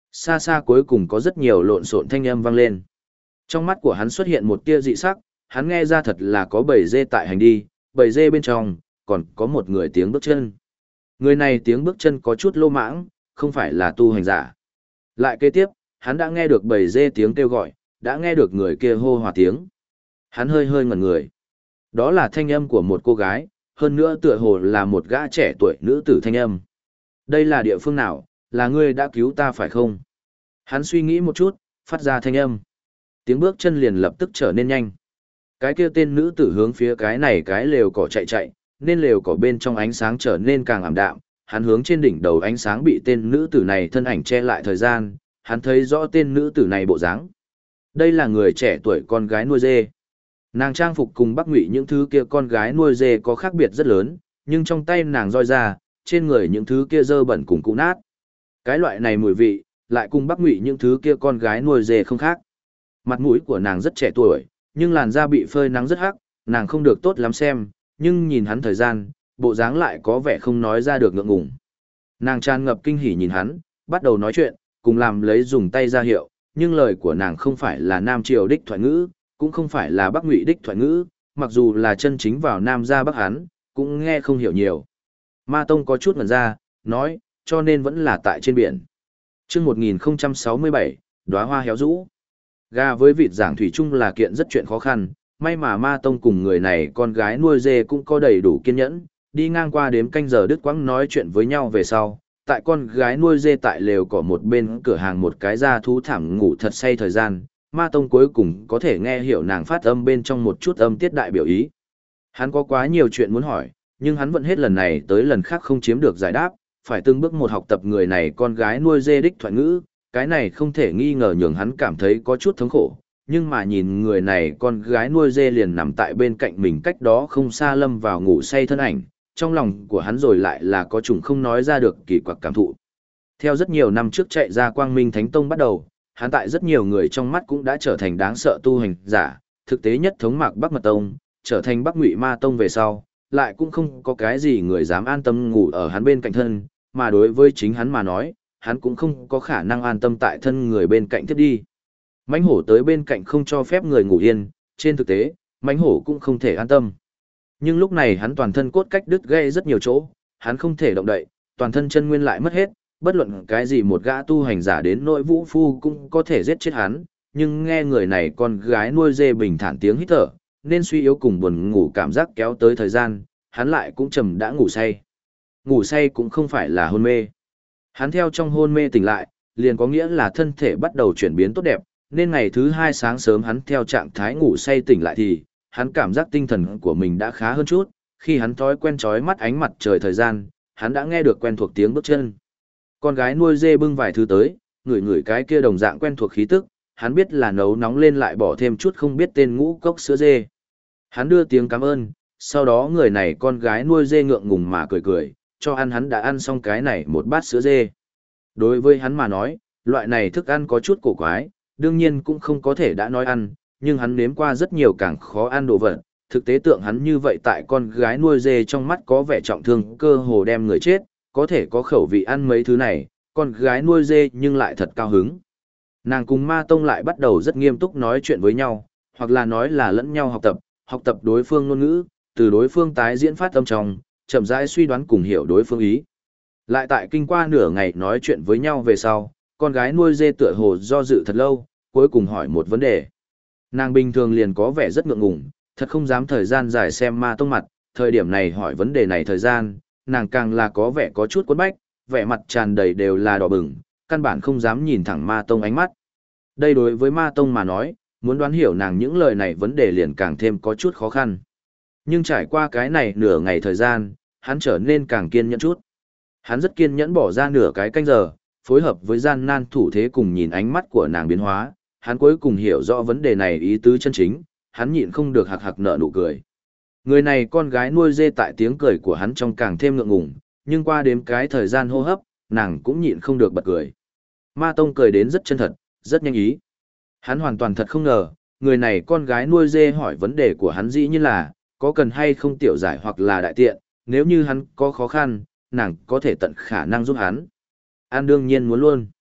Xa xa cuối cùng có rất nhiều lộn xộn thanh âm vang lên. Trong mắt của hắn xuất hiện một tia dị sắc, hắn nghe ra thật là có bầy dê tại hành đi, bầy dê bên trong, còn có một người tiếng bước chân. Người này tiếng bước chân có chút lô mãng, không phải là tu hành giả. Lại kế tiếp, hắn đã nghe được bầy dê tiếng kêu gọi, đã nghe được người kia hô hòa tiếng. Hắn hơi hơi ngẩn người. Đó là thanh âm của một cô gái, hơn nữa tựa hồ là một gã trẻ tuổi nữ tử thanh âm. Đây là địa phương nào, là ngươi đã cứu ta phải không? Hắn suy nghĩ một chút, phát ra thanh âm. Tiếng bước chân liền lập tức trở nên nhanh. Cái kia tên nữ tử hướng phía cái này cái lều cỏ chạy chạy, nên lều cỏ bên trong ánh sáng trở nên càng ảm đạm. Hắn hướng trên đỉnh đầu ánh sáng bị tên nữ tử này thân ảnh che lại thời gian, hắn thấy rõ tên nữ tử này bộ dáng. Đây là người trẻ tuổi con gái nuôi dê. Nàng trang phục cùng Bắc Ngụy những thứ kia con gái nuôi dê có khác biệt rất lớn, nhưng trong tay nàng roi ra, trên người những thứ kia dơ bẩn cùng cũ nát. Cái loại này mùi vị, lại cùng Bắc Ngụy những thứ kia con gái nuôi dê không khác. Mặt mũi của nàng rất trẻ tuổi, nhưng làn da bị phơi nắng rất hắc, nàng không được tốt lắm xem, nhưng nhìn hắn thời gian, bộ dáng lại có vẻ không nói ra được ngượng ngùng. Nàng tràn ngập kinh hỉ nhìn hắn, bắt đầu nói chuyện, cùng làm lấy dùng tay ra hiệu, nhưng lời của nàng không phải là Nam Triều đích thoại ngữ, cũng không phải là Bắc Ngụy đích thoại ngữ, mặc dù là chân chính vào Nam gia Bắc hắn, cũng nghe không hiểu nhiều. Ma Tông có chút ngẩn ra, nói, cho nên vẫn là tại trên biển. Chương 1067, đóa hoa héo rũ. Gà với vịt giảng thủy chung là kiện rất chuyện khó khăn, may mà Ma Tông cùng người này con gái nuôi dê cũng có đầy đủ kiên nhẫn, đi ngang qua đếm canh giờ đứt quãng nói chuyện với nhau về sau. Tại con gái nuôi dê tại lều cỏ một bên cửa hàng một cái da thú thảm ngủ thật say thời gian, Ma Tông cuối cùng có thể nghe hiểu nàng phát âm bên trong một chút âm tiết đại biểu ý. Hắn có quá nhiều chuyện muốn hỏi, nhưng hắn vẫn hết lần này tới lần khác không chiếm được giải đáp, phải từng bước một học tập người này con gái nuôi dê đích thoại ngữ, cái này không thể nghi ngờ nhường hắn cảm thấy có chút thống khổ, nhưng mà nhìn người này con gái nuôi dê liền nằm tại bên cạnh mình cách đó không xa lâm vào ngủ say thân ảnh, trong lòng của hắn rồi lại là có chủng không nói ra được kỳ quặc cảm thụ. Theo rất nhiều năm trước chạy ra Quang Minh Thánh Tông bắt đầu, hắn tại rất nhiều người trong mắt cũng đã trở thành đáng sợ tu hành giả, thực tế nhất thống mạc Bắc Mật Tông, trở thành Bắc Ngụy Ma Tông về sau, lại cũng không có cái gì người dám an tâm ngủ ở hắn bên cạnh thân, mà đối với chính hắn mà nói, hắn cũng không có khả năng an tâm tại thân người bên cạnh tiếp đi. Mãnh hổ tới bên cạnh không cho phép người ngủ yên, trên thực tế, mãnh hổ cũng không thể an tâm. Nhưng lúc này hắn toàn thân cốt cách đứt gãy rất nhiều chỗ, hắn không thể động đậy, toàn thân chân nguyên lại mất hết, bất luận cái gì một gã tu hành giả đến nội vũ phu cũng có thể giết chết hắn, nhưng nghe người này con gái nuôi dê bình thản tiếng hít thở, nên suy yếu cùng buồn ngủ cảm giác kéo tới thời gian, hắn lại cũng trầm đã ngủ say. Ngủ say cũng không phải là hôn mê. Hắn theo trong hôn mê tỉnh lại, liền có nghĩa là thân thể bắt đầu chuyển biến tốt đẹp, nên ngày thứ hai sáng sớm hắn theo trạng thái ngủ say tỉnh lại thì, hắn cảm giác tinh thần của mình đã khá hơn chút, khi hắn thói quen chói mắt ánh mặt trời thời gian, hắn đã nghe được quen thuộc tiếng bước chân. Con gái nuôi dê bưng vài thứ tới, ngửi ngửi cái kia đồng dạng quen thuộc khí tức, hắn biết là nấu nóng lên lại bỏ thêm chút không biết tên ngũ cốc sữa dê. Hắn đưa tiếng cảm ơn, sau đó người này con gái nuôi dê ngượng ngùng mà cười cười, cho ăn hắn đã ăn xong cái này một bát sữa dê. Đối với hắn mà nói, loại này thức ăn có chút cổ quái, đương nhiên cũng không có thể đã nói ăn, nhưng hắn nếm qua rất nhiều càng khó ăn đồ vật. Thực tế tượng hắn như vậy tại con gái nuôi dê trong mắt có vẻ trọng thương cơ hồ đem người chết, có thể có khẩu vị ăn mấy thứ này, con gái nuôi dê nhưng lại thật cao hứng. Nàng cùng Ma Tông lại bắt đầu rất nghiêm túc nói chuyện với nhau, hoặc là nói là lẫn nhau học tập đối phương ngôn ngữ, từ đối phương tái diễn phát âm trong, chậm rãi suy đoán cùng hiểu đối phương ý. Lại tại kinh qua nửa ngày nói chuyện với nhau về sau, con gái nuôi dê tựa hồ do dự thật lâu, cuối cùng hỏi một vấn đề. Nàng bình thường liền có vẻ rất ngượng ngùng, thật không dám thời gian dài xem Ma Tông mặt, thời điểm này hỏi vấn đề này thời gian, nàng càng là có vẻ có chút quấn bách, vẻ mặt tràn đầy đều là đỏ bừng, căn bản không dám nhìn thẳng Ma Tông ánh mắt. Đây đối với Ma Tông mà nói, muốn đoán hiểu nàng những lời này vấn đề liền càng thêm có chút khó khăn. Nhưng trải qua cái này nửa ngày thời gian, hắn trở nên càng kiên nhẫn chút. Hắn rất kiên nhẫn bỏ ra nửa cái canh giờ, phối hợp với gian nan thủ thế cùng nhìn ánh mắt của nàng biến hóa, hắn cuối cùng hiểu rõ vấn đề này ý tứ chân chính, hắn nhịn không được hạc hạc nở nụ cười. Người này con gái nuôi dê tại tiếng cười của hắn trong càng thêm ngượng ngùng, nhưng qua đếm cái thời gian hô hấp, nàng cũng nhịn không được bật cười. Ma Tông cười đến rất chân thật, rất nhanh ý. Hắn hoàn toàn thật không ngờ, người này con gái nuôi dê hỏi vấn đề của hắn dĩ nhiên là, có cần hay không tiểu giải hoặc là đại tiện, nếu như hắn có khó khăn, nàng có thể tận khả năng giúp hắn. An đương nhiên muốn luôn.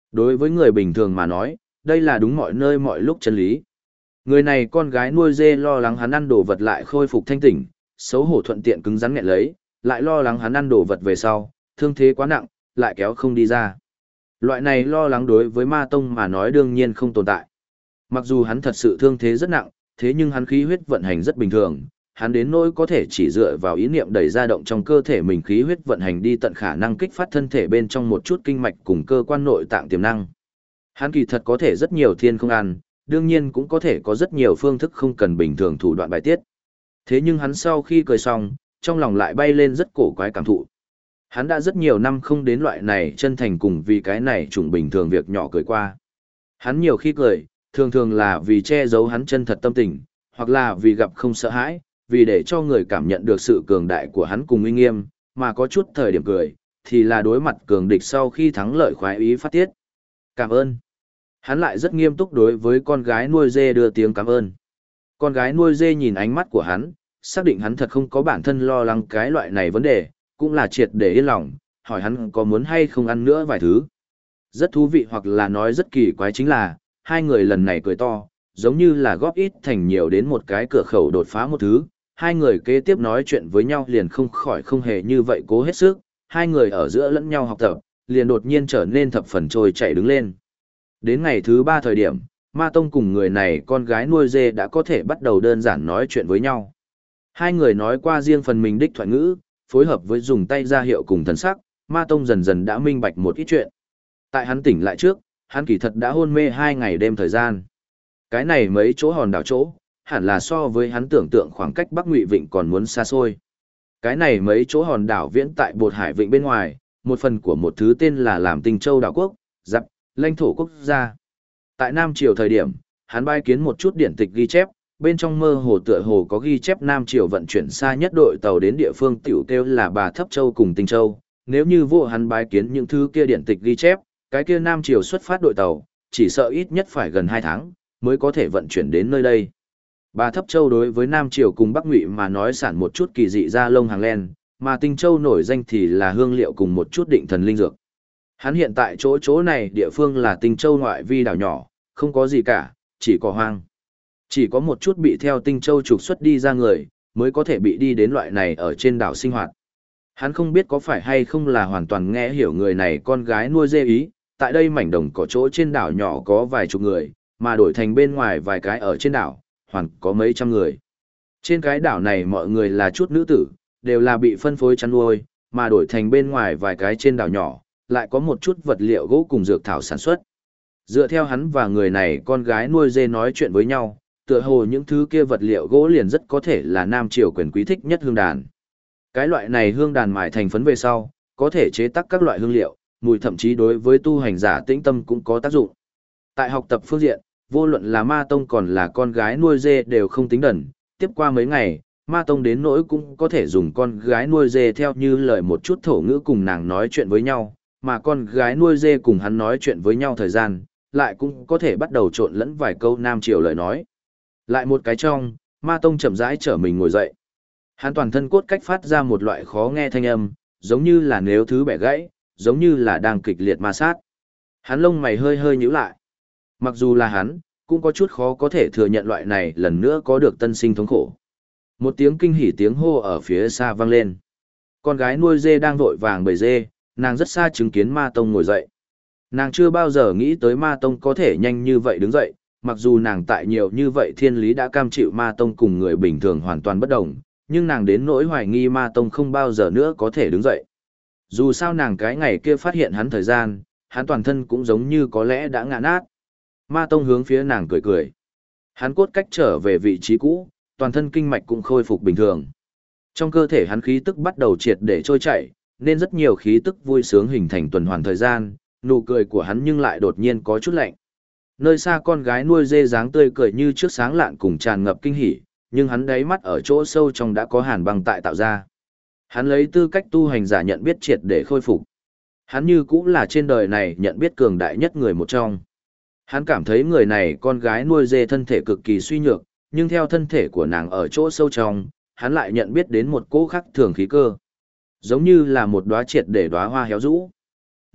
Đối với người bình thường mà nói, đây là đúng mọi nơi mọi lúc chân lý. Người này con gái nuôi dê lo lắng hắn ăn đồ vật lại khôi phục thanh tỉnh, xấu hổ thuận tiện cứng rắn nghẹn lấy, lại lo lắng hắn ăn đồ vật về sau, thương thế quá nặng, lại kéo không đi ra. Loại này lo lắng đối với ma tông mà nói đương nhiên không tồn tại. Mặc dù hắn thật sự thương thế rất nặng, thế nhưng hắn khí huyết vận hành rất bình thường, hắn đến nỗi có thể chỉ dựa vào ý niệm đẩy ra động trong cơ thể mình khí huyết vận hành đi tận khả năng kích phát thân thể bên trong một chút kinh mạch cùng cơ quan nội tạng tiềm năng. Hắn kỳ thật có thể rất nhiều thiên không ăn, đương nhiên cũng có thể có rất nhiều phương thức không cần bình thường thủ đoạn bài tiết. Thế nhưng hắn sau khi cười xong, trong lòng lại bay lên rất cổ quái cảm thụ. Hắn đã rất nhiều năm không đến loại này chân thành cùng vì cái này trùng bình thường việc nhỏ cười qua. Hắn nhiều khi cười, thường thường là vì che giấu hắn chân thật tâm tình, hoặc là vì gặp không sợ hãi, vì để cho người cảm nhận được sự cường đại của hắn cùng uy nghiêm, mà có chút thời điểm cười, thì là đối mặt cường địch sau khi thắng lợi khoái ý phát tiết. Cảm ơn. Hắn lại rất nghiêm túc đối với con gái nuôi dê đưa tiếng cảm ơn. Con gái nuôi dê nhìn ánh mắt của hắn, xác định hắn thật không có bản thân lo lắng cái loại này vấn đề, cũng là triệt để yên lòng, hỏi hắn có muốn hay không ăn nữa vài thứ. Rất thú vị hoặc là nói rất kỳ quái chính là, hai người lần này cười to, giống như là góp ít thành nhiều đến một cái cửa khẩu đột phá một thứ. Hai người kế tiếp nói chuyện với nhau liền không khỏi không hề như vậy cố hết sức, hai người ở giữa lẫn nhau học tập, liền đột nhiên trở nên thập phần trôi chảy đứng lên. Đến ngày thứ 3 thời điểm, Ma Tông cùng người này con gái nuôi dê đã có thể bắt đầu đơn giản nói chuyện với nhau. Hai người nói qua riêng phần mình đích thoại ngữ, phối hợp với dùng tay ra hiệu cùng thần sắc, Ma Tông dần dần đã minh bạch một ít chuyện. Tại hắn tỉnh lại trước, hắn kỳ thật đã hôn mê 2 ngày đêm thời gian. Cái này mấy chỗ hòn đảo chỗ, hẳn là so với hắn tưởng tượng khoảng cách Bắc Ngụy Vịnh còn muốn xa xôi. Cái này mấy chỗ hòn đảo viễn tại Bột Hải Vịnh bên ngoài, một phần của một thứ tên là làm Tinh Châu đảo quốc, dặm, lãnh thổ quốc gia. Tại Nam Triều thời điểm, hắn bái kiến một chút điển tịch ghi chép, bên trong mơ hồ tựa hồ có ghi chép Nam Triều vận chuyển xa nhất đội tàu đến địa phương tiểu kêu là Bà Thấp Châu cùng Tinh Châu. Nếu như vô hắn bái kiến những thứ kia điển tịch ghi chép, cái kia Nam Triều xuất phát đội tàu, chỉ sợ ít nhất phải gần 2 tháng, mới có thể vận chuyển đến nơi đây. Bà Thấp Châu đối với Nam Triều cùng Bắc Ngụy mà nói sản một chút kỳ dị da lông hàng len, mà Tinh Châu nổi danh thì là hương liệu cùng một chút định thần linh dược. Hắn hiện tại chỗ này địa phương là Tinh Châu ngoại vi đảo nhỏ, không có gì cả, chỉ có hoang. Chỉ có một chút bị theo Tinh Châu trục xuất đi ra người, mới có thể bị đi đến loại này ở trên đảo sinh hoạt. Hắn không biết có phải hay không là hoàn toàn nghe hiểu người này con gái nuôi dê ý, tại đây mảnh đồng có chỗ trên đảo nhỏ có vài chục người, mà đổi thành bên ngoài vài cái ở trên đảo, hoàn có mấy trăm người. Trên cái đảo này mọi người là chút nữ tử, đều là bị phân phối chăn nuôi, mà đổi thành bên ngoài vài cái trên đảo nhỏ, lại có một chút vật liệu gỗ cùng dược thảo sản xuất. Dựa theo hắn và người này con gái nuôi dê nói chuyện với nhau, tựa hồ những thứ kia vật liệu gỗ liền rất có thể là Nam Triều quyền quý thích nhất hương đàn. Cái loại này hương đàn mài thành phấn về sau, có thể chế tác các loại hương liệu, mùi thậm chí đối với tu hành giả tĩnh tâm cũng có tác dụng. Tại học tập phương diện, vô luận là Ma Tông còn là con gái nuôi dê đều không tính đần, tiếp qua mấy ngày, Ma Tông đến nỗi cũng có thể dùng con gái nuôi dê theo như lời một chút thổ ngữ cùng nàng nói chuyện với nhau, mà con gái nuôi dê cùng hắn nói chuyện với nhau thời gian, lại cũng có thể bắt đầu trộn lẫn vài câu Nam Triều lời nói. Lại một cái trong, Ma Tông chậm rãi trở mình ngồi dậy. Hắn toàn thân cốt cách phát ra một loại khó nghe thanh âm, giống như là nếu thứ bẻ gãy, giống như là đang kịch liệt ma sát. Hắn lông mày hơi hơi nhíu lại. Mặc dù là hắn, cũng có chút khó có thể thừa nhận loại này lần nữa có được tân sinh thống khổ. Một tiếng kinh hỉ tiếng hô ở phía xa vang lên. Con gái nuôi dê đang vội vàng bầy dê, nàng rất xa chứng kiến Ma Tông ngồi dậy. Nàng chưa bao giờ nghĩ tới Ma Tông có thể nhanh như vậy đứng dậy, mặc dù nàng tại nhiều như vậy thiên lý đã cam chịu Ma Tông cùng người bình thường hoàn toàn bất đồng, nhưng nàng đến nỗi hoài nghi Ma Tông không bao giờ nữa có thể đứng dậy. Dù sao nàng cái ngày kia phát hiện hắn thời gian, hắn toàn thân cũng giống như có lẽ đã ngã nát. Ma Tông hướng phía nàng cười cười. Hắn cốt cách trở về vị trí cũ, toàn thân kinh mạch cũng khôi phục bình thường. Trong cơ thể hắn khí tức bắt đầu triệt để trôi chảy, nên rất nhiều khí tức vui sướng hình thành tuần hoàn thời gian, nụ cười của hắn nhưng lại đột nhiên có chút lạnh. Nơi xa con gái nuôi dê dáng tươi cười như trước sáng lạn cùng tràn ngập kinh hỉ, nhưng hắn đáy mắt ở chỗ sâu trong đã có hàn băng tại tạo ra. Hắn lấy tư cách tu hành giả nhận biết triệt để khôi phục. Hắn như cũng là trên đời này nhận biết cường đại nhất người một trong. Hắn cảm thấy người này con gái nuôi dê thân thể cực kỳ suy nhược, nhưng theo thân thể của nàng ở chỗ sâu trong, hắn lại nhận biết đến một cỗ khắc thường khí cơ. Giống như là một đóa triệt để đóa hoa héo rũ.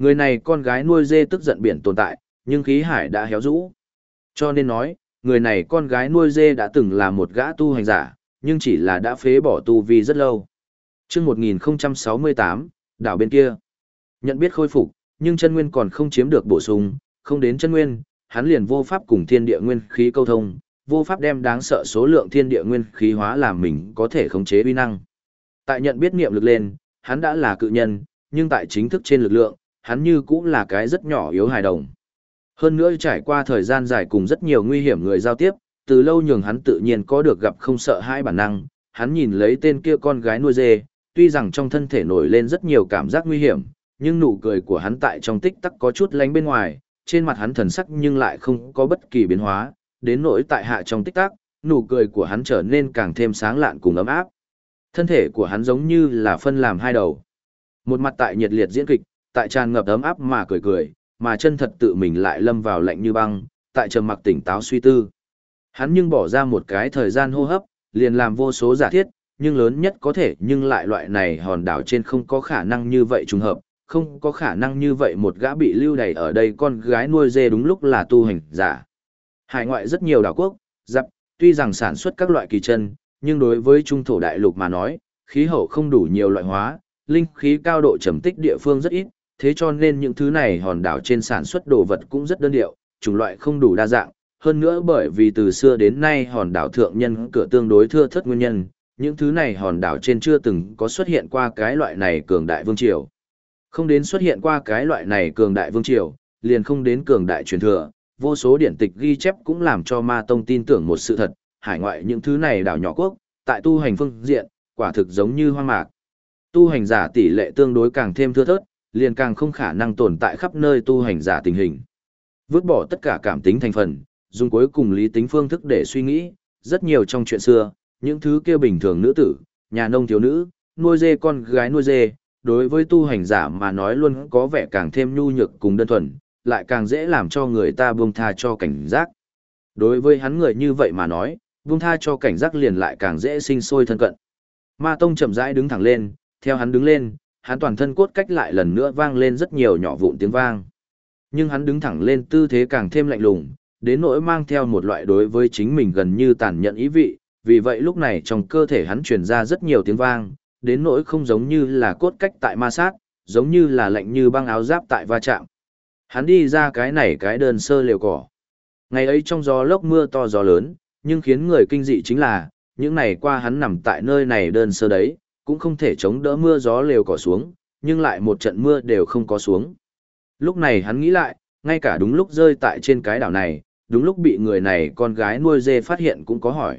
Người này con gái nuôi dê tức giận biển tồn tại, nhưng khí hải đã héo rũ. Cho nên nói, người này con gái nuôi dê đã từng là một gã tu hành giả, nhưng chỉ là đã phế bỏ tu vi rất lâu. Chương 1068, đảo bên kia. Nhận biết khôi phục, nhưng chân nguyên còn không chiếm được bổ sung, không đến chân nguyên, hắn liền vô pháp cùng thiên địa nguyên khí câu thông, vô pháp đem đáng sợ số lượng thiên địa nguyên khí hóa làm mình có thể khống chế uy năng. Tại nhận biết niệm lực lên, hắn đã là cự nhân, nhưng tại chính thức trên lực lượng, hắn như cũng là cái rất nhỏ yếu hài đồng. Hơn nữa trải qua thời gian dài cùng rất nhiều nguy hiểm người giao tiếp, từ lâu nhường hắn tự nhiên có được gặp không sợ hãi bản năng, hắn nhìn lấy tên kia con gái nuôi dê, tuy rằng trong thân thể nổi lên rất nhiều cảm giác nguy hiểm, nhưng nụ cười của hắn tại trong tích tắc có chút lánh bên ngoài, trên mặt hắn thần sắc nhưng lại không có bất kỳ biến hóa, đến nỗi tại hạ trong tích tắc, nụ cười của hắn trở nên càng thêm sáng lạn cùng ấm áp. Thân thể của hắn giống như là phân làm hai đầu. Một mặt tại nhiệt liệt diễn kịch, tại tràn ngập ấm áp mà cười cười, mà chân thật tự mình lại lâm vào lạnh như băng, tại trầm mặc tỉnh táo suy tư. Hắn nhưng bỏ ra một cái thời gian hô hấp, liền làm vô số giả thiết, nhưng lớn nhất có thể nhưng lại loại này hòn đảo trên không có khả năng như vậy trùng hợp, không có khả năng như vậy một gã bị lưu đày ở đây con gái nuôi dê đúng lúc là tu hành giả. Hải ngoại rất nhiều đảo quốc, dặm, tuy rằng sản xuất các loại kỳ chân, nhưng đối với trung thổ đại lục mà nói, khí hậu không đủ nhiều loại hóa, linh khí cao độ trầm tích địa phương rất ít, thế cho nên những thứ này hòn đảo trên sản xuất đồ vật cũng rất đơn điệu, chủng loại không đủ đa dạng, hơn nữa bởi vì từ xưa đến nay hòn đảo thượng nhân cửa tương đối thưa thớt nguyên nhân, những thứ này hòn đảo trên chưa từng có xuất hiện qua cái loại này cường đại vương triều. Không đến xuất hiện qua cái loại này cường đại vương triều, liền không đến cường đại truyền thừa, vô số điển tịch ghi chép cũng làm cho Ma Tông tin tưởng một sự thật, hải ngoại những thứ này đảo nhỏ quốc, tại tu hành phương diện, quả thực giống như hoang mạc. Tu hành giả tỷ lệ tương đối càng thêm thưa thớt, liền càng không khả năng tồn tại khắp nơi tu hành giả tình hình. Vứt bỏ tất cả cảm tính thành phần, dùng cuối cùng lý tính phương thức để suy nghĩ, rất nhiều trong chuyện xưa, những thứ kia bình thường nữ tử, nhà nông thiếu nữ, nuôi dê con gái nuôi dê, đối với tu hành giả mà nói luôn có vẻ càng thêm nhu nhược cùng đơn thuần, lại càng dễ làm cho người ta buông tha cho cảnh giác. Đối với hắn người như vậy mà nói, buông tha cho cảnh giác liền lại càng dễ sinh sôi thân cận. Ma Tông chậm rãi đứng thẳng lên, theo hắn đứng lên, hắn toàn thân cốt cách lại lần nữa vang lên rất nhiều nhỏ vụn tiếng vang. Nhưng hắn đứng thẳng lên tư thế càng thêm lạnh lùng, đến nỗi mang theo một loại đối với chính mình gần như tàn nhẫn ý vị, vì vậy lúc này trong cơ thể hắn truyền ra rất nhiều tiếng vang, đến nỗi không giống như là cốt cách tại ma sát, giống như là lạnh như băng áo giáp tại va chạm. Hắn đi ra cái này cái đơn sơ lều cỏ. Ngày ấy trong gió lốc mưa to gió lớn, nhưng khiến người kinh dị chính là, những ngày qua hắn nằm tại nơi này đơn sơ đấy, cũng không thể chống đỡ mưa gió lều cỏ xuống, nhưng lại một trận mưa đều không có xuống. Lúc này hắn nghĩ lại, ngay cả đúng lúc rơi tại trên cái đảo này, đúng lúc bị người này con gái nuôi dê phát hiện cũng có hỏi.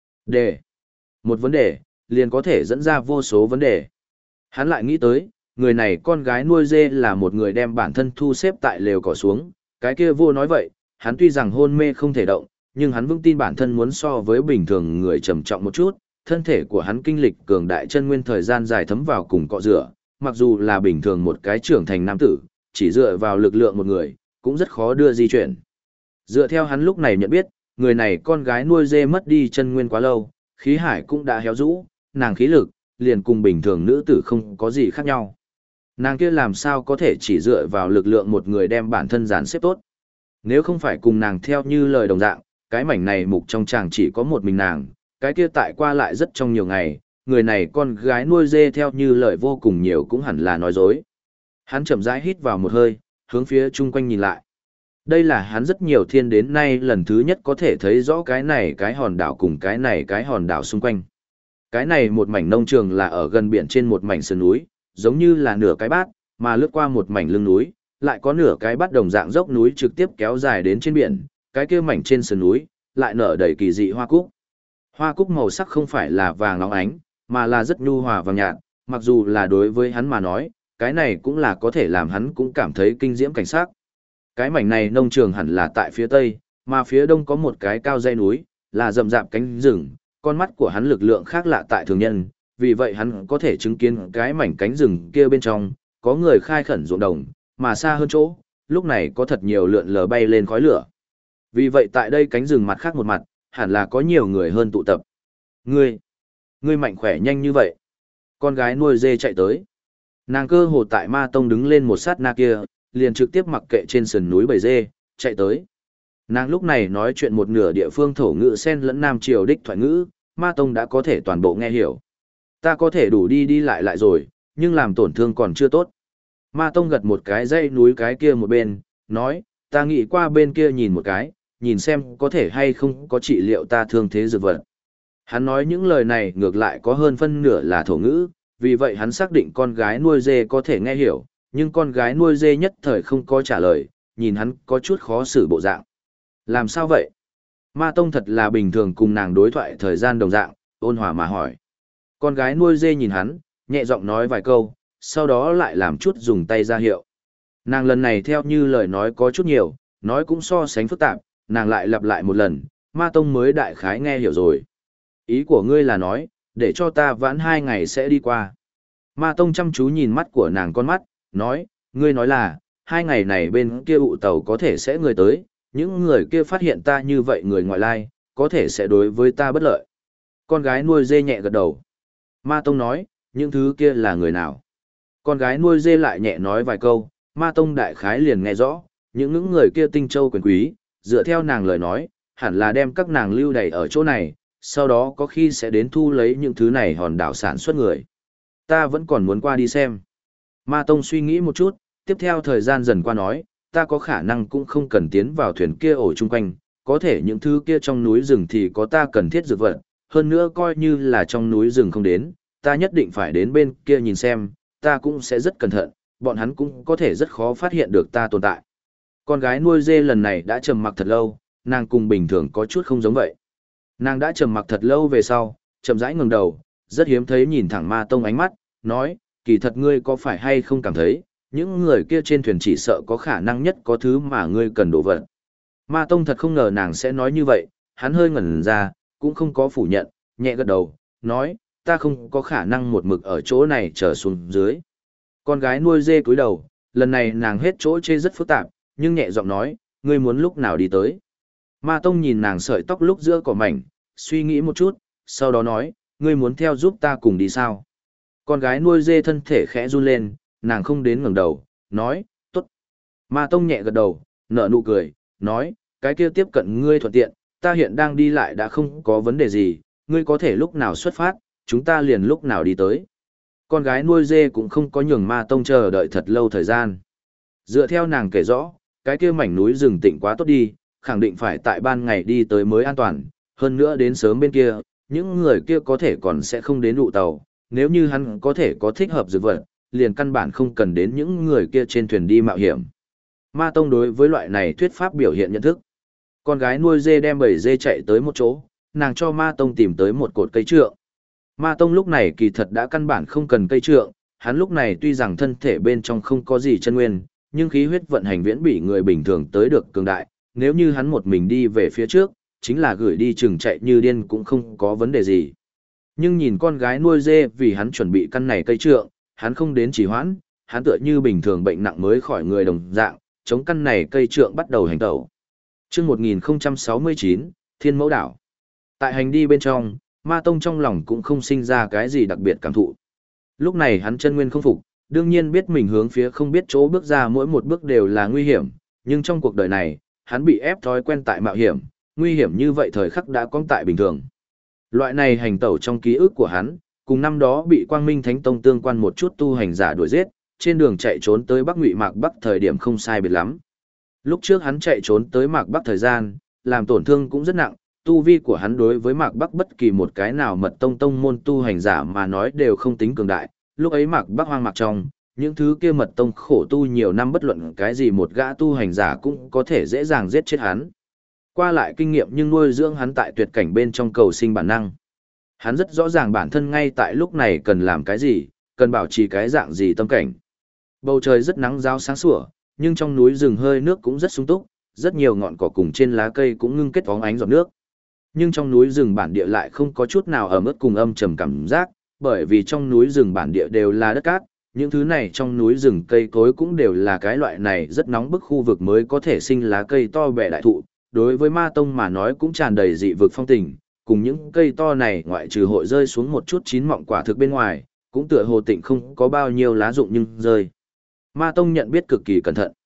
Một vấn đề, liền có thể dẫn ra vô số vấn đề. Hắn lại nghĩ tới, người này con gái nuôi dê là một người đem bản thân thu xếp tại lều cỏ xuống, cái kia vô nói vậy, hắn tuy rằng hôn mê không thể động, nhưng hắn vững tin bản thân muốn so với bình thường người trầm trọng một chút, thân thể của hắn kinh lịch cường đại chân nguyên thời gian dài thấm vào cùng cọ rửa, mặc dù là bình thường một cái trưởng thành nam tử, chỉ dựa vào lực lượng một người, cũng rất khó đưa di chuyển. Dựa theo hắn lúc này nhận biết, người này con gái nuôi dê mất đi chân nguyên quá lâu, khí hải cũng đã héo rũ, nàng khí lực, liền cùng bình thường nữ tử không có gì khác nhau. Nàng kia làm sao có thể chỉ dựa vào lực lượng một người đem bản thân dàn xếp tốt. Nếu không phải cùng nàng theo như lời đồng dạng, cái mảnh này mục trong chàng chỉ có một mình nàng, cái kia tại qua lại rất trong nhiều ngày, người này con gái nuôi dê theo như lời vô cùng nhiều cũng hẳn là nói dối. Hắn chậm rãi hít vào một hơi, hướng phía chung quanh nhìn lại. Đây là hắn rất nhiều thiên đến nay lần thứ nhất có thể thấy rõ cái này cái hòn đảo cùng cái này cái hòn đảo xung quanh. Cái này một mảnh nông trường là ở gần biển trên một mảnh sườn núi, giống như là nửa cái bát, mà lướt qua một mảnh lưng núi, lại có nửa cái bát đồng dạng dốc núi trực tiếp kéo dài đến trên biển, cái kia mảnh trên sườn núi, lại nở đầy kỳ dị hoa cúc. Hoa cúc màu sắc không phải là vàng óng ánh, mà là rất nhu hòa vàng nhạt, mặc dù là đối với hắn mà nói, cái này cũng là có thể làm hắn cũng cảm thấy kinh diễm cảnh sắc. Cái mảnh này nông trường hẳn là tại phía tây, mà phía đông có một cái cao dãy núi, là rậm rạp cánh rừng, con mắt của hắn lực lượng khác lạ tại thường nhân, vì vậy hắn có thể chứng kiến cái mảnh cánh rừng kia bên trong, có người khai khẩn ruộng đồng, mà xa hơn chỗ, lúc này có thật nhiều lượn lờ bay lên khói lửa. Vì vậy tại đây cánh rừng mặt khác một mặt, hẳn là có nhiều người hơn tụ tập. Ngươi mạnh khỏe nhanh như vậy. Con gái nuôi dê chạy tới. Nàng cơ hồ tại Ma Tông đứng lên một sát na kia, liền trực tiếp mặc kệ trên sườn núi bầy dê, chạy tới. Nàng lúc này nói chuyện một nửa địa phương thổ ngữ xen lẫn nam triều đích thoại ngữ, Ma Tông đã có thể toàn bộ nghe hiểu. Ta có thể đủ đi đi lại rồi, nhưng làm tổn thương còn chưa tốt. Ma Tông gật một cái dãy núi cái kia một bên, nói, ta nghĩ qua bên kia nhìn một cái, nhìn xem có thể hay không có trị liệu ta thương thế dược vật. Hắn nói những lời này ngược lại có hơn phân nửa là thổ ngữ, vì vậy hắn xác định con gái nuôi dê có thể nghe hiểu, nhưng con gái nuôi dê nhất thời không có trả lời, nhìn hắn có chút khó xử bộ dạng. Làm sao vậy? Ma Tông thật là bình thường cùng nàng đối thoại thời gian đồng dạng, ôn hòa mà hỏi. Con gái nuôi dê nhìn hắn, nhẹ giọng nói vài câu, sau đó lại làm chút dùng tay ra hiệu. Nàng lần này theo như lời nói có chút nhiều, nói cũng so sánh phức tạp, nàng lại lặp lại một lần, Ma Tông mới đại khái nghe hiểu rồi. Ý của ngươi là nói, để cho ta vãn 2 ngày sẽ đi qua. Ma Tông chăm chú nhìn mắt của nàng con mắt, nói, ngươi nói là, 2 ngày này bên kia ụ tàu có thể sẽ người tới, những người kia phát hiện ta như vậy người ngoại lai, có thể sẽ đối với ta bất lợi. Con gái nuôi dê nhẹ gật đầu. Ma Tông nói, những thứ kia là người nào? Con gái nuôi dê lại nhẹ nói vài câu, Ma Tông đại khái liền nghe rõ, những người kia tinh châu quyền quý, dựa theo nàng lời nói, hẳn là đem các nàng lưu đày ở chỗ này, sau đó có khi sẽ đến thu lấy những thứ này hòn đảo sản xuất người. Ta vẫn còn muốn qua đi xem. Ma Tông suy nghĩ một chút, tiếp theo thời gian dần qua nói, ta có khả năng cũng không cần tiến vào thuyền kia ổ chung quanh, có thể những thứ kia trong núi rừng thì có ta cần thiết dược vật, hơn nữa coi như là trong núi rừng không đến, ta nhất định phải đến bên kia nhìn xem, ta cũng sẽ rất cẩn thận, bọn hắn cũng có thể rất khó phát hiện được ta tồn tại. Con gái nuôi dê lần này đã trầm mặc thật lâu, nàng cùng bình thường có chút không giống vậy. Nàng đã trầm mặc thật lâu về sau, chậm rãi ngẩng đầu, rất hiếm thấy nhìn thẳng Ma Tông ánh mắt, nói, kỳ thật ngươi có phải hay không cảm thấy, những người kia trên thuyền chỉ sợ có khả năng nhất có thứ mà ngươi cần đổ vật. Ma Tông thật không ngờ nàng sẽ nói như vậy, hắn hơi ngẩn ra, cũng không có phủ nhận, nhẹ gật đầu, nói, ta không có khả năng một mực ở chỗ này trở xuống dưới. Con gái nuôi dê cúi đầu, lần này nàng hết chỗ chê rất phức tạp, nhưng nhẹ giọng nói, ngươi muốn lúc nào đi tới. Ma Tông nhìn nàng sợi tóc lúc giữa cỏ mảnh, suy nghĩ một chút, sau đó nói, ngươi muốn theo giúp ta cùng đi sao? Con gái nuôi dê thân thể khẽ run lên, nàng không đến ngẩng đầu, nói, tốt. Ma Tông nhẹ gật đầu, nở nụ cười, nói, cái kia tiếp cận ngươi thuận tiện, ta hiện đang đi lại đã không có vấn đề gì, ngươi có thể lúc nào xuất phát, chúng ta liền lúc nào đi tới. Con gái nuôi dê cũng không có nhường Ma Tông chờ đợi thật lâu thời gian. Dựa theo nàng kể rõ, cái kia mảnh núi rừng tịnh quá tốt đi, khẳng định phải tại ban ngày đi tới mới an toàn, hơn nữa đến sớm bên kia, những người kia có thể còn sẽ không đến lụ tàu, nếu như hắn có thể có thích hợp dược vật, liền căn bản không cần đến những người kia trên thuyền đi mạo hiểm. Ma Tông đối với loại này thuyết pháp biểu hiện nhận thức. Con gái nuôi dê đem bầy dê chạy tới một chỗ, nàng cho Ma Tông tìm tới một cột cây trượng. Ma Tông lúc này kỳ thật đã căn bản không cần cây trượng, hắn lúc này tuy rằng thân thể bên trong không có gì chân nguyên, nhưng khí huyết vận hành viễn bị người bình thường tới được cường đại, nếu như hắn một mình đi về phía trước, chính là gửi đi chừng chạy như điên cũng không có vấn đề gì. Nhưng nhìn con gái nuôi dê vì hắn chuẩn bị căn này cây trượng, hắn không đến trì hoãn, hắn tựa như bình thường bệnh nặng mới khỏi người đồng dạng, chống căn này cây trượng bắt đầu hành tẩu. Chương 1069, Thiên Mẫu Đảo. Tại hành đi bên trong, Ma Tông trong lòng cũng không sinh ra cái gì đặc biệt cảm thụ. Lúc này hắn chân nguyên không phục, đương nhiên biết mình hướng phía không biết chỗ bước ra mỗi một bước đều là nguy hiểm, nhưng trong cuộc đời này, hắn bị ép thói quen tại mạo hiểm, nguy hiểm như vậy thời khắc đã có tại bình thường. Loại này hành tẩu trong ký ức của hắn, cùng năm đó bị Quang Minh Thánh Tông tương quan một chút tu hành giả đuổi giết, trên đường chạy trốn tới Bắc Ngụy Mạc Bắc thời điểm không sai biệt lắm. Lúc trước hắn chạy trốn tới Mạc Bắc thời gian, làm tổn thương cũng rất nặng, tu vi của hắn đối với Mạc Bắc bất kỳ một cái nào mật tông môn tu hành giả mà nói đều không tính cường đại. Lúc ấy Mạc Bắc hoang mạc trong, những thứ kia mật tông khổ tu nhiều năm bất luận cái gì một gã tu hành giả cũng có thể dễ dàng giết chết hắn. Qua lại kinh nghiệm nhưng nuôi dưỡng hắn tại tuyệt cảnh bên trong cầu sinh bản năng. Hắn rất rõ ràng bản thân ngay tại lúc này cần làm cái gì, cần bảo trì cái dạng gì tâm cảnh. Bầu trời rất nắng ráo sáng sủa, nhưng trong núi rừng hơi nước cũng rất sung túc, rất nhiều ngọn cỏ cùng trên lá cây cũng ngưng kết phóng ánh giọt nước. Nhưng trong núi rừng bản địa lại không có chút nào ẩm ướt cùng âm trầm cảm giác, bởi vì trong núi rừng bản địa đều là đất cát, những thứ này trong núi rừng cây cối cũng đều là cái loại này rất nóng bức khu vực mới có thể sinh lá cây to bè đại thụ. Đối với Ma Tông mà nói cũng tràn đầy dị vực phong tình, cùng những cây to này ngoại trừ hội rơi xuống một chút chín mọng quả thực bên ngoài, cũng tựa hồ tịnh không có bao nhiêu lá rụng nhưng rơi. Ma Tông nhận biết cực kỳ cẩn thận.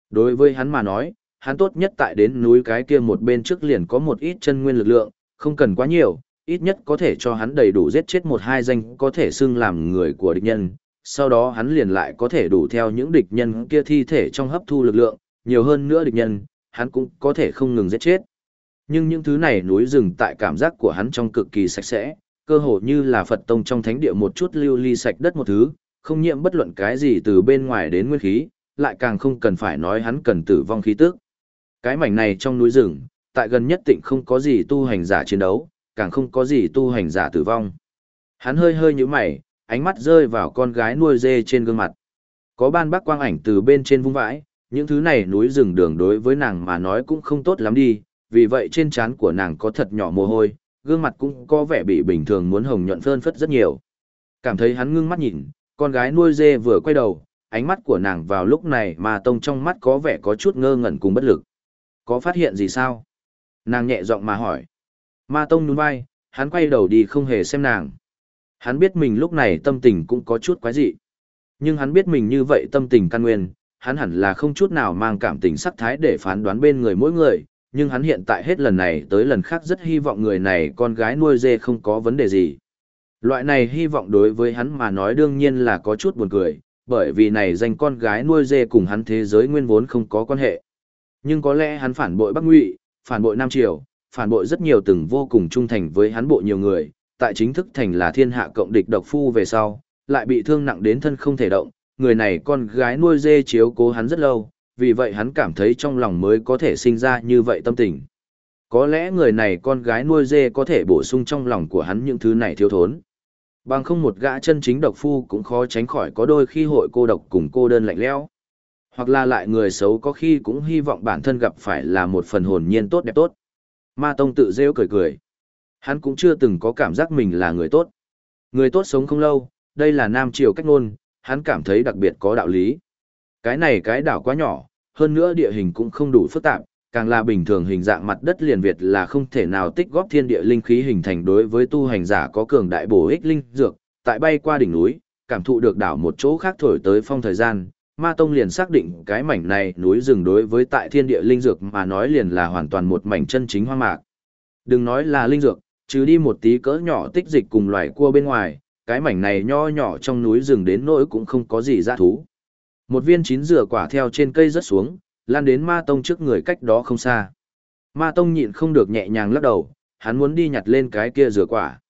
Đối với hắn mà nói, hắn tốt nhất tại đến núi cái kia một bên trước liền có một ít chân nguyên lực lượng, không cần quá nhiều, ít nhất có thể cho hắn đầy đủ giết chết một hai danh có thể xưng làm người của địch nhân, sau đó hắn liền lại có thể đủ theo những địch nhân kia thi thể trong hấp thu lực lượng, nhiều hơn nữa địch nhân, hắn cũng có thể không ngừng giết chết. Nhưng những thứ này núi rừng tại cảm giác của hắn trong cực kỳ sạch sẽ, cơ hồ như là Phật tông trong thánh địa một chút lưu ly sạch đất một thứ, không nhiễm bất luận cái gì từ bên ngoài đến nguyên khí, lại càng không cần phải nói hắn cần tử vong khí tức. Cái mảnh này trong núi rừng, tại gần nhất tịnh không có gì tu hành giả chiến đấu, càng không có gì tu hành giả tử vong. Hắn hơi hơi nhíu mày, ánh mắt rơi vào con gái nuôi dê trên gương mặt. Có ban bác quang ảnh từ bên trên vung vãi, những thứ này núi rừng đường đối với nàng mà nói cũng không tốt lắm đi, vì vậy trên trán của nàng có thật nhỏ mồ hôi, gương mặt cũng có vẻ bị bình thường muốn hồng nhuận phơn phất rất nhiều. Cảm thấy hắn ngưng mắt nhìn, con gái nuôi dê vừa quay đầu, ánh mắt của nàng vào lúc này mà tông trong mắt có vẻ có chút ngơ ngẩn cùng bất lực. Có phát hiện gì sao? Nàng nhẹ giọng mà hỏi. Ma tông nhún vai, hắn quay đầu đi không hề xem nàng. Hắn biết mình lúc này tâm tình cũng có chút quái dị. Nhưng hắn biết mình như vậy tâm tình căn nguyên, hắn hẳn là không chút nào mang cảm tình sắc thái để phán đoán bên người mỗi người, nhưng hắn hiện tại hết lần này tới lần khác rất hy vọng người này con gái nuôi dê không có vấn đề gì. Loại này hy vọng đối với hắn mà nói đương nhiên là có chút buồn cười, bởi vì này danh con gái nuôi dê cùng hắn thế giới nguyên vốn không có quan hệ. Nhưng có lẽ hắn phản bội Bắc Ngụy, phản bội Nam Triều, phản bội rất nhiều từng vô cùng trung thành với hắn bộ nhiều người, tại chính thức thành là thiên hạ cộng địch độc phu về sau, lại bị thương nặng đến thân không thể động, người này con gái nuôi dê chiếu cố hắn rất lâu, vì vậy hắn cảm thấy trong lòng mới có thể sinh ra như vậy tâm tình. Có lẽ người này con gái nuôi dê có thể bổ sung trong lòng của hắn những thứ này thiếu thốn. Bằng không một gã chân chính độc phu cũng khó tránh khỏi có đôi khi hội cô độc cùng cô đơn lạnh lẽo. Hoặc là lại người xấu có khi cũng hy vọng bản thân gặp phải là một phần hồn nhiên tốt đẹp tốt. Ma Tông tự rêu cười cười. Hắn cũng chưa từng có cảm giác mình là người tốt. Người tốt sống không lâu, đây là Nam Triều cách ngôn, hắn cảm thấy đặc biệt có đạo lý. Cái này cái đảo quá nhỏ, hơn nữa địa hình cũng không đủ phức tạp, càng là bình thường hình dạng mặt đất liền Việt là không thể nào tích góp thiên địa linh khí hình thành đối với tu hành giả có cường đại bổ ích linh dược, tại bay qua đỉnh núi, cảm thụ được đảo một chỗ khác thổi tới phong thời gian, Ma Tông liền xác định cái mảnh này núi rừng đối với tại thiên địa linh dược mà nói liền là hoàn toàn một mảnh chân chính hoang mạc. Đừng nói là linh dược, trừ đi một tí cỡ nhỏ tích dịch cùng loài cua bên ngoài, cái mảnh này nho nhỏ trong núi rừng đến nỗi cũng không có gì dã thú. Một viên chín dừa quả theo trên cây rớt xuống, lan đến Ma Tông trước người cách đó không xa. Ma Tông nhịn không được nhẹ nhàng lắc đầu, hắn muốn đi nhặt lên cái kia dừa quả.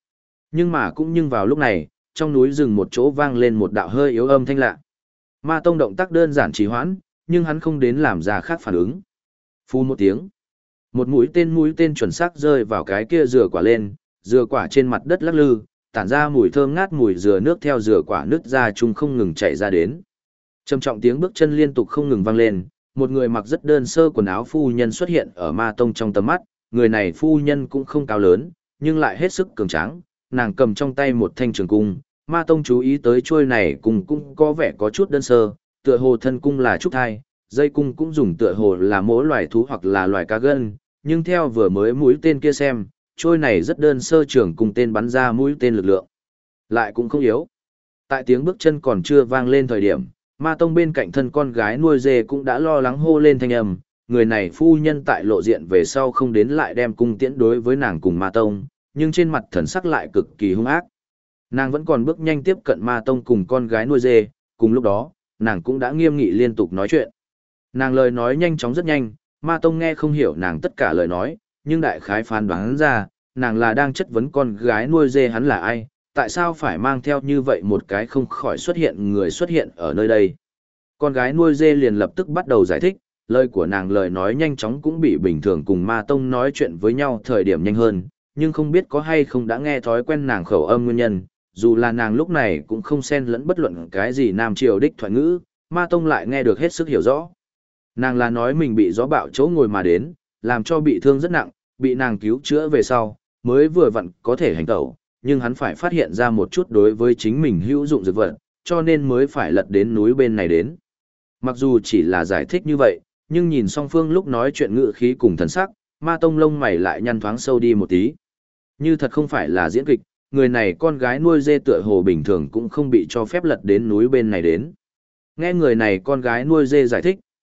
Nhưng vào lúc này, trong núi rừng một chỗ vang lên một đạo hơi yếu âm thanh lạ. Ma Tông động tác đơn giản trì hoãn, nhưng hắn không đến làm ra khác phản ứng. Phu một tiếng, một mũi tên chuẩn xác rơi vào cái kia dừa quả lên, dừa quả trên mặt đất lắc lư, tản ra mùi thơm ngát mùi dừa nước theo dừa quả nứt ra chung không ngừng chảy ra đến. Trầm trọng tiếng bước chân liên tục không ngừng vang lên, một người mặc rất đơn sơ quần áo phu nhân xuất hiện ở Ma Tông trong tầm mắt, người này phu nhân cũng không cao lớn, nhưng lại hết sức cường tráng, nàng cầm trong tay một thanh trường cung, Ma Tông chú ý tới chuôi này cùng cũng có vẻ có chút đơn sơ, tựa hồ thân cung là trúc thai, dây cung cũng dùng tựa hồ là mỗi loài thú hoặc là loài cá gân, nhưng theo vừa mới mũi tên kia xem, trôi này rất đơn sơ trường cung tên bắn ra mũi tên lực lượng, lại cũng không yếu. Tại tiếng bước chân còn chưa vang lên thời điểm, Ma Tông bên cạnh thân con gái nuôi dê cũng đã lo lắng hô lên thanh âm, người này phu nhân tại lộ diện về sau không đến lại đem cung tiễn đối với nàng cùng Ma Tông, nhưng trên mặt thần sắc lại cực kỳ hung ác. Nàng vẫn còn bước nhanh tiếp cận Ma Tông cùng con gái nuôi dê, cùng lúc đó, nàng cũng đã nghiêm nghị liên tục nói chuyện. Nàng lời nói nhanh chóng rất nhanh, Ma Tông nghe không hiểu nàng tất cả lời nói, nhưng đại khái phán đoán ra, nàng là đang chất vấn con gái nuôi dê hắn là ai, tại sao phải mang theo như vậy một cái không khỏi xuất hiện người xuất hiện ở nơi đây. Con gái nuôi dê liền lập tức bắt đầu giải thích, lời của nàng lời nói nhanh chóng cũng bị bình thường cùng Ma Tông nói chuyện với nhau thời điểm nhanh hơn, nhưng không biết có hay không đã nghe thói quen nàng khẩu âm nguyên nhân, dù là nàng lúc này cũng không xen lẫn bất luận cái gì Nam Triều đích thoại ngữ, Ma Tông lại nghe được hết sức hiểu rõ. Nàng là nói mình bị gió bạo chỗ ngồi mà đến, làm cho bị thương rất nặng, bị nàng cứu chữa về sau, mới vừa vặn có thể hành tẩu, nhưng hắn phải phát hiện ra một chút đối với chính mình hữu dụng dược vật, cho nên mới phải lật đến núi bên này đến. Mặc dù chỉ là giải thích như vậy, nhưng nhìn song phương lúc nói chuyện ngữ khí cùng thần sắc, Ma Tông lông mày lại nhăn thoáng sâu đi một tí. Như thật không phải là diễn kịch, người này con gái nuôi dê tựa hồ bình thường cũng không bị cho phép lật đến núi bên này đến. Nghe người này con gái nuôi dê giải thích,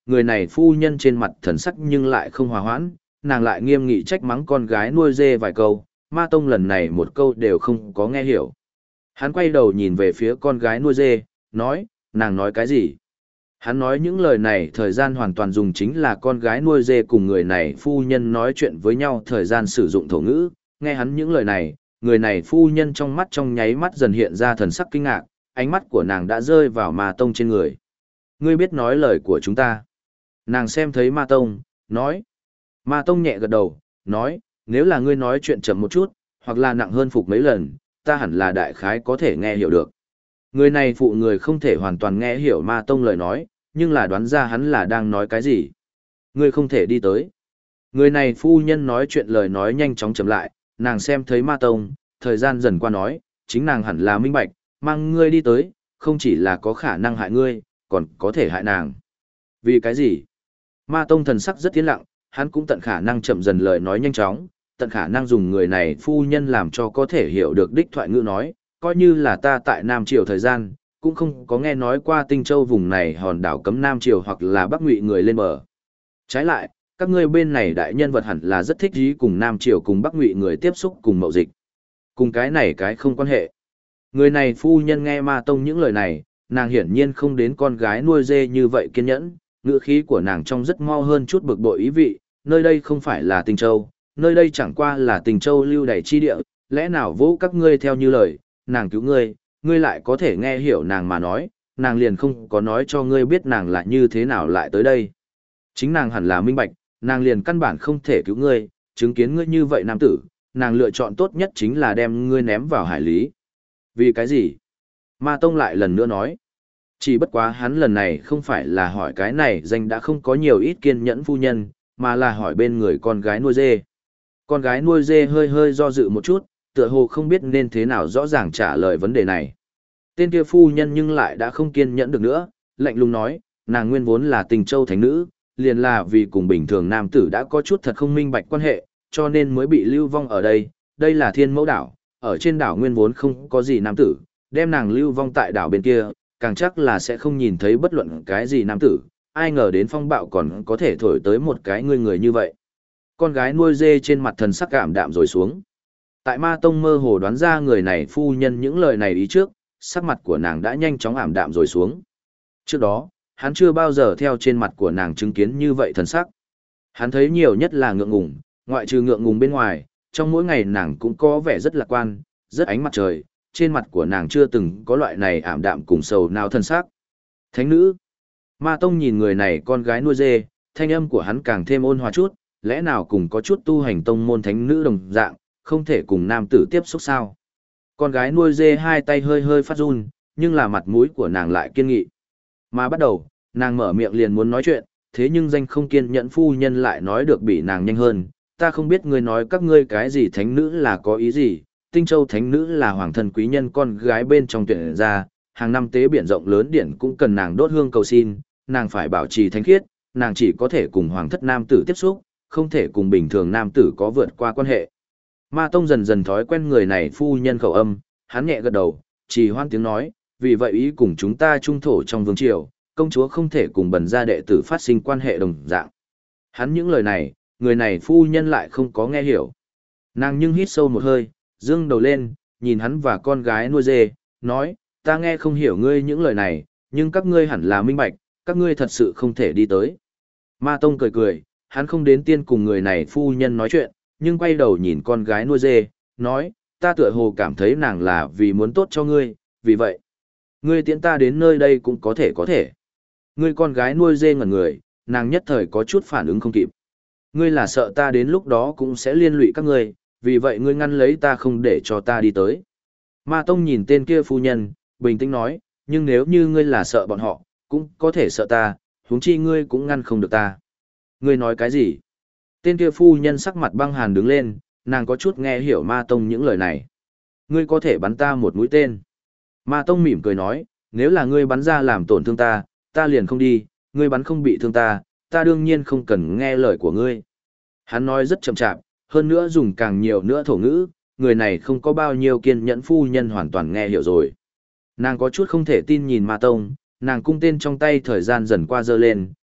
người này phu nhân trên mặt thần sắc nhưng lại không hòa hoãn, nàng lại nghiêm nghị trách mắng con gái nuôi dê vài câu, Ma Tông lần này một câu đều không có nghe hiểu. Hắn quay đầu nhìn về phía con gái nuôi dê, nói, nàng nói cái gì? Hắn nói những lời này thời gian hoàn toàn dùng chính là con gái nuôi dê cùng người này phu nhân nói chuyện với nhau thời gian sử dụng thổ ngữ, nghe hắn những lời này, người này phu nhân trong mắt trong nháy mắt dần hiện ra thần sắc kinh ngạc, ánh mắt của nàng đã rơi vào Ma Tông trên người. Ngươi biết nói lời của chúng ta. Nàng xem thấy Ma Tông, nói. Ma Tông nhẹ gật đầu, nói, nếu là ngươi nói chuyện chậm một chút, hoặc là nặng hơn phục mấy lần, ta hẳn là đại khái có thể nghe hiểu được. Người này phụ người không thể hoàn toàn nghe hiểu Ma Tông lời nói, nhưng là đoán ra hắn là đang nói cái gì. Ngươi không thể đi tới. Người này phu nhân nói chuyện lời nói nhanh chóng chậm lại, nàng xem thấy Ma Tông, thời gian dần qua nói, chính nàng hẳn là minh bạch, mang ngươi đi tới, không chỉ là có khả năng hại ngươi, còn có thể hại nàng. Vì cái gì? Ma Tông thần sắc rất tiến lặng, hắn cũng tận khả năng chậm dần lời nói nhanh chóng, tận khả năng dùng người này phu nhân làm cho có thể hiểu được đích thoại ngữ nói, coi như là ta tại Nam Triều thời gian, cũng không có nghe nói qua Tinh Châu vùng này hòn đảo cấm Nam Triều hoặc là Bắc Ngụy người lên bờ. Trái lại, các ngươi bên này đại nhân vật hẳn là rất thích ý cùng Nam Triều cùng Bắc Ngụy người tiếp xúc cùng mậu dịch. Cùng cái này cái không quan hệ. Người này phu nhân nghe Ma Tông những lời này, nàng hiển nhiên không đến con gái nuôi dê như vậy kiên nhẫn, ngữ khí của nàng trong rất mo hơn chút bực bội ý vị, nơi đây không phải là Tinh Châu, nơi đây chẳng qua là Tinh Châu lưu đày chi địa, lẽ nào vỗ các ngươi theo như lời, nàng cứu ngươi, ngươi lại có thể nghe hiểu nàng mà nói, nàng liền không có nói cho ngươi biết nàng là như thế nào lại tới đây. Chính nàng hẳn là minh bạch, nàng liền căn bản không thể cứu ngươi, chứng kiến ngươi như vậy nam tử, nàng lựa chọn tốt nhất chính là đem ngươi ném vào hải lý. Vì cái gì? Ma Tông lại lần nữa nói. Chỉ bất quá hắn lần này không phải là hỏi cái này danh đã không có nhiều ít kiên nhẫn phu nhân, mà là hỏi bên người con gái nuôi dê. Con gái nuôi dê hơi hơi do dự một chút, tựa hồ không biết nên thế nào rõ ràng trả lời vấn đề này. Tên kia phu nhân nhưng lại đã không kiên nhẫn được nữa, lạnh lùng nói, nàng nguyên vốn là Tình Châu thánh nữ, liền là vì cùng bình thường nam tử đã có chút thật không minh bạch quan hệ, cho nên mới bị lưu vong ở đây. Đây là Thiên Mẫu đảo, ở trên đảo nguyên vốn không có gì nam tử, đem nàng lưu vong tại đảo bên kia, càng chắc là sẽ không nhìn thấy bất luận cái gì nam tử, ai ngờ đến phong bạo còn có thể thổi tới một cái người như vậy. Con gái nuôi dê trên mặt thần sắc cảm đạm rồi xuống. Tại Ma Tông mơ hồ đoán ra người này phu nhân những lời này ý trước, sắc mặt của nàng đã nhanh chóng ảm đạm rồi xuống. Trước đó, hắn chưa bao giờ theo trên mặt của nàng chứng kiến như vậy thần sắc. Hắn thấy nhiều nhất là ngượng ngùng, ngoại trừ ngượng ngùng bên ngoài, trong mỗi ngày nàng cũng có vẻ rất lạc quan, rất ánh mặt trời, trên mặt của nàng chưa từng có loại này ảm đạm cùng sầu nào thần sắc. Thánh nữ. Ma Tông nhìn người này con gái nuôi dê, thanh âm của hắn càng thêm ôn hòa chút, lẽ nào cùng có chút tu hành tông môn thánh nữ đồng dạng, không thể cùng nam tử tiếp xúc sao? Con gái nuôi dê hai tay hơi hơi phát run, nhưng là mặt mũi của nàng lại kiên nghị. Mà bắt đầu, nàng mở miệng liền muốn nói chuyện, thế nhưng danh không kiên nhẫn phu nhân lại nói được bị nàng nhanh hơn. Ta không biết ngươi nói các ngươi cái gì thánh nữ là có ý gì, Tinh Châu thánh nữ là hoàng thân quý nhân con gái bên trong tuyển ra, hàng năm tế biển rộng lớn điển cũng cần nàng đốt hương cầu xin, nàng phải bảo trì thánh khiết, nàng chỉ có thể cùng hoàng thất nam tử tiếp xúc, không thể cùng bình thường nam tử có vượt qua quan hệ. Ma Tông dần dần thói quen người này phu nhân khẩu âm, hắn nhẹ gật đầu, chỉ hoan tiếng nói, vì vậy ý cùng chúng ta trung thổ trong vương triều, công chúa không thể cùng bần gia đệ tử phát sinh quan hệ đồng dạng. Hắn những lời này, người này phu nhân lại không có nghe hiểu. Nàng nhưng hít sâu một hơi, dương đầu lên, nhìn hắn và con gái nuôi dê, nói, ta nghe không hiểu ngươi những lời này, nhưng các ngươi hẳn là minh bạch, các ngươi thật sự không thể đi tới. Ma Tông cười cười, hắn không đến tiên cùng người này phu nhân nói chuyện, nhưng quay đầu nhìn con gái nuôi dê, nói, ta tựa hồ cảm thấy nàng là vì muốn tốt cho ngươi, vì vậy, ngươi tiễn ta đến nơi đây cũng có thể. Ngươi con gái nuôi dê ngẩn người, nàng nhất thời có chút phản ứng không kịp. Ngươi là sợ ta đến lúc đó cũng sẽ liên lụy các ngươi, vì vậy ngươi ngăn lấy ta không để cho ta đi tới. Ma Tông nhìn tên kia phu nhân, bình tĩnh nói, nhưng nếu như ngươi là sợ bọn họ, cũng có thể sợ ta, huống chi ngươi cũng ngăn không được ta. Ngươi nói cái gì? Tên kia phu nhân sắc mặt băng hàn đứng lên, nàng có chút nghe hiểu Ma Tông những lời này. Ngươi có thể bắn ta một mũi tên. Ma Tông mỉm cười nói, nếu là ngươi bắn ra làm tổn thương ta, ta liền không đi, ngươi bắn không bị thương ta, ta đương nhiên không cần nghe lời của ngươi. Hắn nói rất chậm chạp, hơn nữa dùng càng nhiều nữa thổ ngữ, người này không có bao nhiêu kiên nhẫn phu nhân hoàn toàn nghe hiểu rồi. Nàng có chút không thể tin nhìn Ma Tông, nàng cung tên trong tay thời gian dần qua dơ lên,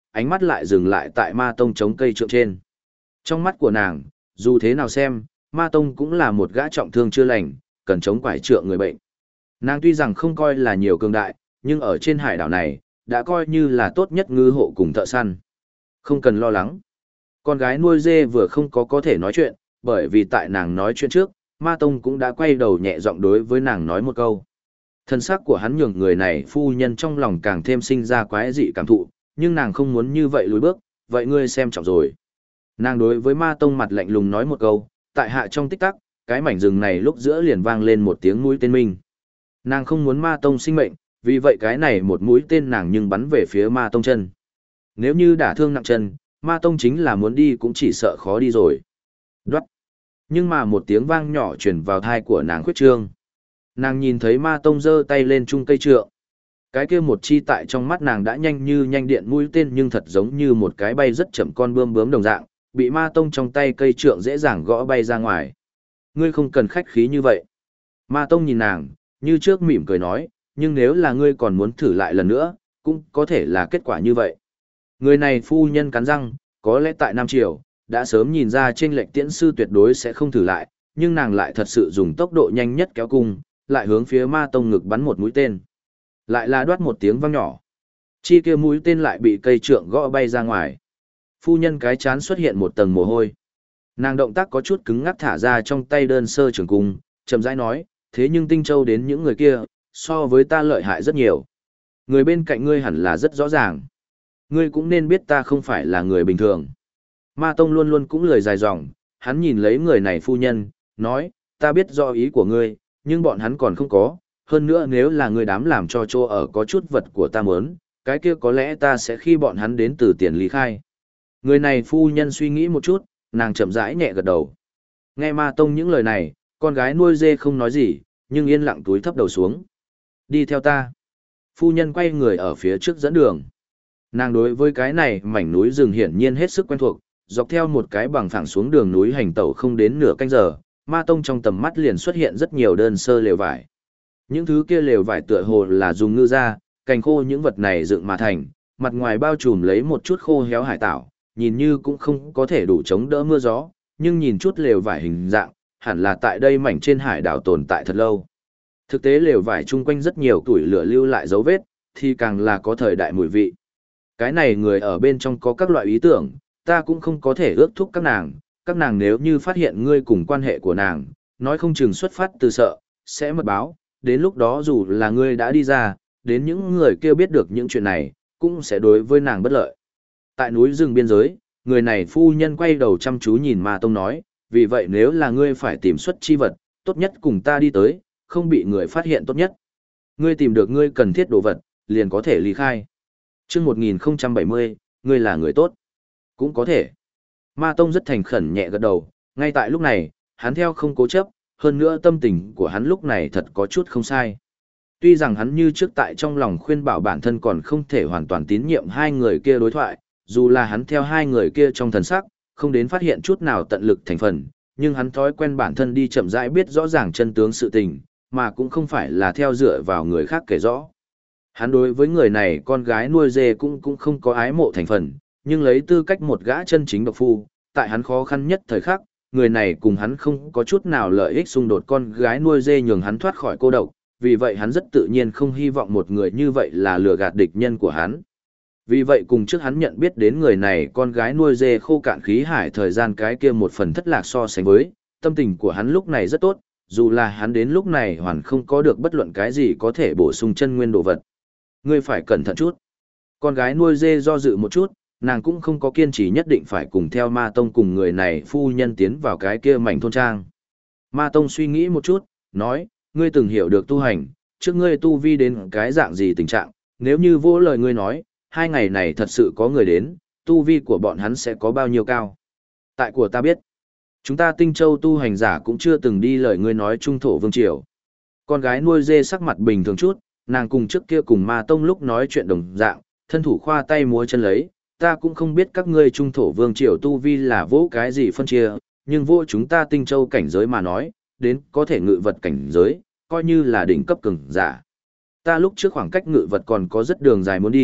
ánh mắt lại dừng lại tại ma tông chống cây trượng trên. Trong mắt của nàng, dù thế nào xem, ma tông cũng là một gã trọng thương chưa lành, cần chống quải trượng người bệnh. Nàng tuy rằng không coi là nhiều cường đại, nhưng ở trên hải đảo này, đã coi như là tốt nhất ngư hộ cùng thợ săn. Không cần lo lắng. Con gái nuôi dê vừa không có thể nói chuyện, bởi vì tại nàng nói chuyện trước, ma tông cũng đã quay đầu nhẹ giọng đối với nàng nói một câu. Thân xác của hắn nhường người này phu nhân trong lòng càng thêm sinh ra quái dị cảm thụ, nhưng nàng không muốn như vậy lùi bước, vậy ngươi xem trọng rồi. Nàng đối với ma tông mặt lạnh lùng nói một câu, tại hạ trong tích tắc, cái mảnh rừng này lúc giữa liền vang lên một tiếng mũi tên minh. Nàng không muốn ma tông sinh mệnh, vì vậy cái này một mũi tên nàng nhưng bắn về phía ma tông chân. Nếu như đả thương nặng chân, ma tông chính là muốn đi cũng chỉ sợ khó đi rồi. Đoát. Nhưng mà một tiếng vang nhỏ truyền vào thai của nàng khuyết trương. Nàng nhìn thấy ma tông giơ tay lên chung cây trượng. Cái kia một chi tại trong mắt nàng đã nhanh như nhanh điện mũi tên nhưng thật giống như một cái bay rất chậm con bướm bướm đồng dạng, bị ma tông trong tay cây trượng dễ dàng gõ bay ra ngoài. Ngươi không cần khách khí như vậy. Ma tông nhìn nàng, như trước mỉm cười nói, nhưng nếu là ngươi còn muốn thử lại lần nữa, cũng có thể là kết quả như vậy. Người này phu nhân cắn răng, có lẽ tại Nam Triều, đã sớm nhìn ra trên lệnh tiễn sư tuyệt đối sẽ không thử lại, nhưng nàng lại thật sự dùng tốc độ nhanh nhất kéo cung, lại hướng phía ma tông ngực bắn một mũi tên. Lại là đoát một tiếng vang nhỏ. Chi kia mũi tên lại bị cây trượng gõ bay ra ngoài. Phu nhân cái chán xuất hiện một tầng mồ hôi. Nàng động tác có chút cứng ngắc thả ra trong tay đơn sơ trường cung, chậm rãi nói, thế nhưng Tinh Châu đến những người kia, so với ta lợi hại rất nhiều. Người bên cạnh ngươi hẳn là rất rõ ràng. Ngươi cũng nên biết ta không phải là người bình thường. Ma Tông luôn luôn cũng lười dài dòng, hắn nhìn lấy người này phu nhân, nói, ta biết rõ ý của ngươi, nhưng bọn hắn còn không có. Hơn nữa nếu là ngươi đám làm cho chỗ ở có chút vật của ta muốn, cái kia có lẽ ta sẽ khi bọn hắn đến từ tiền lý khai. Người này phu nhân suy nghĩ một chút, nàng chậm rãi nhẹ gật đầu. Nghe Ma Tông những lời này, con gái nuôi dê không nói gì, nhưng yên lặng túi thấp đầu xuống. Đi theo ta. Phu nhân quay người ở phía trước dẫn đường. Nàng đối với cái này mảnh núi rừng hiển nhiên hết sức quen thuộc, dọc theo một cái bằng phẳng xuống đường núi hành tẩu không đến nửa canh giờ, Ma Tông trong tầm mắt liền xuất hiện rất nhiều đơn sơ lều vải. Những thứ kia lều vải tựa hồ là dùng ngư da, cành khô những vật này dựng mà thành, mặt ngoài bao trùm lấy một chút khô héo hải tảo, nhìn như cũng không có thể đủ chống đỡ mưa gió, nhưng nhìn chút lều vải hình dạng, hẳn là tại đây mảnh trên hải đảo tồn tại thật lâu. Thực tế lều vải chung quanh rất nhiều tuổi lửa lưu lại dấu vết, thì càng là có thời đại mùi vị. Cái này người ở bên trong có các loại ý tưởng, ta cũng không có thể ước thúc các nàng nếu như phát hiện ngươi cùng quan hệ của nàng, nói không chừng xuất phát từ sợ, sẽ mật báo, đến lúc đó dù là ngươi đã đi ra, đến những người kia biết được những chuyện này, cũng sẽ đối với nàng bất lợi. Tại núi rừng biên giới, người này phu nhân quay đầu chăm chú nhìn Ma Tông nói, vì vậy nếu là ngươi phải tìm xuất chi vật, tốt nhất cùng ta đi tới, không bị người phát hiện tốt nhất. Ngươi tìm được ngươi cần thiết đồ vật, liền có thể ly khai. Trước 1070, ngươi là người tốt. Cũng có thể. Ma Tông rất thành khẩn nhẹ gật đầu, ngay tại lúc này, hắn theo không cố chấp, hơn nữa tâm tình của hắn lúc này thật có chút không sai. Tuy rằng hắn như trước tại trong lòng khuyên bảo bản thân còn không thể hoàn toàn tín nhiệm hai người kia đối thoại, dù là hắn theo hai người kia trong thần sắc, không đến phát hiện chút nào tận lực thành phần, nhưng hắn thói quen bản thân đi chậm rãi biết rõ ràng chân tướng sự tình, mà cũng không phải là theo dựa vào người khác kể rõ. Hắn đối với người này con gái nuôi dê cũng không có ái mộ thành phần, nhưng lấy tư cách một gã chân chính độc phu, tại hắn khó khăn nhất thời khắc, người này cùng hắn không có chút nào lợi ích xung đột con gái nuôi dê nhường hắn thoát khỏi cô độc, vì vậy hắn rất tự nhiên không hy vọng một người như vậy là lừa gạt địch nhân của hắn. Vì vậy cùng trước hắn nhận biết đến người này con gái nuôi dê khô cạn khí hải thời gian cái kia một phần thất lạc so sánh với, tâm tình của hắn lúc này rất tốt, dù là hắn đến lúc này hoàn không có được bất luận cái gì có thể bổ sung chân nguyên đồ vật. Ngươi phải cẩn thận chút. Con gái nuôi dê do dự một chút, nàng cũng không có kiên trì nhất định phải cùng theo Ma Tông cùng người này phu nhân tiến vào cái kia mảnh thôn trang. Ma Tông suy nghĩ một chút, nói, ngươi từng hiểu được tu hành, trước ngươi tu vi đến cái dạng gì tình trạng, nếu như vô lời ngươi nói, 2 ngày này thật sự có người đến, tu vi của bọn hắn sẽ có bao nhiêu cao. Tại của ta biết, chúng ta Tinh Châu tu hành giả cũng chưa từng đi lời ngươi nói trung thổ vương triều. Con gái nuôi dê sắc mặt bình thường chút, nàng cùng trước kia cùng Ma Tông lúc nói chuyện đồng dạng, thân thủ khoa tay múa chân lấy, ta cũng không biết các ngươi trung thổ vương triều tu vi là vỗ cái gì phân chia, nhưng vỗ chúng ta Tinh Châu cảnh giới mà nói, đến có thể ngự vật cảnh giới, coi như là đỉnh cấp cường giả. Ta lúc trước khoảng cách ngự vật còn có rất đường dài muốn đi,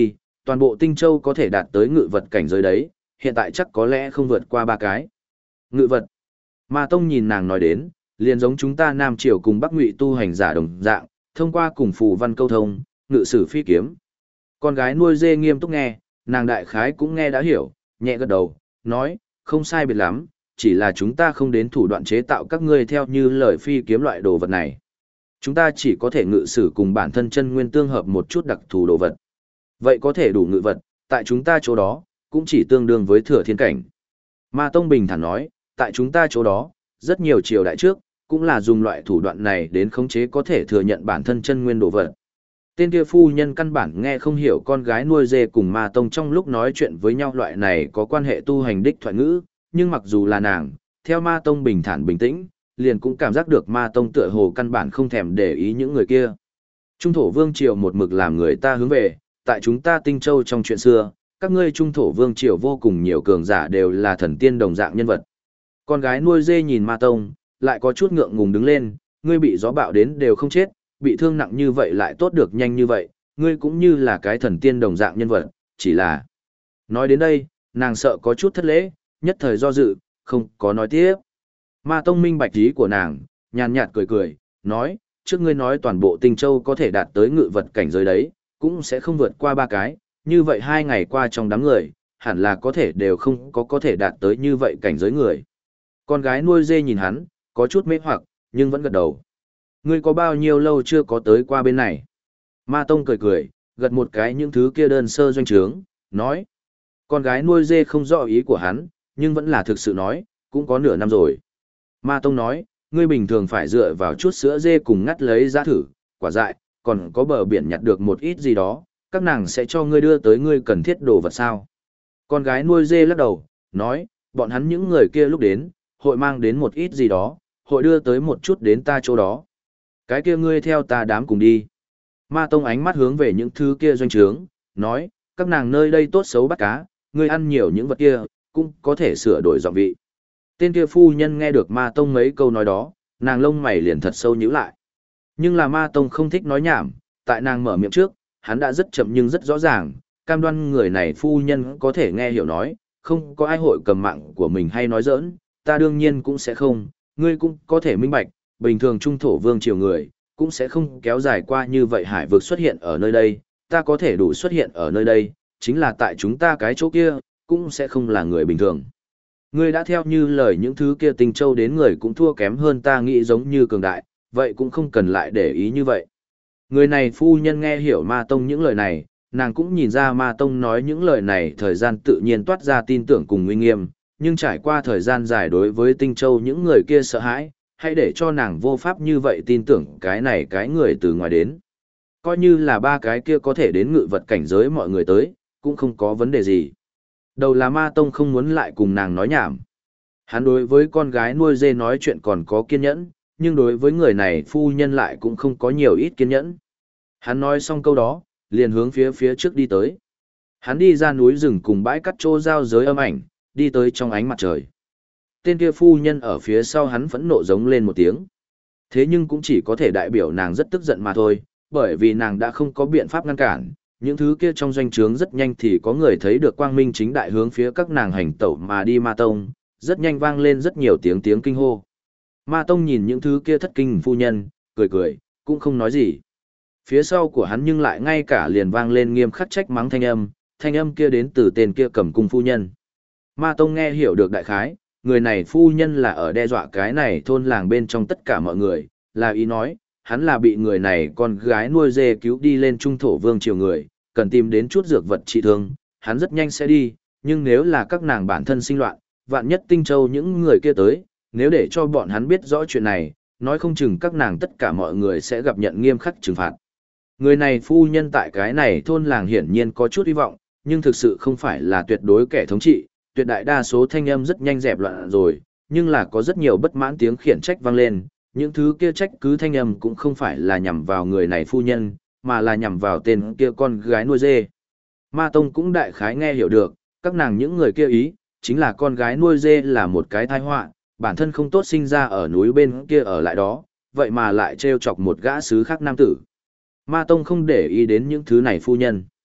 toàn bộ Tinh Châu có thể đạt tới ngự vật cảnh giới đấy, hiện tại chắc có lẽ không vượt qua 3 cái. Ngự vật. Ma Tông nhìn nàng nói đến, liền giống chúng ta Nam Triều cùng Bắc Ngụy tu hành giả đồng dạng, thông qua cùng phù văn câu thông, ngự sử phi kiếm. Con gái nuôi dê nghiêm túc nghe, nàng đại khái cũng nghe đã hiểu, nhẹ gật đầu, nói, không sai biệt lắm, chỉ là chúng ta không đến thủ đoạn chế tạo các ngươi theo như lời phi kiếm loại đồ vật này. Chúng ta chỉ có thể ngự sử cùng bản thân chân nguyên tương hợp một chút đặc thù đồ vật. Vậy có thể đủ ngự vật, tại chúng ta chỗ đó, cũng chỉ tương đương với thừa thiên cảnh. Ma Tông bình thản nói, tại chúng ta chỗ đó, rất nhiều triều đại trước, cũng là dùng loại thủ đoạn này đến khống chế có thể thừa nhận bản thân chân nguyên đồ vật. Tên kia phu nhân căn bản nghe không hiểu con gái nuôi dê cùng Ma Tông trong lúc nói chuyện với nhau loại này có quan hệ tu hành đích thoại ngữ, nhưng mặc dù là nàng, theo Ma Tông bình thản bình tĩnh, liền cũng cảm giác được Ma Tông tựa hồ căn bản không thèm để ý những người kia. Trung thổ vương triều một mực làm người ta hướng về, tại chúng ta Tinh Châu trong chuyện xưa, các ngươi trung thổ vương triều vô cùng nhiều cường giả đều là thần tiên đồng dạng nhân vật. Con gái nuôi dê nhìn Ma Tông, lại có chút ngượng ngùng đứng lên, ngươi bị gió bạo đến đều không chết, bị thương nặng như vậy lại tốt được nhanh như vậy, ngươi cũng như là cái thần tiên đồng dạng nhân vật, chỉ là... Nói đến đây, nàng sợ có chút thất lễ, nhất thời do dự, không có nói tiếp. Ma Tông minh bạch ý của nàng, nhàn nhạt cười cười, nói, trước ngươi nói toàn bộ Tinh Châu có thể đạt tới ngự vật cảnh giới đấy, cũng sẽ không vượt qua 3 cái, như vậy 2 ngày qua trong đám người, hẳn là có thể đều không có thể đạt tới như vậy cảnh giới người. Con gái nuôi dê nhìn hắn, có chút mê hoặc, nhưng vẫn gật đầu. Ngươi có bao nhiêu lâu chưa có tới qua bên này? Ma Tông cười cười, gật một cái những thứ kia đơn sơ doanh trướng, nói. Con gái nuôi dê không rõ ý của hắn, nhưng vẫn là thực sự nói, cũng có nửa năm rồi. Ma Tông nói, ngươi bình thường phải dựa vào chút sữa dê cùng ngắt lấy giá thử, quả dại, còn có bờ biển nhặt được một ít gì đó, các nàng sẽ cho ngươi đưa tới ngươi cần thiết đồ vật sao. Con gái nuôi dê lắc đầu, nói, bọn hắn những người kia lúc đến, hội mang đến một ít gì đó, hội đưa tới một chút đến ta chỗ đó. Cái kia ngươi theo ta đám cùng đi. Ma Tông ánh mắt hướng về những thứ kia doanh trướng, nói, các nàng nơi đây tốt xấu bắt cá, ngươi ăn nhiều những vật kia, cũng có thể sửa đổi giọng vị. Tên kia phu nhân nghe được Ma Tông mấy câu nói đó, nàng lông mày liền thật sâu nhíu lại. Nhưng là Ma Tông không thích nói nhảm, tại nàng mở miệng trước, hắn đã rất chậm nhưng rất rõ ràng, cam đoan người này phu nhân có thể nghe hiểu nói, không có ai hội cầm mạng của mình hay nói giỡn, ta đương nhiên cũng sẽ không, ngươi cũng có thể minh bạch, bình thường trung thổ vương triều người, cũng sẽ không kéo dài qua như vậy hải vực xuất hiện ở nơi đây, ta có thể đủ xuất hiện ở nơi đây, chính là tại chúng ta cái chỗ kia, cũng sẽ không là người bình thường. Ngươi đã theo như lời những thứ kia Tinh Châu đến người cũng thua kém hơn ta nghĩ giống như cường đại, vậy cũng không cần lại để ý như vậy. Người này phu nhân nghe hiểu Ma Tông những lời này, nàng cũng nhìn ra Ma Tông nói những lời này thời gian tự nhiên toát ra tin tưởng cùng uy nghiêm, nhưng trải qua thời gian dài đối với Tinh Châu những người kia sợ hãi, hãy để cho nàng vô pháp như vậy tin tưởng cái này cái người từ ngoài đến. Coi như là 3 cái kia có thể đến ngự vật cảnh giới mọi người tới, cũng không có vấn đề gì. Đầu là Ma Tông không muốn lại cùng nàng nói nhảm. Hắn đối với con gái nuôi dê nói chuyện còn có kiên nhẫn, nhưng đối với người này phu nhân lại cũng không có nhiều ít kiên nhẫn. Hắn nói xong câu đó, liền hướng phía trước đi tới. Hắn đi ra núi rừng cùng bãi cắt trô giao giới âm ảnh, đi tới trong ánh mặt trời. Tên kia phu nhân ở phía sau hắn phẫn nộ giống lên một tiếng. Thế nhưng cũng chỉ có thể đại biểu nàng rất tức giận mà thôi, bởi vì nàng đã không có biện pháp ngăn cản. Những thứ kia trong doanh trướng rất nhanh thì có người thấy được quang minh chính đại hướng phía các nàng hành tẩu mà đi Ma Tông, rất nhanh vang lên rất nhiều tiếng kinh hô. Ma Tông nhìn những thứ kia thất kinh phu nhân, cười cười, cũng không nói gì. Phía sau của hắn nhưng lại ngay cả liền vang lên nghiêm khắc trách mắng thanh âm kia đến từ tên kia cầm cung phu nhân. Ma Tông nghe hiểu được đại khái, người này phu nhân là ở đe dọa cái này thôn làng bên trong tất cả mọi người, là ý nói, hắn là bị người này con gái nuôi dê cứu đi lên trung thổ vương triều người, cần tìm đến chút dược vật trị thương, hắn rất nhanh sẽ đi, nhưng nếu là các nàng bản thân sinh loạn, vạn nhất Tinh Châu những người kia tới, nếu để cho bọn hắn biết rõ chuyện này, nói không chừng các nàng tất cả mọi người sẽ gặp nhận nghiêm khắc trừng phạt. Người này phu nhân tại cái này thôn làng hiển nhiên có chút hy vọng, nhưng thực sự không phải là tuyệt đối kẻ thống trị, tuyệt đại đa số thanh âm rất nhanh dẹp loạn rồi, nhưng là có rất nhiều bất mãn tiếng khiển trách vang lên, những thứ kia trách cứ thanh âm cũng không phải là nhằm vào người này phu nhân, mà là nhằm vào tên kia con gái nuôi dê. Ma Tông cũng đại khái nghe hiểu được, các nàng những người kia ý, chính là con gái nuôi dê là một cái tai họa, bản thân không tốt sinh ra ở núi bên kia ở lại đó, vậy mà lại trêu chọc một gã sứ khác nam tử. Ma Tông không để ý đến những thứ này phu nhân.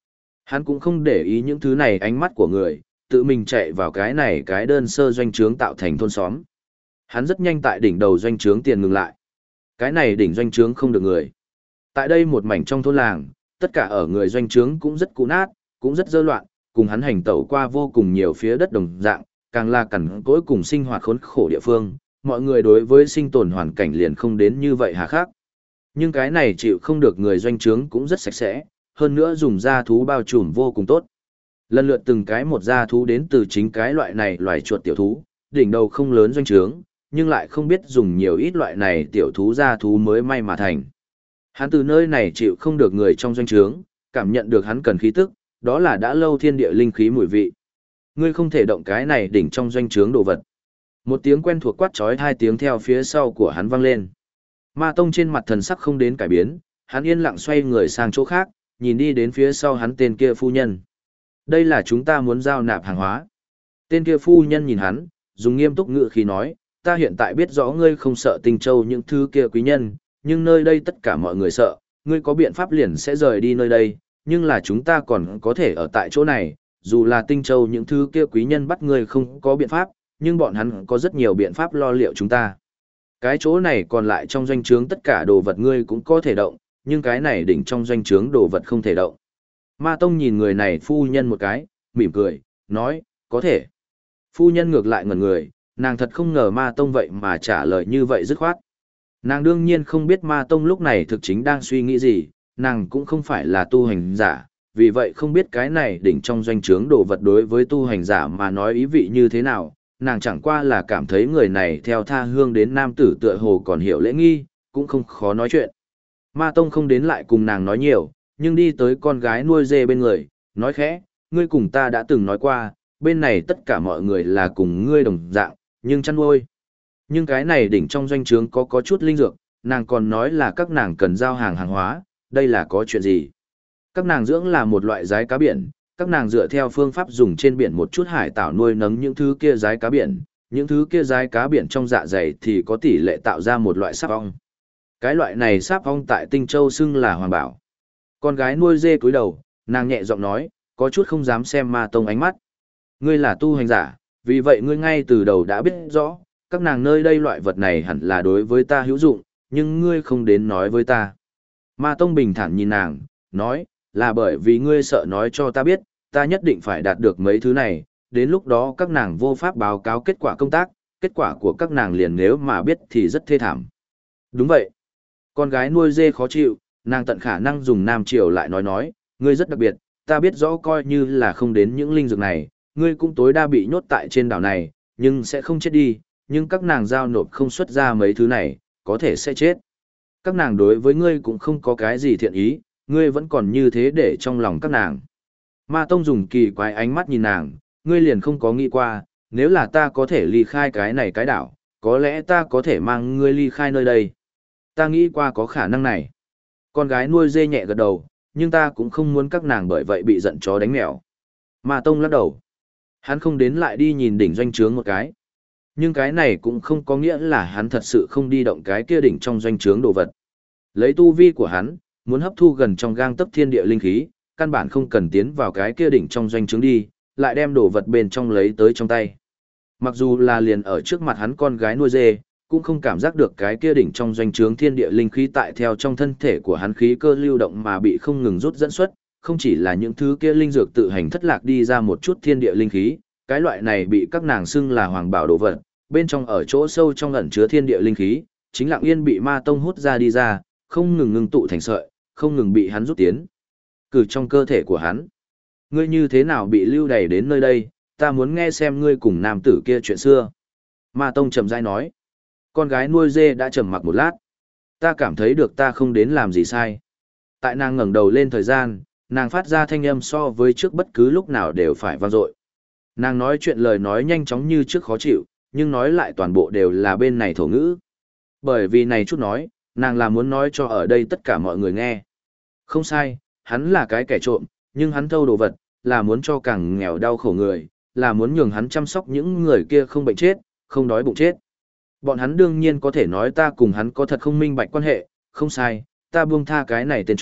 Hắn cũng không để ý những thứ này ánh mắt của người, tự mình chạy vào cái này cái đơn sơ doanh trướng tạo thành thôn xóm. Hắn rất nhanh tại đỉnh đầu doanh trướng tiền ngừng lại. Cái này đỉnh doanh trướng không được người. Tại đây một mảnh trong thôn làng, tất cả ở người doanh trướng cũng rất cũ nát, cũng rất dơ loạn, cùng hắn hành tẩu qua vô cùng nhiều phía đất đồng dạng, càng là cằn cỗi cùng sinh hoạt khốn khổ địa phương, mọi người đối với sinh tồn hoàn cảnh liền không đến như vậy hà khắc. Nhưng cái này chịu không được người doanh trướng cũng rất sạch sẽ, hơn nữa dùng da thú bao trùm vô cùng tốt. Lần lượt từng cái một da thú đến từ chính cái loại này loài chuột tiểu thú, đỉnh đầu không lớn doanh trướng, nhưng lại không biết dùng nhiều ít loại này tiểu thú da thú mới may mà thành. Hắn từ nơi này chịu không được người trong doanh trướng, cảm nhận được hắn cần khí tức, đó là đã lâu thiên địa linh khí mùi vị. Ngươi không thể động cái này đỉnh trong doanh trướng đồ vật. Một tiếng quen thuộc quát chói hai tiếng theo phía sau của hắn vang lên. Ma Tông trên mặt thần sắc không đến cải biến, hắn yên lặng xoay người sang chỗ khác, nhìn đi đến phía sau hắn tên kia phu nhân. Đây là chúng ta muốn giao nạp hàng hóa. Tên kia phu nhân nhìn hắn, dùng nghiêm túc ngữ khí nói, ta hiện tại biết rõ ngươi không sợ Tinh Châu những thứ kia quý nhân, nhưng nơi đây tất cả mọi người sợ, ngươi có biện pháp liền sẽ rời đi nơi đây, nhưng là chúng ta còn có thể ở tại chỗ này, dù là Tinh Châu những thứ kia quý nhân bắt ngươi không có biện pháp, nhưng bọn hắn có rất nhiều biện pháp lo liệu chúng ta. Cái chỗ này còn lại trong doanh trướng tất cả đồ vật ngươi cũng có thể động, nhưng cái này đỉnh trong doanh trướng đồ vật không thể động. Ma Tông nhìn người này phu nhân một cái, mỉm cười, nói, có thể. Phu nhân ngược lại ngẩn người, nàng thật không ngờ Ma Tông vậy mà trả lời như vậy dứt khoát. Nàng đương nhiên không biết Ma Tông lúc này thực chính đang suy nghĩ gì, nàng cũng không phải là tu hành giả, vì vậy không biết cái này đỉnh trong doanh trướng đồ vật đối với tu hành giả mà nói ý vị như thế nào, nàng chẳng qua là cảm thấy người này theo tha hương đến nam tử tựa hồ còn hiểu lễ nghi, cũng không khó nói chuyện. Ma Tông không đến lại cùng nàng nói nhiều, nhưng đi tới con gái nuôi dê bên người, nói khẽ, ngươi cùng ta đã từng nói qua, bên này tất cả mọi người là cùng ngươi đồng dạng, nhưng chăn nuôi. Nhưng cái này đỉnh trong doanh trướng có chút linh dược, nàng còn nói là các nàng cần giao hàng hàng hóa, đây là có chuyện gì? Các nàng dưỡng là một loại giái cá biển, các nàng dựa theo phương pháp dùng trên biển một chút hải tảo nuôi nấng những thứ kia giái cá biển, những thứ kia giái cá biển trong dạ dày thì có tỷ lệ tạo ra một loại sáp ong. Cái loại này sáp ong tại Tinh Châu xưng là hoàng bảo. Con gái nuôi dê cúi đầu, nàng nhẹ giọng nói, có chút không dám xem Ma Tông ánh mắt. Ngươi là tu hành giả, vì vậy ngươi ngay từ đầu đã biết rõ, các nàng nơi đây loại vật này hẳn là đối với ta hữu dụng, nhưng ngươi không đến nói với ta. Ma Tông bình thản nhìn nàng, nói, là bởi vì ngươi sợ nói cho ta biết, ta nhất định phải đạt được mấy thứ này, đến lúc đó các nàng vô pháp báo cáo kết quả công tác, kết quả của các nàng liền nếu mà biết thì rất thê thảm. Đúng vậy. Con gái nuôi dê khó chịu, nàng tận khả năng dùng nam triều lại nói, ngươi rất đặc biệt, ta biết rõ coi như là không đến những linh dược này, ngươi cũng tối đa bị nhốt tại trên đảo này, nhưng sẽ không chết đi, nhưng các nàng giao nộp không xuất ra mấy thứ này, có thể sẽ chết. Các nàng đối với ngươi cũng không có cái gì thiện ý, ngươi vẫn còn như thế để trong lòng các nàng. Ma Tông dùng kỳ quái ánh mắt nhìn nàng, ngươi liền không có nghĩ qua, nếu là ta có thể ly khai cái này cái đảo, có lẽ ta có thể mang ngươi ly khai nơi đây. Ta nghĩ qua có khả năng này. Con gái nuôi dê nhẹ gật đầu, nhưng ta cũng không muốn các nàng bởi vậy bị giận chó đánh mèo. Ma Tông lắc đầu. Hắn không đến lại đi nhìn đỉnh doanh trướng một cái. Nhưng cái này cũng không có nghĩa là hắn thật sự không đi động cái kia đỉnh trong doanh trướng đồ vật. Lấy tu vi của hắn, muốn hấp thu gần trong gang tấc thiên địa linh khí, căn bản không cần tiến vào cái kia đỉnh trong doanh trướng đi, lại đem đồ vật bên trong lấy tới trong tay. Mặc dù là liền ở trước mặt hắn con gái nuôi dê, cũng không cảm giác được cái kia đỉnh trong doanh trướng thiên địa linh khí tại theo trong thân thể của hắn khí cơ lưu động mà bị không ngừng rút dẫn xuất, không chỉ là những thứ kia linh dược tự hành thất lạc đi ra một chút thiên địa linh khí, cái loại này bị các nàng xưng là hoàng bảo đồ vật, bên trong ở chỗ sâu trong ẩn chứa thiên địa linh khí, chính lặng yên bị Ma Tông hút ra đi ra, không ngừng ngưng tụ thành sợi, không ngừng bị hắn rút tiến cử trong cơ thể của hắn. Ngươi như thế nào bị lưu đày đến nơi đây, ta muốn nghe xem ngươi cùng nam tử kia chuyện xưa. Ma Tông chậm rãi nói. Con gái nuôi dê đã trầm mặc một lát. Ta cảm thấy được ta không đến làm gì sai. Tại nàng ngẩng đầu lên thời gian, nàng phát ra thanh âm so với trước bất cứ lúc nào đều phải vang dội. Nàng nói chuyện lời nói nhanh chóng như trước khó chịu, nhưng nói lại toàn bộ đều là bên này thổ ngữ. Bởi vì này chút nói, nàng là muốn nói cho ở đây tất cả mọi người nghe. Không sai, hắn là cái kẻ trộm, nhưng hắn thâu đồ vật, là muốn cho càng nghèo đau khổ người, là muốn nhường hắn chăm sóc những người kia không bệnh chết, không đói bụng chết. Bọn hắn đương nhiên có thể nói ta cùng hắn có thật không minh bạch quan hệ, không sai, ta buông tha cái này tên trộm,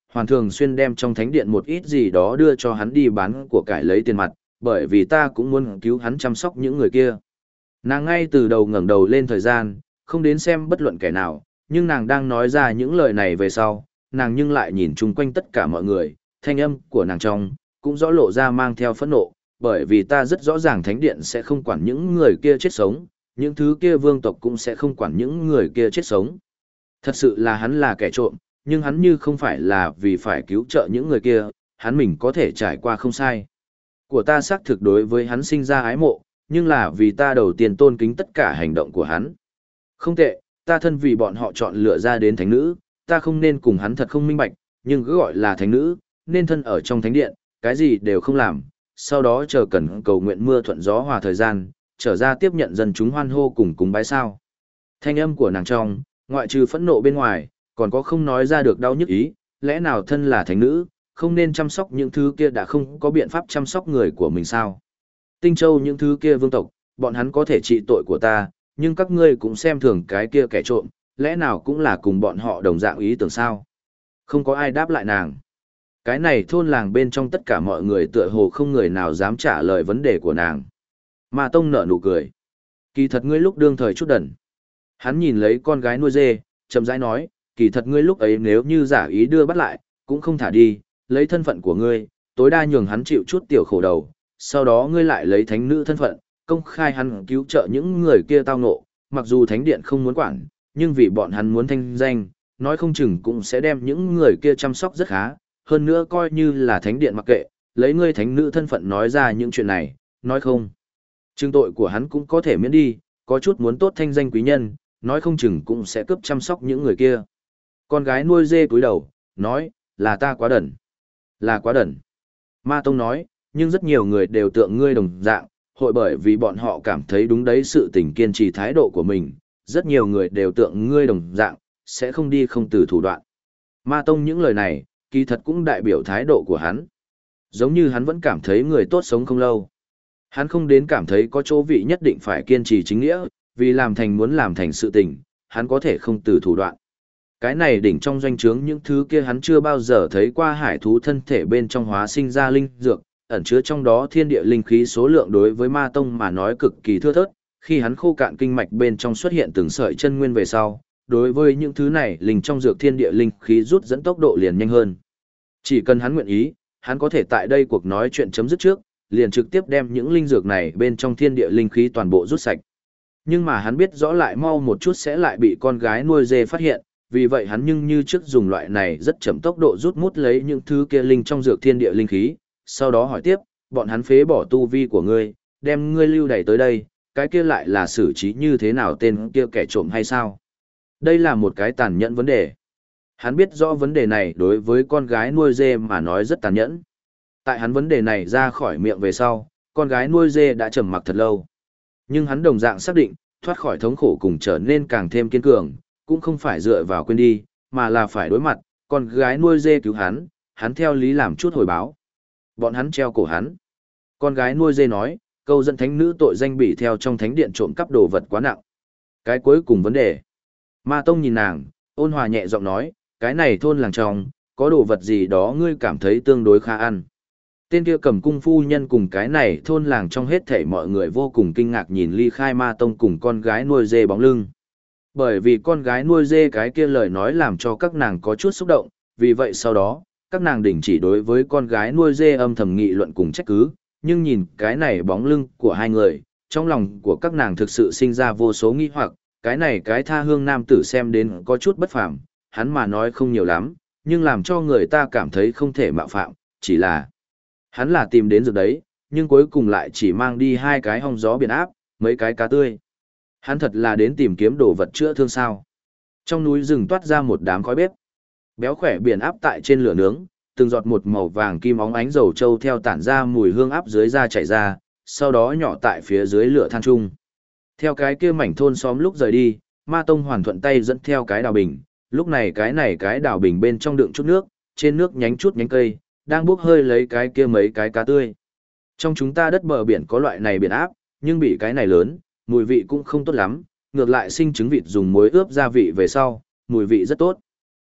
hoàn thường xuyên đem trong thánh điện một ít gì đó đưa cho hắn đi bán của cải lấy tiền mặt, bởi vì ta cũng muốn cứu hắn chăm sóc những người kia. Nàng ngay từ đầu ngẩng đầu lên thời gian, không đến xem bất luận kẻ nào, nhưng nàng đang nói ra những lời này về sau, nàng nhưng lại nhìn chung quanh tất cả mọi người, thanh âm của nàng trong, cũng rõ lộ ra mang theo phẫn nộ, bởi vì ta rất rõ ràng thánh điện sẽ không quản những người kia chết sống, những thứ kia vương tộc cũng sẽ không quản những người kia chết sống. Thật sự là hắn là kẻ trộm, nhưng hắn như không phải là vì phải cứu trợ những người kia, hắn mình có thể trải qua không sai. Của ta xác thực đối với hắn sinh ra ái mộ, nhưng là vì ta đầu tiên tôn kính tất cả hành động của hắn. Không tệ, ta thân vì bọn họ chọn lựa ra đến thánh nữ, ta không nên cùng hắn thật không minh bạch, nhưng cứ gọi là thánh nữ, nên thân ở trong thánh điện, cái gì đều không làm, sau đó chờ cần cầu nguyện mưa thuận gió hòa thời gian, trở ra tiếp nhận dân chúng hoan hô cùng cúng bái sao. Thanh âm của nàng trong, ngoại trừ phẫn nộ bên ngoài, còn có không nói ra được đau nhức ý, lẽ nào thân là thánh nữ, không nên chăm sóc những thứ kia đã không có biện pháp chăm sóc người của mình sao? Tinh Châu những thứ kia vương tộc, bọn hắn có thể trị tội của ta, nhưng các ngươi cũng xem thường cái kia kẻ trộm, lẽ nào cũng là cùng bọn họ đồng dạng ý tưởng sao? Không có ai đáp lại nàng. Cái này thôn làng bên trong tất cả mọi người tựa hồ không người nào dám trả lời vấn đề của nàng. Ma Tông nở nụ cười. Kỳ thật ngươi lúc đương thời chút đần. Hắn nhìn lấy con gái nuôi dê, chậm rãi nói, kỳ thật ngươi lúc ấy nếu như giả ý đưa bắt lại, cũng không thả đi, lấy thân phận của ngươi, tối đa nhường hắn chịu chút tiểu khổ đầu, sau đó ngươi lại lấy thánh nữ thân phận, công khai hắn cứu trợ những người kia tao ngộ, mặc dù thánh điện không muốn quản, nhưng vì bọn hắn muốn thanh danh, nói không chừng cũng sẽ đem những người kia chăm sóc rất khá, hơn nữa coi như là thánh điện mặc kệ, lấy ngươi thánh nữ thân phận nói ra những chuyện này, nói không. Trừng tội của hắn cũng có thể miễn đi, có chút muốn tốt thanh danh quý nhân, nói không chừng cũng sẽ cướp chăm sóc những người kia. Con gái nuôi dê cúi đầu, nói, là ta quá đần. Là quá đần. Ma Tông nói, nhưng rất nhiều người đều tượng ngươi đồng dạng, hội bởi vì bọn họ cảm thấy đúng đấy sự tình kiên trì thái độ của mình, rất nhiều người đều tượng ngươi đồng dạng, sẽ không đi không từ thủ đoạn. Ma Tông những lời này, kỳ thật cũng đại biểu thái độ của hắn. Giống như hắn vẫn cảm thấy người tốt sống không lâu. Hắn không đến cảm thấy có chỗ vị nhất định phải kiên trì chính nghĩa, vì làm thành muốn làm thành sự tình, hắn có thể không từ thủ đoạn. Cái này đỉnh trong doanh trướng những thứ kia hắn chưa bao giờ thấy qua hải thú thân thể bên trong hóa sinh ra linh dược, ẩn chứa trong đó thiên địa linh khí số lượng đối với Ma Tông mà nói cực kỳ thưa thớt, khi hắn khô cạn kinh mạch bên trong xuất hiện từng sợi chân nguyên về sau, đối với những thứ này linh trong dược thiên địa linh khí rút dẫn tốc độ liền nhanh hơn. Chỉ cần hắn nguyện ý, hắn có thể tại đây cuộc nói chuyện chấm dứt trước, liền trực tiếp đem những linh dược này bên trong thiên địa linh khí toàn bộ rút sạch. Nhưng mà hắn biết rõ lại mau một chút sẽ lại bị con gái nuôi dê phát hiện, vì vậy hắn nhưng như trước dùng loại này rất chậm tốc độ rút mút lấy những thứ kia linh trong dược thiên địa linh khí, sau đó hỏi tiếp, bọn hắn phế bỏ tu vi của ngươi, đem ngươi lưu đày tới đây, cái kia lại là xử trí như thế nào tên kia kẻ trộm hay sao? Đây là một cái tàn nhẫn vấn đề. Hắn biết rõ vấn đề này đối với con gái nuôi dê mà nói rất tàn nhẫn. Tại hắn vấn đề này ra khỏi miệng về sau, con gái nuôi dê đã trầm mặc thật lâu. Nhưng hắn đồng dạng xác định, thoát khỏi thống khổ cùng trở nên càng thêm kiên cường, cũng không phải dựa vào quên đi, mà là phải đối mặt, con gái nuôi dê cứu hắn theo lý làm chút hồi báo. Bọn hắn treo cổ hắn. Con gái nuôi dê nói, câu dẫn thánh nữ tội danh bị theo trong thánh điện trộm cắp đồ vật quá nặng. Cái cuối cùng vấn đề. Ma Tông nhìn nàng, ôn hòa nhẹ giọng nói, cái này thôn làng trong, có đồ vật gì đó ngươi cảm thấy tương đối khá ăn. Tên kia cầm cung phu nhân cùng cái này thôn làng trong hết thảy mọi người vô cùng kinh ngạc nhìn ly khai Ma Tông cùng con gái nuôi dê bóng lưng. Bởi vì con gái nuôi dê cái kia lời nói làm cho các nàng có chút xúc động, vì vậy sau đó, các nàng đình chỉ đối với con gái nuôi dê âm thầm nghị luận cùng trách cứ, nhưng nhìn cái này bóng lưng của hai người, trong lòng của các nàng thực sự sinh ra vô số nghi hoặc, cái này cái tha hương nam tử xem đến có chút bất phàm, hắn mà nói không nhiều lắm, nhưng làm cho người ta cảm thấy không thể mạo phạm, chỉ là hắn là tìm đến dược đấy, nhưng cuối cùng lại chỉ mang đi hai cái hong gió biển áp, mấy cái cá tươi. Hắn thật là đến tìm kiếm đồ vật chữa thương sao. Trong núi rừng toát ra một đám khói bếp. Béo khỏe biển áp tại trên lửa nướng, từng giọt một màu vàng kim óng ánh dầu trâu theo tản ra mùi hương áp dưới da chảy ra, sau đó nhỏ tại phía dưới lửa than trung. Theo cái kia mảnh thôn xóm lúc rời đi, Ma Tông hoàn thuận tay dẫn theo cái đào bình, lúc này cái đào bình bên trong đựng chút nước, trên nước nhánh chút nhánh cây, đang bốc hơi lấy cái kia mấy cái cá tươi. Trong chúng ta đất bờ biển có loại này biển áp, nhưng bị cái này lớn, mùi vị cũng không tốt lắm, ngược lại sinh trứng vịt dùng muối ướp gia vị về sau, mùi vị rất tốt.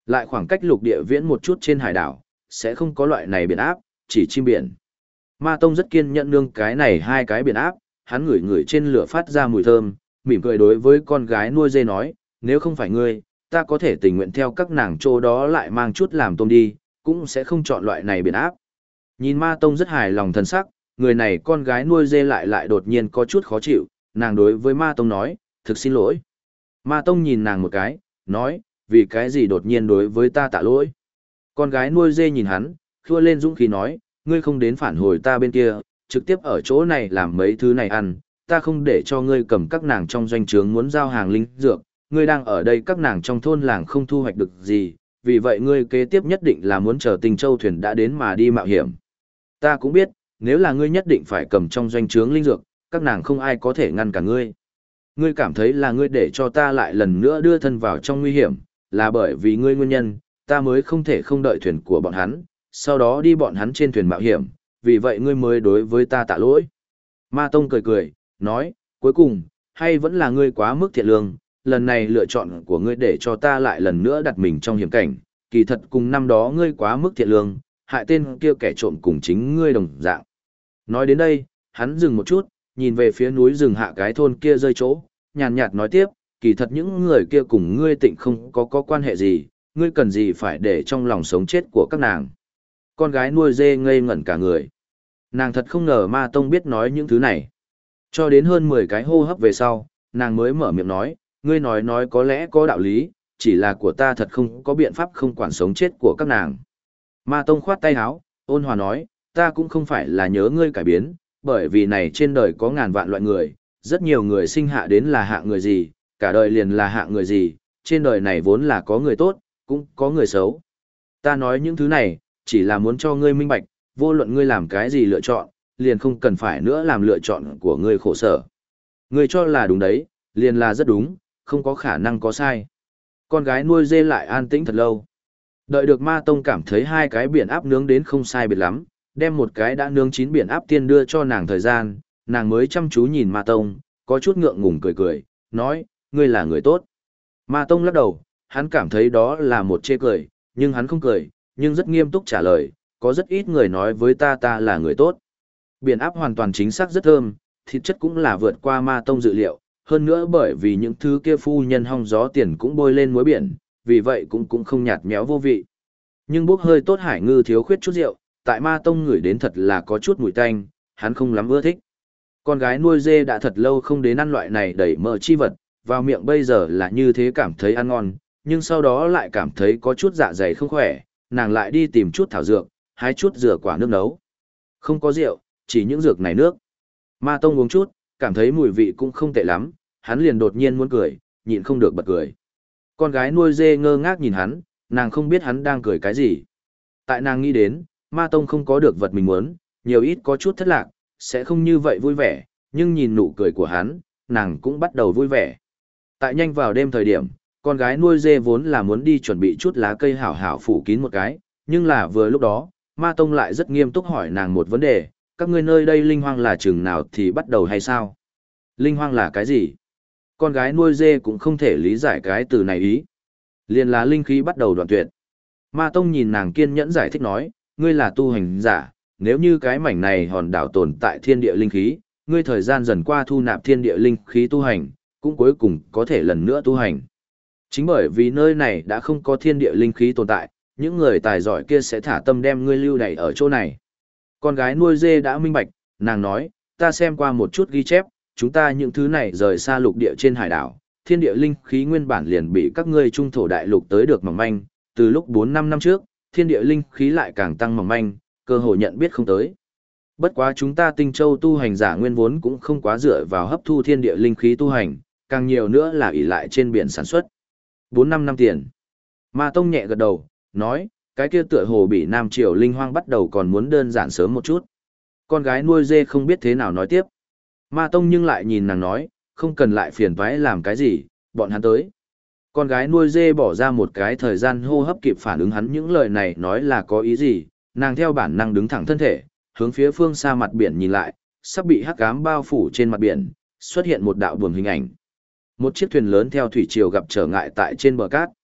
Lại khoảng cách lục địa viễn một chút trên hải đảo, sẽ không có loại này biển áp, chỉ chim biển. Ma Tông rất kiên nhẫn nương cái này hai cái biển áp, hắn ngửi ngửi trên lửa phát ra mùi thơm, mỉm cười đối với con gái nuôi dê nói, nếu không phải ngươi, ta có thể tình nguyện theo các nàng chỗ đó lại mang chút làm tôm đi, cũng sẽ không chọn loại này biển áp. Nhìn Ma Tông rất hài lòng thân sắc, người này con gái nuôi dê lại đột nhiên có chút khó chịu, nàng đối với Ma Tông nói, thực xin lỗi. Ma Tông nhìn nàng một cái, nói, vì cái gì đột nhiên đối với ta tạ lỗi. Con gái nuôi dê nhìn hắn, khua lên dũng khí nói, ngươi không đến phản hồi ta bên kia, trực tiếp ở chỗ này làm mấy thứ này ăn, ta không để cho ngươi cầm các nàng trong doanh trướng muốn giao hàng linh dược, ngươi đang ở đây các nàng trong thôn làng không thu hoạch được gì, vì vậy ngươi kế tiếp nhất định là muốn chờ Tình Châu thuyền đã đến mà đi mạo hiểm. Ta cũng biết, nếu là ngươi nhất định phải cầm trong doanh trướng linh dược, các nàng không ai có thể ngăn cả ngươi. Ngươi cảm thấy là ngươi để cho ta lại lần nữa đưa thân vào trong nguy hiểm, là bởi vì ngươi nguyên nhân, ta mới không thể không đợi thuyền của bọn hắn, sau đó đi bọn hắn trên thuyền mạo hiểm, vì vậy ngươi mới đối với ta tạ lỗi. Ma Tông cười cười, nói, cuối cùng, hay vẫn là ngươi quá mức thiện lương, lần này lựa chọn của ngươi để cho ta lại lần nữa đặt mình trong hiểm cảnh, kỳ thật cùng năm đó ngươi quá mức thiện lương, hại tên kia kẻ trộm cùng chính ngươi đồng dạng. Nói đến đây, hắn dừng một chút, nhìn về phía núi rừng hạ cái thôn kia rơi chỗ, nhàn nhạt nói tiếp, kỳ thật những người kia cùng ngươi tịnh không có quan hệ gì, ngươi cần gì phải để trong lòng sống chết của các nàng. Con gái nuôi dê ngây ngẩn cả người. Nàng thật không ngờ Ma Tông biết nói những thứ này. Cho đến hơn 10 cái hô hấp về sau, nàng mới mở miệng nói, ngươi nói có lẽ có đạo lý, chỉ là của ta thật không có biện pháp không quản sống chết của các nàng. Ma Tông khoát tay áo, ôn hòa nói, ta cũng không phải là nhớ ngươi cải biến, bởi vì này trên đời có ngàn vạn loại người, rất nhiều người sinh hạ đến là hạ người gì, cả đời liền là hạ người gì, trên đời này vốn là có người tốt, cũng có người xấu. Ta nói những thứ này, chỉ là muốn cho ngươi minh bạch, vô luận ngươi làm cái gì lựa chọn, liền không cần phải nữa làm lựa chọn của ngươi khổ sở. Ngươi cho là đúng đấy, liền là rất đúng, không có khả năng có sai. Con gái nuôi dê lại an tĩnh thật lâu. Đợi được Ma Tông cảm thấy hai cái biển áp nướng đến không sai biệt lắm, đem một cái đã nướng chín biển áp tiên đưa cho nàng thời gian, nàng mới chăm chú nhìn Ma Tông, có chút ngượng ngùng cười cười, nói, ngươi là người tốt. Ma Tông lắc đầu, hắn cảm thấy đó là một chê cười, nhưng hắn không cười, nhưng rất nghiêm túc trả lời, có rất ít người nói với ta là người tốt. Biển áp hoàn toàn chính xác rất thơm, thịt chất cũng là vượt qua Ma Tông dự liệu, hơn nữa bởi vì những thứ kia phu nhân hong gió tiền cũng bôi lên muối biển, vì vậy cũng không nhạt nhẽo vô vị. Nhưng bốc hơi tốt hải ngư thiếu khuyết chút rượu, tại Ma Tông ngửi đến thật là có chút mùi tanh, hắn không lắm ưa thích. Con gái nuôi dê đã thật lâu không đến ăn loại này đầy mỡ chi vật, vào miệng bây giờ là như thế cảm thấy ăn ngon, nhưng sau đó lại cảm thấy có chút dạ dày không khỏe, nàng lại đi tìm chút thảo dược, hái chút dừa quả nước nấu. Không có rượu, chỉ những dược này nước. Ma Tông uống chút, cảm thấy mùi vị cũng không tệ lắm, hắn liền đột nhiên muốn cười, nhịn không được bật cười. Con gái nuôi dê ngơ ngác nhìn hắn, nàng không biết hắn đang cười cái gì. Tại nàng nghĩ đến, Ma Tông không có được vật mình muốn, nhiều ít có chút thất lạc, sẽ không như vậy vui vẻ, nhưng nhìn nụ cười của hắn, nàng cũng bắt đầu vui vẻ. Tại nhanh vào đêm thời điểm, con gái nuôi dê vốn là muốn đi chuẩn bị chút lá cây hảo hảo phủ kín một cái, nhưng là vừa lúc đó, Ma Tông lại rất nghiêm túc hỏi nàng một vấn đề, các ngươi nơi đây linh hoang là chừng nào thì bắt đầu hay sao? Linh hoang là cái gì? Con gái nuôi dê cũng không thể lý giải cái từ này ý. Liền là linh khí bắt đầu đoạn tuyệt. Ma Tông nhìn nàng kiên nhẫn giải thích nói, ngươi là tu hành giả, nếu như cái mảnh này hòn đảo tồn tại thiên địa linh khí, ngươi thời gian dần qua thu nạp thiên địa linh khí tu hành, cũng cuối cùng có thể lần nữa tu hành. Chính bởi vì nơi này đã không có thiên địa linh khí tồn tại, những người tài giỏi kia sẽ thả tâm đem ngươi lưu đày ở chỗ này. Con gái nuôi dê đã minh bạch, nàng nói, ta xem qua một chút ghi chép, chúng ta những thứ này rời xa lục địa trên hải đảo, thiên địa linh khí nguyên bản liền bị các ngươi trung thổ đại lục tới được mỏng manh, từ lúc 4-5 năm trước, thiên địa linh khí lại càng tăng mỏng manh, cơ hội nhận biết không tới. Bất quá chúng ta Tinh Châu tu hành giả nguyên vốn cũng không quá dựa vào hấp thu thiên địa linh khí tu hành, càng nhiều nữa là ỷ lại trên biển sản xuất. 4-5 năm tiền. Ma Tông nhẹ gật đầu, nói, cái kia tựa hồ bị Nam Triều linh hoang bắt đầu còn muốn đơn giản sớm một chút. Con gái nuôi dê không biết thế nào nói tiếp. Ma Tông nhưng lại nhìn nàng nói, không cần lại phiền toái làm cái gì, bọn hắn tới. Con gái nuôi dê bỏ ra một cái thời gian hô hấp kịp phản ứng hắn những lời này nói là có ý gì, nàng theo bản năng đứng thẳng thân thể, hướng phía phương xa mặt biển nhìn lại, sắp bị hắc ám bao phủ trên mặt biển, xuất hiện một đạo buồm hình ảnh. Một chiếc thuyền lớn theo thủy triều gặp trở ngại tại trên bờ cát.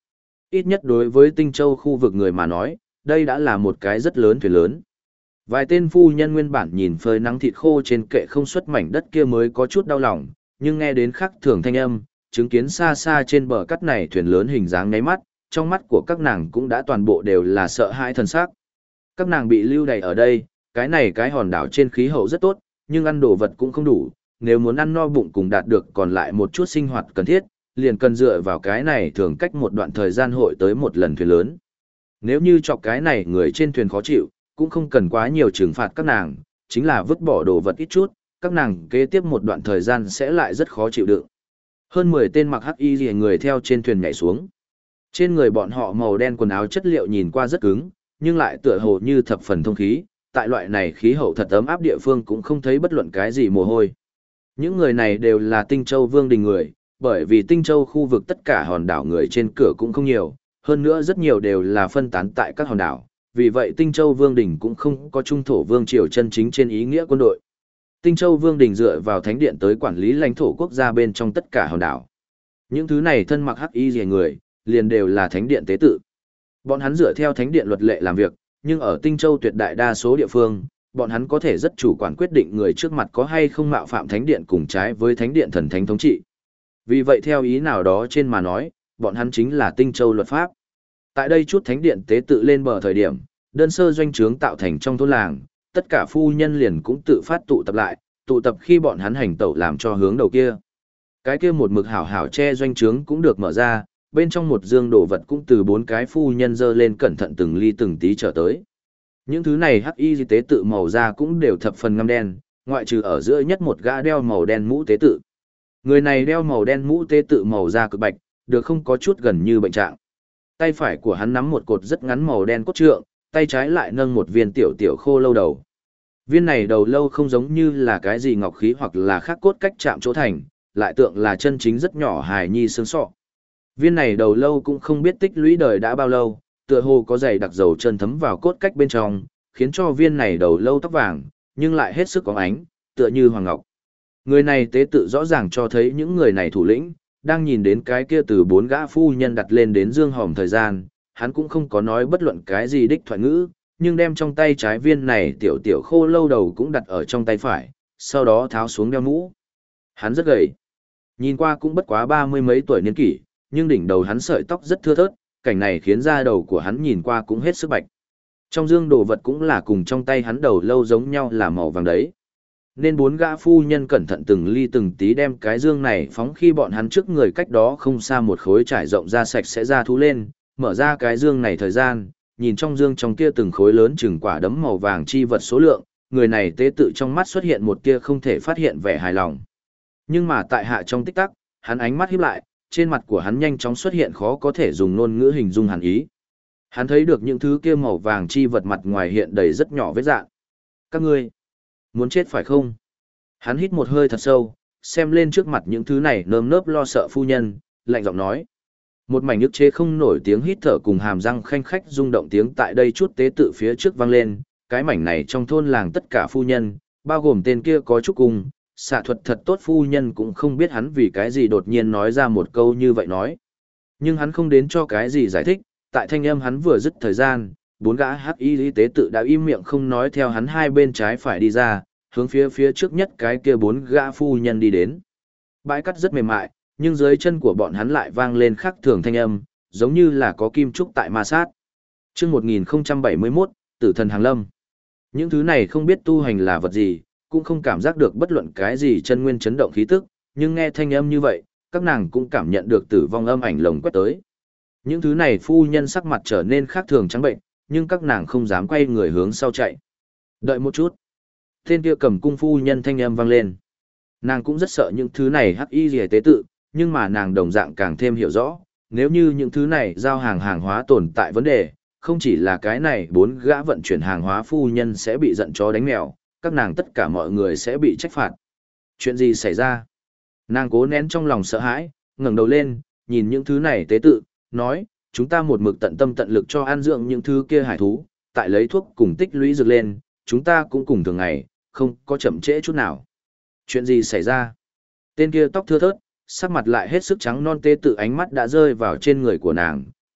Ít nhất đối với Tinh Châu khu vực người mà nói, đây đã là một cái rất lớn thuyền lớn. Vài tên phu nhân nguyên bản nhìn phơi nắng thịt khô trên kệ không xuất mảnh đất kia mới có chút đau lòng, nhưng nghe đến khắc thường thanh âm, chứng kiến xa xa trên bờ cắt này thuyền lớn hình dáng nháy mắt, trong mắt của các nàng cũng đã toàn bộ đều là sợ hãi thần sắc. Các nàng bị lưu đày ở đây, cái này cái hòn đảo trên khí hậu rất tốt, nhưng ăn đồ vật cũng không đủ, nếu muốn ăn no bụng cùng đạt được còn lại một chút sinh hoạt cần thiết, liền cần dựa vào cái này thường cách một đoạn thời gian hội tới một lần thuyền lớn. Nếu như chọc cái này người trên thuyền khó chịu, cũng không cần quá nhiều trừng phạt các nàng, chính là vứt bỏ đồ vật ít chút, các nàng kế tiếp một đoạn thời gian sẽ lại rất khó chịu đựng. Hơn 10 tên mặc hắc y rìa người theo trên thuyền nhảy xuống. Trên người bọn họ màu đen quần áo chất liệu nhìn qua rất cứng, nhưng lại tựa hồ như thập phần thông khí, tại loại này khí hậu thật ấm áp địa phương cũng không thấy bất luận cái gì mồ hôi. Những người này đều là Tinh Châu Vương đình người, bởi vì Tinh Châu khu vực tất cả hòn đảo người trên cửa cũng không nhiều, hơn nữa rất nhiều đều là phân tán tại các hòn đảo, vì vậy Tinh Châu Vương đình cũng không có trung thổ vương triều chân chính trên ý nghĩa quân đội. Tinh Châu Vương đình dựa vào thánh điện tới quản lý lãnh thổ quốc gia bên trong tất cả hòn đảo. Những thứ này thân mặc hắc y rìa người, liền đều là thánh điện tế tự. Bọn hắn dựa theo thánh điện luật lệ làm việc, nhưng ở Tinh Châu tuyệt đại đa số địa phương, bọn hắn có thể rất chủ quản quyết định người trước mặt có hay không mạo phạm thánh điện cùng trái với thánh điện thần thánh thống trị. Vì vậy theo ý nào đó trên mà nói, bọn hắn chính là Tinh Châu luật pháp. Tại đây chút thánh điện tế tự lên bờ thời điểm, đơn sơ doanh trướng tạo thành trong thôn làng, tất cả phu nhân liền cũng tự phát tụ tập lại, tụ tập khi bọn hắn hành tẩu làm cho hướng đầu kia. Cái kia một mực hảo hảo che doanh trướng cũng được mở ra, bên trong một dương đồ vật cũng từ 4 cái phu nhân dơ lên cẩn thận từng ly từng tí trở tới. Những thứ này hắc y tế tự màu da cũng đều thập phần ngăm đen, ngoại trừ ở giữa nhất một gã đeo màu đen mũ tế tự. Người này đeo màu đen mũ tế tự màu da cực bạch, được không có chút gần như bệnh trạng. Tay phải của hắn nắm một cột rất ngắn màu đen cốt trượng, tay trái lại nâng một viên tiểu tiểu khô lâu đầu. Viên này đầu lâu không giống như là cái gì ngọc khí hoặc là khắc cốt cách chạm chỗ thành, lại tượng là chân chính rất nhỏ hài nhi xương sọ. Viên này đầu lâu cũng không biết tích lũy đời đã bao lâu, tựa hồ có dày đặc dầu chân thấm vào cốt cách bên trong, khiến cho viên này đầu lâu tóc vàng, nhưng lại hết sức có ánh, tựa như hoàng ngọc. Người này tế tự rõ ràng cho thấy những người này thủ lĩnh, đang nhìn đến cái kia từ 4 gã phu nhân đặt lên đến dương hòm thời gian, hắn cũng không có nói bất luận cái gì đích thoại ngữ, nhưng đem trong tay trái viên này tiểu tiểu khô lâu đầu cũng đặt ở trong tay phải, sau đó tháo xuống đeo mũ. Hắn rất gầy, nhìn qua cũng bất quá 30 mấy tuổi niên kỷ, nhưng đỉnh đầu hắn sợi tóc rất thưa thớt, cảnh này khiến da đầu của hắn nhìn qua cũng hết sức bạch. Trong dương đồ vật cũng là cùng trong tay hắn đầu lâu giống nhau là màu vàng đấy. Nên 4 gã phu nhân cẩn thận từng ly từng tí đem cái dương này phóng khi bọn hắn trước người cách đó không xa một khối trải rộng ra sạch sẽ ra thú lên, mở ra cái dương này thời gian, nhìn trong dương trong kia từng khối lớn chừng quả đấm màu vàng chi vật số lượng, người này tế tự trong mắt xuất hiện một tia không thể phát hiện vẻ hài lòng. Nhưng mà tại hạ trong tích tắc, hắn ánh mắt híp lại, trên mặt của hắn nhanh chóng xuất hiện khó có thể dùng ngôn ngữ hình dung hẳn ý. Hắn thấy được những thứ kia màu vàng chi vật mặt ngoài hiện đầy rất nhỏ vết dạng. Các ngươi, muốn chết phải không? Hắn hít một hơi thật sâu, xem lên trước mặt những thứ này nơm nớp lo sợ phu nhân, lạnh giọng nói. Một mảnh ức chế không nổi tiếng hít thở cùng hàm răng khanh khách rung động tiếng tại đây chút tế tự phía trước vang lên, cái mảnh này trong thôn làng tất cả phu nhân, bao gồm tên kia có chút cùng, xạ thuật thật tốt phu nhân cũng không biết hắn vì cái gì đột nhiên nói ra một câu như vậy nói. Nhưng hắn không đến cho cái gì giải thích, tại thanh âm hắn vừa dứt thời gian, 4 gã hắc y tế tự đã im miệng không nói theo hắn hai bên trái phải đi ra, hướng phía trước nhất cái kia 4 gã phu nhân đi đến. Bãi cắt rất mềm mại, nhưng dưới chân của bọn hắn lại vang lên khác thường thanh âm, giống như là có kim trúc tại ma sát. Chương 1071, Tử thần hàng lâm. Những thứ này không biết tu hành là vật gì, cũng không cảm giác được bất luận cái gì chân nguyên chấn động khí tức, nhưng nghe thanh âm như vậy, các nàng cũng cảm nhận được tử vong âm ảnh lồng quét tới. Những thứ này phu nhân sắc mặt trở nên khác thường trắng bệnh, nhưng các nàng không dám quay người hướng sau chạy. Đợi một chút. Tên kia cầm cung phu nhân thanh âm vang lên. Nàng cũng rất sợ những thứ này hắc y rìa tế tự, nhưng mà nàng đồng dạng càng thêm hiểu rõ, nếu như những thứ này giao hàng hàng hóa tồn tại vấn đề, không chỉ là cái này 4 gã vận chuyển hàng hóa phu nhân sẽ bị giận chó đánh mèo, các nàng tất cả mọi người sẽ bị trách phạt. Chuyện gì xảy ra? Nàng cố nén trong lòng sợ hãi, ngẩng đầu lên, nhìn những thứ này tế tự, nói, chúng ta một mực tận tâm tận lực cho an dưỡng những thứ kia hải thú, tại lấy thuốc cùng tích lũy dược lên, chúng ta cũng cùng thường ngày, không có chậm trễ chút nào. Chuyện gì xảy ra? Tên kia tóc thưa thớt, sắc mặt lại hết sức trắng non tế tự ánh mắt đã rơi vào trên người của nàng,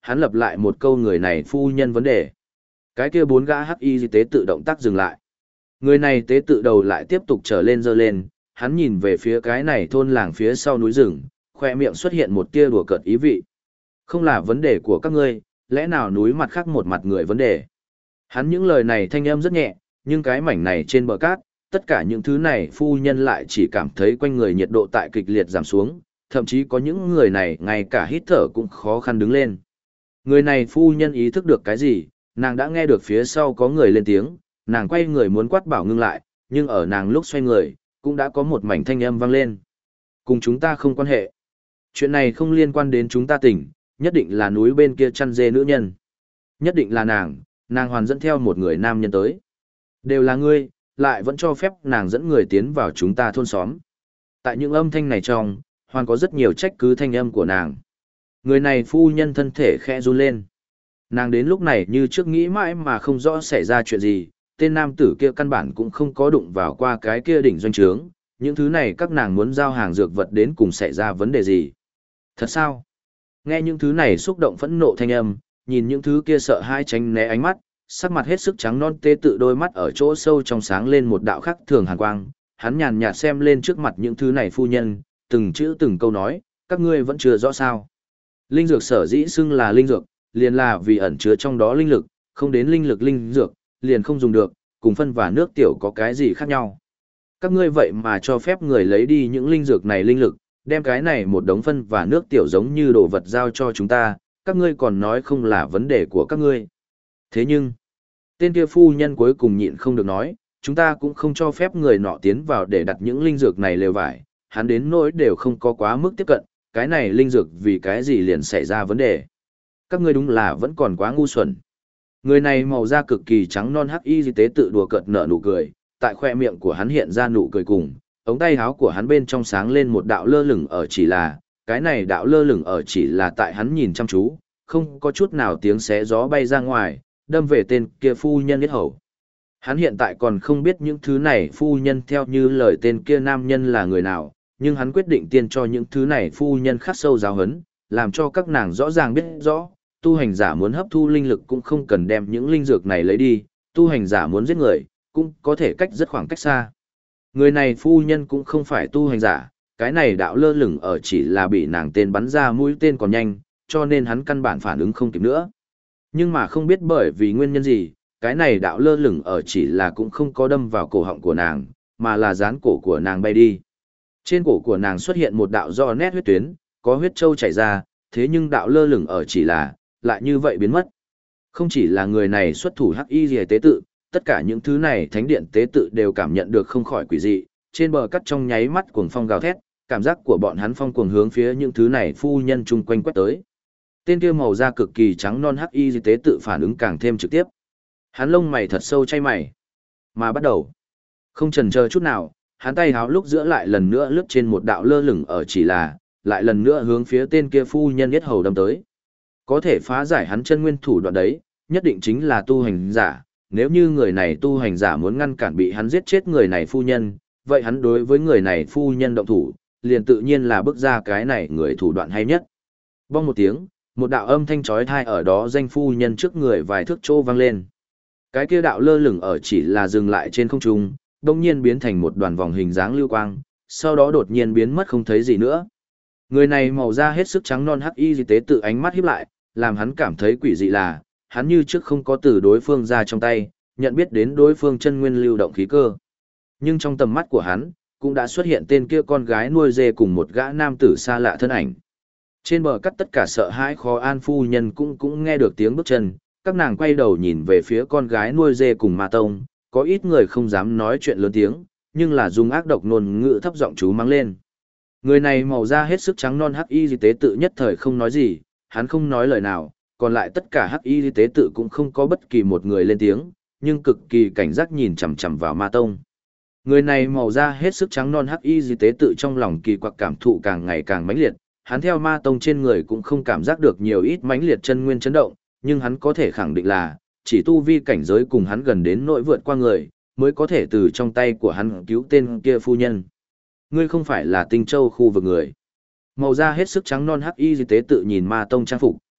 hắn lặp lại một câu người này phu nhân vấn đề. Cái kia 4 gã hắc y tế tự động tác dừng lại. Người này tế tự đầu lại tiếp tục trở lên dơ lên, hắn nhìn về phía cái này thôn làng phía sau núi rừng, khoe miệng xuất hiện một tia đùa cợt ý vị. Không là vấn đề của các ngươi, lẽ nào núi mặt khác một mặt người vấn đề. Hắn những lời này thanh âm rất nhẹ, nhưng cái mảnh này trên bờ cát, tất cả những thứ này phu nhân lại chỉ cảm thấy quanh người nhiệt độ tại kịch liệt giảm xuống, thậm chí có những người này ngay cả hít thở cũng khó khăn đứng lên. Người này phu nhân ý thức được cái gì, nàng đã nghe được phía sau có người lên tiếng, nàng quay người muốn quát bảo ngưng lại, nhưng ở nàng lúc xoay người, cũng đã có một mảnh thanh âm vang lên. Cùng chúng ta không quan hệ. Chuyện này không liên quan đến chúng ta tỉnh, nhất định là núi bên kia chăn dê nữ nhân. Nhất định là nàng hoàn dẫn theo một người nam nhân tới. Đều là ngươi, lại vẫn cho phép nàng dẫn người tiến vào chúng ta thôn xóm. Tại những âm thanh này trong, hoàn có rất nhiều trách cứ thanh âm của nàng. Người này phu nhân thân thể khẽ run lên. Nàng đến lúc này như trước nghĩ mãi mà không rõ xảy ra chuyện gì, tên nam tử kia căn bản cũng không có đụng vào qua cái kia đỉnh doanh trướng, những thứ này các nàng muốn giao hàng dược vật đến cùng xảy ra vấn đề gì. Thật sao? Nghe những thứ này xúc động phẫn nộ thanh âm, nhìn những thứ kia sợ hãi tránh né ánh mắt, sắc mặt hết sức trắng non tê tự đôi mắt ở chỗ sâu trong sáng lên một đạo khắc thường hàn quang, hắn nhàn nhạt xem lên trước mặt những thứ này phu nhân, từng chữ từng câu nói, các ngươi vẫn chưa rõ sao. Linh dược sở dĩ xưng là linh dược, liền là vì ẩn chứa trong đó linh lực, không đến linh lực linh dược, liền không dùng được, cùng phân và nước tiểu có cái gì khác nhau. Các ngươi vậy mà cho phép người lấy đi những linh dược này linh lực, đem cái này một đống phân và nước tiểu giống như đồ vật giao cho chúng ta, các ngươi còn nói không là vấn đề của các ngươi. Thế nhưng, tên kia phu nhân cuối cùng nhịn không được nói, chúng ta cũng không cho phép người nọ tiến vào để đặt những linh dược này lều vải, hắn đến nỗi đều không có quá mức tiếp cận, cái này linh dược vì cái gì liền xảy ra vấn đề. Các ngươi đúng là vẫn còn quá ngu xuẩn. Người này màu da cực kỳ trắng non hắc y tế tự đùa cợt nở nụ cười, tại khoe miệng của hắn hiện ra nụ cười cùng, ống tay áo của hắn bên trong sáng lên một đạo lơ lửng ở chỉ là, cái này đạo lơ lửng ở chỉ là tại hắn nhìn chăm chú, không có chút nào tiếng xé gió bay ra ngoài, đâm về tên kia phu nhân yết hầu. Hắn hiện tại còn không biết những thứ này phu nhân theo như lời tên kia nam nhân là người nào, nhưng hắn quyết định tiên cho những thứ này phu nhân khắc sâu giáo hấn, làm cho các nàng rõ ràng biết rõ, tu hành giả muốn hấp thu linh lực cũng không cần đem những linh dược này lấy đi, tu hành giả muốn giết người, cũng có thể cách rất khoảng cách xa. Người này phu nhân cũng không phải tu hành giả, cái này đạo lơ lửng ở chỉ là bị nàng tên bắn ra mũi tên còn nhanh, cho nên hắn căn bản phản ứng không kịp nữa. Nhưng mà không biết bởi vì nguyên nhân gì, cái này đạo lơ lửng ở chỉ là cũng không có đâm vào cổ họng của nàng, mà là dán cổ của nàng bay đi. Trên cổ của nàng xuất hiện một đạo do nét huyết tuyến, có huyết trâu chảy ra, thế nhưng đạo lơ lửng ở chỉ là, lại như vậy biến mất. Không chỉ là người này xuất thủ hắc y rìa tế tự, tất cả những thứ này thánh điện tế tự đều cảm nhận được không khỏi quỷ dị, trên bờ cắt trong nháy mắt cuồng phong gào thét, cảm giác của bọn hắn phong cuồng hướng phía những thứ này phu nhân chung quanh quét tới. Tên kia màu da cực kỳ trắng non hắc y tế tự phản ứng càng thêm trực tiếp. Hắn lông mày thật sâu chay mày. Mà bắt đầu, không chần chờ chút nào, hắn tay háo lúc giữa lại lần nữa lướt trên một đạo lơ lửng ở chỉ là, lại lần nữa hướng phía tên kia phu nhân yết hầu đâm tới. Có thể phá giải hắn chân nguyên thủ đoạn đấy, nhất định chính là tu hành giả. Nếu như người này tu hành giả muốn ngăn cản bị hắn giết chết người này phu nhân, vậy hắn đối với người này phu nhân động thủ, liền tự nhiên là bước ra cái này người thủ đoạn hay nhất. Bong một tiếng, một đạo âm thanh chói tai ở đó danh phu nhân trước người vài thước chỗ vang lên. Cái kia đạo lơ lửng ở chỉ là dừng lại trên không trung, đột nhiên biến thành một đoàn vòng hình dáng lưu quang, sau đó đột nhiên biến mất không thấy gì nữa. Người này màu da hết sức trắng non hắc y tế tự ánh mắt híp lại, làm hắn cảm thấy quỷ dị là, hắn như trước không có từ đối phương ra trong tay, nhận biết đến đối phương chân nguyên lưu động khí cơ. Nhưng trong tầm mắt của hắn, cũng đã xuất hiện tên kia con gái nuôi dê cùng một gã nam tử xa lạ thân ảnh. Trên bờ cắt tất cả sợ hãi khó an phu nhân cũng nghe được tiếng bước chân, các nàng quay đầu nhìn về phía con gái nuôi dê cùng Ma Tông, có ít người không dám nói chuyện lớn tiếng, nhưng là dùng ác độc ngôn ngữ thấp giọng chú mắng lên. Người này màu da hết sức trắng non hắc y tế tự nhất thời không nói gì, hắn không nói lời nào, còn lại tất cả hắc y tế tự cũng không có bất kỳ một người lên tiếng, nhưng cực kỳ cảnh giác nhìn chằm chằm vào Ma Tông. Người này màu da hết sức trắng non hắc y tế tự trong lòng kỳ quặc cảm thụ càng ngày càng mãnh liệt, hắn theo Ma Tông trên người cũng không cảm giác được nhiều ít mãnh liệt chân nguyên chấn động, nhưng hắn có thể khẳng định là, chỉ tu vi cảnh giới cùng hắn gần đến nỗi vượt qua người, mới có thể từ trong tay của hắn cứu tên kia phu nhân. Ngươi không phải là Tinh Châu khu vực người. Màu da hết sức trắng non hắc y tế tự nhìn Ma Tông trang phục,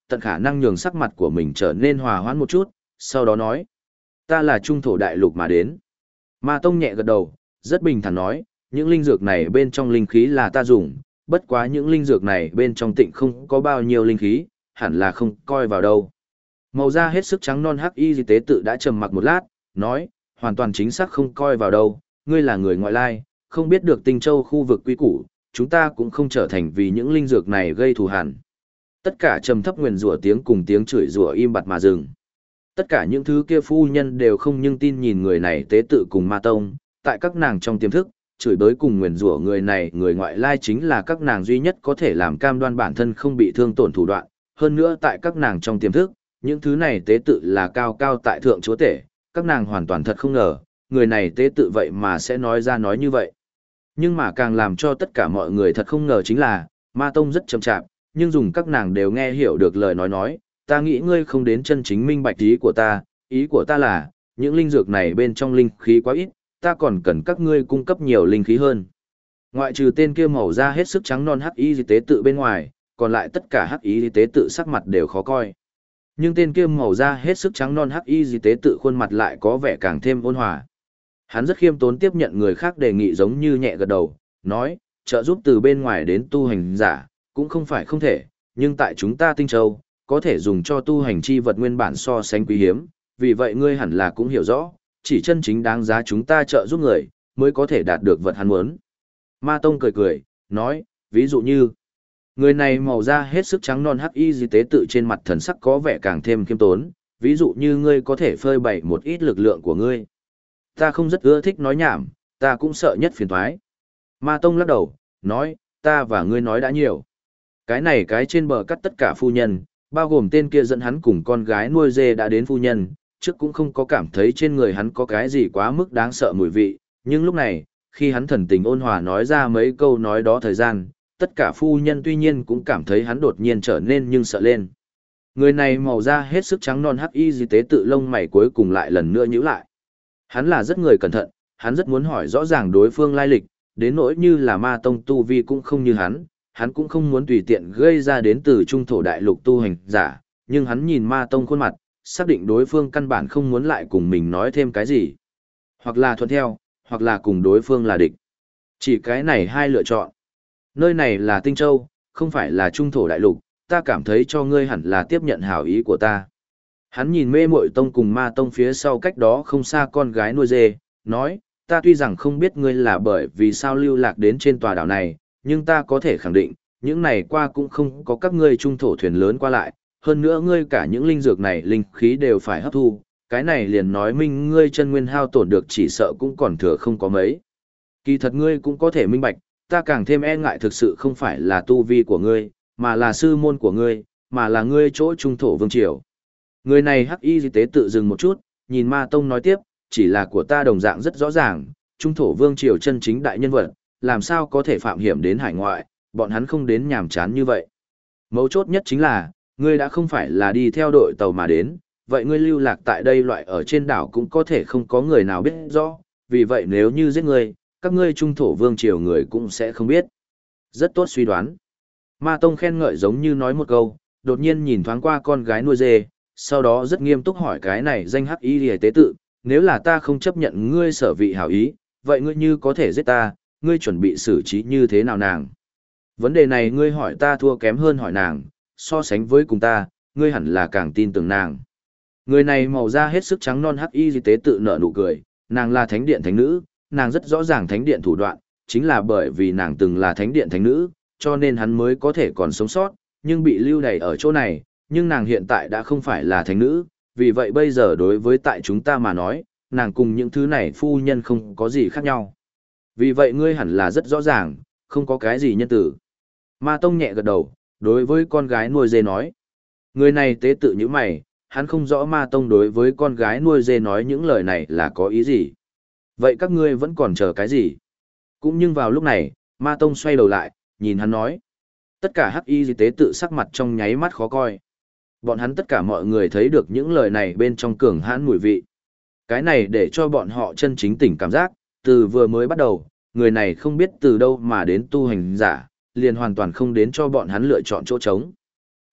tận khả năng nhường sắc mặt của mình trở nên hòa hoãn một chút, sau đó nói. Ta là trung thổ đại lục mà đến. Ma Tông nhẹ gật đầu, rất bình thản nói, những linh dược này bên trong linh khí là ta dùng, bất quá những linh dược này bên trong tịnh không có bao nhiêu linh khí, hẳn là không coi vào đâu. Màu da hết sức trắng non hắc y tế tự đã trầm mặc một lát, nói, hoàn toàn chính xác không coi vào đâu, ngươi là người ngoại lai, không biết được Tinh Châu khu vực quy củ, chúng ta cũng không trở thành vì những linh dược này gây thù hằn. Tất cả trầm thấp nguyền rủa tiếng cùng tiếng chửi rủa im bặt mà dừng. Tất cả những thứ kia phu nhân đều không nhưng tin nhìn người này tế tự cùng Ma Tông, tại các nàng trong tiềm thức, chửi bới cùng nguyền rủa người này người ngoại lai chính là các nàng duy nhất có thể làm cam đoan bản thân không bị thương tổn thủ đoạn. Hơn nữa tại các nàng trong tiềm thức, những thứ này tế tự là cao cao tại thượng chúa tể, các nàng hoàn toàn thật không ngờ, người này tế tự vậy mà sẽ nói ra nói như vậy. Nhưng mà càng làm cho tất cả mọi người thật không ngờ chính là, Ma Tông rất chậm chạp, nhưng dùng các nàng đều nghe hiểu được lời nói, ta nghĩ ngươi không đến chân chính minh bạch ý của ta là, những linh dược này bên trong linh khí quá ít, ta còn cần các ngươi cung cấp nhiều linh khí hơn. Ngoại trừ tên kia màu da hết sức trắng non hắc y tế tự bên ngoài, còn lại tất cả hắc y tế tự sắc mặt đều khó coi. Nhưng tên kia màu da hết sức trắng non hắc y tế tự khuôn mặt lại có vẻ càng thêm ôn hòa. Hắn rất khiêm tốn tiếp nhận người khác đề nghị giống như nhẹ gật đầu, nói, trợ giúp từ bên ngoài đến tu hành giả, cũng không phải không thể, nhưng tại chúng ta Tinh Châu, có thể dùng cho tu hành chi vật nguyên bản so sánh quý hiếm, vì vậy ngươi hẳn là cũng hiểu rõ, chỉ chân chính đáng giá chúng ta trợ giúp người, mới có thể đạt được vật hắn muốn. Ma Tông cười cười, nói, ví dụ như, người này màu da hết sức trắng non hắc y tế tự trên mặt thần sắc có vẻ càng thêm khiêm tốn, ví dụ như ngươi có thể phơi bày một ít lực lượng của ngươi. Ta không rất ưa thích nói nhảm, ta cũng sợ nhất phiền toái. Ma Tông lắc đầu, nói, ta và ngươi nói đã nhiều. Cái này cái trên bờ cắt tất cả phu nhân, bao gồm tên kia dẫn hắn cùng con gái nuôi dê đã đến phu nhân, trước cũng không có cảm thấy trên người hắn có cái gì quá mức đáng sợ mùi vị, nhưng lúc này, khi hắn thần tình ôn hòa nói ra mấy câu nói đó thời gian, tất cả phu nhân tuy nhiên cũng cảm thấy hắn đột nhiên trở nên nhưng sợ lên. Người này màu da hết sức trắng non hắc y tế tự lông mày cuối cùng lại lần nữa nhíu lại. Hắn là rất người cẩn thận, hắn rất muốn hỏi rõ ràng đối phương lai lịch, đến nỗi như là Ma Tông tu vi cũng không như hắn cũng không muốn tùy tiện gây ra đến từ trung thổ đại lục tu hành giả, nhưng hắn nhìn Ma Tông khuôn mặt, xác định đối phương căn bản không muốn lại cùng mình nói thêm cái gì. Hoặc là thuận theo, hoặc là cùng đối phương là địch. Chỉ cái này hai lựa chọn. Nơi này là Tinh Châu, không phải là trung thổ đại lục, ta cảm thấy cho ngươi hẳn là tiếp nhận hảo ý của ta. Hắn nhìn Mê Muội Tông cùng Ma Tông phía sau cách đó không xa con gái nuôi dê, nói, ta tuy rằng không biết ngươi là bởi vì sao lưu lạc đến trên tòa đảo này, nhưng ta có thể khẳng định, những này qua cũng không có các ngươi trung thổ thuyền lớn qua lại, hơn nữa ngươi cả những linh dược này linh khí đều phải hấp thu, cái này liền nói minh ngươi chân nguyên hao tổn được chỉ sợ cũng còn thừa không có mấy. Kỳ thật ngươi cũng có thể minh bạch, ta càng thêm e ngại thực sự không phải là tu vi của ngươi, mà là sư môn của ngươi, mà là ngươi chỗ trung thổ vương triều. Người này hắc y tế tự dừng một chút, nhìn Ma Tông nói tiếp, chỉ là của ta đồng dạng rất rõ ràng, trung thổ vương triều chân chính đại nhân vật, làm sao có thể phạm hiểm đến hải ngoại, bọn hắn không đến nhàm chán như vậy. Mấu chốt nhất chính là, ngươi đã không phải là đi theo đội tàu mà đến, vậy ngươi lưu lạc tại đây loại ở trên đảo cũng có thể không có người nào biết rõ, vì vậy nếu như giết ngươi, các ngươi trung thổ vương triều người cũng sẽ không biết. Rất tốt suy đoán. Ma Tông khen ngợi giống như nói một câu, đột nhiên nhìn thoáng qua con gái nuôi dê, sau đó rất nghiêm túc hỏi cái này danh hắc y hề tế tự, nếu là ta không chấp nhận ngươi sở vị hảo ý, vậy ngươi như có thể giết ta, ngươi chuẩn bị xử trí như thế nào nàng? Vấn đề này ngươi hỏi ta thua kém hơn hỏi nàng, so sánh với cùng ta, ngươi hẳn là càng tin tưởng nàng. Người này màu da hết sức trắng non hắc y tế tự nở nụ cười, nàng là thánh điện thánh nữ, nàng rất rõ ràng thánh điện thủ đoạn, chính là bởi vì nàng từng là thánh điện thánh nữ, cho nên hắn mới có thể còn sống sót, nhưng bị lưu đày ở chỗ này, nhưng nàng hiện tại đã không phải là thánh nữ, vì vậy bây giờ đối với tại chúng ta mà nói, nàng cùng những thứ này phu nhân không có gì khác nhau. Vì vậy ngươi hẳn là rất rõ ràng, không có cái gì nhân tử. Ma Tông nhẹ gật đầu, đối với con gái nuôi dê nói. Người này tế tự như mày, hắn không rõ Ma Tông đối với con gái nuôi dê nói những lời này là có ý gì. Vậy các ngươi vẫn còn chờ cái gì? Cũng nhưng vào lúc này, Ma Tông xoay đầu lại, nhìn hắn nói. Tất cả hắc y tế tự sắc mặt trong nháy mắt khó coi. Bọn hắn tất cả mọi người thấy được những lời này bên trong cường hãn mùi vị. Cái này để cho bọn họ chân chính tỉnh cảm giác, từ vừa mới bắt đầu, người này không biết từ đâu mà đến tu hành giả, liền hoàn toàn không đến cho bọn hắn lựa chọn chỗ trống.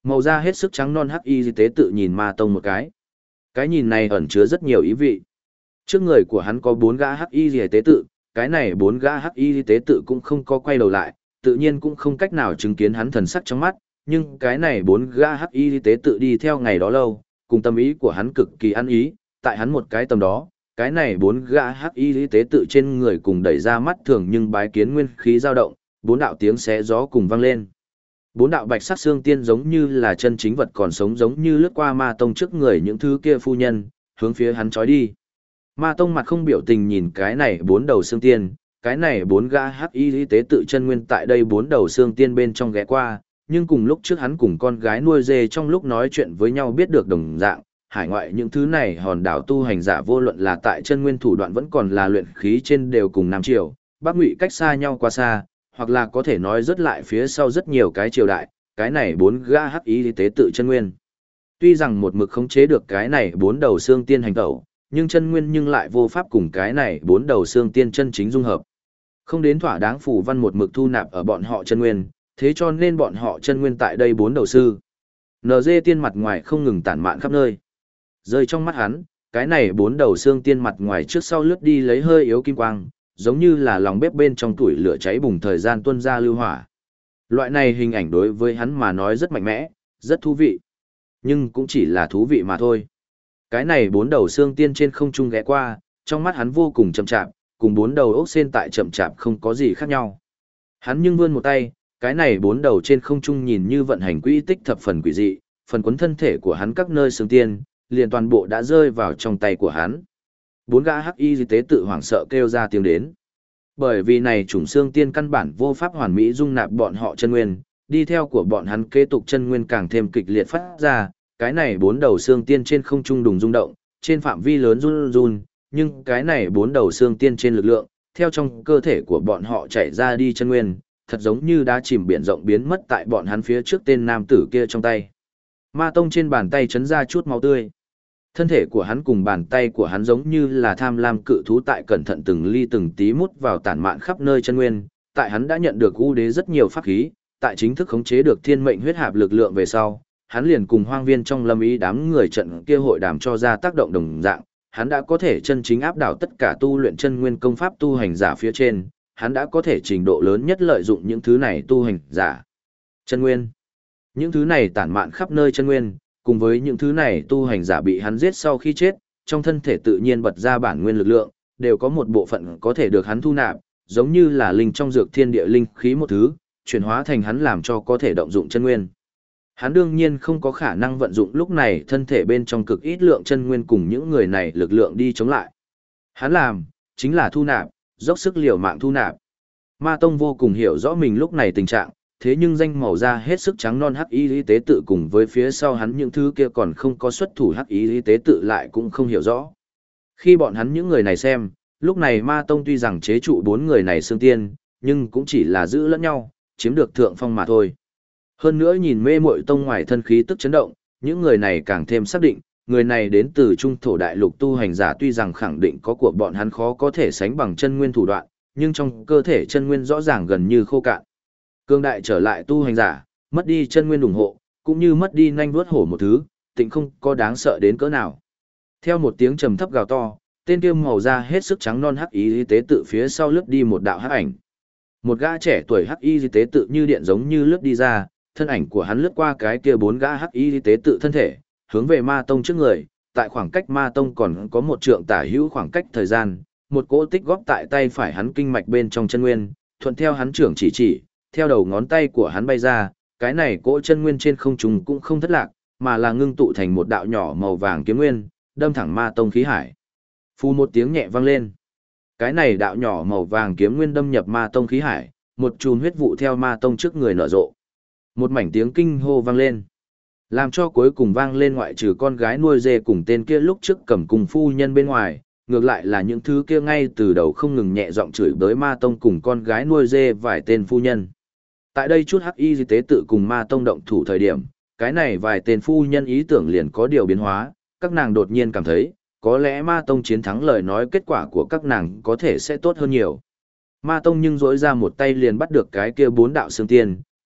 Màu da hết sức trắng non hắc y tế tự nhìn ma tông một cái. Cái nhìn này ẩn chứa rất nhiều ý vị. Trước người của hắn có 4 gã hắc y tế tự, cái này 4 gã hắc y tế tự cũng không có quay đầu lại, tự nhiên cũng không cách nào chứng kiến hắn thần sắc trong mắt, nhưng cái này 4 gã hắc y tế tự đi theo ngày đó lâu, cùng tâm ý của hắn cực kỳ ăn ý, tại hắn một cái tầm đó, cái này 4 gã hắc y tế tự trên người cùng đẩy ra mắt thường nhưng bái kiến nguyên khí dao động, 4 đạo tiếng xé gió cùng vang lên. 4 đạo bạch sắc xương tiên giống như là chân chính vật còn sống giống như lướt qua ma tông trước người những thứ kia phu nhân, hướng phía hắn chói đi. Ma tông mặt không biểu tình nhìn cái này 4 đầu xương tiên, cái này 4 gã hắc y tế tự chân nguyên tại đây 4 đầu xương tiên bên trong ghé qua, nhưng cùng lúc trước hắn cùng con gái nuôi dê trong lúc nói chuyện với nhau biết được đồng dạng, hải ngoại những thứ này hòn đảo tu hành giả vô luận là tại chân nguyên thủ đoạn vẫn còn là luyện khí trên đều cùng Nam Triều, Bắc Ngụy cách xa nhau quá xa, hoặc là có thể nói rất lại phía sau rất nhiều cái triều đại, cái này 4 gã hắc y tế tự chân nguyên. Tuy rằng một mực khống chế được cái này 4 đầu xương tiên hành tẩu, nhưng chân nguyên nhưng lại vô pháp cùng cái này 4 đầu xương tiên chân chính dung hợp. Không đến thỏa đáng phù văn một mực thu nạp ở bọn họ chân nguyên, thế cho nên bọn họ chân nguyên tại đây 4 đầu sư. NG tiên mặt ngoài không ngừng tản mạn khắp nơi. Rơi trong mắt hắn, cái này 4 đầu xương tiên mặt ngoài trước sau lướt đi lấy hơi yếu kim quang, giống như là lòng bếp bên trong tuổi lửa cháy bùng thời gian tuôn ra lưu hỏa. Loại này hình ảnh đối với hắn mà nói rất mạnh mẽ, rất thú vị. Nhưng cũng chỉ là thú vị mà thôi. Cái này 4 đầu xương tiên trên không trung ghé qua, trong mắt hắn vô cùng chậm chạp, cùng 4 đầu ốc sen tại chậm chạp không có gì khác nhau. Hắn nhưng vươn một tay, cái này 4 đầu trên không trung nhìn như vận hành quỹ tích thập phần quỷ dị, phần cuốn thân thể của hắn các nơi xương tiên, liền toàn bộ đã rơi vào trong tay của hắn. 4 gã hắc y tế tự hoảng sợ kêu ra tiếng đến. Bởi vì này chủng xương tiên căn bản vô pháp hoàn mỹ dung nạp bọn họ chân nguyên, đi theo của bọn hắn kế tục chân nguyên càng thêm kịch liệt phát ra, cái này 4 đầu xương tiên trên không trung đùng rung động, trên phạm vi lớn run run, nhưng cái này 4 đầu xương tiên trên lực lượng, theo trong cơ thể của bọn họ chảy ra đi chân nguyên, thật giống như đã chìm biển rộng biến mất tại bọn hắn phía trước tên nam tử kia trong tay. Ma tông trên bàn tay chấn ra chút máu tươi. Thân thể của hắn cùng bàn tay của hắn giống như là tham lam cự thú tại cẩn thận từng ly từng tí mút vào tản mạn khắp nơi chân nguyên, tại hắn đã nhận được ưu đế rất nhiều pháp khí, tại chính thức khống chế được thiên mệnh huyết hạp lực lượng về sau, hắn liền cùng hoang viên trong lâm ý đám người trận kia hội đàm cho ra tác động đồng dạng, hắn đã có thể chân chính áp đảo tất cả tu luyện chân nguyên công pháp tu hành giả phía trên, hắn đã có thể trình độ lớn nhất lợi dụng những thứ này tu hành giả. Chân nguyên. Những thứ này tản mạn khắp nơi chân nguyên, cùng với những thứ này tu hành giả bị hắn giết sau khi chết, trong thân thể tự nhiên bật ra bản nguyên lực lượng, đều có một bộ phận có thể được hắn thu nạp, giống như là linh trong dược thiên địa linh khí một thứ, chuyển hóa thành hắn làm cho có thể động dụng chân nguyên. Hắn đương nhiên không có khả năng vận dụng lúc này thân thể bên trong cực ít lượng chân nguyên cùng những người này lực lượng đi chống lại. Hắn làm, chính là thu nạp, dốc sức liều mạng thu nạp. Ma Tông vô cùng hiểu rõ mình lúc này tình trạng, thế nhưng danh màu da hết sức trắng non hắc y tế tự cùng với phía sau hắn những thứ kia còn không có xuất thủ hắc y tế tự lại cũng không hiểu rõ. Khi bọn hắn những người này xem, lúc này Ma Tông tuy rằng chế trụ 4 người này xương tiên, nhưng cũng chỉ là giữ lẫn nhau, chiếm được thượng phong mà thôi. Hơn nữa nhìn mê muội tông ngoài thân khí tức chấn động, những người này càng thêm xác định, người này đến từ trung thổ đại lục tu hành giả tuy rằng khẳng định có của bọn hắn khó có thể sánh bằng chân nguyên thủ đoạn, nhưng trong cơ thể chân nguyên rõ ràng gần như khô cạn. Cương đại trở lại tu hành giả, mất đi chân nguyên ủng hộ, cũng như mất đi nanh vuốt hổ một thứ, tịnh không có đáng sợ đến cỡ nào. Theo một tiếng trầm thấp gào to, tên kia màu da hết sức trắng non hắc y tế tự phía sau lướt đi một đạo hắc ảnh. Một gã trẻ tuổi hắc y tế tự như điện giống như lướt đi ra, thân ảnh của hắn lướt qua cái kia 4 gã hắc y tế tự thân thể, hướng về Ma Tông trước người, tại khoảng cách Ma Tông còn có một trượng tả hữu khoảng cách thời gian, một cỗ tích góp tại tay phải hắn kinh mạch bên trong chân nguyên, thuận theo hắn trưởng chỉ, theo đầu ngón tay của hắn bay ra, cái này cỗ chân nguyên trên không trung cũng không thất lạc, mà là ngưng tụ thành một đạo nhỏ màu vàng kiếm nguyên, đâm thẳng Ma Tông khí hải. Phù một tiếng nhẹ vang lên. Cái này đạo nhỏ màu vàng kiếm nguyên đâm nhập Ma Tông khí hải, một chùm huyết vụ theo Ma Tông trước người nở rộ. Một mảnh tiếng kinh hô vang lên. Làm cho cuối cùng vang lên ngoại trừ con gái nuôi dê cùng tên kia lúc trước cầm cùng phu nhân bên ngoài, ngược lại là những thứ kia ngay từ đầu không ngừng nhẹ giọng chửi bới Ma Tông cùng con gái nuôi dê vài tên phu nhân. Tại đây chút hắc y tế tự cùng Ma Tông động thủ thời điểm, cái này vài tên phu nhân ý tưởng liền có điều biến hóa, các nàng đột nhiên cảm thấy, có lẽ Ma Tông chiến thắng lời nói kết quả của các nàng có thể sẽ tốt hơn nhiều. Ma Tông nhưng rỗi ra một tay liền bắt được cái kia 4 đạo xương tiên,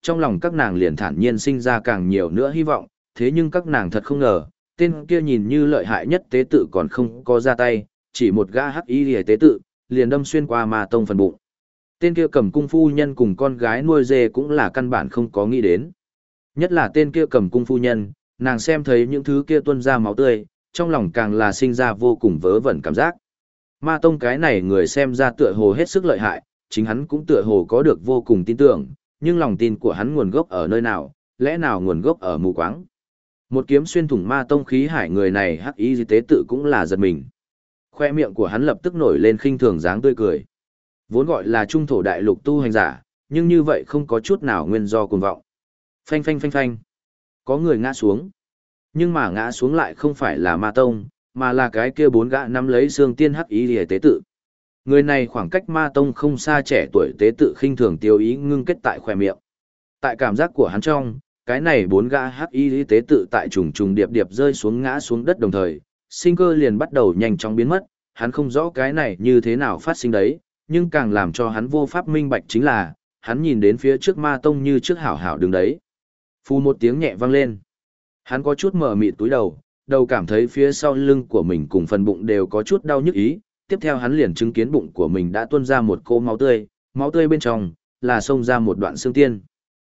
trong lòng các nàng liền thản nhiên sinh ra càng nhiều nữa hy vọng, thế nhưng các nàng thật không ngờ, tên kia nhìn như lợi hại nhất tế tự còn không có ra tay, chỉ một gã hắc y liễu tế tự, liền đâm xuyên qua Ma Tông phần bụng. Tên kia cầm cung phu nhân cùng con gái nuôi dê cũng là căn bản không có nghĩ đến. Nhất là tên kia cầm cung phu nhân, nàng xem thấy những thứ kia tuôn ra máu tươi, trong lòng càng là sinh ra vô cùng vớ vẩn cảm giác. Ma Tông cái này người xem ra tựa hồ hết sức lợi hại, chính hắn cũng tựa hồ có được vô cùng tin tưởng, nhưng lòng tin của hắn nguồn gốc ở nơi nào, lẽ nào nguồn gốc ở mù quáng. Một kiếm xuyên thủng Ma Tông khí hải, người này hắc y tế tự cũng là giật mình. Khoe miệng của hắn lập tức nổi lên khinh thường dáng tươi cười. Vốn gọi là trung thổ đại lục tu hành giả, nhưng như vậy không có chút nào nguyên do cuồng vọng. Phanh phanh phanh phanh. Có người ngã xuống. Nhưng mà ngã xuống lại không phải là Ma Tông, mà là cái kia bốn gã nắm lấy xương tiên hắc y liễu tế tự. Người này khoảng cách Ma Tông không xa, trẻ tuổi tế tự khinh thường tiêu ý ngưng kết tại khoe miệng. Tại cảm giác của hắn trong, cái này bốn gã hắc y tế tự tại trùng trùng điệp điệp rơi xuống ngã xuống đất đồng thời, sinh cơ liền bắt đầu nhanh chóng biến mất, hắn không rõ cái này như thế nào phát sinh đấy, nhưng càng làm cho hắn vô pháp minh bạch chính là, hắn nhìn đến phía trước Ma Tông như trước hảo hảo đứng đấy. Phù một tiếng nhẹ vang lên. Hắn có chút mờ mịt túi đầu cảm thấy phía sau lưng của mình cùng phần bụng đều có chút đau nhức ý, tiếp theo hắn liền chứng kiến bụng của mình đã tuôn ra một cỗ máu tươi bên trong, là xông ra một đoạn xương tiên.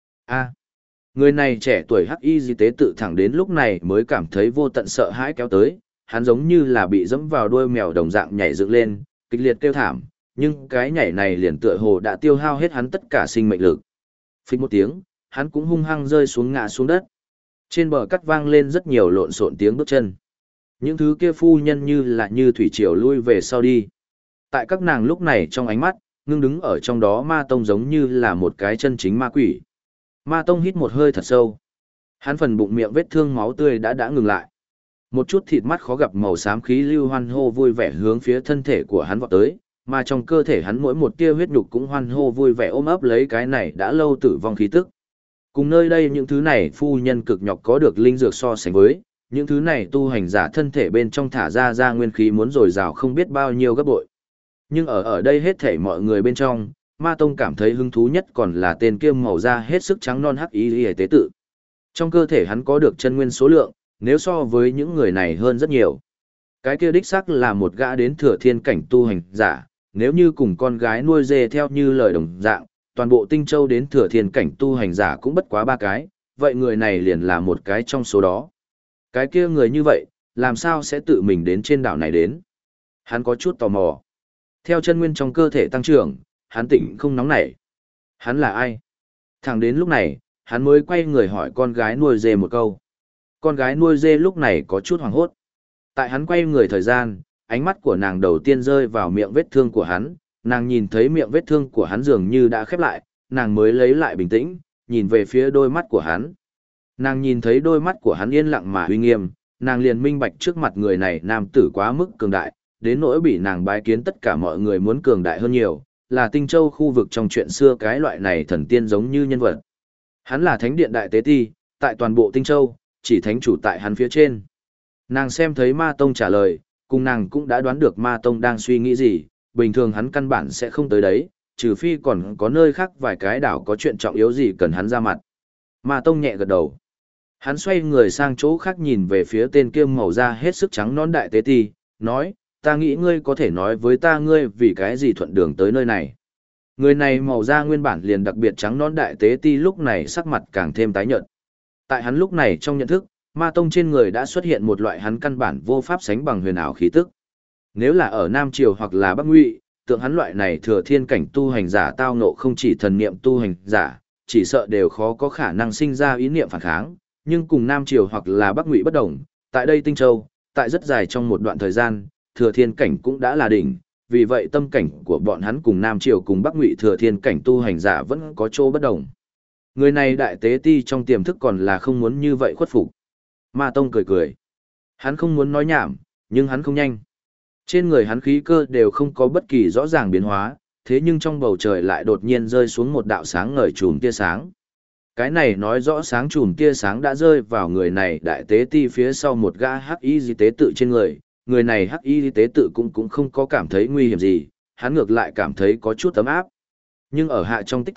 Người này trẻ tuổi hắc y tế tự thẳng đến lúc này mới cảm thấy vô tận sợ hãi kéo tới, hắn giống như là bị dẫm vào đuôi mèo đồng dạng nhảy dựng lên, kịch liệt kêu thảm, nhưng cái nhảy này liền tựa hồ đã tiêu hao hết hắn tất cả sinh mệnh lực. Phích một tiếng, hắn cũng hung hăng rơi xuống ngã xuống đất. Trên bờ cắt vang lên rất nhiều lộn xộn tiếng bước chân. Những thứ kia phu nhân như thủy triều lui về sau đi. Tại các nàng lúc này trong ánh mắt, ngưng đứng ở trong đó Ma Tông giống như là một cái chân chính ma quỷ. Ma Tông hít một hơi thật sâu. Hắn phần bụng miệng vết thương máu tươi đã ngừng lại. Một chút thịt mắt khó gặp màu xám khí lưu hoan hô vui vẻ hướng phía thân thể của hắn vọt tới, mà trong cơ thể hắn mỗi một tia huyết nhục cũng hoan hô vui vẻ ôm ấp lấy cái này đã lâu tử vong khí tức. Cùng nơi đây những thứ này phu nhân cực nhọc có được linh dược so sánh với, những thứ này tu hành giả thân thể bên trong thả ra nguyên khí muốn dồi dào không biết bao nhiêu gấp bội. Nhưng ở đây hết thảy mọi người bên trong, Ma Tông cảm thấy hứng thú nhất còn là tên kia màu da hết sức trắng non hắc y tế tự. Trong cơ thể hắn có được chân nguyên số lượng, nếu so với những người này hơn rất nhiều. Cái kia đích xác là một gã đến thừa thiên cảnh tu hành giả, nếu như cùng con gái nuôi dê theo như lời đồng dạng, toàn bộ Tinh Châu đến thừa thiên cảnh tu hành giả cũng bất quá 3 cái, vậy người này liền là một cái trong số đó. Cái kia người như vậy, làm sao sẽ tự mình đến trên đảo này đến? Hắn có chút tò mò. Theo chân nguyên trong cơ thể tăng trưởng, hắn tỉnh không nóng nảy. Hắn là ai? Thẳng đến lúc này, hắn mới quay người hỏi con gái nuôi dê một câu. Con gái nuôi dê lúc này có chút hoảng hốt. Tại hắn quay người thời gian, ánh mắt của nàng đầu tiên rơi vào miệng vết thương của hắn, nàng nhìn thấy miệng vết thương của hắn dường như đã khép lại, nàng mới lấy lại bình tĩnh, nhìn về phía đôi mắt của hắn. Nàng nhìn thấy đôi mắt của hắn yên lặng mà uy nghiêm, nàng liền minh bạch trước mặt người này nam tử quá mức cường đại, đến nỗi bị nàng bái kiến tất cả mọi người muốn cường đại hơn nhiều, là Tinh Châu khu vực trong chuyện xưa cái loại này thần tiên giống như nhân vật. Hắn là thánh điện đại tế ti, tại toàn bộ Tinh Châu, chỉ thánh chủ tại hắn phía trên. Nàng xem thấy Ma Tông trả lời, cùng nàng cũng đã đoán được Ma Tông đang suy nghĩ gì, bình thường hắn căn bản sẽ không tới đấy, trừ phi còn có nơi khác vài cái đảo có chuyện trọng yếu gì cần hắn ra mặt. Ma Tông nhẹ gật đầu. Hắn xoay người sang chỗ khác nhìn về phía tên kia màu da hết sức trắng non đại tế ti, nói, ta nghĩ ngươi có thể nói với ta ngươi vì cái gì thuận đường tới nơi này. Người này màu da nguyên bản liền đặc biệt trắng non đại tế ti lúc này sắc mặt càng thêm tái nhợt. Tại hắn lúc này trong nhận thức, Ma Tông trên người đã xuất hiện một loại hắn căn bản vô pháp sánh bằng huyền ảo khí tức. Nếu là ở Nam Triều hoặc là Bắc Ngụy, tượng hắn loại này thừa thiên cảnh tu hành giả tao ngộ không chỉ thần niệm tu hành giả, chỉ sợ đều khó có khả năng sinh ra ý niệm phản kháng, nhưng cùng Nam Triều hoặc là Bắc Ngụy bất đồng, tại đây Tinh Châu, tại rất dài trong một đoạn thời gian, thừa thiên cảnh cũng đã là đỉnh, vì vậy tâm cảnh của bọn hắn cùng Nam Triều cùng Bắc Ngụy thừa thiên cảnh tu hành giả vẫn có chỗ bất đồng. Người này đại tế ti trong tiềm thức còn là không muốn như vậy khuất phục. Ma Tông cười cười. Hắn không muốn nói nhảm, nhưng hắn không nhanh. Trên người hắn khí cơ đều không có bất kỳ rõ ràng biến hóa, thế nhưng trong bầu trời lại đột nhiên rơi xuống một đạo sáng ngời chùm tia sáng. Cái này nói rõ sáng chùm tia sáng đã rơi vào người này đại tế ti phía sau một gã hắc y tế tự trên người này hắc y tế tự cũng không có cảm thấy nguy hiểm gì, hắn ngược lại cảm thấy có chút ấm áp. Nhưng ở hạ trong tích tắc,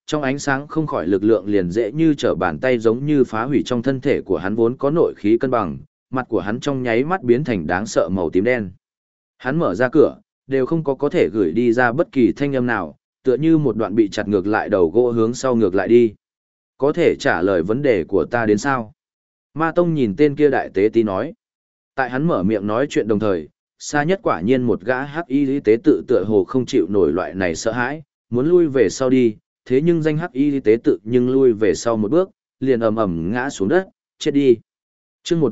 Trong ánh sáng không khỏi lực lượng liền dễ như trở bàn tay giống như phá hủy trong thân thể của hắn vốn có nội khí cân bằng, mặt của hắn trong nháy mắt biến thành đáng sợ màu tím đen. Hắn mở ra cửa, đều không có thể gửi đi ra bất kỳ thanh âm nào, tựa như một đoạn bị chặt ngược lại đầu gỗ hướng sau ngược lại đi. Có thể trả lời vấn đề của ta đến sao? Ma Tông nhìn tên kia đại tế tí nói. Tại hắn mở miệng nói chuyện đồng thời, xa nhất quả nhiên một gã hắc y tế tự tựa hồ không chịu nổi loại này sợ hãi, muốn lui về sau đi, thế nhưng danh hắc y tế tự nhưng lui về sau một bước, liền ầm ầm ngã xuống đất, chết đi. Chương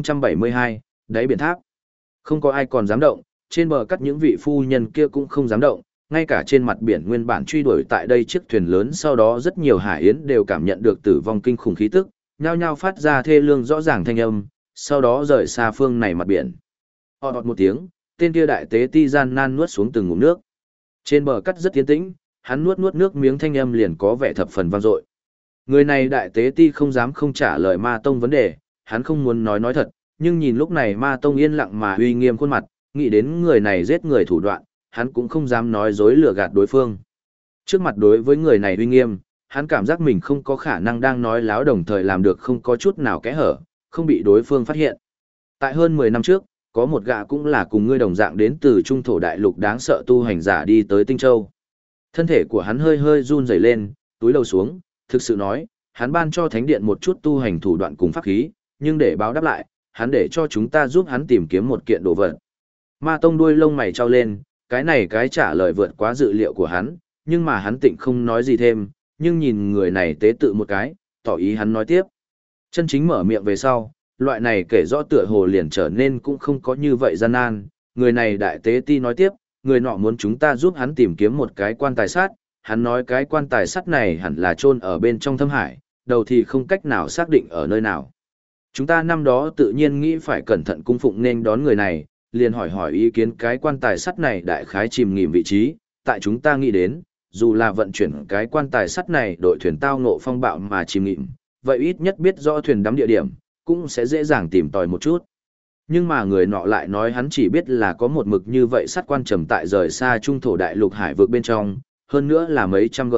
1072, đáy biển tháp. Không có ai còn dám động, trên bờ cắt những vị phu nhân kia cũng không dám động, ngay cả trên mặt biển nguyên bản truy đuổi tại đây chiếc thuyền lớn sau đó rất nhiều hải yến đều cảm nhận được tử vong kinh khủng khí tức, nhao nhao phát ra thê lương rõ ràng thanh âm, sau đó rời xa phương này mặt biển. Ọt một tiếng, tên kia đại tế ti gian nan nuốt xuống từng ngụm nước. Trên bờ cắt rất tiến tĩnh, hắn nuốt nước miếng thanh âm liền có vẻ thập phần vang dội. Người này đại tế ti không dám không trả lời Ma Tông vấn đề, hắn không muốn nói thật, nhưng nhìn lúc này Ma Tông yên lặng mà uy nghiêm khuôn mặt, nghĩ đến người này giết người thủ đoạn, hắn cũng không dám nói dối lừa gạt đối phương. Trước mặt đối với người này uy nghiêm, hắn cảm giác mình không có khả năng đang nói láo đồng thời làm được không có chút nào kẽ hở, không bị đối phương phát hiện. Tại hơn 10 năm trước, có một gã cũng là cùng ngươi đồng dạng đến từ trung thổ đại lục đáng sợ tu hành giả đi tới Tinh Châu. Thân thể của hắn hơi hơi run rẩy lên, túi lầu xuống, thực sự nói, hắn ban cho thánh điện một chút tu hành thủ đoạn cùng pháp khí, nhưng để báo đáp lại, hắn để cho chúng ta giúp hắn tìm kiếm một kiện đồ vật. Ma Tông đuôi lông mày trao lên, cái trả lời vượt quá dự liệu của hắn, nhưng mà hắn tịnh không nói gì thêm, nhưng nhìn người này tế tự một cái, tỏ ý hắn nói tiếp. Chân chính mở miệng về sau, loại này kể rõ tựa hồ liền trở nên cũng không có như vậy gian nan, người này đại tế ti nói tiếp, người nọ muốn chúng ta giúp hắn tìm kiếm một cái quan tài sắt, hắn nói cái quan tài sắt này hẳn là chôn ở bên trong thâm hải, đầu thì không cách nào xác định ở nơi nào. Chúng ta năm đó tự nhiên nghĩ phải cẩn thận cung phụng nên đón người này, liền hỏi ý kiến cái quan tài sắt này đại khái chìm nghỉm vị trí, tại chúng ta nghĩ đến, dù là vận chuyển cái quan tài sắt này đội thuyền tao ngộ phong bạo mà chìm nghỉm, vậy ít nhất biết rõ thuyền đắm địa điểm, cũng sẽ dễ dàng tìm tòi một chút. Nhưng mà người nọ lại nói hắn chỉ biết là có một mực như vậy sắt quan trầm tại rời xa trung thổ đại lục hải vực bên trong, hơn nữa là mấy trăm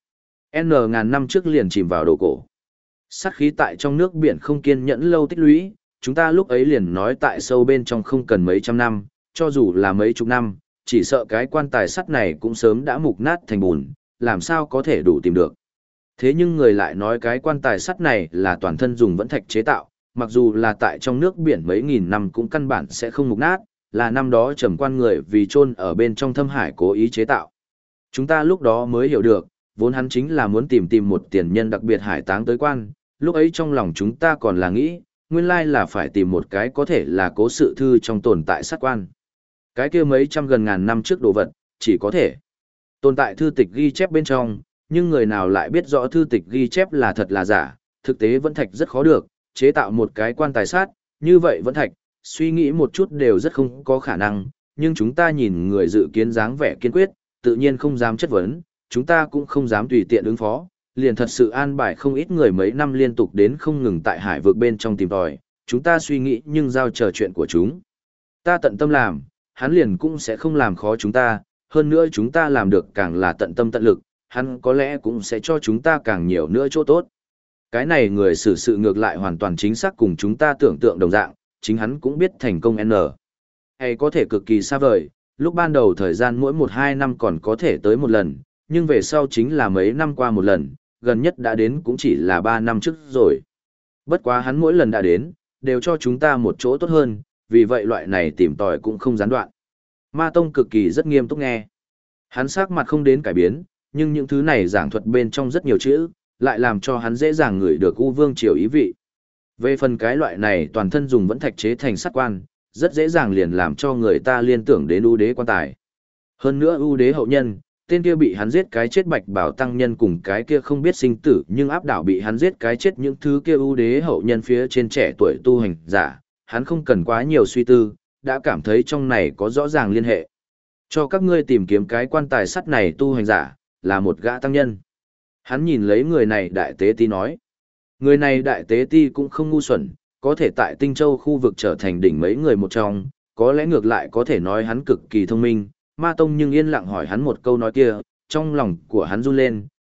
N ngàn năm trước liền chìm vào đồ cổ. Sát khí tại trong nước biển không kiên nhẫn lâu tích lũy, chúng ta lúc ấy liền nói tại sâu bên trong không cần mấy trăm năm, cho dù là mấy chục năm, chỉ sợ cái quan tài sắt này cũng sớm đã mục nát thành bùn, làm sao có thể đủ tìm được. Thế nhưng người lại nói cái quan tài sắt này là toàn thân dùng vẫn thạch chế tạo, mặc dù là tại trong nước biển mấy nghìn năm cũng căn bản sẽ không mục nát, là năm đó trầm quan người vì chôn ở bên trong thâm hải cố ý chế tạo. Chúng ta lúc đó mới hiểu được, vốn hắn chính là muốn tìm một tiền nhân đặc biệt hải táng tới quan, lúc ấy trong lòng chúng ta còn là nghĩ, nguyên lai là phải tìm một cái có thể là cố sự thư trong tồn tại sát quan. Cái kia mấy trăm gần ngàn năm trước đồ vật, chỉ có thể tồn tại thư tịch ghi chép bên trong, nhưng người nào lại biết rõ thư tịch ghi chép là thật là giả, thực tế vẫn thạch rất khó được, chế tạo một cái quan tài sát, như vậy vẫn thạch, suy nghĩ một chút đều rất không có khả năng, nhưng chúng ta nhìn người dự kiến dáng vẻ kiên quyết, tự nhiên không dám chất vấn, chúng ta cũng không dám tùy tiện ứng phó, liền thật sự an bài không ít người mấy năm liên tục đến không ngừng tại hải vực bên trong tìm tòi, chúng ta suy nghĩ nhưng giao chờ chuyện của chúng. Ta tận tâm làm, hắn liền cũng sẽ không làm khó chúng ta, hơn nữa chúng ta làm được càng là tận tâm tận lực, hắn có lẽ cũng sẽ cho chúng ta càng nhiều nữa chỗ tốt. Cái này người xử sự ngược lại hoàn toàn chính xác cùng chúng ta tưởng tượng đồng dạng, chính hắn cũng biết thành công N. Hay có thể cực kỳ xa vời, lúc ban đầu thời gian mỗi 1-2 năm còn có thể tới một lần, nhưng về sau chính là mấy năm qua một lần, gần nhất đã đến cũng chỉ là 3 năm trước rồi. Bất quá hắn mỗi lần đã đến, đều cho chúng ta một chỗ tốt hơn, vì vậy loại này tìm tòi cũng không gián đoạn. Ma Tông cực kỳ rất nghiêm túc nghe. Hắn sắc mặt không đến cải biến, nhưng những thứ này giảng thuật bên trong rất nhiều chữ, lại làm cho hắn dễ dàng ngửi được U Vương Triều ý vị. Về phần cái loại này toàn thân dùng vẫn thạch chế thành sắt quan, rất dễ dàng liền làm cho người ta liên tưởng đến U Đế quan tài. Hơn nữa U Đế hậu nhân, tên kia bị hắn giết cái chết Bạch Bảo tăng nhân cùng cái kia không biết sinh tử nhưng áp đảo bị hắn giết cái chết những thứ kia U Đế hậu nhân phía trên trẻ tuổi tu hành giả, hắn không cần quá nhiều suy tư, đã cảm thấy trong này có rõ ràng liên hệ. Cho các ngươi tìm kiếm cái quan tài sắt này tu hành giả, là một gã tăng nhân. Hắn nhìn lấy người này đại tế ti nói. Người này đại tế ti cũng không ngu xuẩn, có thể tại Tinh Châu khu vực trở thành đỉnh mấy người một trong, có lẽ ngược lại có thể nói hắn cực kỳ thông minh. Ma Tông nhưng yên lặng hỏi hắn một câu nói kia, trong lòng của hắn run lên,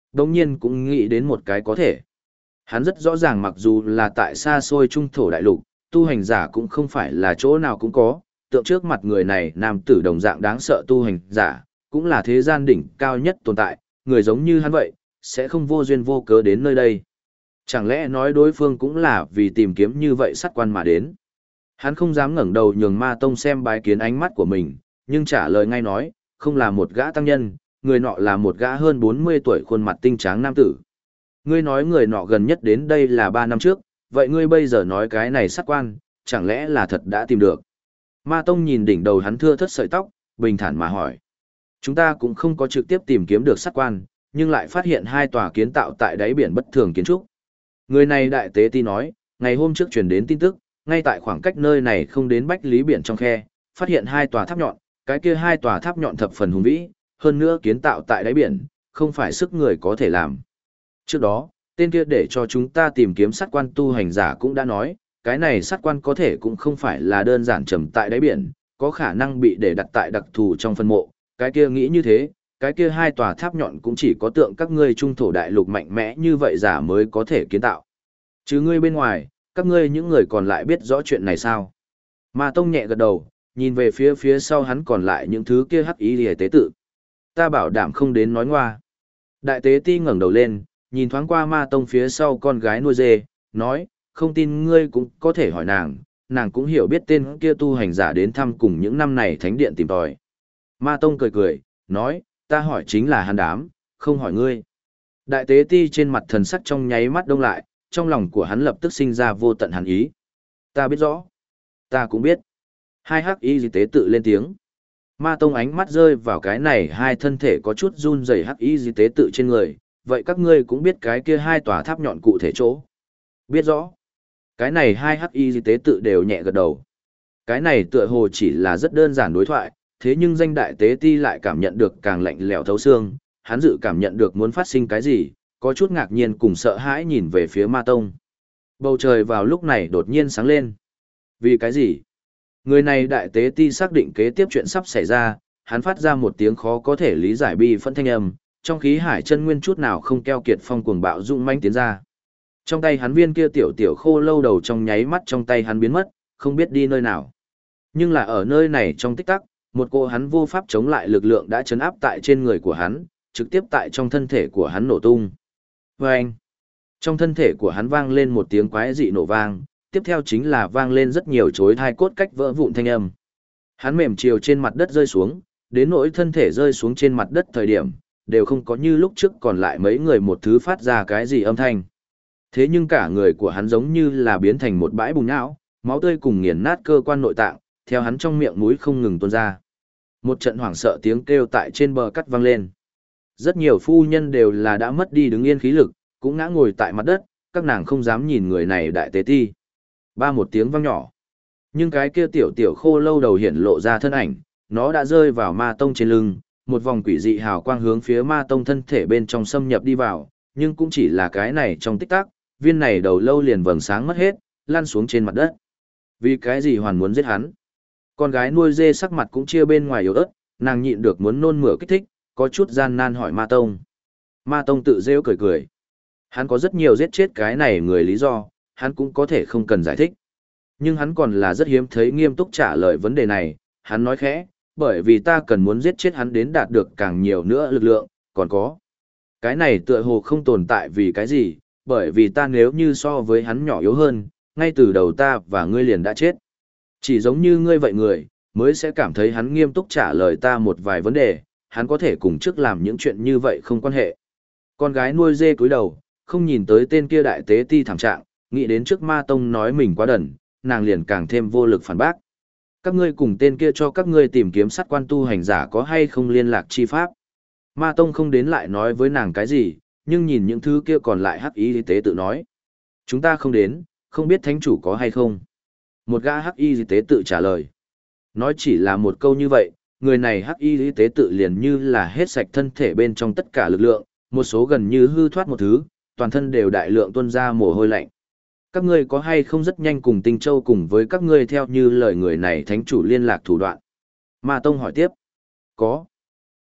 đồng nhiên cũng nghĩ đến một cái có thể. Hắn rất rõ ràng mặc dù là tại xa xôi trung thổ đại lục, tu hành giả cũng không phải là chỗ nào cũng có, tượng trước mặt người này nam tử đồng dạng đáng sợ tu hành giả, cũng là thế gian đỉnh cao nhất tồn tại, người giống như hắn vậy, sẽ không vô duyên vô cớ đến nơi đây. Chẳng lẽ nói đối phương cũng là vì tìm kiếm như vậy sát quan mà đến. Hắn không dám ngẩng đầu nhường Ma Tông xem bái kiến ánh mắt của mình, nhưng trả lời ngay nói, không là một gã tăng nhân, người nọ là một gã hơn 40 tuổi khuôn mặt tinh tráng nam tử. Ngươi nói người nọ gần nhất đến đây là 3 năm trước, vậy ngươi bây giờ nói cái này sát quan, chẳng lẽ là thật đã tìm được. Ma Tông nhìn đỉnh đầu hắn thưa thớt sợi tóc, bình thản mà hỏi. Chúng ta cũng không có trực tiếp tìm kiếm được sát quan, nhưng lại phát hiện 2 tòa kiến tạo tại đáy biển bất thường kiến trúc. Người này đại tế ti nói, ngày hôm trước truyền đến tin tức, ngay tại khoảng cách nơi này không đến bách lý biển trong khe, phát hiện 2 tòa tháp nhọn, cái kia 2 tòa tháp nhọn thập phần hùng vĩ, hơn nữa kiến tạo tại đáy biển, không phải sức người có thể làm. Trước đó, tên kia để cho chúng ta tìm kiếm sát quan tu hành giả cũng đã nói, cái này sát quan có thể cũng không phải là đơn giản trầm tại đáy biển, có khả năng bị để đặt tại đặc thù trong phân mộ, cái kia nghĩ như thế, cái kia 2 tòa tháp nhọn cũng chỉ có tượng các ngươi trung thổ đại lục mạnh mẽ như vậy giả mới có thể kiến tạo. Chứ ngươi bên ngoài, các ngươi những người còn lại biết rõ chuyện này sao? Ma Tông nhẹ gật đầu, nhìn về phía sau hắn còn lại những thứ kia hắc ý liề tế tự. Ta bảo đảm không đến nói ngoa. Đại tế ti ngẩng đầu lên, nhìn thoáng qua Ma Tông phía sau con gái nuôi dê, nói, không tin ngươi cũng có thể hỏi nàng, nàng cũng hiểu biết tên kia tu hành giả đến thăm cùng những năm này thánh điện tìm tòi. Ma Tông cười cười, nói, ta hỏi chính là hắn đám, không hỏi ngươi. Đại tế ti trên mặt thần sắc trong nháy mắt đông lại, trong lòng của hắn lập tức sinh ra vô tận hàn ý. Ta biết rõ. Ta cũng biết. 2 hắc y tế tự lên tiếng. Ma Tông ánh mắt rơi vào cái này 2 thân thể có chút run rẩy hắc y tế tự trên người, vậy các ngươi cũng biết cái kia 2 tòa tháp nhọn cụ thể chỗ. Biết rõ. Cái này 2 hắc y tế tự đều nhẹ gật đầu. Cái này tựa hồ chỉ là rất đơn giản đối thoại, thế nhưng danh đại tế ti lại cảm nhận được càng lạnh lẽo thấu xương, hắn dự cảm nhận được muốn phát sinh cái gì, có chút ngạc nhiên cùng sợ hãi nhìn về phía Ma Tông. Bầu trời vào lúc này đột nhiên sáng lên. Vì cái gì? Người này đại tế ti xác định kế tiếp chuyện sắp xảy ra, hắn phát ra một tiếng khó có thể lý giải bi phẫn thanh âm, trong khí hải chân nguyên chút nào không keo kiệt phong cuồng bạo dũng mãnh tiến ra. Trong tay hắn viên kia tiểu tiểu khô lâu đầu trong nháy mắt trong tay hắn biến mất, không biết đi nơi nào. Nhưng là ở nơi này trong tích tắc, một cô hắn vô pháp chống lại lực lượng đã chấn áp tại trên người của hắn, trực tiếp tại trong thân thể của hắn nổ tung. Vâng! Trong thân thể của hắn vang lên một tiếng quái dị nổ vang, tiếp theo chính là vang lên rất nhiều chối thai cốt cách vỡ vụn thanh âm. Hắn mềm chiều trên mặt đất rơi xuống, đến nỗi thân thể rơi xuống trên mặt đất thời điểm, đều không có như lúc trước còn lại mấy người một thứ phát ra cái gì âm thanh. Thế nhưng cả người của hắn giống như là biến thành một bãi bùn nhão, máu tươi cùng nghiền nát cơ quan nội tạng, theo hắn trong miệng mũi không ngừng tuôn ra. Một trận hoảng sợ tiếng kêu tại trên bờ cắt vang lên. Rất nhiều phu nhân đều là đã mất đi đứng yên khí lực, cũng ngã ngồi tại mặt đất, các nàng không dám nhìn người này đại tế ti. Ba một tiếng vang nhỏ. Nhưng cái kia tiểu tiểu khô lâu đầu hiện lộ ra thân ảnh, nó đã rơi vào Ma Tông trên lưng, một vòng quỷ dị hào quang hướng phía Ma Tông thân thể bên trong xâm nhập đi vào, nhưng cũng chỉ là cái này trong tích tắc, viên này đầu lâu liền vầng sáng mất hết, lăn xuống trên mặt đất. Vì cái gì hoàn muốn giết hắn? Con gái nuôi dê sắc mặt cũng chia bên ngoài yếu ớt, nàng nhịn được muốn nôn mửa kích thích, có chút gian nan hỏi Ma Tông. Ma Tông tự rêu cười cười. Hắn có rất nhiều giết chết cái này người lý do, hắn cũng có thể không cần giải thích. Nhưng hắn còn là rất hiếm thấy nghiêm túc trả lời vấn đề này, hắn nói khẽ, bởi vì ta cần muốn giết chết hắn đến đạt được càng nhiều nữa lực lượng, còn có. Cái này tựa hồ không tồn tại vì cái gì, bởi vì ta nếu như so với hắn nhỏ yếu hơn, ngay từ đầu ta và ngươi liền đã chết. Chỉ giống như ngươi vậy người, mới sẽ cảm thấy hắn nghiêm túc trả lời ta một vài vấn đề, hắn có thể cùng trước làm những chuyện như vậy không quan hệ. Con gái nuôi dê cúi đầu, không nhìn tới tên kia đại tế ti thảm trạng, nghĩ đến trước Ma Tông nói mình quá đần, nàng liền càng thêm vô lực phản bác. Các ngươi cùng tên kia cho các ngươi tìm kiếm sát quan tu hành giả có hay không liên lạc chi pháp. Ma Tông không đến lại nói với nàng cái gì, nhưng nhìn những thứ kia còn lại hắc y tế tự nói. Chúng ta không đến, không biết thánh chủ có hay không. Một gã hắc y tế tự trả lời. Nói chỉ là một câu như vậy, người này hắc y tế tự liền như là hết sạch thân thể bên trong tất cả lực lượng, một số gần như hư thoát một thứ, toàn thân đều đại lượng tuôn ra mồ hôi lạnh. Các ngươi có hay không rất nhanh cùng Tinh Châu cùng với các ngươi theo như lời người này thánh chủ liên lạc thủ đoạn? Ma Tông hỏi tiếp. Có.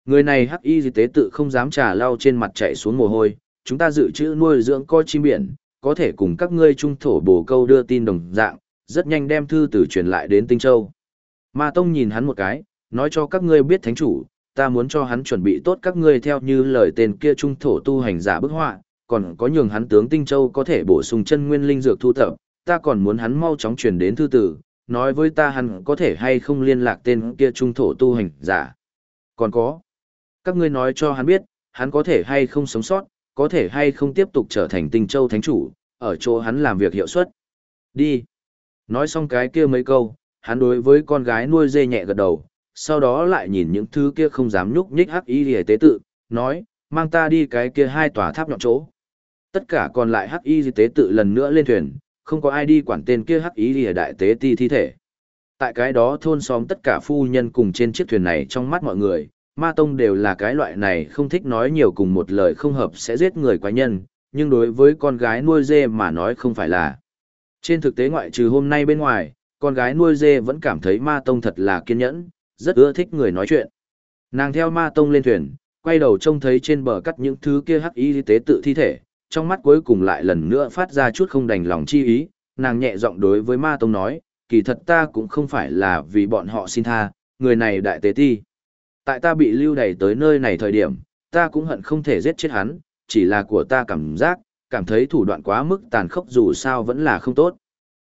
Người này hắc y tế tự không dám trà lau trên mặt chạy xuống mồ hôi, chúng ta dự trữ nuôi dưỡng coi chim biển, có thể cùng các ngươi trung thổ bổ câu đưa tin đồng dạng, rất nhanh đem thư từ truyền lại đến Tinh Châu. Ma Tông nhìn hắn một cái, nói cho các ngươi biết thánh chủ, ta muốn cho hắn chuẩn bị tốt các ngươi theo như lời tên kia trung thổ tu hành giả bức họa, còn có nhường hắn tướng Tinh Châu có thể bổ sung chân nguyên linh dược thu thập, ta còn muốn hắn mau chóng truyền đến thư tử, nói với ta hắn có thể hay không liên lạc tên kia trung thổ tu hành giả. Còn có, các ngươi nói cho hắn biết, hắn có thể hay không sống sót, có thể hay không tiếp tục trở thành Tinh Châu thánh chủ, ở chỗ hắn làm việc hiệu suất. Đi. Nói xong cái kia mấy câu, hắn đối với con gái nuôi dê nhẹ gật đầu, sau đó lại nhìn những thứ kia không dám nhúc nhích hắc y lìa tế tự, nói, mang ta đi cái kia hai tòa tháp nhọn chỗ. Tất cả còn lại hắc y tế tự lần nữa lên thuyền, không có ai đi quản tên kia hắc y lìa đại tế ti thi thể. Tại cái đó thôn xóm tất cả phu nhân cùng trên chiếc thuyền này trong mắt mọi người, Ma Tông đều là cái loại này không thích nói nhiều cùng một lời không hợp sẽ giết người quái nhân, nhưng đối với con gái nuôi dê mà nói không phải là. Trên thực tế ngoại trừ hôm nay bên ngoài, con gái nuôi dê vẫn cảm thấy Ma Tông thật là kiên nhẫn, rất ưa thích người nói chuyện. Nàng theo Ma Tông lên thuyền, quay đầu trông thấy trên bờ cắt những thứ kia hắc y tế tự thi thể, trong mắt cuối cùng lại lần nữa phát ra chút không đành lòng chi ý, nàng nhẹ giọng đối với Ma Tông nói, kỳ thật ta cũng không phải là vì bọn họ xin tha, người này đại tế ti. Tại ta bị lưu đày tới nơi này thời điểm, ta cũng hận không thể giết chết hắn, chỉ là của ta cảm thấy thủ đoạn quá mức tàn khốc dù sao vẫn là không tốt.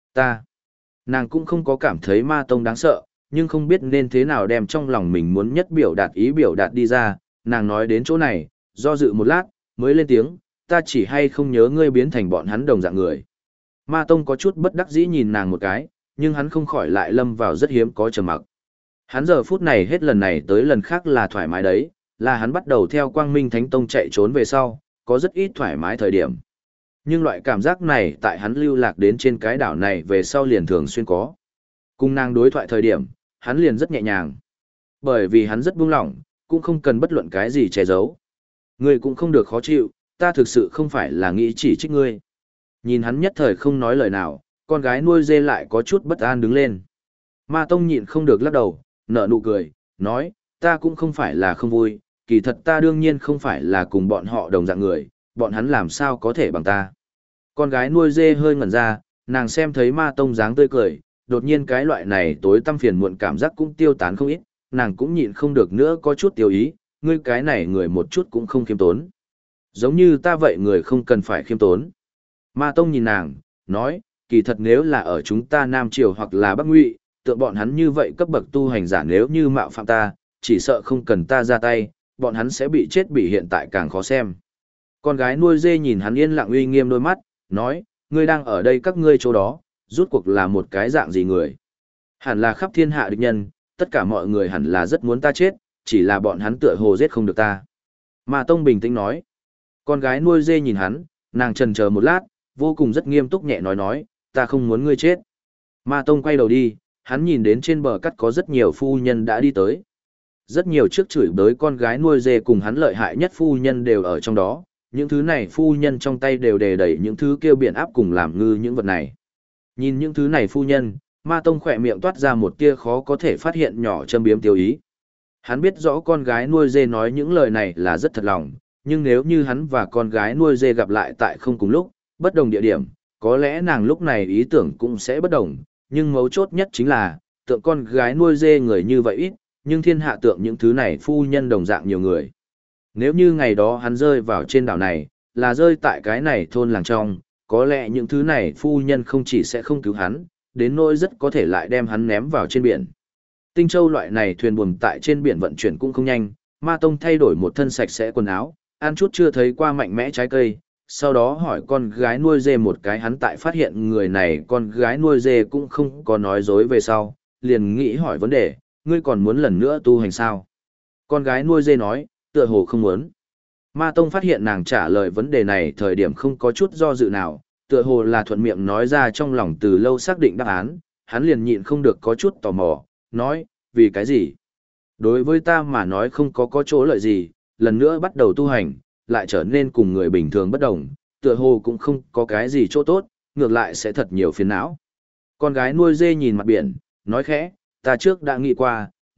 Nàng cũng không có cảm thấy Ma Tông đáng sợ, nhưng không biết nên thế nào đem trong lòng mình muốn nhất biểu đạt ý biểu đạt đi ra, nàng nói đến chỗ này, do dự một lát, mới lên tiếng, ta chỉ hay không nhớ ngươi biến thành bọn hắn đồng dạng người. Ma Tông có chút bất đắc dĩ nhìn nàng một cái, nhưng hắn không khỏi lại lâm vào rất hiếm có trầm mặc. Hắn giờ phút này hết lần này tới lần khác là thoải mái đấy, là hắn bắt đầu theo Quang Minh Thánh Tông chạy trốn về sau, có rất ít thoải mái thời điểm. Nhưng loại cảm giác này tại hắn lưu lạc đến trên cái đảo này về sau liền thường xuyên có. Cùng nàng đối thoại thời điểm, hắn liền rất nhẹ nhàng. Bởi vì hắn rất buông lỏng, cũng không cần bất luận cái gì che giấu. Ngươi cũng không được khó chịu, ta thực sự không phải là nghĩ chỉ trích ngươi. Nhìn hắn nhất thời không nói lời nào, con gái nuôi dê lại có chút bất an đứng lên. Ma Tông nhịn không được lắc đầu, nở nụ cười, nói, ta cũng không phải là không vui, kỳ thật ta đương nhiên không phải là cùng bọn họ đồng dạng người, bọn hắn làm sao có thể bằng ta. Con gái nuôi dê hơi ngẩn ra, nàng xem thấy Ma Tông dáng tươi cười, đột nhiên cái loại này tối tăm phiền muộn cảm giác cũng tiêu tán không ít, nàng cũng nhịn không được nữa có chút tiêu ý, ngươi cái này người một chút cũng không khiêm tốn. Giống như ta vậy người không cần phải khiêm tốn. Ma Tông nhìn nàng, nói, kỳ thật nếu là ở chúng ta Nam Triều hoặc là Bắc Ngụy, tượng bọn hắn như vậy cấp bậc tu hành giả nếu như mạo phạm ta, chỉ sợ không cần ta ra tay, bọn hắn sẽ bị chết bị hiện tại càng khó xem. Con gái nuôi dê nhìn hắn yên lặng uy nghiêm đôi mắt, nói, ngươi đang ở đây các ngươi chỗ đó, rút cuộc là một cái dạng gì người. Hẳn là khắp thiên hạ địch nhân, tất cả mọi người hẳn là rất muốn ta chết, chỉ là bọn hắn tựa hồ giết không được ta. Ma Tông bình tĩnh nói. Con gái nuôi dê nhìn hắn, nàng chần chờ một lát, vô cùng rất nghiêm túc nhẹ nói, ta không muốn ngươi chết. Ma Tông quay đầu đi, hắn nhìn đến trên bờ cắt có rất nhiều phu nhân đã đi tới. Rất nhiều trước chửi bới con gái nuôi dê cùng hắn lợi hại nhất phu nhân đều ở trong đó, những thứ này phu nhân trong tay đều đề đẩy những thứ kêu biển áp cùng làm ngư những vật này. Nhìn những thứ này phu nhân, Ma Tông khỏe miệng toát ra một tia khó có thể phát hiện nhỏ châm biếm tiêu ý. Hắn biết rõ con gái nuôi dê nói những lời này là rất thật lòng, nhưng nếu như hắn và con gái nuôi dê gặp lại tại không cùng lúc, bất đồng địa điểm, có lẽ nàng lúc này ý tưởng cũng sẽ bất đồng, nhưng mấu chốt nhất chính là, tượng con gái nuôi dê người như vậy ít, nhưng thiên hạ tượng những thứ này phu nhân đồng dạng nhiều người. Nếu như ngày đó hắn rơi vào trên đảo này, là rơi tại cái này thôn làng trong, có lẽ những thứ này phu nhân không chỉ sẽ không cứu hắn, đến nỗi rất có thể lại đem hắn ném vào trên biển. Tinh Châu loại này thuyền buồm tại trên biển vận chuyển cũng không nhanh, Ma Tông thay đổi một thân sạch sẽ quần áo, ăn chút chưa thấy qua mạnh mẽ trái cây, sau đó hỏi con gái nuôi dê một cái hắn tại phát hiện người này con gái nuôi dê cũng không có nói dối về sau, liền nghĩ hỏi vấn đề, ngươi còn muốn lần nữa tu hành sao? Con gái nuôi dê nói, tựa hồ không muốn. Ma Tông phát hiện nàng trả lời vấn đề này thời điểm không có chút do dự nào, tựa hồ là thuận miệng nói ra trong lòng từ lâu xác định đáp án, hắn liền nhịn không được có chút tò mò, nói, vì cái gì? Đối với ta mà nói không có chỗ lợi gì, lần nữa bắt đầu tu hành, lại trở nên cùng người bình thường bất đồng, tựa hồ cũng không có cái gì chỗ tốt, ngược lại sẽ thật nhiều phiền não. Con gái nuôi dê nhìn mặt biển, nói khẽ, ta trước đã nghĩ qua,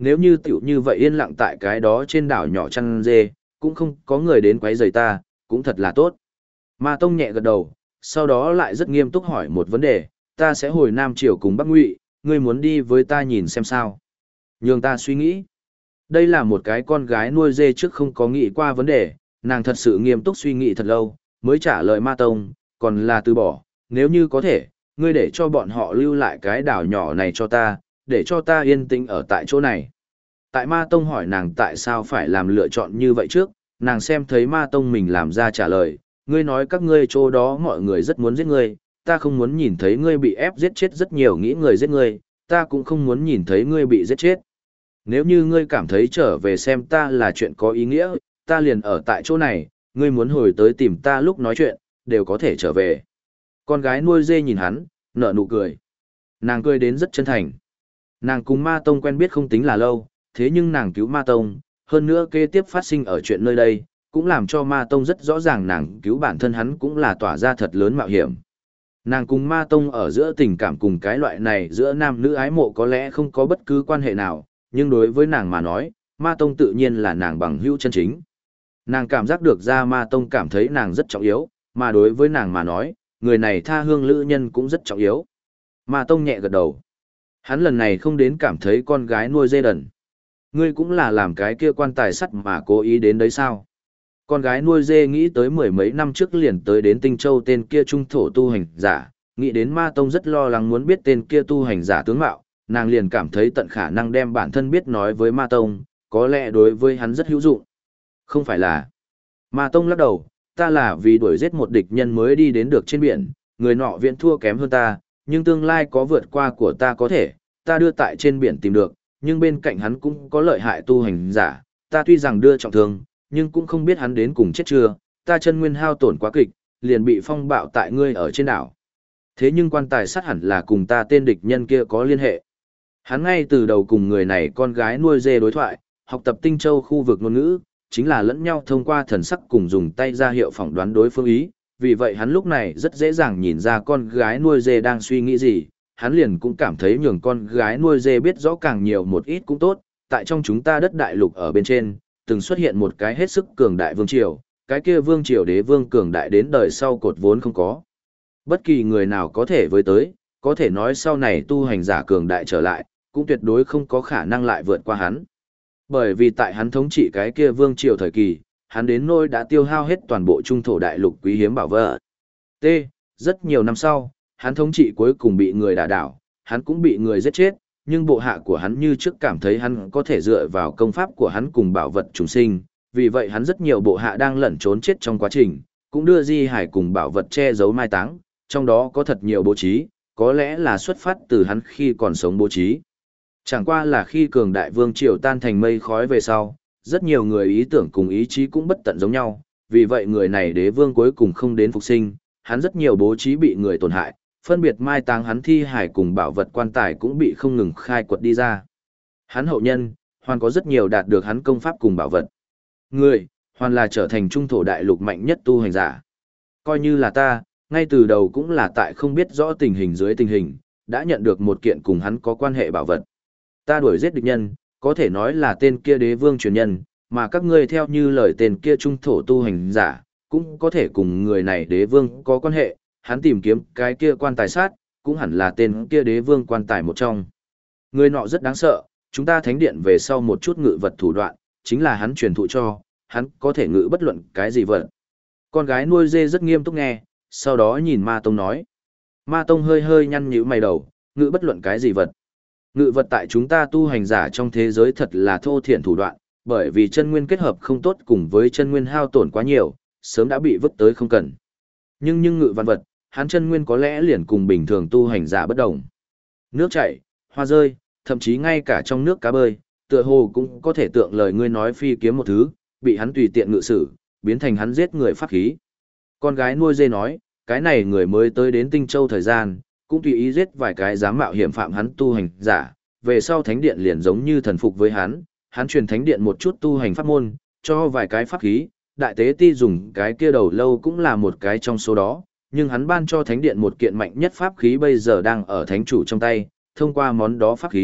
nếu như tiểu như vậy yên lặng tại cái đó trên đảo nhỏ chăn dê, cũng không có người đến quấy rầy ta, cũng thật là tốt. Ma Tông nhẹ gật đầu, sau đó lại rất nghiêm túc hỏi một vấn đề, ta sẽ hồi Nam Triều cùng Bắc Ngụy, ngươi muốn đi với ta nhìn xem sao. Nhường ta suy nghĩ. Đây là một cái con gái nuôi dê trước không có nghĩ qua vấn đề, nàng thật sự nghiêm túc suy nghĩ thật lâu, mới trả lời Ma Tông, còn là từ bỏ, nếu như có thể, ngươi để cho bọn họ lưu lại cái đảo nhỏ này cho ta, để cho ta yên tĩnh ở tại chỗ này. Tại Ma Tông hỏi nàng tại sao phải làm lựa chọn như vậy trước, nàng xem thấy Ma Tông mình làm ra trả lời, ngươi nói các ngươi chỗ đó mọi người rất muốn giết ngươi, ta không muốn nhìn thấy ngươi bị ép giết chết rất nhiều nghĩ người giết ngươi, ta cũng không muốn nhìn thấy ngươi bị giết chết. Nếu như ngươi cảm thấy trở về xem ta là chuyện có ý nghĩa, ta liền ở tại chỗ này, ngươi muốn hồi tới tìm ta lúc nói chuyện, đều có thể trở về. Con gái nuôi dê nhìn hắn, nở nụ cười. Nàng cười đến rất chân thành. Nàng cùng Ma Tông quen biết không tính là lâu, thế nhưng nàng cứu Ma Tông, hơn nữa kế tiếp phát sinh ở chuyện nơi đây, cũng làm cho Ma Tông rất rõ ràng nàng cứu bản thân hắn cũng là tỏa ra thật lớn mạo hiểm. Nàng cùng Ma Tông ở giữa tình cảm cùng cái loại này giữa nam nữ ái mộ có lẽ không có bất cứ quan hệ nào, nhưng đối với nàng mà nói, Ma Tông tự nhiên là nàng bằng hữu chân chính. Nàng cảm giác được ra Ma Tông cảm thấy nàng rất trọng yếu, mà đối với nàng mà nói, người này tha hương lữ nhân cũng rất trọng yếu. Ma Tông nhẹ gật đầu. Hắn lần này không đến cảm thấy con gái nuôi dê đần. Ngươi cũng là làm cái kia quan tài sắt mà cố ý đến đấy sao? Con gái nuôi dê nghĩ tới mười mấy năm trước liền tới đến Tinh Châu tên kia trung thổ tu hành giả, nghĩ đến Ma Tông rất lo lắng muốn biết tên kia tu hành giả tướng mạo, nàng liền cảm thấy tận khả năng đem bản thân biết nói với Ma Tông, có lẽ đối với hắn rất hữu dụng. Không phải là. Ma Tông lắc đầu, ta là vì đuổi giết một địch nhân mới đi đến được trên biển, người nọ viễn thua kém hơn ta, nhưng tương lai có vượt qua của ta có thể, ta đưa tại trên biển tìm được, nhưng bên cạnh hắn cũng có lợi hại tu hành giả, ta tuy rằng đưa trọng thương, nhưng cũng không biết hắn đến cùng chết chưa, ta chân nguyên hao tổn quá kịch, liền bị phong bạo tại ngươi ở trên đảo. Thế nhưng quan tài sát hẳn là cùng ta tên địch nhân kia có liên hệ. Hắn ngay từ đầu cùng người này con gái nuôi dê đối thoại, học tập Tinh Châu khu vực ngôn ngữ, chính là lẫn nhau thông qua thần sắc cùng dùng tay ra hiệu phỏng đoán đối phương ý, vì vậy hắn lúc này rất dễ dàng nhìn ra con gái nuôi dê đang suy nghĩ gì, hắn liền cũng cảm thấy nhường con gái nuôi dê biết rõ càng nhiều một ít cũng tốt, tại trong chúng ta đất đại lục ở bên trên, từng xuất hiện một cái hết sức cường đại vương triều, cái kia vương triều đế vương cường đại đến đời sau cột vốn không có. Bất kỳ người nào có thể với tới, có thể nói sau này tu hành giả cường đại trở lại, cũng tuyệt đối không có khả năng lại vượt qua hắn. Bởi vì tại hắn thống trị cái kia vương triều thời kỳ, hắn đến nôi đã tiêu hao hết toàn bộ trung thổ đại lục quý hiếm bảo vật. T. Rất nhiều năm sau, hắn thống trị cuối cùng bị người đả đảo, hắn cũng bị người giết chết, nhưng bộ hạ của hắn như trước cảm thấy hắn có thể dựa vào công pháp của hắn cùng bảo vật trùng sinh, vì vậy hắn rất nhiều bộ hạ đang lẩn trốn chết trong quá trình, cũng đưa di hải cùng bảo vật che giấu mai táng, trong đó có thật nhiều bố trí, có lẽ là xuất phát từ hắn khi còn sống bố trí. Chẳng qua là khi cường đại vương triều tan thành mây khói về sau, rất nhiều người ý tưởng cùng ý chí cũng bất tận giống nhau, vì vậy người này đế vương cuối cùng không đến phục sinh, hắn rất nhiều bố trí bị người tổn hại, phân biệt mai táng hắn thi hải cùng bảo vật quan tài cũng bị không ngừng khai quật đi ra. Hắn hậu nhân, hoàn có rất nhiều đạt được hắn công pháp cùng bảo vật. Người, hoàn là trở thành trung thổ đại lục mạnh nhất tu hành giả. Coi như là ta, ngay từ đầu cũng là tại không biết rõ tình hình dưới tình hình, đã nhận được một kiện cùng hắn có quan hệ bảo vật. Ta đuổi giết địch nhân, có thể nói là tên kia đế vương truyền nhân, mà các ngươi theo như lời tên kia trung thổ tu hành giả, cũng có thể cùng người này đế vương có quan hệ, hắn tìm kiếm cái kia quan tài sát, cũng hẳn là tên kia đế vương quan tài một trong. Người nọ rất đáng sợ, chúng ta thánh điện về sau một chút ngự vật thủ đoạn, chính là hắn truyền thụ cho, hắn có thể ngự bất luận cái gì vật. Con gái nuôi dê rất nghiêm túc nghe, sau đó nhìn Ma Tông nói. Ma Tông hơi hơi nhăn nhíu mày đầu, ngự bất luận cái gì vật. Ngự vật tại chúng ta tu hành giả trong thế giới thật là thô thiển thủ đoạn, bởi vì chân nguyên kết hợp không tốt cùng với chân nguyên hao tổn quá nhiều, sớm đã bị vứt tới không cần. Nhưng ngự văn vật, hắn chân nguyên có lẽ liền cùng bình thường tu hành giả bất đồng. Nước chảy, hoa rơi, thậm chí ngay cả trong nước cá bơi, tựa hồ cũng có thể tượng lời ngươi nói phi kiếm một thứ, bị hắn tùy tiện ngự sử, biến thành hắn giết người pháp khí. Con gái nuôi dê nói, cái này người mới tới đến Tinh Châu thời gian, cũng tùy ý giết vài cái dám mạo hiểm phạm hắn tu hành giả, về sau thánh điện liền giống như thần phục với hắn truyền thánh điện một chút tu hành pháp môn, cho vài cái pháp khí, đại tế ti dùng cái kia đầu lâu cũng là một cái trong số đó, nhưng hắn ban cho thánh điện một kiện mạnh nhất pháp khí bây giờ đang ở thánh chủ trong tay, thông qua món đó pháp khí,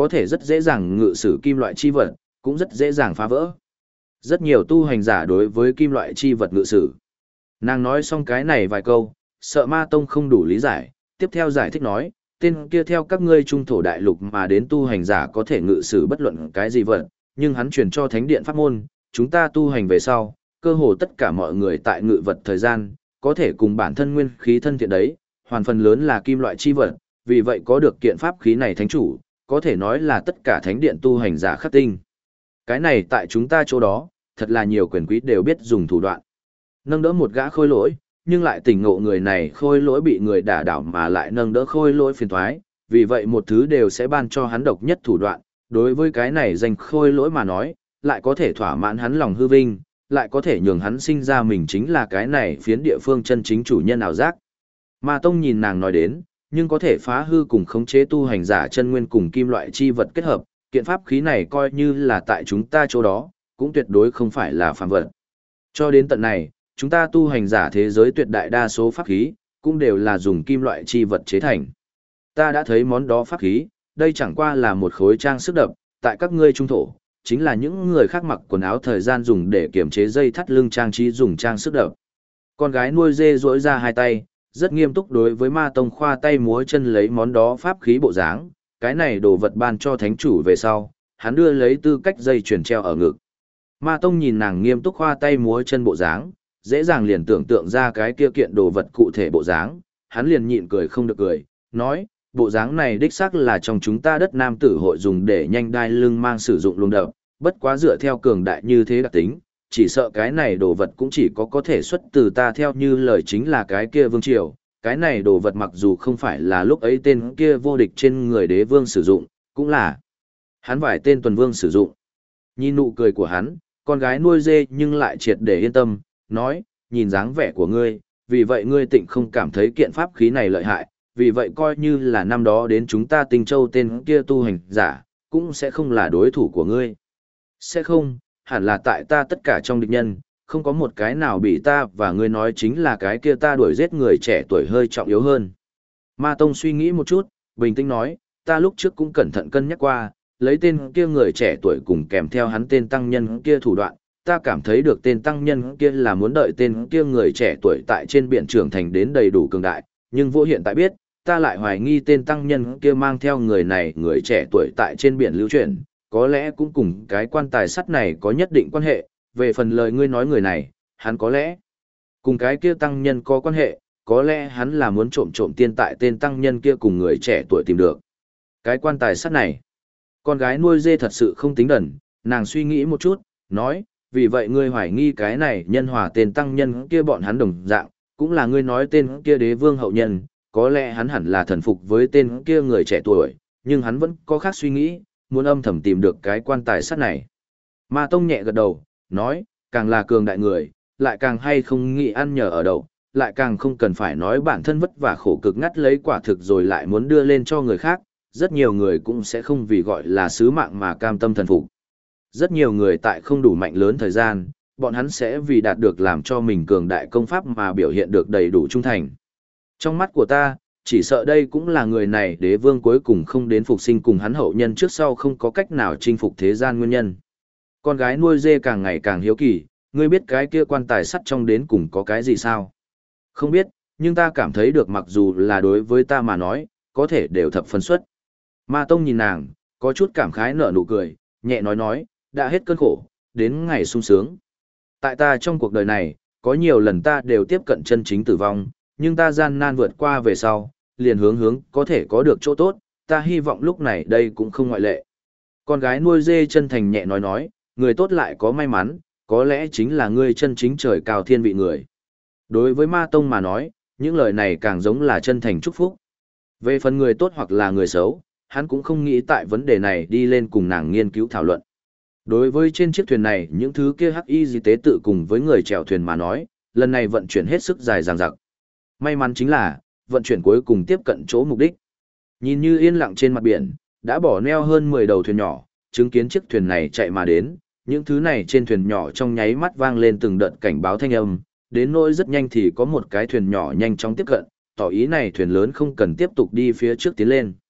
có thể rất dễ dàng ngự sử kim loại chi vật, cũng rất dễ dàng phá vỡ. Rất nhiều tu hành giả đối với kim loại chi vật ngự sử. Nàng nói xong cái này vài câu, sợ Ma Tông không đủ lý giải, tiếp theo giải thích nói, tên kia theo các ngươi trung thổ đại lục mà đến tu hành giả có thể ngự sử bất luận cái gì vật, nhưng hắn truyền cho thánh điện pháp môn, chúng ta tu hành về sau, cơ hồ tất cả mọi người tại ngự vật thời gian, có thể cùng bản thân nguyên khí thân thiện đấy, hoàn phần lớn là kim loại chi vật, vì vậy có được kiện pháp khí này thánh chủ, có thể nói là tất cả thánh điện tu hành giả khắc tinh. Cái này tại chúng ta chỗ đó, thật là nhiều quyền quý đều biết dùng thủ đoạn. Nâng đỡ một gã khôi lỗi, nhưng lại tỉnh ngộ người này khôi lỗi bị người đả đảo mà lại nâng đỡ khôi lỗi phiền thoái, vì vậy một thứ đều sẽ ban cho hắn độc nhất thủ đoạn, đối với cái này danh khôi lỗi mà nói, lại có thể thỏa mãn hắn lòng hư vinh, lại có thể nhường hắn sinh ra mình chính là cái này phiến địa phương chân chính chủ nhân ảo giác. Ma Tông nhìn nàng nói đến, nhưng có thể phá hư cùng khống chế tu hành giả chân nguyên cùng kim loại chi vật kết hợp, kiện pháp khí này coi như là tại chúng ta chỗ đó, cũng tuyệt đối không phải là phàm vật. Cho đến tận này, chúng ta tu hành giả thế giới tuyệt đại đa số pháp khí, cũng đều là dùng kim loại chi vật chế thành. Ta đã thấy món đó pháp khí, đây chẳng qua là một khối trang sức đập, tại các ngươi trung thổ, chính là những người khác mặc quần áo thời gian dùng để kiểm chế dây thắt lưng trang trí dùng trang sức đập. Con gái nuôi dê duỗi ra hai tay, rất nghiêm túc đối với Ma Tông khoa tay múa chân lấy món đó pháp khí bộ dáng, cái này đồ vật ban cho thánh chủ về sau, hắn đưa lấy tư cách dây chuyền treo ở ngực. Ma Tông nhìn nàng nghiêm túc khoa tay múa chân bộ dáng, dễ dàng liền tưởng tượng ra cái kia kiện đồ vật cụ thể bộ dáng, hắn liền nhịn cười không được cười, nói, bộ dáng này đích xác là trong chúng ta đất nam tử hội dùng để nhanh đai lưng mang sử dụng luồng đập, bất quá dựa theo cường đại như thế đặc tính, chỉ sợ cái này đồ vật cũng chỉ có thể xuất từ ta theo như lời chính là cái kia vương triều, cái này đồ vật mặc dù không phải là lúc ấy tên kia vô địch trên người đế vương sử dụng, cũng là hắn vài tên tuần vương sử dụng. Nhìn nụ cười của hắn, con gái nuôi dê nhưng lại triệt để yên tâm, nói, nhìn dáng vẻ của ngươi, vì vậy ngươi tịnh không cảm thấy kiện pháp khí này lợi hại, vì vậy coi như là năm đó đến chúng ta Tinh Châu tên kia tu hành giả, cũng sẽ không là đối thủ của ngươi. Sẽ không, hẳn là tại ta tất cả trong địch nhân, không có một cái nào bị ta và ngươi nói chính là cái kia ta đuổi giết người trẻ tuổi hơi trọng yếu hơn. Ma Tông suy nghĩ một chút, bình tĩnh nói, ta lúc trước cũng cẩn thận cân nhắc qua, lấy tên kia người trẻ tuổi cùng kèm theo hắn tên tăng nhân kia thủ đoạn, ta cảm thấy được tên tăng nhân kia là muốn đợi tên kia người trẻ tuổi tại trên biển trưởng thành đến đầy đủ cường đại, nhưng vô hiện tại biết, ta lại hoài nghi tên tăng nhân kia mang theo người này người trẻ tuổi tại trên biển lưu chuyển, có lẽ cũng cùng cái quan tài sắt này có nhất định quan hệ, về phần lời ngươi nói người này, hắn có lẽ cùng cái kia tăng nhân có quan hệ, có lẽ hắn là muốn trộm trộm tiên tại tên tăng nhân kia cùng người trẻ tuổi tìm được. Cái quan tài sắt này, con gái nuôi dê thật sự không tính đần, nàng suy nghĩ một chút, nói, vì vậy ngươi hoài nghi cái này nhân hòa tên tăng nhân kia bọn hắn đồng dạng, cũng là ngươi nói tên kia đế vương hậu nhân, có lẽ hắn hẳn là thần phục với tên kia người trẻ tuổi, nhưng hắn vẫn có khác suy nghĩ, muốn âm thầm tìm được cái quan tài sắt này. Ma Tông nhẹ gật đầu, nói, càng là cường đại người, lại càng hay không nghĩ ăn nhờ ở đậu, lại càng không cần phải nói bản thân vất vả khổ cực ngắt lấy quả thực rồi lại muốn đưa lên cho người khác, rất nhiều người cũng sẽ không vì gọi là sứ mạng mà cam tâm thần phục. Rất nhiều người tại không đủ mạnh lớn thời gian, bọn hắn sẽ vì đạt được làm cho mình cường đại công pháp mà biểu hiện được đầy đủ trung thành. Trong mắt của ta, chỉ sợ đây cũng là người này đế vương cuối cùng không đến phục sinh cùng hắn hậu nhân trước sau không có cách nào chinh phục thế gian nguyên nhân. Con gái nuôi dê càng ngày càng hiếu kỳ, ngươi biết cái kia quan tài sắt trong đến cùng có cái gì sao? Không biết, nhưng ta cảm thấy được mặc dù là đối với ta mà nói, có thể đều thập phân suất. Ma Tông nhìn nàng, có chút cảm khái nở nụ cười, nhẹ nói, đã hết cơn khổ, đến ngày sung sướng. Tại ta trong cuộc đời này, có nhiều lần ta đều tiếp cận chân chính tử vong, nhưng ta gian nan vượt qua về sau, liền hướng có thể có được chỗ tốt, ta hy vọng lúc này đây cũng không ngoại lệ. Con gái nuôi dê chân thành nhẹ nói, người tốt lại có may mắn, có lẽ chính là ngươi chân chính trời cao thiên vị người. Đối với Ma Tông mà nói, những lời này càng giống là chân thành chúc phúc. Về phần người tốt hoặc là người xấu, hắn cũng không nghĩ tại vấn đề này đi lên cùng nàng nghiên cứu thảo luận. Đối với trên chiếc thuyền này, những thứ kia hắc y tế tự cùng với người chèo thuyền mà nói, lần này vận chuyển hết sức dài dằng dặc. May mắn chính là, vận chuyển cuối cùng tiếp cận chỗ mục đích. Nhìn như yên lặng trên mặt biển, đã bỏ neo hơn 10 đầu thuyền nhỏ, chứng kiến chiếc thuyền này chạy mà đến, những thứ này trên thuyền nhỏ trong nháy mắt vang lên từng đợt cảnh báo thanh âm, đến nỗi rất nhanh thì có một cái thuyền nhỏ nhanh chóng tiếp cận, tỏ ý này thuyền lớn không cần tiếp tục đi phía trước tiến lên.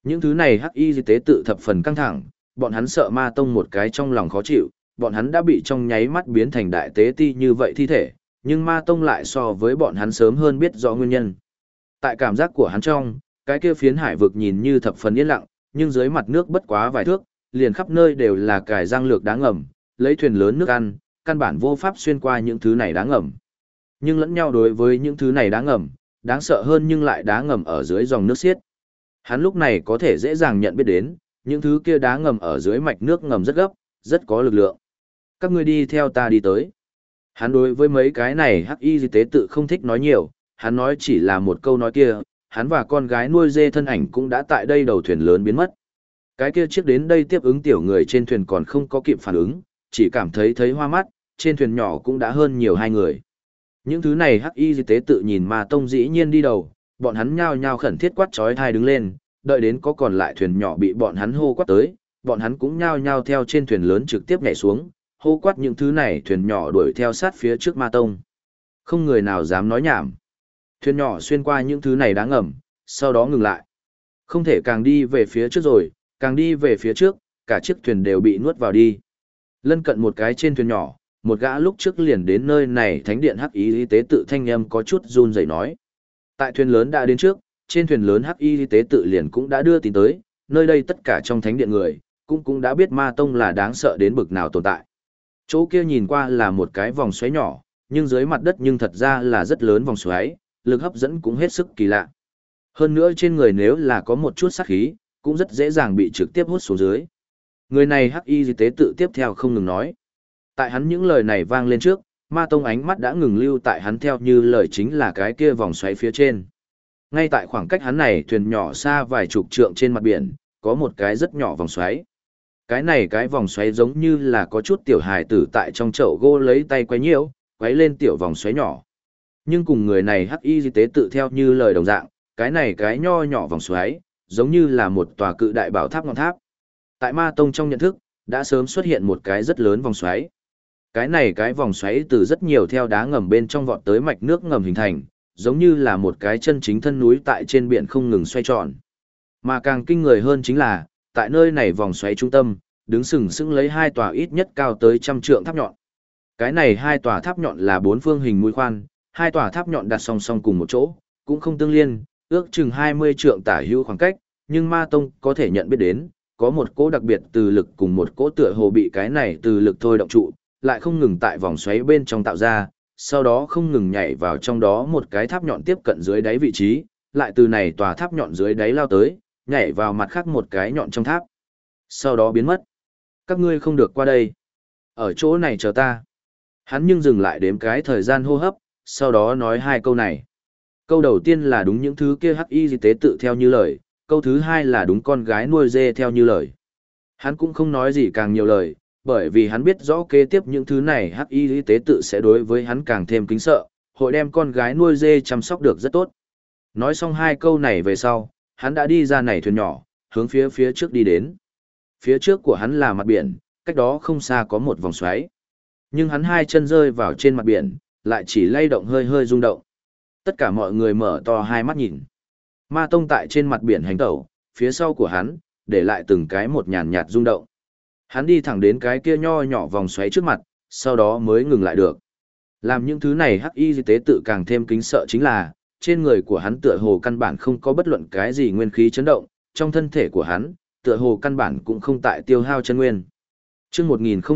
Những thứ này hắc y tế tự thập phần căng thẳng, bọn hắn sợ ma tông một cái trong lòng khó chịu, bọn hắn đã bị trong nháy mắt biến thành đại tế ti như vậy thi thể, nhưng ma tông lại so với bọn hắn sớm hơn biết rõ nguyên nhân. Tại cảm giác của hắn trong, cái kia phiến hải vực nhìn như thập phần yên lặng, nhưng dưới mặt nước bất quá vài thước, liền khắp nơi đều là cài giang lược đá ngầm, lấy thuyền lớn nước ăn, căn bản vô pháp xuyên qua những thứ này đá ngầm. Nhưng lẫn nhau đối với những thứ này đá ngầm, đáng sợ hơn nhưng lại đá ngầm ở dưới dòng nước xiết. Hắn lúc này có thể dễ dàng nhận biết đến, những thứ kia đá ngầm ở dưới mạch nước ngầm rất gấp, rất có lực lượng. Các ngươi đi theo ta đi tới. Hắn đối với mấy cái này hắc y tế tự không thích nói nhiều, hắn nói chỉ là một câu nói kia, hắn và con gái nuôi dê thân ảnh cũng đã tại đây đầu thuyền lớn biến mất. Cái kia chiếc đến đây tiếp ứng tiểu người trên thuyền còn không có kịp phản ứng, chỉ cảm thấy hoa mắt, trên thuyền nhỏ cũng đã hơn nhiều hai người. Những thứ này hắc y tế tự nhìn ma tông dĩ nhiên đi đầu, bọn hắn nhao nhao khẩn thiết quát chói tai đứng lên, đợi đến có còn lại thuyền nhỏ bị bọn hắn hô quát tới, bọn hắn cũng nhao nhao theo trên thuyền lớn trực tiếp nhảy xuống, hô quát những thứ này thuyền nhỏ đuổi theo sát phía trước ma tông. Không người nào dám nói nhảm. Thuyền nhỏ xuyên qua những thứ này đá ngầm, sau đó ngừng lại. Không thể càng đi về phía trước rồi, càng đi về phía trước, cả chiếc thuyền đều bị nuốt vào đi. Lân cận một cái trên thuyền nhỏ, một gã lúc trước liền đến nơi này thánh điện hắc y tế tự thanh âm có chút run rẩy nói. Tại thuyền lớn đã đến trước, trên thuyền lớn hắc y tế tự liền cũng đã đưa tin tới, nơi đây tất cả trong thánh điện người, cũng đã biết ma tông là đáng sợ đến bực nào tồn tại. Chỗ kia nhìn qua là một cái vòng xoáy nhỏ, nhưng dưới mặt đất nhưng thật ra là rất lớn vòng xoáy, lực hấp dẫn cũng hết sức kỳ lạ. Hơn nữa trên người nếu là có một chút sát khí, cũng rất dễ dàng bị trực tiếp hút xuống dưới. Người này hắc y tế tự tiếp theo không ngừng nói. Tại hắn những lời này vang lên trước, ma tông ánh mắt đã ngừng lưu tại hắn theo như lời chính là cái kia vòng xoáy phía trên. Ngay tại khoảng cách hắn này thuyền nhỏ xa vài chục trượng trên mặt biển, có một cái rất nhỏ vòng xoáy. Cái này cái vòng xoáy giống như là có chút tiểu hài tử tại trong chậu gỗ lấy tay quấy nhiễu, quấy lên tiểu vòng xoáy nhỏ. Nhưng cùng người này hắc y tế tự theo như lời đồng dạng, cái này cái nho nhỏ vòng xoáy, giống như là một tòa cự đại bảo tháp ngọn tháp. Tại ma tông trong nhận thức, đã sớm xuất hiện một cái rất lớn vòng xoáy. Cái này cái vòng xoáy từ rất nhiều theo đá ngầm bên trong vọt tới mạch nước ngầm hình thành, giống như là một cái chân chính thân núi tại trên biển không ngừng xoay tròn. Mà càng kinh người hơn chính là, tại nơi này vòng xoáy trung tâm, đứng sừng sững lấy hai tòa ít nhất cao tới 100 trượng tháp nhọn. Cái này hai tòa tháp nhọn là bốn phương hình mũi khoan, hai tòa tháp nhọn đặt song song cùng một chỗ, cũng không tương liên, ước chừng 20 trượng tả hữu khoảng cách, nhưng ma tông có thể nhận biết đến, có một cỗ đặc biệt từ lực cùng một cỗ tựa hồ bị cái này từ lực thôi động trụ, lại không ngừng tại vòng xoáy bên trong tạo ra, sau đó không ngừng nhảy vào trong đó một cái tháp nhọn tiếp cận dưới đáy vị trí, lại từ này tòa tháp nhọn dưới đáy lao tới, nhảy vào mặt khác một cái nhọn trong tháp. Sau đó biến mất. Các ngươi không được qua đây. Ở chỗ này chờ ta. Hắn nhưng dừng lại đếm cái thời gian hô hấp, sau đó nói hai câu này. Câu đầu tiên là đúng những thứ kia hắc y tế tự theo như lời, câu thứ hai là đúng con gái nuôi dê theo như lời. Hắn cũng không nói gì càng nhiều lời, bởi vì hắn biết rõ kế tiếp những thứ này hắc y tế tự sẽ đối với hắn càng thêm kính sợ, hội đem con gái nuôi dê chăm sóc được rất tốt. Nói xong hai câu này về sau, hắn đã đi ra nảy thuyền nhỏ, hướng phía trước đi đến. Phía trước của hắn là mặt biển, cách đó không xa có một vòng xoáy. Nhưng hắn hai chân rơi vào trên mặt biển, lại chỉ lay động hơi hơi rung động. Tất cả mọi người mở to hai mắt nhìn. Ma tông tại trên mặt biển hành tẩu, phía sau của hắn, để lại từng cái một nhàn nhạt rung động. Hắn đi thẳng đến cái kia nho nhỏ vòng xoáy trước mặt, sau đó mới ngừng lại được. Làm những thứ này hắc y tế tự càng thêm kính sợ chính là, trên người của hắn tựa hồ căn bản không có bất luận cái gì nguyên khí chấn động, trong thân thể của hắn, tựa hồ căn bản cũng không tại tiêu hao chân nguyên. Chương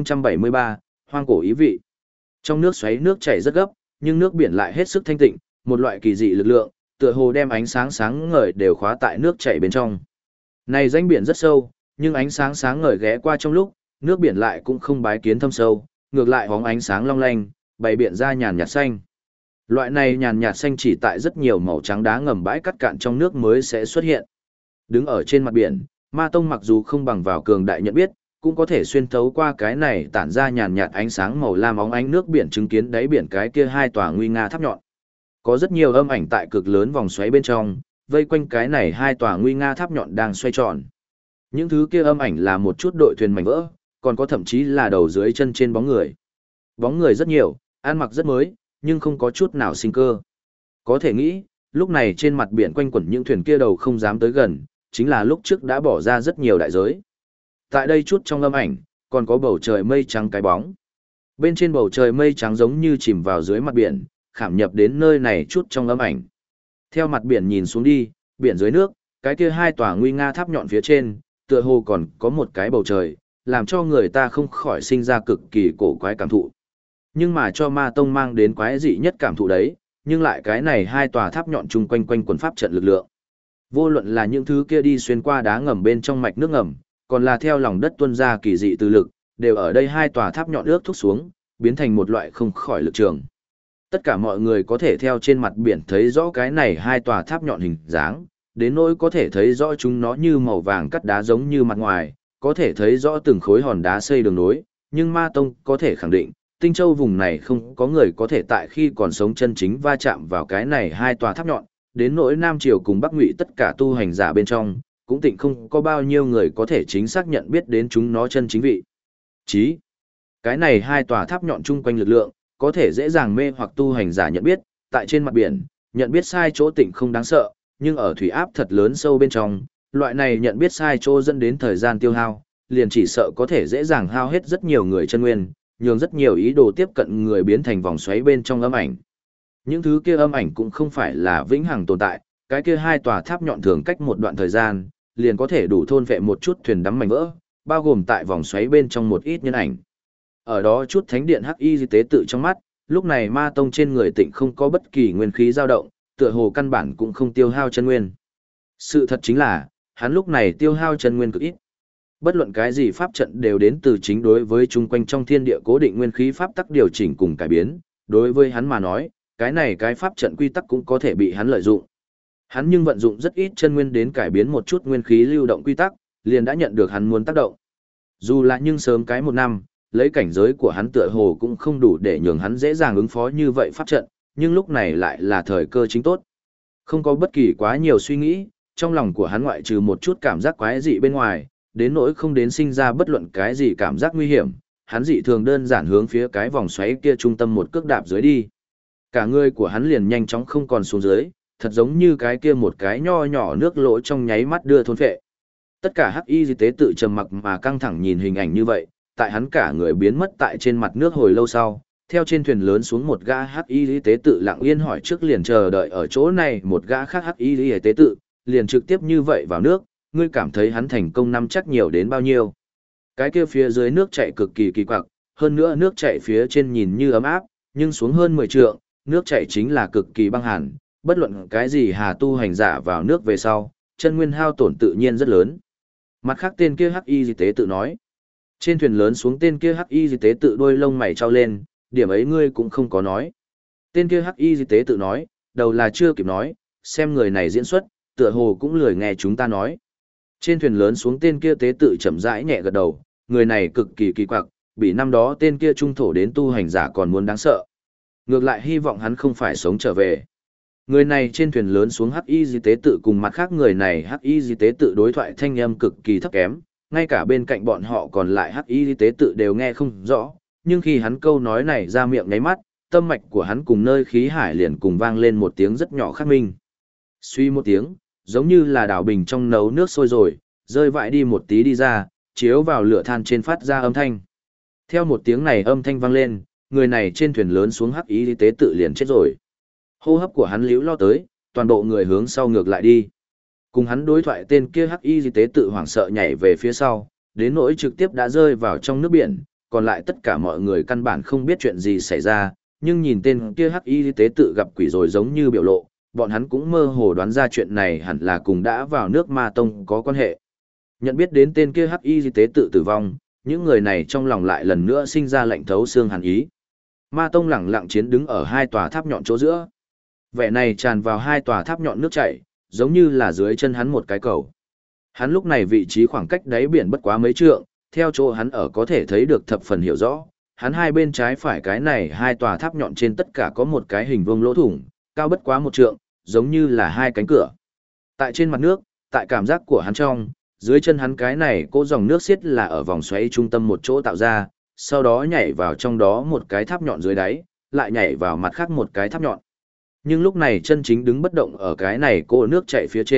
1073, hoang cổ ý vị. Trong nước xoáy nước chảy rất gấp, nhưng nước biển lại hết sức thanh tịnh, một loại kỳ dị lực lượng, tựa hồ đem ánh sáng sáng ngời đều khóa tại nước chảy bên trong. Này rãnh biển rất sâu, nhưng ánh sáng sáng ngời ghé qua trong lúc, nước biển lại cũng không bái kiến thâm sâu, ngược lại hóng ánh sáng long lanh, bày biện ra nhàn nhạt xanh. Loại này nhàn nhạt xanh chỉ tại rất nhiều màu trắng đá ngầm bãi cắt cạn trong nước mới sẽ xuất hiện. Đứng ở trên mặt biển, Ma Tông mặc dù không bằng vào cường đại nhận biết, cũng có thể xuyên thấu qua cái này tản ra nhàn nhạt ánh sáng màu lam óng ánh nước biển chứng kiến đáy biển cái kia hai tòa nguy nga tháp nhọn. Có rất nhiều âm ảnh tại cực lớn vòng xoáy bên trong, vây quanh cái này hai tòa nguy nga tháp nhọn đang xoay tròn. Những thứ kia âm ảnh là một chút đội thuyền mảnh vỡ, còn có thậm chí là đầu dưới chân trên bóng người. Bóng người rất nhiều, ăn mặc rất mới, nhưng không có chút nào sinh cơ. Có thể nghĩ, lúc này trên mặt biển quanh quẩn những thuyền kia đầu không dám tới gần, chính là lúc trước đã bỏ ra rất nhiều đại giới. Tại đây chút trong âm ảnh, còn có bầu trời mây trắng cái bóng. Bên trên bầu trời mây trắng giống như chìm vào dưới mặt biển, khảm nhập đến nơi này chút trong âm ảnh. Theo mặt biển nhìn xuống đi, biển dưới nước, cái kia hai tòa nguy nga tháp nhọn phía trên, tựa hồ còn có một cái bầu trời, làm cho người ta không khỏi sinh ra cực kỳ cổ quái cảm thụ. Nhưng mà cho ma tông mang đến quái dị nhất cảm thụ đấy, nhưng lại cái này hai tòa tháp nhọn chung quanh quanh quần pháp trận lực lượng. Vô luận là những thứ kia đi xuyên qua đá ngầm bên trong mạch nước ngầm, còn là theo lòng đất tuôn ra kỳ dị từ lực, đều ở đây hai tòa tháp nhọn ước thúc xuống, biến thành một loại không khỏi lực trường. Tất cả mọi người có thể theo trên mặt biển thấy rõ cái này hai tòa tháp nhọn hình dáng, đến nỗi có thể thấy rõ chúng nó như màu vàng cắt đá giống như mặt ngoài, có thể thấy rõ từng khối hòn đá xây đường nối, nhưng Ma Tông có thể khẳng định, Tinh Châu vùng này không có người có thể tại khi còn sống chân chính va chạm vào cái này hai tòa tháp nhọn, đến nỗi Nam Triều cùng Bắc Ngụy tất cả tu hành giả bên trong, cũng tịnh không có bao nhiêu người có thể chính xác nhận biết đến chúng nó chân chính vị. Chí, cái này hai tòa tháp nhọn chung quanh lực lượng, có thể dễ dàng mê hoặc tu hành giả nhận biết, tại trên mặt biển, nhận biết sai chỗ tịnh không đáng sợ, nhưng ở thủy áp thật lớn sâu bên trong, loại này nhận biết sai chỗ dẫn đến thời gian tiêu hao, liền chỉ sợ có thể dễ dàng hao hết rất nhiều người chân nguyên, nhường rất nhiều ý đồ tiếp cận người biến thành vòng xoáy bên trong âm ảnh. Những thứ kia âm ảnh cũng không phải là vĩnh hằng tồn tại, cái kia hai tòa tháp nhọn thường cách một đoạn thời gian, liền có thể đủ thôn phệ một chút thuyền đắm mảnh vỡ, bao gồm tại vòng xoáy bên trong một ít nhân ảnh. Ở đó chút thánh điện hắc y tế tự trong mắt, lúc này Ma Tông trên người tịnh không có bất kỳ nguyên khí dao động, tựa hồ căn bản cũng không tiêu hao chân nguyên. Sự thật chính là, hắn lúc này tiêu hao chân nguyên cực ít. Bất luận cái gì pháp trận đều đến từ chính đối với chung quanh trong thiên địa cố định nguyên khí pháp tắc điều chỉnh cùng cải biến, đối với hắn mà nói, cái này cái pháp trận quy tắc cũng có thể bị hắn lợi dụng. Hắn nhưng vận dụng rất ít chân nguyên đến cải biến một chút nguyên khí lưu động quy tắc, liền đã nhận được hắn muốn tác động. Dù là nhưng sớm cái một năm, lấy cảnh giới của hắn tựa hồ cũng không đủ để nhường hắn dễ dàng ứng phó như vậy pháp trận, nhưng lúc này lại là thời cơ chính tốt. Không có bất kỳ quá nhiều suy nghĩ, trong lòng của hắn ngoại trừ một chút cảm giác quái dị bên ngoài, đến nỗi không đến sinh ra bất luận cái gì cảm giác nguy hiểm, hắn dị thường đơn giản hướng phía cái vòng xoáy kia trung tâm một cước đạp dưới đi. Cả người của hắn liền nhanh chóng không còn xuống dưới, thật giống như cái kia một cái nho nhỏ nước lỗ trong nháy mắt đưa thôn phệ. Tất cả hắc y tế tự trầm mặc mà căng thẳng nhìn hình ảnh như vậy, tại hắn cả người biến mất tại trên mặt nước hồi lâu sau, theo trên thuyền lớn xuống một gã hắc y tế tự lặng yên hỏi trước liền chờ đợi ở chỗ này một gã khác hắc y tế tự, liền trực tiếp như vậy vào nước, ngươi cảm thấy hắn thành công năm chắc nhiều đến bao nhiêu. Cái kia phía dưới nước chảy cực kỳ kỳ quặc, hơn nữa nước chảy phía trên nhìn như ấm áp, nhưng xuống hơn 10 trượng, nước chảy chính là cực kỳ băng hàn, bất luận cái gì hà tu hành giả vào nước về sau, chân nguyên hao tổn tự nhiên rất lớn. Mặt khác tên kia hắc y tế tự nói. Trên thuyền lớn xuống tên kia hắc y tế tự đôi lông mày trao lên, điểm ấy ngươi cũng không có nói. Tên kia hắc y tế tự nói, đầu là chưa kịp nói, xem người này diễn xuất, tựa hồ cũng lười nghe chúng ta nói. Trên thuyền lớn xuống tên kia tế tự chậm rãi nhẹ gật đầu, người này cực kỳ kỳ quặc, bị năm đó tên kia trung thổ đến tu hành giả còn muốn đáng sợ. Ngược lại hy vọng hắn không phải sống trở về. Người này trên thuyền lớn xuống hắc y tế tự cùng mặt khác người này hắc y tế tự đối thoại thanh âm cực kỳ thấp kém, ngay cả bên cạnh bọn họ còn lại hắc y tế tự đều nghe không rõ, nhưng khi hắn câu nói này ra miệng nháy mắt, tâm mạch của hắn cùng nơi khí hải liền cùng vang lên một tiếng rất nhỏ khác minh. Suy một tiếng, giống như là đảo bình trong nấu nước sôi rồi, rơi vãi đi một tí đi ra, chiếu vào lửa than trên phát ra âm thanh. Theo một tiếng này âm thanh vang lên, người này trên thuyền lớn xuống hắc y tế tự liền chết rồi. Hô hấp của hắn liễu lo tới, toàn bộ người hướng sau ngược lại đi. Cùng hắn đối thoại tên kia hắc y tế tự hoảng sợ nhảy về phía sau, đến nỗi trực tiếp đã rơi vào trong nước biển, còn lại tất cả mọi người căn bản không biết chuyện gì xảy ra, nhưng nhìn tên kia hắc y tế tự gặp quỷ rồi giống như biểu lộ, bọn hắn cũng mơ hồ đoán ra chuyện này hẳn là cùng đã vào nước Ma Tông có quan hệ. Nhận biết đến tên kia hắc y tế tự tử vong, những người này trong lòng lại lần nữa sinh ra lạnh thấu xương hàn ý. Ma Tông lẳng lặng chiến đứng ở hai tòa tháp nhọn chỗ giữa. Vẻ này tràn vào hai tòa tháp nhọn nước chảy, giống như là dưới chân hắn một cái cầu. Hắn lúc này vị trí khoảng cách đáy biển bất quá mấy trượng, theo chỗ hắn ở có thể thấy được thập phần hiểu rõ. Hắn hai bên trái phải cái này hai tòa tháp nhọn trên tất cả có một cái hình vuông lỗ thủng, cao bất quá một trượng, giống như là hai cánh cửa. Tại trên mặt nước, tại cảm giác của hắn trong, dưới chân hắn cái này cỗ dòng nước xiết là ở vòng xoáy trung tâm một chỗ tạo ra, sau đó nhảy vào trong đó một cái tháp nhọn dưới đáy, lại nhảy vào mặt khác một cái tháp nhọn. Nhưng lúc này chân chính đứng bất động ở cái này cỗ nước chảy phía trên,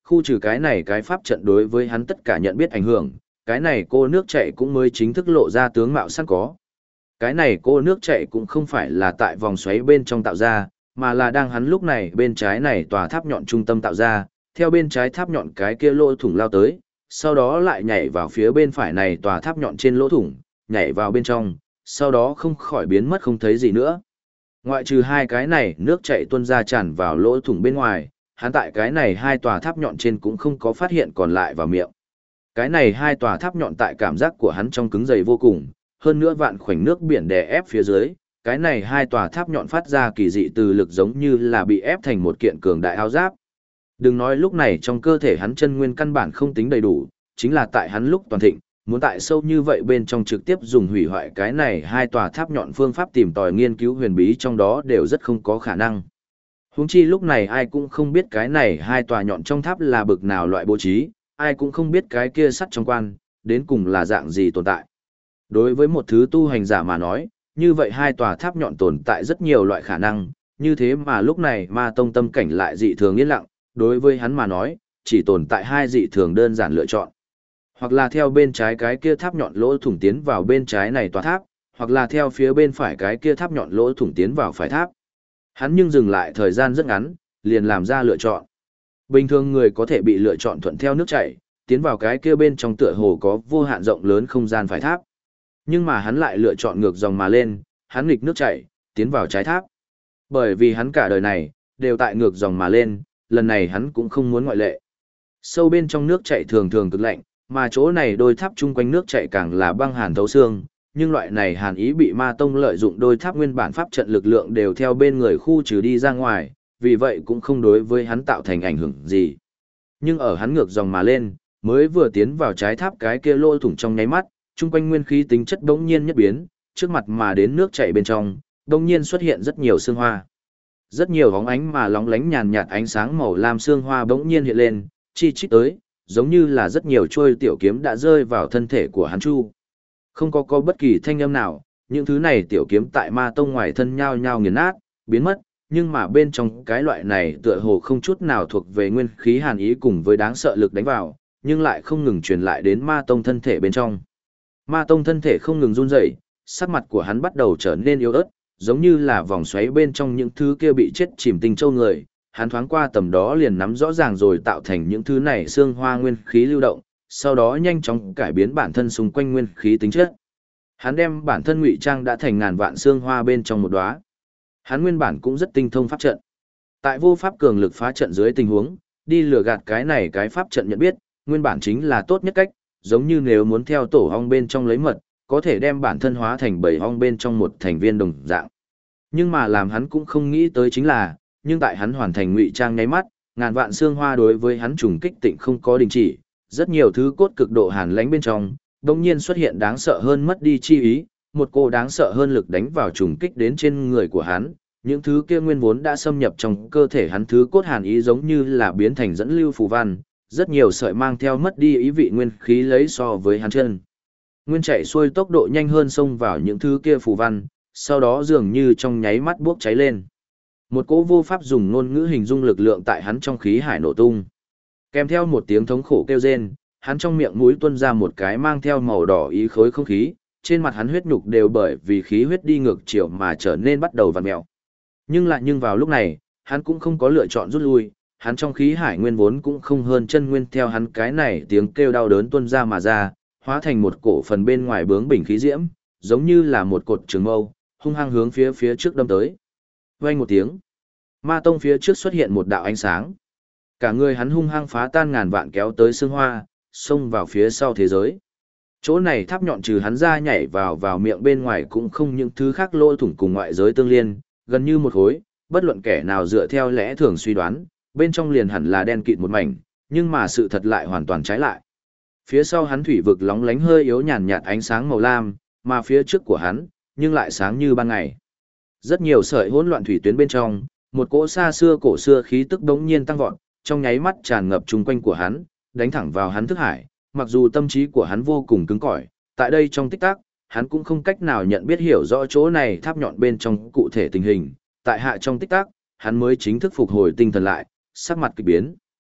khu trừ cái này cái pháp trận đối với hắn tất cả nhận biết ảnh hưởng, cái này cô nước chảy cũng mới chính thức lộ ra tướng mạo sẵn có. Cái này cô nước chảy cũng không phải là tại vòng xoáy bên trong tạo ra, mà là đang hắn lúc này bên trái này tòa tháp nhọn trung tâm tạo ra, theo bên trái tháp nhọn cái kia lỗ thủng lao tới, sau đó lại nhảy vào phía bên phải này tòa tháp nhọn trên lỗ thủng, nhảy vào bên trong, sau đó không khỏi biến mất không thấy gì nữa. Ngoại trừ hai cái này nước chảy tuôn ra tràn vào lỗ thủng bên ngoài, hắn tại cái này hai tòa tháp nhọn trên cũng không có phát hiện còn lại vào miệng. Cái này hai tòa tháp nhọn tại cảm giác của hắn trong cứng dày vô cùng, hơn nữa vạn khoảnh nước biển đè ép phía dưới, cái này hai tòa tháp nhọn phát ra kỳ dị từ lực giống như là bị ép thành một kiện cường đại áo giáp. Đừng nói lúc này trong cơ thể hắn chân nguyên căn bản không tính đầy đủ, chính là tại hắn lúc toàn thịnh, muốn tại sâu như vậy bên trong trực tiếp dùng hủy hoại cái này hai tòa tháp nhọn phương pháp tìm tòi nghiên cứu huyền bí trong đó đều rất không có khả năng. Huống chi lúc này ai cũng không biết cái này hai tòa nhọn trong tháp là bực nào loại bố trí, ai cũng không biết cái kia sắt trong quan, đến cùng là dạng gì tồn tại. Đối với một thứ tu hành giả mà nói, như vậy hai tòa tháp nhọn tồn tại rất nhiều loại khả năng, như thế mà lúc này ma tông tâm cảnh lại dị thường yên lặng, đối với hắn mà nói, chỉ tồn tại hai dị thường đơn giản lựa chọn. Hoặc là theo bên trái cái kia tháp nhọn lỗ thủng tiến vào bên trái này tòa tháp, hoặc là theo phía bên phải cái kia tháp nhọn lỗ thủng tiến vào phải tháp. Hắn nhưng dừng lại thời gian rất ngắn, liền làm ra lựa chọn. Bình thường người có thể bị lựa chọn thuận theo nước chảy, tiến vào cái kia bên trong tựa hồ có vô hạn rộng lớn không gian phải tháp. Nhưng mà hắn lại lựa chọn ngược dòng mà lên, hắn nghịch nước chảy, tiến vào trái tháp. Bởi vì hắn cả đời này, đều tại ngược dòng mà lên, lần này hắn cũng không muốn ngoại lệ. Sâu bên trong nước chảy thường thường cực lạnh, mà chỗ này đôi tháp chung quanh nước chảy càng là băng hàn thấu xương, nhưng loại này hàn ý bị ma tông lợi dụng đôi tháp nguyên bản pháp trận lực lượng đều theo bên người khu trừ đi ra ngoài, vì vậy cũng không đối với hắn tạo thành ảnh hưởng gì. Nhưng ở hắn ngược dòng mà lên, mới vừa tiến vào trái tháp cái kia lỗ thủng trong nháy mắt, chung quanh nguyên khí tính chất bỗng nhiên nhất biến, trước mặt mà đến nước chảy bên trong, bỗng nhiên xuất hiện rất nhiều sương hoa. Rất nhiều bóng ánh mà lóng lánh nhàn nhạt ánh sáng màu lam sương hoa bỗng nhiên hiện lên, chi chít tới, giống như là rất nhiều trôi tiểu kiếm đã rơi vào thân thể của hắn chu. Không có bất kỳ thanh âm nào, những thứ này tiểu kiếm tại ma tông ngoài thân nhao nhao nghiền nát, biến mất, nhưng mà bên trong cái loại này tựa hồ không chút nào thuộc về nguyên khí hàn ý cùng với đáng sợ lực đánh vào, nhưng lại không ngừng truyền lại đến ma tông thân thể bên trong. Ma tông thân thể không ngừng run rẩy, sắc mặt của hắn bắt đầu trở nên yếu ớt, giống như là vòng xoáy bên trong những thứ kia bị chết chìm tinh châu người. Hắn thoáng qua tầm đó liền nắm rõ ràng rồi tạo thành những thứ này xương hoa nguyên khí lưu động, sau đó nhanh chóng cải biến bản thân xung quanh nguyên khí tính chất. Hắn đem bản thân ngụy trang đã thành ngàn vạn xương hoa bên trong một đóa. Hắn nguyên bản cũng rất tinh thông pháp trận. Tại vô pháp cường lực phá trận dưới tình huống, đi lừa gạt cái này cái pháp trận nhận biết, nguyên bản chính là tốt nhất cách, giống như nếu muốn theo tổ ong bên trong lấy mật, có thể đem bản thân hóa thành bầy ong bên trong một thành viên đồng dạng. Nhưng mà làm hắn cũng không nghĩ tới chính là, nhưng tại hắn hoàn thành ngụy trang nháy mắt, ngàn vạn xương hoa đối với hắn trùng kích tịnh không có đình chỉ, rất nhiều thứ cốt cực độ hàn lãnh bên trong, đột nhiên xuất hiện đáng sợ hơn mất đi chi ý, một cô đáng sợ hơn lực đánh vào trùng kích đến trên người của hắn, những thứ kia nguyên vốn đã xâm nhập trong cơ thể hắn thứ cốt hàn ý giống như là biến thành dẫn lưu phù văn, rất nhiều sợi mang theo mất đi ý vị nguyên khí lấy so với hắn chân. Nguyên chạy xuôi tốc độ nhanh hơn xông vào những thứ kia phù văn, sau đó dường như trong nháy mắt bốc cháy lên. Một cỗ vô pháp dùng ngôn ngữ hình dung lực lượng tại hắn trong khí hải nổ tung. Kèm theo một tiếng thống khổ kêu rên, hắn trong miệng mũi tuôn ra một cái mang theo màu đỏ ý khối không khí, trên mặt hắn huyết nhục đều bởi vì khí huyết đi ngược chiều mà trở nên bắt đầu vặn mèo. Nhưng vào lúc này, hắn cũng không có lựa chọn rút lui, hắn trong khí hải nguyên vốn cũng không hơn chân nguyên theo hắn cái này tiếng kêu đau đớn tuôn ra mà ra, hóa thành một cổ phần bên ngoài bướng bỉnh khí diễm, giống như là một cột trường mâu, hung hăng hướng phía trước đâm tới. Vang một tiếng, ma tông phía trước xuất hiện một đạo ánh sáng. Cả người hắn hung hăng phá tan ngàn vạn kéo tới xương hoa, xông vào phía sau thế giới. Chỗ này tháp nhọn trừ hắn ra nhảy vào miệng bên ngoài cũng không những thứ khác lỗ thủng cùng ngoại giới tương liên, gần như một khối, bất luận kẻ nào dựa theo lẽ thường suy đoán, bên trong liền hẳn là đen kịt một mảnh, nhưng mà sự thật lại hoàn toàn trái lại. Phía sau hắn thủy vực lóng lánh hơi yếu nhàn nhạt ánh sáng màu lam, mà phía trước của hắn, nhưng lại sáng như ban ngày. Rất nhiều sợi hỗn loạn thủy tuyến bên trong, một cỗ xa xưa cổ xưa khí tức đống nhiên tăng vọt, trong nháy mắt tràn ngập chung quanh của hắn, đánh thẳng vào hắn thức hải, mặc dù tâm trí của hắn vô cùng cứng cỏi, tại đây trong tích tắc, hắn cũng không cách nào nhận biết hiểu rõ chỗ này tháp nhọn bên trong cụ thể tình hình, tại hạ trong tích tắc, hắn mới chính thức phục hồi tinh thần lại, sắc mặt kỳ biến.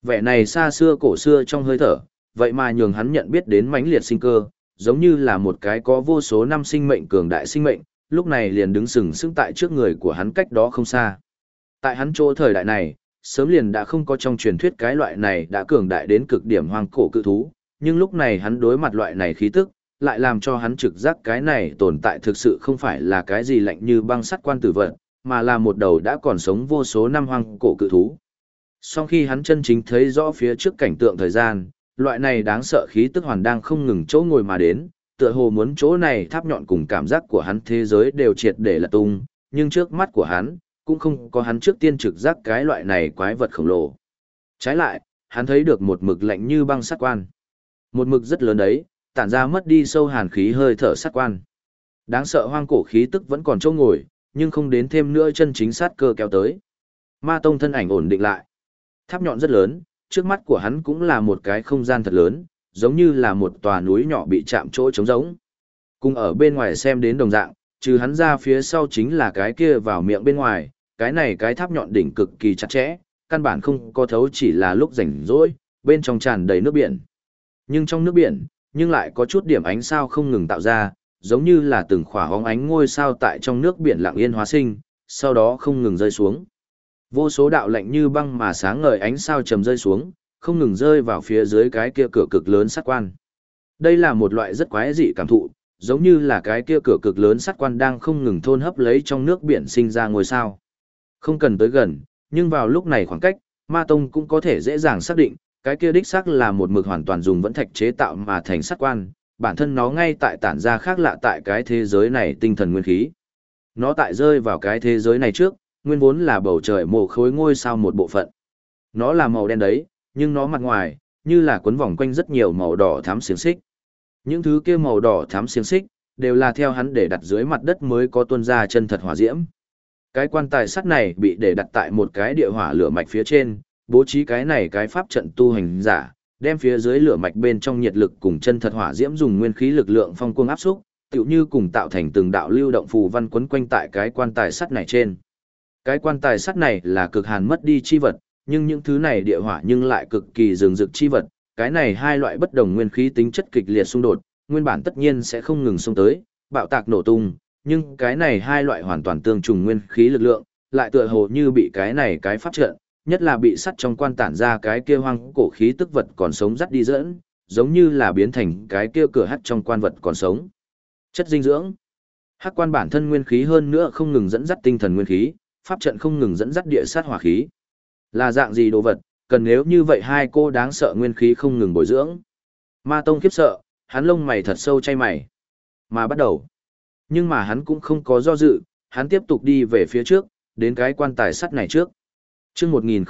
Vẻ này xa xưa cổ xưa trong hơi thở, vậy mà nhường hắn nhận biết đến mãnh liệt sinh cơ, giống như là một cái có vô số năm sinh mệnh cường đại sinh mệnh, lúc này liền đứng sừng sững tại trước người của hắn cách đó không xa. Tại hắn chỗ thời đại này, sớm liền đã không có trong truyền thuyết cái loại này đã cường đại đến cực điểm hoang cổ cự thú, nhưng lúc này hắn đối mặt loại này khí tức, lại làm cho hắn trực giác cái này tồn tại thực sự không phải là cái gì lạnh như băng sắt quan tử vật, mà là một đầu đã còn sống vô số năm hoang cổ cự thú. Sau khi hắn chân chính thấy rõ phía trước cảnh tượng thời gian, loại này đáng sợ khí tức hoàn đang không ngừng chỗ ngồi mà đến, tựa hồ muốn chỗ này tháp nhọn cùng cảm giác của hắn thế giới đều triệt để là tung, nhưng trước mắt của hắn, cũng không có hắn trước tiên trực giác cái loại này quái vật khổng lồ. Trái lại, hắn thấy được một mực lạnh như băng sát quan. Một mực rất lớn đấy, tản ra mất đi sâu hàn khí hơi thở sát quan. Đáng sợ hoang cổ khí tức vẫn còn chỗ ngồi, nhưng không đến thêm nữa chân chính sát cơ kéo tới. Ma Tông thân ảnh ổn định lại. Tháp nhọn rất lớn, trước mắt của hắn cũng là một cái không gian thật lớn, giống như là một tòa núi nhỏ bị chạm chỗ trống rỗng. Cùng ở bên ngoài xem đến đồng dạng, trừ hắn ra phía sau chính là cái kia vào miệng bên ngoài, cái này cái tháp nhọn đỉnh cực kỳ chặt chẽ, căn bản không có thấu chỉ là lúc rảnh rỗi, bên trong tràn đầy nước biển. Nhưng trong nước biển, nhưng lại có chút điểm ánh sao không ngừng tạo ra, giống như là từng khỏa hóng ánh ngôi sao tại trong nước biển lặng yên hóa sinh, sau đó không ngừng rơi xuống. Vô số đạo lạnh như băng mà sáng ngời ánh sao trầm rơi xuống, không ngừng rơi vào phía dưới cái kia cửa cực lớn sắt quan. Đây là một loại rất quái dị cảm thụ, giống như là cái kia cửa cực lớn sắt quan đang không ngừng thôn hấp lấy trong nước biển sinh ra ngôi sao. Không cần tới gần, nhưng vào lúc này khoảng cách, Ma Tông cũng có thể dễ dàng xác định, cái kia đích xác là một mực hoàn toàn dùng vẫn thạch chế tạo mà thành sắt quan, bản thân nó ngay tại tản ra khác lạ tại cái thế giới này tinh thần nguyên khí. Nó tại rơi vào cái thế giới này trước, nguyên vốn là bầu trời mồ khối ngôi sao một bộ phận. Nó là màu đen đấy, nhưng nó mặt ngoài, như là quấn vòng quanh rất nhiều màu đỏ thắm xiềng xích. Những thứ kia màu đỏ thắm xiềng xích, đều là theo hắn để đặt dưới mặt đất mới có tuôn ra chân thật hỏa diễm. Cái quan tài sắt này bị để đặt tại một cái địa hỏa lửa mạch phía trên, bố trí cái này cái pháp trận tu hành giả, đem phía dưới lửa mạch bên trong nhiệt lực cùng chân thật hỏa diễm dùng nguyên khí lực lượng phong cuồng áp xúc, tựu như cùng tạo thành từng đạo lưu động phù văn quấn quanh tại cái quan tài sắt này trên. Cái quan tài sắt này là cực hàn mất đi chi vật, nhưng những thứ này địa hỏa nhưng lại cực kỳ rừng rực chi vật, cái này hai loại bất đồng nguyên khí tính chất kịch liệt xung đột, nguyên bản tất nhiên sẽ không ngừng xông tới, bạo tạc nổ tung, nhưng cái này hai loại hoàn toàn tương trùng nguyên khí lực lượng, lại tựa hồ như bị cái này cái pháp trận, nhất là bị sắt trong quan tản ra cái kia hoang cổ khí tức vật còn sống dắt đi dẫn, giống như là biến thành cái kia cửa hắt trong quan vật còn sống. Chất dinh dưỡng. Hắc quan bản thân nguyên khí hơn nữa không ngừng dẫn dắt tinh thần nguyên khí, pháp trận không ngừng dẫn dắt địa sát hỏa khí. Là dạng gì đồ vật, cần nếu như vậy hai cô đáng sợ nguyên khí không ngừng bồi dưỡng. Ma Tông khiếp sợ, hắn lông mày thật sâu chay mày. Mà bắt đầu. Nhưng mà hắn cũng không có do dự, hắn tiếp tục đi về phía trước, đến cái quan tài sắt này trước. Trước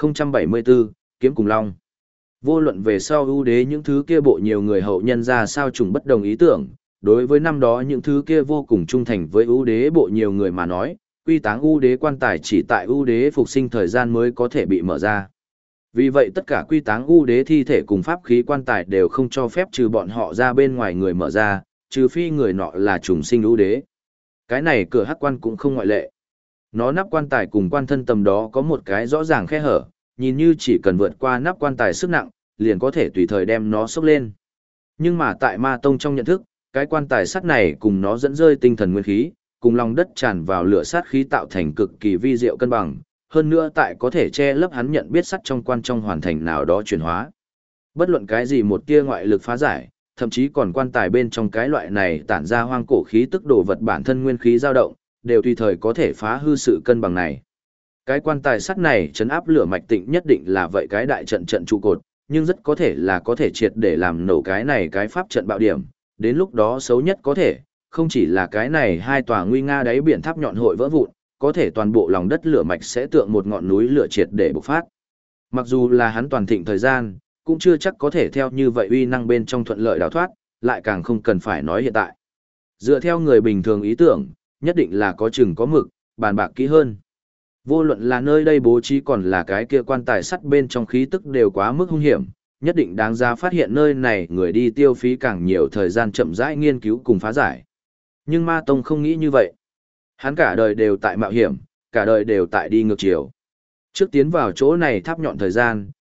1074, Kiếm Cùng Long. Vô luận về sau ưu đế những thứ kia bộ nhiều người hậu nhân ra sao trùng bất đồng ý tưởng, đối với năm đó những thứ kia vô cùng trung thành với ưu đế bộ nhiều người mà nói, quy táng ưu đế quan tài chỉ tại ưu đế phục sinh thời gian mới có thể bị mở ra. Vì vậy tất cả quy táng ưu đế thi thể cùng pháp khí quan tài đều không cho phép trừ bọn họ ra bên ngoài người mở ra, trừ phi người nọ là trùng sinh ưu đế. Cái này cửa hắc quan cũng không ngoại lệ. Nó nắp quan tài cùng quan thân tầm đó có một cái rõ ràng khe hở, nhìn như chỉ cần vượt qua nắp quan tài sức nặng, liền có thể tùy thời đem nó xốc lên. Nhưng mà tại Ma Tông trong nhận thức, cái quan tài sắt này cùng nó dẫn rơi tinh thần nguyên khí, cùng lòng đất tràn vào lửa sát khí tạo thành cực kỳ vi diệu cân bằng, hơn nữa tại có thể che lấp hắn nhận biết sắt trong quan trong hoàn thành nào đó chuyển hóa. Bất luận cái gì một tia ngoại lực phá giải, thậm chí còn quan tài bên trong cái loại này tản ra hoang cổ khí tức đồ vật bản thân nguyên khí dao động, đều tùy thời có thể phá hư sự cân bằng này. Cái quan tài sắt này chấn áp lửa mạch tịnh nhất định là vậy cái đại trận trận trụ cột, nhưng rất có thể là có thể triệt để làm nổ cái này cái pháp trận bạo điểm, đến lúc đó xấu nhất có thể, không chỉ là cái này hai tòa nguy nga đáy biển tháp nhọn hội vỡ vụn, có thể toàn bộ lòng đất lửa mạch sẽ tượng một ngọn núi lửa triệt để bộc phát. Mặc dù là hắn toàn thịnh thời gian, cũng chưa chắc có thể theo như vậy uy năng bên trong thuận lợi đào thoát, lại càng không cần phải nói hiện tại. Dựa theo người bình thường ý tưởng, nhất định là có chừng có mực, bàn bạc kỹ hơn. Vô luận là nơi đây bố trí còn là cái kia quan tài sắt bên trong khí tức đều quá mức hung hiểm, nhất định đáng giá phát hiện nơi này người đi tiêu phí càng nhiều thời gian chậm rãi nghiên cứu cùng phá giải. Nhưng Ma Tông không nghĩ như vậy. Hắn cả đời đều tại mạo hiểm, cả đời đều tại đi ngược chiều. Trước tiến vào chỗ này tháp nhọn thời gian,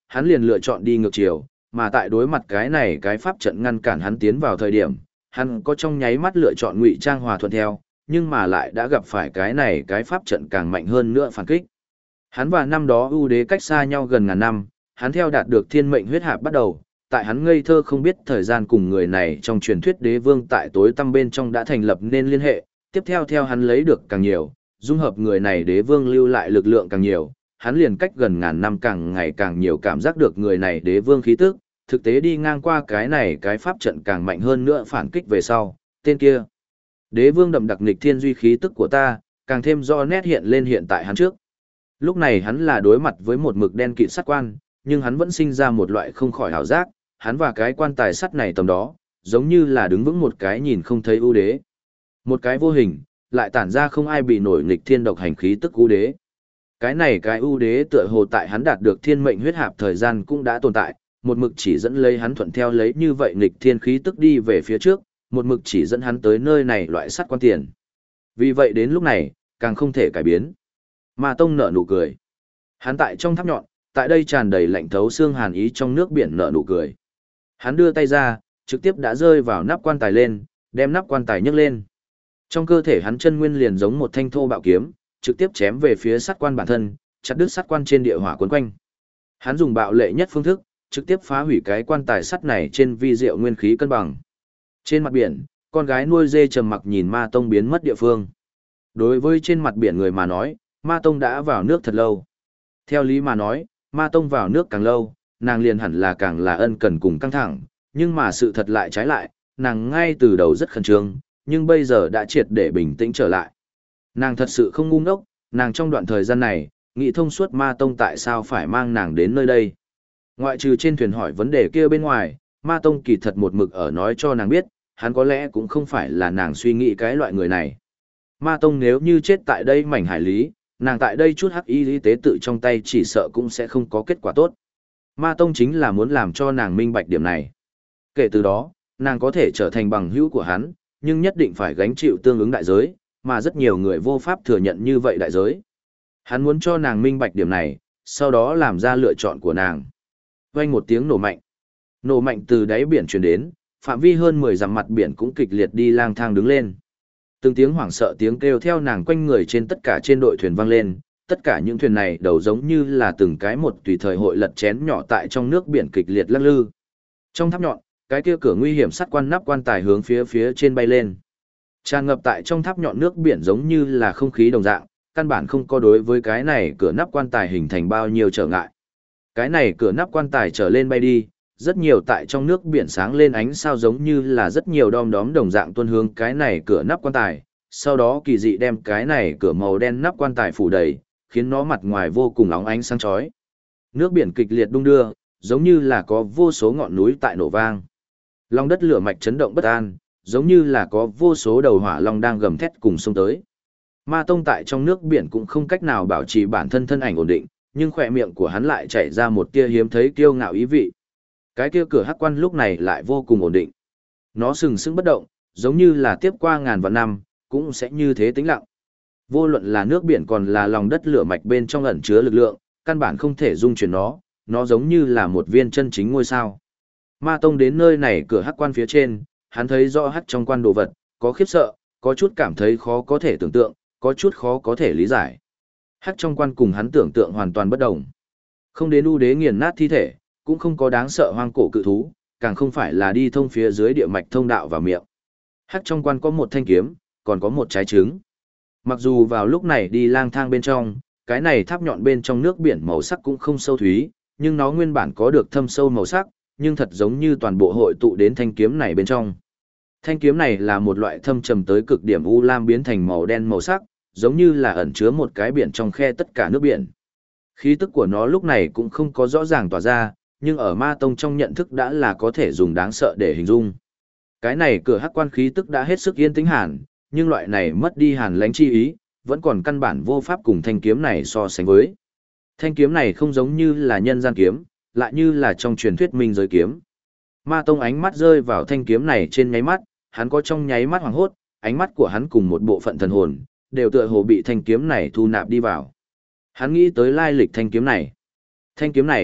hắn liền lựa chọn đi ngược chiều, mà tại đối mặt cái này cái pháp trận ngăn cản hắn tiến vào thời điểm, hắn có trong nháy mắt lựa chọn ngụy trang hòa thuận theo, nhưng mà lại đã gặp phải cái này cái pháp trận càng mạnh hơn nữa phản kích. Hắn và năm đó ưu đế cách xa nhau gần ngàn năm, hắn theo đạt được thiên mệnh huyết hạp bắt đầu, tại hắn ngây thơ không biết thời gian cùng người này trong truyền thuyết đế vương tại tối tăm bên trong đã thành lập nên liên hệ, tiếp theo hắn lấy được càng nhiều, dung hợp người này đế vương lưu lại lực lượng càng nhiều, hắn liền cách gần ngàn năm càng ngày càng nhiều cảm giác được người này đế vương khí tức, thực tế đi ngang qua cái này cái pháp trận càng mạnh hơn nữa phản kích về sau, tên kia. Đế vương đậm đặc nghịch thiên duy khí tức của ta, càng thêm rõ nét hiện lên hiện tại hắn trước. Lúc này hắn là đối mặt với một mực đen kịt sắt quan, nhưng hắn vẫn sinh ra một loại không khỏi hảo giác, hắn và cái quan tài sắt này tầm đó, giống như là đứng vững một cái nhìn không thấy ưu đế. Một cái vô hình, lại tản ra không ai bị nổi nghịch thiên độc hành khí tức ưu đế. Cái này cái ưu đế tựa hồ tại hắn đạt được thiên mệnh huyết hạp thời gian cũng đã tồn tại, một mực chỉ dẫn lấy hắn thuận theo lấy như vậy nghịch thiên khí tức đi về phía trước, một mực chỉ dẫn hắn tới nơi này loại sắt quan tiền. Vì vậy đến lúc này, càng không thể cải biến. Ma Tông nở nụ cười. Hắn tại trong tháp nhọn, tại đây tràn đầy lạnh thấu xương hàn ý trong nước biển nở nụ cười. Hắn đưa tay ra, trực tiếp đã rơi vào nắp quan tài lên, đem nắp quan tài nhấc lên. Trong cơ thể hắn chân nguyên liền giống một thanh thô bạo kiếm, trực tiếp chém về phía sắt quan bản thân, chặt đứt sắt quan trên địa hỏa quấn quanh. Hắn dùng bạo lệ nhất phương thức, trực tiếp phá hủy cái quan tài sắt này trên vi diệu nguyên khí cân bằng. Trên mặt biển, con gái nuôi dê trầm mặc nhìn Ma Tông biến mất địa phương. Đối với trên mặt biển người mà nói, Ma Tông đã vào nước thật lâu. Theo lý mà nói, Ma Tông vào nước càng lâu, nàng liền hẳn là càng là ân cần cùng căng thẳng, nhưng mà sự thật lại trái lại, nàng ngay từ đầu rất khẩn trương, nhưng bây giờ đã triệt để bình tĩnh trở lại. Nàng thật sự không ngu ngốc, nàng trong đoạn thời gian này, nghĩ thông suốt Ma Tông tại sao phải mang nàng đến nơi đây. Ngoại trừ trên thuyền hỏi vấn đề kia bên ngoài, Ma Tông kỳ thật một mực ở nói cho nàng biết, hắn có lẽ cũng không phải là nàng suy nghĩ cái loại người này. Ma Tông nếu như chết tại đây mảnh hải lý, nàng tại đây chút hắc y tế tự trong tay chỉ sợ cũng sẽ không có kết quả tốt. Ma Tông chính là muốn làm cho nàng minh bạch điểm này. Kể từ đó, nàng có thể trở thành bằng hữu của hắn, nhưng nhất định phải gánh chịu tương ứng đại giới, mà rất nhiều người vô pháp thừa nhận như vậy đại giới. Hắn muốn cho nàng minh bạch điểm này, sau đó làm ra lựa chọn của nàng. Vang một tiếng nổ mạnh. Nổ mạnh từ đáy biển truyền đến, phạm vi hơn 10 dặm mặt biển cũng kịch liệt đi lang thang đứng lên. Từng tiếng hoảng sợ tiếng kêu theo nàng quanh người trên tất cả trên đội thuyền vang lên, tất cả những thuyền này đầu giống như là từng cái một tùy thời hội lật chén nhỏ tại trong nước biển kịch liệt lắc lư. Trong tháp nhọn, cái kia cửa nguy hiểm sắt quan nắp quan tài hướng phía trên bay lên. Tràn ngập tại trong tháp nhọn nước biển giống như là không khí đồng dạng, căn bản không có đối với cái này cửa nắp quan tài hình thành bao nhiêu trở ngại. Cái này cửa nắp quan tài trở lên bay đi, rất nhiều tại trong nước biển sáng lên ánh sao giống như là rất nhiều đom đóm đồng dạng tuôn hướng cái này cửa nắp quan tài, sau đó kỳ dị đem cái này cửa màu đen nắp quan tài phủ đầy, khiến nó mặt ngoài vô cùng óng ánh sáng chói. Nước biển kịch liệt đung đưa, giống như là có vô số ngọn núi tại nổ vang. Lòng đất lửa mạch chấn động bất an, giống như là có vô số đầu hỏa long đang gầm thét cùng xông tới. Ma Tông tại trong nước biển cũng không cách nào bảo trì bản thân thân ảnh ổn định, nhưng khỏe miệng của hắn lại chảy ra một tia hiếm thấy kiêu ngạo ý vị. Cái kia cửa hắc quan lúc này lại vô cùng ổn định. Nó sừng sững bất động, giống như là tiếp qua ngàn vạn năm, cũng sẽ như thế tĩnh lặng. Vô luận là nước biển còn là lòng đất lửa mạch bên trong ẩn chứa lực lượng, căn bản không thể dung chuyển nó giống như là một viên chân chính ngôi sao. Ma Tông đến nơi này cửa hắc quan phía trên, hắn thấy rõ hắc trong quan đồ vật, có khiếp sợ, có chút cảm thấy khó có thể tưởng tượng, có chút khó có thể lý giải. Hắc trong quan cùng hắn tưởng tượng hoàn toàn bất đồng. Không đến u đế nghiền nát thi thể, cũng không có đáng sợ hoang cổ cự thú, càng không phải là đi thông phía dưới địa mạch thông đạo vào miệng. Hắc trong quan có một thanh kiếm, còn có một trái trứng. Mặc dù vào lúc này đi lang thang bên trong, cái này tháp nhọn bên trong nước biển màu sắc cũng không sâu thúy, nhưng nó nguyên bản có được thâm sâu màu sắc, nhưng thật giống như toàn bộ hội tụ đến thanh kiếm này bên trong. Thanh kiếm này là một loại thâm trầm tới cực điểm u lam biến thành màu đen màu sắc, giống như là ẩn chứa một cái biển trong khe tất cả nước biển. Khí tức của nó lúc này cũng không có rõ ràng tỏa ra, nhưng ở Ma Tông trong nhận thức đã là có thể dùng đáng sợ để hình dung. Cái này cửa hắc quan khí tức đã hết sức yên tĩnh hàn, nhưng loại này mất đi hàn lãnh chi ý, vẫn còn căn bản vô pháp cùng thanh kiếm này so sánh với. Thanh kiếm này không giống như là nhân gian kiếm, lại như là trong truyền thuyết minh giới kiếm. Ma Tông ánh mắt rơi vào thanh kiếm này trên nháy mắt, hắn có trong nháy mắt hoảng hốt, ánh mắt của hắn cùng một bộ phận thần hồn, đều tựa hồ bị thanh kiếm này thu nạp đi vào. Hắn nghĩ tới lai lịch thanh kiếm này. Thanh kiếm này,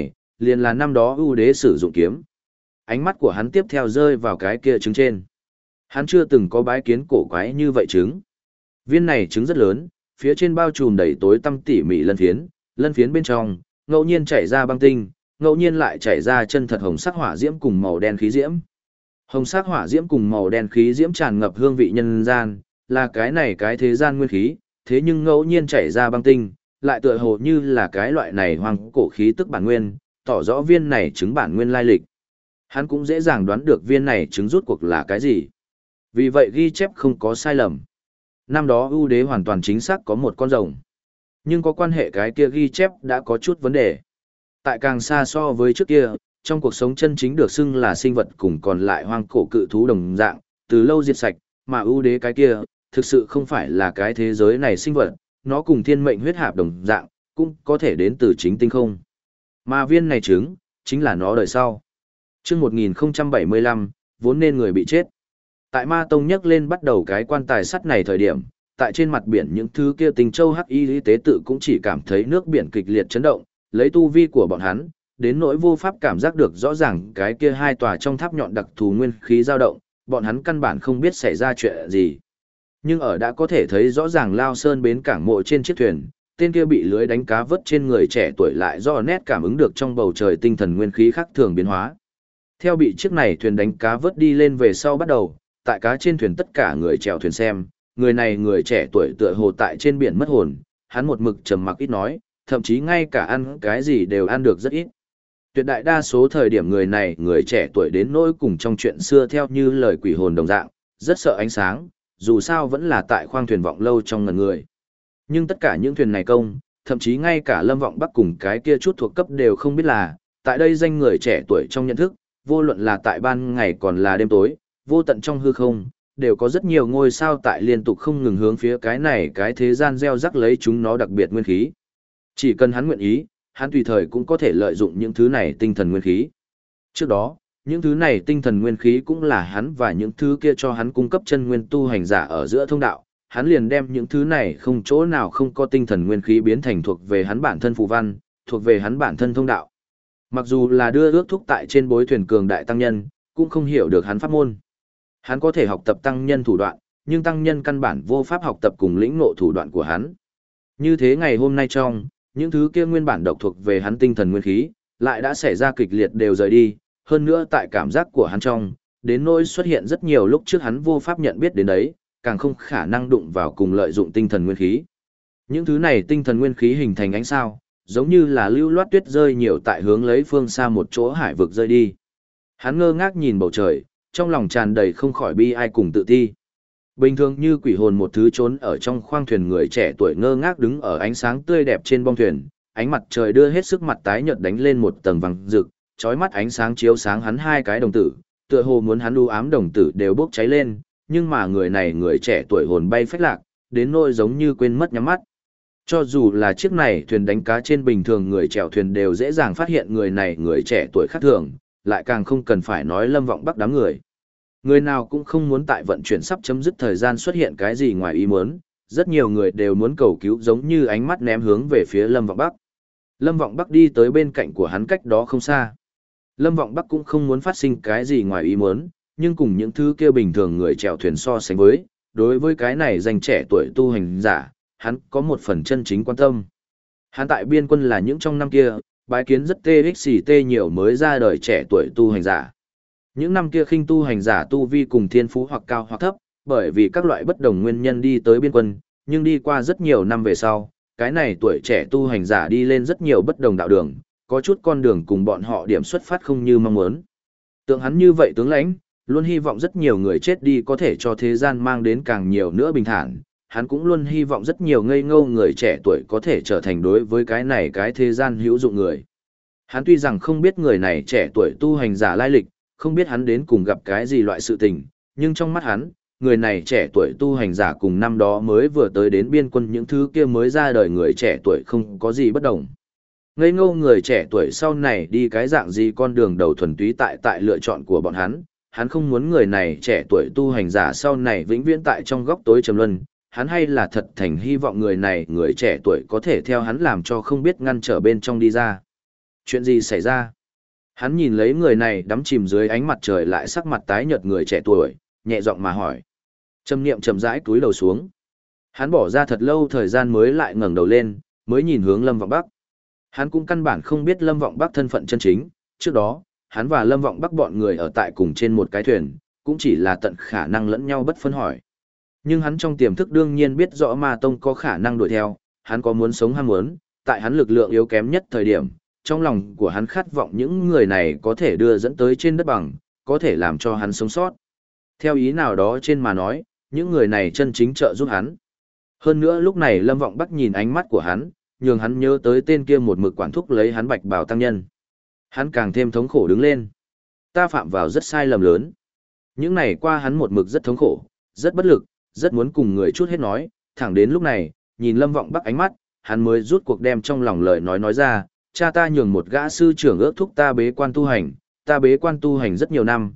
liền là năm đó ưu đế sử dụng kiếm. Ánh mắt của hắn tiếp theo rơi vào cái kia trứng trên. Hắn chưa từng có bái kiến cổ quái như vậy trứng. Viên này trứng rất lớn, phía trên bao trùm đầy tối tăm tỉ mỉ lân phiến bên trong, ngẫu nhiên chảy ra băng tinh, ngẫu nhiên lại chảy ra chân thật hồng sắc hỏa diễm cùng màu đen khí diễm. Hồng sắc hỏa diễm cùng màu đen khí diễm tràn ngập hương vị nhân gian, là cái này cái thế gian nguyên khí, thế nhưng ngẫu nhiên chảy ra băng tinh, lại tựa hồ như là cái loại này hoang cổ khí tức bản nguyên, tỏ rõ viên này trứng bản nguyên lai lịch. Hắn cũng dễ dàng đoán được viên này trứng rút cuộc là cái gì. Vì vậy ghi chép không có sai lầm. Năm đó ưu đế hoàn toàn chính xác có một con rồng. Nhưng có quan hệ cái kia ghi chép đã có chút vấn đề. Tại càng xa so với trước kia, trong cuộc sống chân chính được xưng là sinh vật cùng còn lại hoang cổ cự thú đồng dạng, từ lâu diệt sạch, mà ưu đế cái kia, thực sự không phải là cái thế giới này sinh vật, nó cùng thiên mệnh huyết hạp đồng dạng, cũng có thể đến từ chính tinh không. Mà viên này trứng, chính là nó đời sau. Trước 1075, vốn nên người bị chết. Tại Ma Tông nhắc lên bắt đầu cái quan tài sắt này thời điểm, tại trên mặt biển những thứ kia tinh châu hắc y tế tự cũng chỉ cảm thấy nước biển kịch liệt chấn động, lấy tu vi của bọn hắn, đến nỗi vô pháp cảm giác được rõ ràng cái kia hai tòa trong tháp nhọn đặc thù nguyên khí dao động, bọn hắn căn bản không biết xảy ra chuyện gì. Nhưng ở đã có thể thấy rõ ràng Lao Sơn bến cảng mộ trên chiếc thuyền, tên kia bị lưới đánh cá vớt trên người trẻ tuổi lại do nét cảm ứng được trong bầu trời tinh thần nguyên khí khác thường biến hóa. Theo bị chiếc này thuyền đánh cá vớt đi lên về sau bắt đầu, tại cá trên thuyền tất cả người chèo thuyền xem, người này người trẻ tuổi tựa hồ tại trên biển mất hồn, hắn một mực trầm mặc ít nói, thậm chí ngay cả ăn cái gì đều ăn được rất ít. Tuyệt đại đa số thời điểm người này người trẻ tuổi đến nỗi cùng trong chuyện xưa theo như lời quỷ hồn đồng dạng, rất sợ ánh sáng, dù sao vẫn là tại khoang thuyền vọng lâu trong ngần người. Nhưng tất cả những thuyền này công, thậm chí ngay cả Lâm Vọng Bắc cùng cái kia chút thuộc cấp đều không biết là, tại đây danh người trẻ tuổi trong nhận thức, vô luận là tại ban ngày còn là đêm tối, vô tận trong hư không, đều có rất nhiều ngôi sao tại liên tục không ngừng hướng phía cái này cái thế gian gieo rắc lấy chúng nó đặc biệt nguyên khí. Chỉ cần hắn nguyện ý, hắn tùy thời cũng có thể lợi dụng những thứ này tinh thần nguyên khí. Trước đó, những thứ này tinh thần nguyên khí cũng là hắn và những thứ kia cho hắn cung cấp chân nguyên tu hành giả ở giữa thông đạo, hắn liền đem những thứ này không chỗ nào không có tinh thần nguyên khí biến thành thuộc về hắn bản thân phù văn, thuộc về hắn bản thân thông đạo. Mặc dù là đưa ước thúc tại trên bối thuyền cường đại tăng nhân, cũng không hiểu được hắn pháp môn. Hắn có thể học tập tăng nhân thủ đoạn, nhưng tăng nhân căn bản vô pháp học tập cùng lĩnh ngộ thủ đoạn của hắn. Như thế ngày hôm nay trong, những thứ kia nguyên bản độc thuộc về hắn tinh thần nguyên khí, lại đã xảy ra kịch liệt đều rời đi, hơn nữa tại cảm giác của hắn trong, đến nỗi xuất hiện rất nhiều lúc trước hắn vô pháp nhận biết đến đấy, càng không khả năng đụng vào cùng lợi dụng tinh thần nguyên khí. Những thứ này tinh thần nguyên khí hình thành ánh sao, giống như là lưu loát tuyết rơi nhiều tại hướng lấy phương xa một chỗ hải vực rơi đi. Hắn ngơ ngác nhìn bầu trời, trong lòng tràn đầy không khỏi bi ai cùng tự ti. Bình thường như quỷ hồn một thứ trốn ở trong khoang thuyền người trẻ tuổi ngơ ngác đứng ở ánh sáng tươi đẹp trên bong thuyền, ánh mặt trời đưa hết sức mặt tái nhợt đánh lên một tầng vàng rực, chói mắt ánh sáng chiếu sáng hắn hai cái đồng tử, tựa hồ muốn hắn u ám đồng tử đều bốc cháy lên, nhưng mà người này người trẻ tuổi hồn bay phách lạc, đến nỗi giống như quên mất nhắm mắt. Cho dù là chiếc này thuyền đánh cá trên bình thường người chèo thuyền đều dễ dàng phát hiện người này người trẻ tuổi khác thường, lại càng không cần phải nói Lâm Vọng Bắc đám người. Người nào cũng không muốn tại vận chuyển sắp chấm dứt thời gian xuất hiện cái gì ngoài ý muốn, rất nhiều người đều muốn cầu cứu giống như ánh mắt ném hướng về phía Lâm Vọng Bắc. Lâm Vọng Bắc đi tới bên cạnh của hắn cách đó không xa. Lâm Vọng Bắc cũng không muốn phát sinh cái gì ngoài ý muốn, nhưng cùng những thứ kia bình thường người chèo thuyền so sánh với, đối với cái này dành trẻ tuổi tu hành giả, hắn có một phần chân chính quan tâm. Hắn tại biên quân là những trong năm kia, bái kiến rất TXT nhiều mới ra đời trẻ tuổi tu hành giả. Những năm kia khinh tu hành giả tu vi cùng thiên phú hoặc cao hoặc thấp, bởi vì các loại bất đồng nguyên nhân đi tới biên quân, nhưng đi qua rất nhiều năm về sau, cái này tuổi trẻ tu hành giả đi lên rất nhiều bất đồng đạo đường, có chút con đường cùng bọn họ điểm xuất phát không như mong muốn. Tượng hắn như vậy tướng lãnh, luôn hy vọng rất nhiều người chết đi có thể cho thế gian mang đến càng nhiều nữa bình thản. Hắn cũng luôn hy vọng rất nhiều ngây ngô người trẻ tuổi có thể trở thành đối với cái này cái thế gian hữu dụng người. Hắn tuy rằng không biết người này trẻ tuổi tu hành giả lai lịch, không biết hắn đến cùng gặp cái gì loại sự tình, nhưng trong mắt hắn, người này trẻ tuổi tu hành giả cùng năm đó mới vừa tới đến biên quân những thứ kia mới ra đời người trẻ tuổi không có gì bất đồng. Ngây ngô người trẻ tuổi sau này đi cái dạng gì con đường đầu thuần túy tại lựa chọn của bọn hắn không muốn người này trẻ tuổi tu hành giả sau này vĩnh viễn tại trong góc tối trầm luân, hắn hay là thật thành hy vọng người này người trẻ tuổi có thể theo hắn làm cho không biết ngăn trở bên trong đi ra. Chuyện gì xảy ra? Hắn nhìn lấy người này đắm chìm dưới ánh mặt trời lại sắc mặt tái nhợt người trẻ tuổi, nhẹ giọng mà hỏi. Trầm Niệm chậm rãi cúi đầu xuống. Hắn bỏ ra thật lâu thời gian mới lại ngẩng đầu lên, mới nhìn hướng Lâm Vọng Bắc. Hắn cũng căn bản không biết Lâm Vọng Bắc thân phận chân chính, trước đó, hắn và Lâm Vọng Bắc bọn người ở tại cùng trên một cái thuyền, cũng chỉ là tận khả năng lẫn nhau bất phân hỏi. Nhưng hắn trong tiềm thức đương nhiên biết rõ Ma Tông có khả năng đuổi theo, hắn có muốn sống ham muốn, tại hắn lực lượng yếu kém nhất thời điểm, trong lòng của hắn khát vọng những người này có thể đưa dẫn tới trên đất bằng, có thể làm cho hắn sống sót. Theo ý nào đó trên mà nói, những người này chân chính trợ giúp hắn. Hơn nữa lúc này Lâm Vọng Bắc nhìn ánh mắt của hắn, nhường hắn nhớ tới tên kia một mực quản thúc lấy hắn Bạch Bào tăng nhân. Hắn càng thêm thống khổ đứng lên. Ta phạm vào rất sai lầm lớn. Những này qua hắn một mực rất thống khổ, rất bất lực, rất muốn cùng người chút hết nói, thẳng đến lúc này, nhìn Lâm Vọng Bắc ánh mắt, hắn mới rút cuộc đem trong lòng lời nói ra, cha ta nhường một gã sư trưởng ước thúc ta bế quan tu hành, ta bế quan tu hành rất nhiều năm,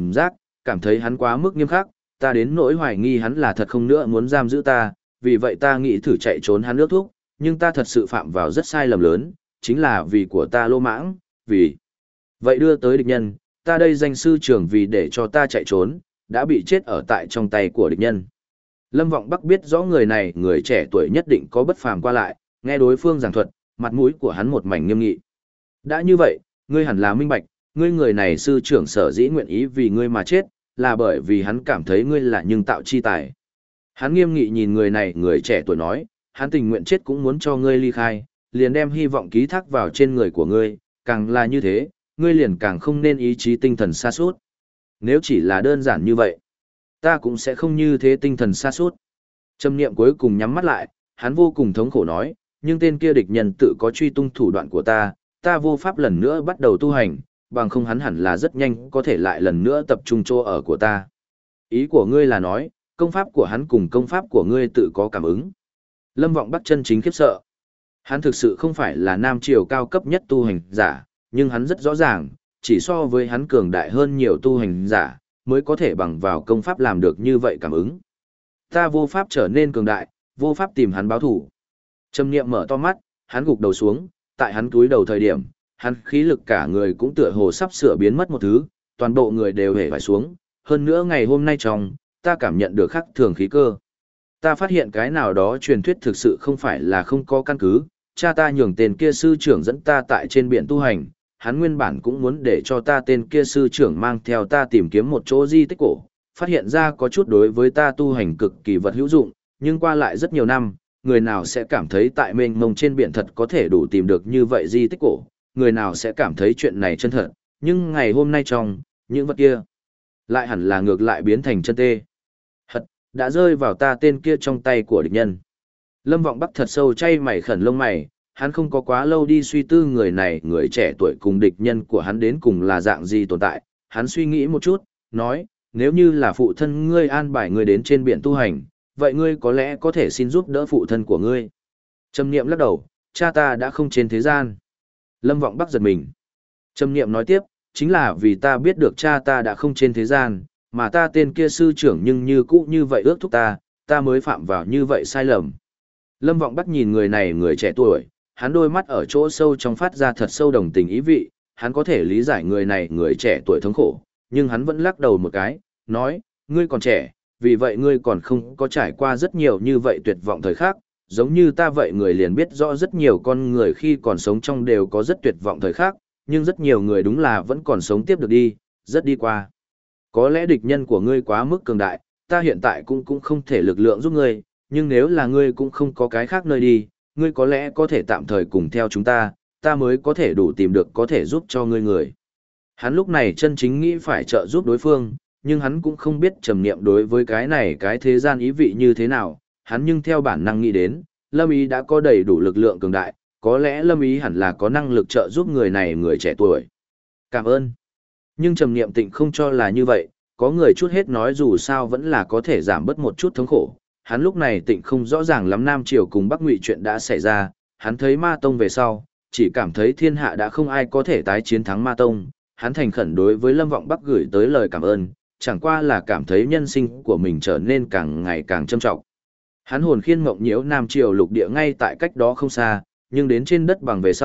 cảm thấy hắn quá mức nghiêm khắc, ta đến nỗi hoài nghi hắn là thật không nữa muốn giam giữ ta, vì vậy ta nghĩ thử chạy trốn hắn ước thúc, nhưng ta thật sự phạm vào rất sai lầm lớn, chính là vì của ta lô mãng, vì vậy đưa tới địch nhân, ta đây danh sư trưởng vì để cho ta chạy trốn, đã bị chết ở tại trong tay của địch nhân. Lâm Vọng Bắc biết rõ người này người trẻ tuổi nhất định có bất phàm qua lại, nghe đối phương giảng thuật, mặt mũi của hắn một mảnh nghiêm nghị. Đã như vậy, ngươi hẳn là minh bạch, ngươi người này sư trưởng sở dĩ nguyện ý vì ngươi mà chết, là bởi vì hắn cảm thấy ngươi là nhưng tạo chi tài. Hắn nghiêm nghị nhìn người này người trẻ tuổi nói, hắn tình nguyện chết cũng muốn cho ngươi ly khai, liền đem hy vọng ký thác vào trên người của ngươi, càng là như thế, ngươi liền càng không nên ý chí tinh thần sa sút. Nếu chỉ là đơn giản như vậy, ta cũng sẽ không như thế tinh thần sa sút. Trầm Niệm cuối cùng nhắm mắt lại, hắn vô cùng thống khổ nói, nhưng tên kia địch nhân tự có truy tung thủ đoạn của ta, ta vô pháp lần nữa bắt đầu tu hành, bằng không hắn hẳn là rất nhanh có thể lại lần nữa tập trung chỗ ở của ta. Ý của ngươi là nói, công pháp của hắn cùng công pháp của ngươi tự có cảm ứng. Lâm Vọng Bắc chân chính khiếp sợ. Hắn thực sự không phải là nam triều cao cấp nhất tu hành giả, nhưng hắn rất rõ ràng, chỉ so với hắn cường đại hơn nhiều tu hành giả, mới có thể bằng vào công pháp làm được như vậy cảm ứng. Ta vô pháp trở nên cường đại, vô pháp tìm hắn báo thủ. Trầm Niệm mở to mắt, hắn gục đầu xuống, tại hắn cúi đầu thời điểm, hắn khí lực cả người cũng tựa hồ sắp sửa biến mất một thứ, toàn bộ người đều hề phải xuống, hơn nữa ngày hôm nay trong, ta cảm nhận được khắc thường khí cơ. Ta phát hiện cái nào đó truyền thuyết thực sự không phải là không có căn cứ, cha ta nhường tên kia sư trưởng dẫn ta tại trên biển tu hành, hắn nguyên bản cũng muốn để cho ta tên kia sư trưởng mang theo ta tìm kiếm một chỗ di tích cổ, phát hiện ra có chút đối với ta tu hành cực kỳ vật hữu dụng, nhưng qua lại rất nhiều năm, người nào sẽ cảm thấy tại mênh mông trên biển thật có thể đủ tìm được như vậy di tích cổ, người nào sẽ cảm thấy chuyện này chân thật, nhưng ngày hôm nay trong, những vật kia, lại hẳn là ngược lại biến thành chân tê. Hật, đã rơi vào ta tên kia trong tay của địch nhân. Lâm Vọng Bắc thật sâu chay mày khẩn lông mày, hắn không có quá lâu đi suy tư người này người trẻ tuổi cùng địch nhân của hắn đến cùng là dạng gì tồn tại, hắn suy nghĩ một chút, nói, nếu như là phụ thân ngươi an bài ngươi đến trên biển tu hành, vậy ngươi có lẽ có thể xin giúp đỡ phụ thân của ngươi. Trầm Niệm lắc đầu, cha ta đã không trên thế gian. Lâm Vọng Bắc giật mình. Trầm Niệm nói tiếp, chính là vì ta biết được cha ta đã không trên thế gian, mà ta tên kia sư trưởng nhưng như cũ như vậy ước thúc ta mới phạm vào như vậy sai lầm. Lâm Vọng Bắc nhìn người này người trẻ tuổi, hắn đôi mắt ở chỗ sâu trong phát ra thật sâu đồng tình ý vị, hắn có thể lý giải người này người trẻ tuổi thống khổ, nhưng hắn vẫn lắc đầu một cái, nói, ngươi còn trẻ, vì vậy ngươi còn không có trải qua rất nhiều như vậy tuyệt vọng thời khắc, giống như ta vậy người liền biết rõ rất nhiều con người khi còn sống trong đều có rất tuyệt vọng thời khắc, nhưng rất nhiều người đúng là vẫn còn sống tiếp được đi, rất đi qua. Có lẽ địch nhân của ngươi quá mức cường đại, ta hiện tại cũng không thể lực lượng giúp ngươi, nhưng nếu là ngươi cũng không có cái khác nơi đi, ngươi có lẽ có thể tạm thời cùng theo chúng ta mới có thể đủ tìm được có thể giúp cho ngươi người. Hắn lúc này chân chính nghĩ phải trợ giúp đối phương, nhưng hắn cũng không biết Trầm Niệm đối với cái này cái thế gian ý vị như thế nào, hắn nhưng theo bản năng nghĩ đến, Lâm Ý đã có đầy đủ lực lượng cường đại, có lẽ Lâm Ý hẳn là có năng lực trợ giúp người này người trẻ tuổi. Cảm ơn. Nhưng Trầm Niệm Tịnh không cho là như vậy, có người chút hết nói dù sao vẫn là có thể giảm bớt một chút thống khổ. Hắn lúc này Tịnh không rõ ràng lắm Nam Triều cùng Bắc Ngụy chuyện đã xảy ra, hắn thấy Ma Tông về sau, chỉ cảm thấy thiên hạ đã không ai có thể tái chiến thắng Ma Tông. Hắn thành khẩn đối với Lâm Vọng Bắc gửi tới lời cảm ơn, chẳng qua là cảm thấy nhân sinh của mình trở nên càng ngày càng trầm trọng. Hắn hồn khiên mộng nhiễu Nam Triều lục địa ngay tại cách đó không xa, nhưng đến trên đất bằng về sau,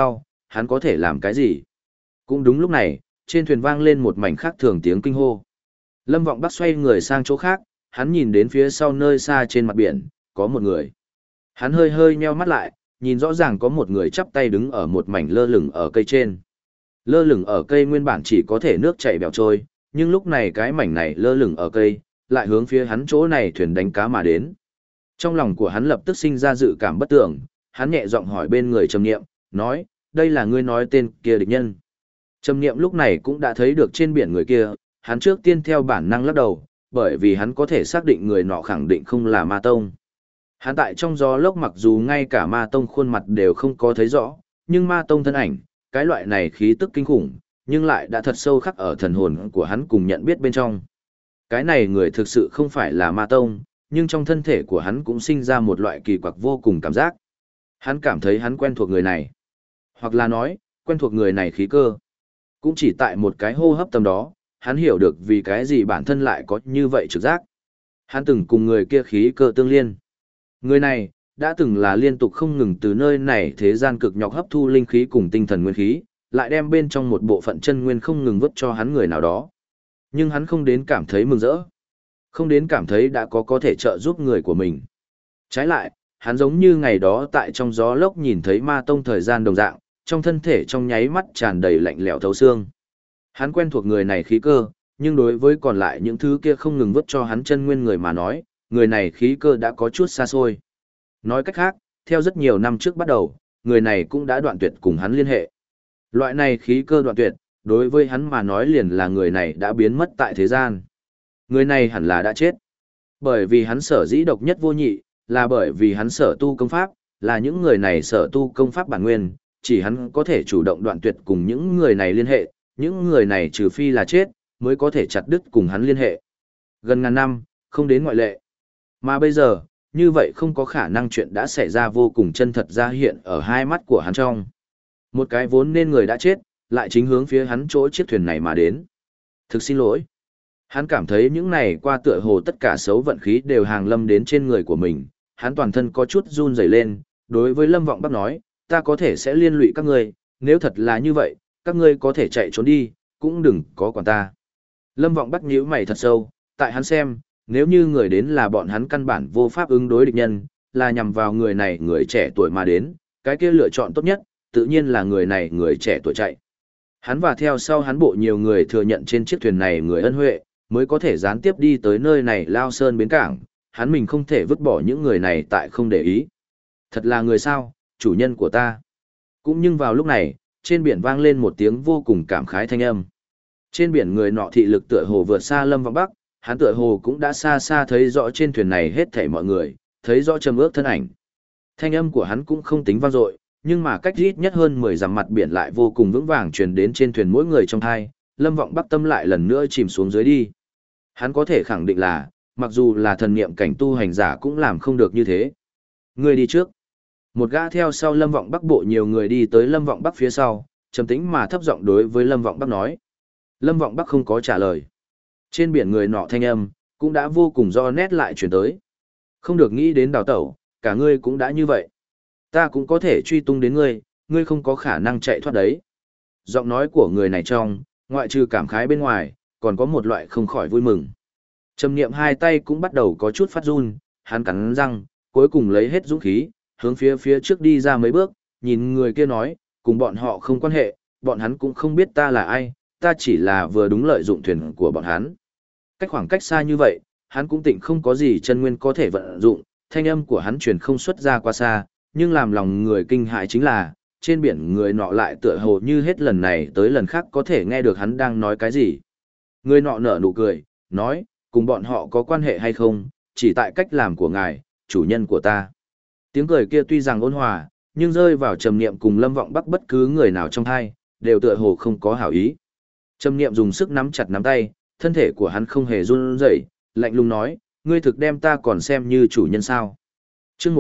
hắn có thể làm cái gì? Cũng đúng lúc này, trên thuyền vang lên một mảnh khác thường tiếng kinh hô. Lâm Vọng Bắc xoay người sang chỗ khác, hắn nhìn đến phía sau nơi xa trên mặt biển, có một người. Hắn hơi hơi nheo mắt lại, nhìn rõ ràng có một người chắp tay đứng ở một mảnh lơ lửng ở cây trên. Lơ lửng ở cây nguyên bản chỉ có thể nước chảy bèo trôi, nhưng lúc này cái mảnh này lơ lửng ở cây, lại hướng phía hắn chỗ này thuyền đánh cá mà đến. Trong lòng của hắn lập tức sinh ra dự cảm bất tưởng, hắn nhẹ giọng hỏi bên người Trầm Niệm, nói, đây là ngươi nói tên kia địch nhân. Trầm Niệm lúc này cũng đã thấy được trên biển người kia, hắn trước tiên theo bản năng lắc đầu, bởi vì hắn có thể xác định người nọ khẳng định không là Ma Tông. Hắn tại trong gió lốc mặc dù ngay cả Ma Tông khuôn mặt đều không có thấy rõ, nhưng Ma Tông thân ảnh, cái loại này khí tức kinh khủng, nhưng lại đã thật sâu khắc ở thần hồn của hắn cùng nhận biết bên trong. Cái này người thực sự không phải là Ma Tông, nhưng trong thân thể của hắn cũng sinh ra một loại kỳ quặc vô cùng cảm giác. Hắn cảm thấy hắn quen thuộc người này. Hoặc là nói, quen thuộc người này khí cơ. Cũng chỉ tại một cái hô hấp tầm đó, hắn hiểu được vì cái gì bản thân lại có như vậy trực giác. Hắn từng cùng người kia khí cơ tương liên. Người này, đã từng là liên tục không ngừng từ nơi này thế gian cực nhọc hấp thu linh khí cùng tinh thần nguyên khí, lại đem bên trong một bộ phận chân nguyên không ngừng vứt cho hắn người nào đó. Nhưng hắn không đến cảm thấy mừng rỡ. Không đến cảm thấy đã có thể trợ giúp người của mình. Trái lại, hắn giống như ngày đó tại trong gió lốc nhìn thấy Ma Tông thời gian đồng dạng, trong thân thể trong nháy mắt tràn đầy lạnh lẽo thấu xương. Hắn quen thuộc người này khí cơ, nhưng đối với còn lại những thứ kia không ngừng vứt cho hắn chân nguyên người mà nói, người này khí cơ đã có chút xa xôi. Nói cách khác, theo rất nhiều năm trước bắt đầu, người này cũng đã đoạn tuyệt cùng hắn liên hệ. Loại này khí cơ đoạn tuyệt, đối với hắn mà nói liền là người này đã biến mất tại thế gian. Người này hẳn là đã chết. Bởi vì hắn sở dĩ độc nhất vô nhị, là bởi vì hắn sở tu công pháp, là những người này sở tu công pháp bản nguyên, chỉ hắn có thể chủ động đoạn tuyệt cùng những người này liên hệ, những người này trừ phi là chết, mới có thể chặt đứt cùng hắn liên hệ. Gần ngàn năm, không đến ngoại lệ. Mà bây giờ, như vậy không có khả năng chuyện đã xảy ra vô cùng chân thật ra hiện ở hai mắt của hắn trong. Một cái vốn nên người đã chết, lại chính hướng phía hắn chỗ chiếc thuyền này mà đến. Thực xin lỗi. Hắn cảm thấy những này qua tựa hồ tất cả xấu vận khí đều hàng lâm đến trên người của mình, hắn toàn thân có chút run rẩy lên, đối với Lâm Vọng Bắc nói, ta có thể sẽ liên lụy các ngươi, nếu thật là như vậy, các ngươi có thể chạy trốn đi, cũng đừng có quản ta. Lâm Vọng Bắc nhíu mày thật sâu, tại hắn xem, nếu như người đến là bọn hắn căn bản vô pháp ứng đối địch nhân, là nhằm vào người này người trẻ tuổi mà đến, cái kia lựa chọn tốt nhất, tự nhiên là người này người trẻ tuổi chạy. Hắn và theo sau hắn bộ nhiều người thừa nhận trên chiếc thuyền này người ân huệ, mới có thể gián tiếp đi tới nơi này Lao Sơn bến cảng, hắn mình không thể vứt bỏ những người này tại không để ý. Thật là người sao, chủ nhân của ta. Cũng nhưng vào lúc này, trên biển vang lên một tiếng vô cùng cảm khái thanh âm. Trên biển người nọ thị lực tựa hồ vượt xa Lâm Vọng Bắc, hắn tựa hồ cũng đã xa xa thấy rõ trên thuyền này hết thảy mọi người, thấy rõ trầm ước thân ảnh. Thanh âm của hắn cũng không tính vang dội, nhưng mà cách ít nhất hơn 10 dặm mặt biển lại vô cùng vững vàng truyền đến trên thuyền mỗi người trong thai, Lâm Vọng Bắc tâm lại lần nữa chìm xuống dưới đi. Hắn có thể khẳng định là, mặc dù là thần niệm cảnh tu hành giả cũng làm không được như thế. Người đi trước. Một gã theo sau Lâm Vọng Bắc bộ nhiều người đi tới Lâm Vọng Bắc phía sau, trầm tĩnh mà thấp giọng đối với Lâm Vọng Bắc nói. Lâm Vọng Bắc không có trả lời. Trên biển người nọ thanh âm, cũng đã vô cùng rõ nét lại chuyển tới. Không được nghĩ đến đào tẩu, cả ngươi cũng đã như vậy. Ta cũng có thể truy tung đến ngươi, ngươi không có khả năng chạy thoát đấy. Giọng nói của người này trong, ngoại trừ cảm khái bên ngoài, còn có một loại không khỏi vui mừng. Trầm Niệm hai tay cũng bắt đầu có chút phát run, hắn cắn răng, cuối cùng lấy hết dũng khí, hướng phía trước đi ra mấy bước, nhìn người kia nói, cùng bọn họ không quan hệ, bọn hắn cũng không biết ta là ai, ta chỉ là vừa đúng lợi dụng thuyền của bọn hắn. Cách khoảng cách xa như vậy, hắn cũng tỉnh không có gì chân nguyên có thể vận dụng, thanh âm của hắn truyền không xuất ra qua xa, nhưng làm lòng người kinh hãi chính là, trên biển người nọ lại tựa hồ như hết lần này tới lần khác có thể nghe được hắn đang nói cái gì. Người nọ nở nụ cười, nói, cùng bọn họ có quan hệ hay không, chỉ tại cách làm của ngài, chủ nhân của ta. Tiếng cười kia tuy rằng ôn hòa, nhưng rơi vào Trầm Niệm cùng Lâm Vọng Bắc bất cứ người nào trong hai, đều tựa hồ không có hảo ý. Trầm Niệm dùng sức nắm chặt nắm tay, thân thể của hắn không hề run rẩy, lạnh lùng nói, ngươi thực đem ta còn xem như chủ nhân sao. Chương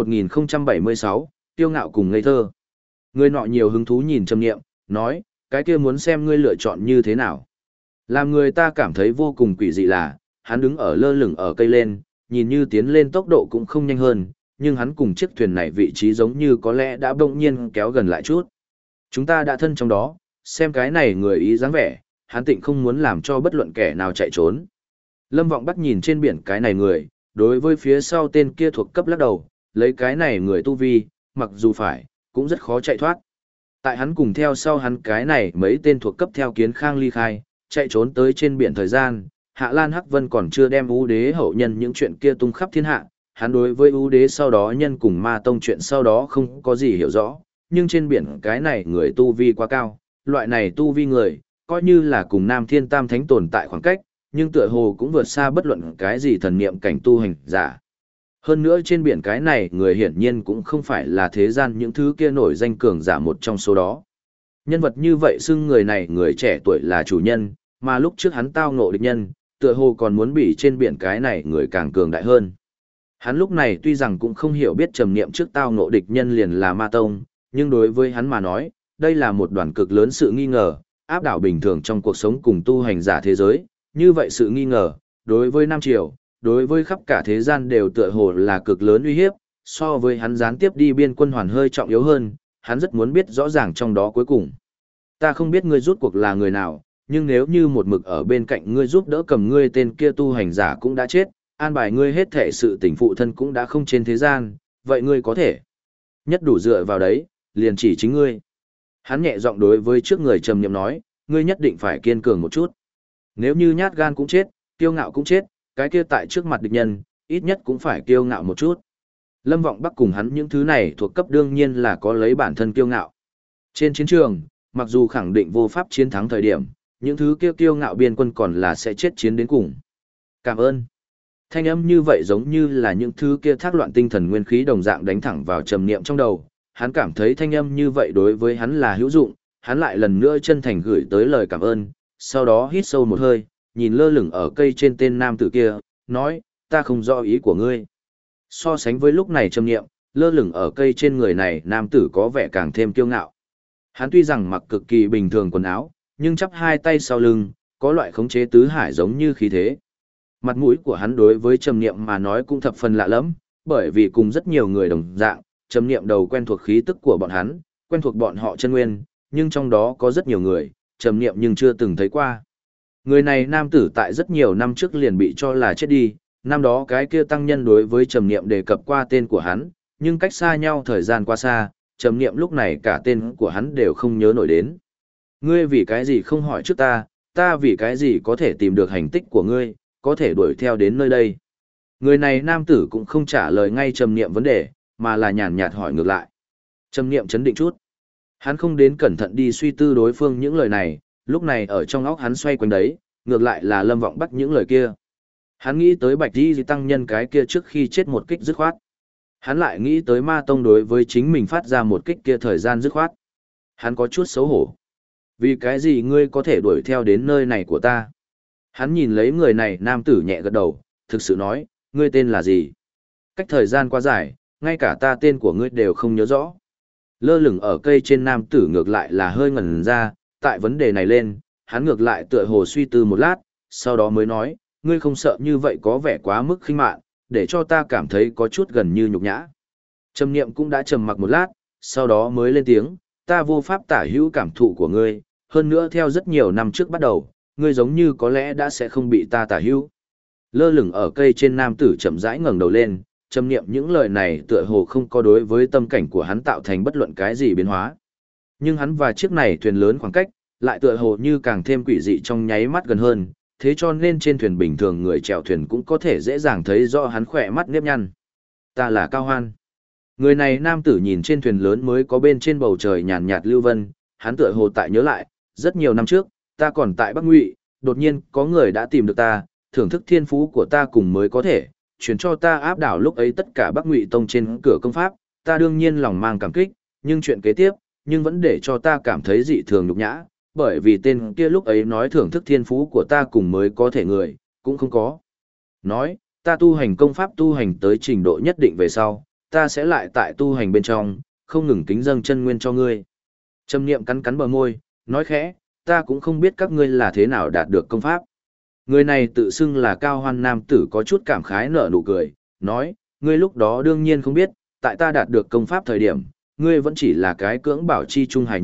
1076, tiêu ngạo cùng ngây thơ. Người nọ nhiều hứng thú nhìn Trầm Niệm, nói, cái kia muốn xem ngươi lựa chọn như thế nào. Làm người ta cảm thấy vô cùng quỷ dị là, hắn đứng ở lơ lửng ở cây lên, nhìn như tiến lên tốc độ cũng không nhanh hơn, nhưng hắn cùng chiếc thuyền này vị trí giống như có lẽ đã bỗng nhiên kéo gần lại chút. Chúng ta đã thân trong đó, xem cái này người ý dáng vẻ, hắn tịnh không muốn làm cho bất luận kẻ nào chạy trốn. Lâm Vọng Bắc nhìn trên biển cái này người, đối với phía sau tên kia thuộc cấp lắc đầu, lấy cái này người tu vi, mặc dù phải, cũng rất khó chạy thoát. Tại hắn cùng theo sau hắn cái này mấy tên thuộc cấp theo Kiến Khang ly khai, chạy trốn tới trên biển thời gian, Hạ Lan Hắc Vân còn chưa đem ưu đế hậu nhân những chuyện kia tung khắp thiên hạ, hắn đối với ưu đế sau đó nhân cùng ma tông chuyện sau đó không có gì hiểu rõ, nhưng trên biển cái này người tu vi quá cao, loại này tu vi người, coi như là cùng Nam Thiên Tam Thánh tồn tại khoảng cách, nhưng tựa hồ cũng vượt xa bất luận cái gì thần niệm cảnh tu hành giả. Hơn nữa trên biển cái này người hiển nhiên cũng không phải là thế gian những thứ kia nổi danh cường giả một trong số đó. Nhân vật như vậy xưng người này người trẻ tuổi là chủ nhân, mà lúc trước hắn tao ngộ địch nhân, tựa hồ còn muốn bị trên biển cái này người càng cường đại hơn. Hắn lúc này tuy rằng cũng không hiểu biết trầm niệm trước tao ngộ địch nhân liền là ma tông, nhưng đối với hắn mà nói, đây là một đoàn cực lớn sự nghi ngờ, áp đảo bình thường trong cuộc sống cùng tu hành giả thế giới, như vậy sự nghi ngờ, đối với Nam Triều, đối với khắp cả thế gian đều tựa hồ là cực lớn uy hiếp, so với hắn gián tiếp đi biên quân hoàn hơi trọng yếu hơn, hắn rất muốn biết rõ ràng trong đó cuối cùng. Ta không biết ngươi rút cuộc là người nào, nhưng nếu như một mực ở bên cạnh ngươi giúp đỡ cầm ngươi tên kia tu hành giả cũng đã chết, an bài ngươi hết thể sự tình phụ thân cũng đã không trên thế gian, vậy ngươi có thể nhất đủ dựa vào đấy, liền chỉ chính ngươi. Hắn nhẹ giọng đối với trước người trầm niệm nói, ngươi nhất định phải kiên cường một chút. Nếu như nhát gan cũng chết, kiêu ngạo cũng chết, cái kia tại trước mặt địch nhân, ít nhất cũng phải kiêu ngạo một chút. Lâm Vọng Bắc cùng hắn những thứ này thuộc cấp đương nhiên là có lấy bản thân kiêu ngạo. Trên chiến trường, mặc dù khẳng định vô pháp chiến thắng thời điểm, những thứ kiêu ngạo biên quân còn là sẽ chết chiến đến cùng. Cảm ơn. Thanh âm như vậy giống như là những thứ kia thác loạn tinh thần nguyên khí đồng dạng đánh thẳng vào trầm niệm trong đầu. Hắn cảm thấy thanh âm như vậy đối với hắn là hữu dụng, hắn lại lần nữa chân thành gửi tới lời cảm ơn, sau đó hít sâu một hơi, nhìn lơ lửng ở cây trên tên nam tử kia, nói, ta không rõ ý của ngươi. So sánh với lúc này trầm niệm, lơ lửng ở cây trên người này nam tử có vẻ càng thêm kiêu ngạo. Hắn tuy rằng mặc cực kỳ bình thường quần áo, nhưng chắp hai tay sau lưng, có loại khống chế tứ hải giống như khí thế. Mặt mũi của hắn đối với trầm niệm mà nói cũng thập phần lạ lẫm, bởi vì cùng rất nhiều người đồng dạng, trầm niệm đầu quen thuộc khí tức của bọn hắn, quen thuộc bọn họ chân nguyên, nhưng trong đó có rất nhiều người, trầm niệm nhưng chưa từng thấy qua. Người này nam tử tại rất nhiều năm trước liền bị cho là chết đi, năm đó cái kia tăng nhân đối với trầm niệm đề cập qua tên của hắn, nhưng cách xa nhau thời gian qua xa, trầm niệm lúc này cả tên của hắn đều không nhớ nổi đến. Ngươi vì cái gì không hỏi trước ta, ta vì cái gì có thể tìm được hành tích của ngươi, có thể đuổi theo đến nơi đây. Người này nam tử cũng không trả lời ngay trầm niệm vấn đề, mà là nhàn nhạt hỏi ngược lại. Trầm niệm chấn định chút. Hắn không đến cẩn thận đi suy tư đối phương những lời này, lúc này ở trong óc hắn xoay quanh đấy, ngược lại là Lâm Vọng Bắc những lời kia. Hắn nghĩ tới Bạch Di tăng nhân cái kia trước khi chết một kích dứt khoát. Hắn lại nghĩ tới ma tông đối với chính mình phát ra một kích kia thời gian dứt khoát. Hắn có chút xấu hổ. Vì cái gì ngươi có thể đuổi theo đến nơi này của ta? Hắn nhìn lấy người này nam tử nhẹ gật đầu, thực sự nói, ngươi tên là gì? Cách thời gian quá dài, ngay cả ta tên của ngươi đều không nhớ rõ. Lơ lửng ở cây trên nam tử ngược lại là hơi ngẩn ra, tại vấn đề này lên, hắn ngược lại tựa hồ suy tư một lát, sau đó mới nói, ngươi không sợ như vậy có vẻ quá mức khinh mạn, để cho ta cảm thấy có chút gần như nhục nhã. Trầm niệm cũng đã trầm mặc một lát, sau đó mới lên tiếng, ta vô pháp tả hữu cảm thụ của ngươi, hơn nữa theo rất nhiều năm trước bắt đầu, ngươi giống như có lẽ đã sẽ không bị ta tả hữu. Lơ lửng ở cây trên nam tử chậm rãi ngẩng đầu lên, trầm niệm những lời này tựa hồ không có đối với tâm cảnh của hắn tạo thành bất luận cái gì biến hóa. Nhưng hắn và chiếc này thuyền lớn khoảng cách, lại tựa hồ như càng thêm quỷ dị trong nháy mắt gần hơn, thế cho nên trên thuyền bình thường người chèo thuyền cũng có thể dễ dàng thấy rõ hắn khỏe mắt nếp nhăn. Ta là Cao Hoan. Người này nam tử nhìn trên thuyền lớn mới có bên trên bầu trời nhàn nhạt lưu vân, hắn tựa hồ tại nhớ lại, rất nhiều năm trước, ta còn tại Bắc Ngụy, đột nhiên có người đã tìm được ta, thưởng thức thiên phú của ta cùng mới có thể, truyền cho ta áp đảo lúc ấy tất cả Bắc Ngụy tông trên cửa công pháp, ta đương nhiên lòng mang cảm kích, nhưng chuyện kế tiếp, nhưng vẫn để cho ta cảm thấy dị thường nhục nhã, bởi vì tên kia lúc ấy nói thưởng thức thiên phú của ta cùng mới có thể người, cũng không có. Nói, ta tu hành công pháp tu hành tới trình độ nhất định về sau, ta sẽ lại tại tu hành bên trong, không ngừng kính dâng chân nguyên cho ngươi. Trầm niệm cắn cắn bờ môi, nói khẽ, ta cũng không biết các ngươi là thế nào đạt được công pháp. Người này tự xưng là Cao Hoan nam tử có chút cảm khái nở nụ cười, nói, ngươi lúc đó đương nhiên không biết, tại ta đạt được công pháp thời điểm, ngươi vẫn chỉ là cái cưỡng bảo chi trung hải nhi,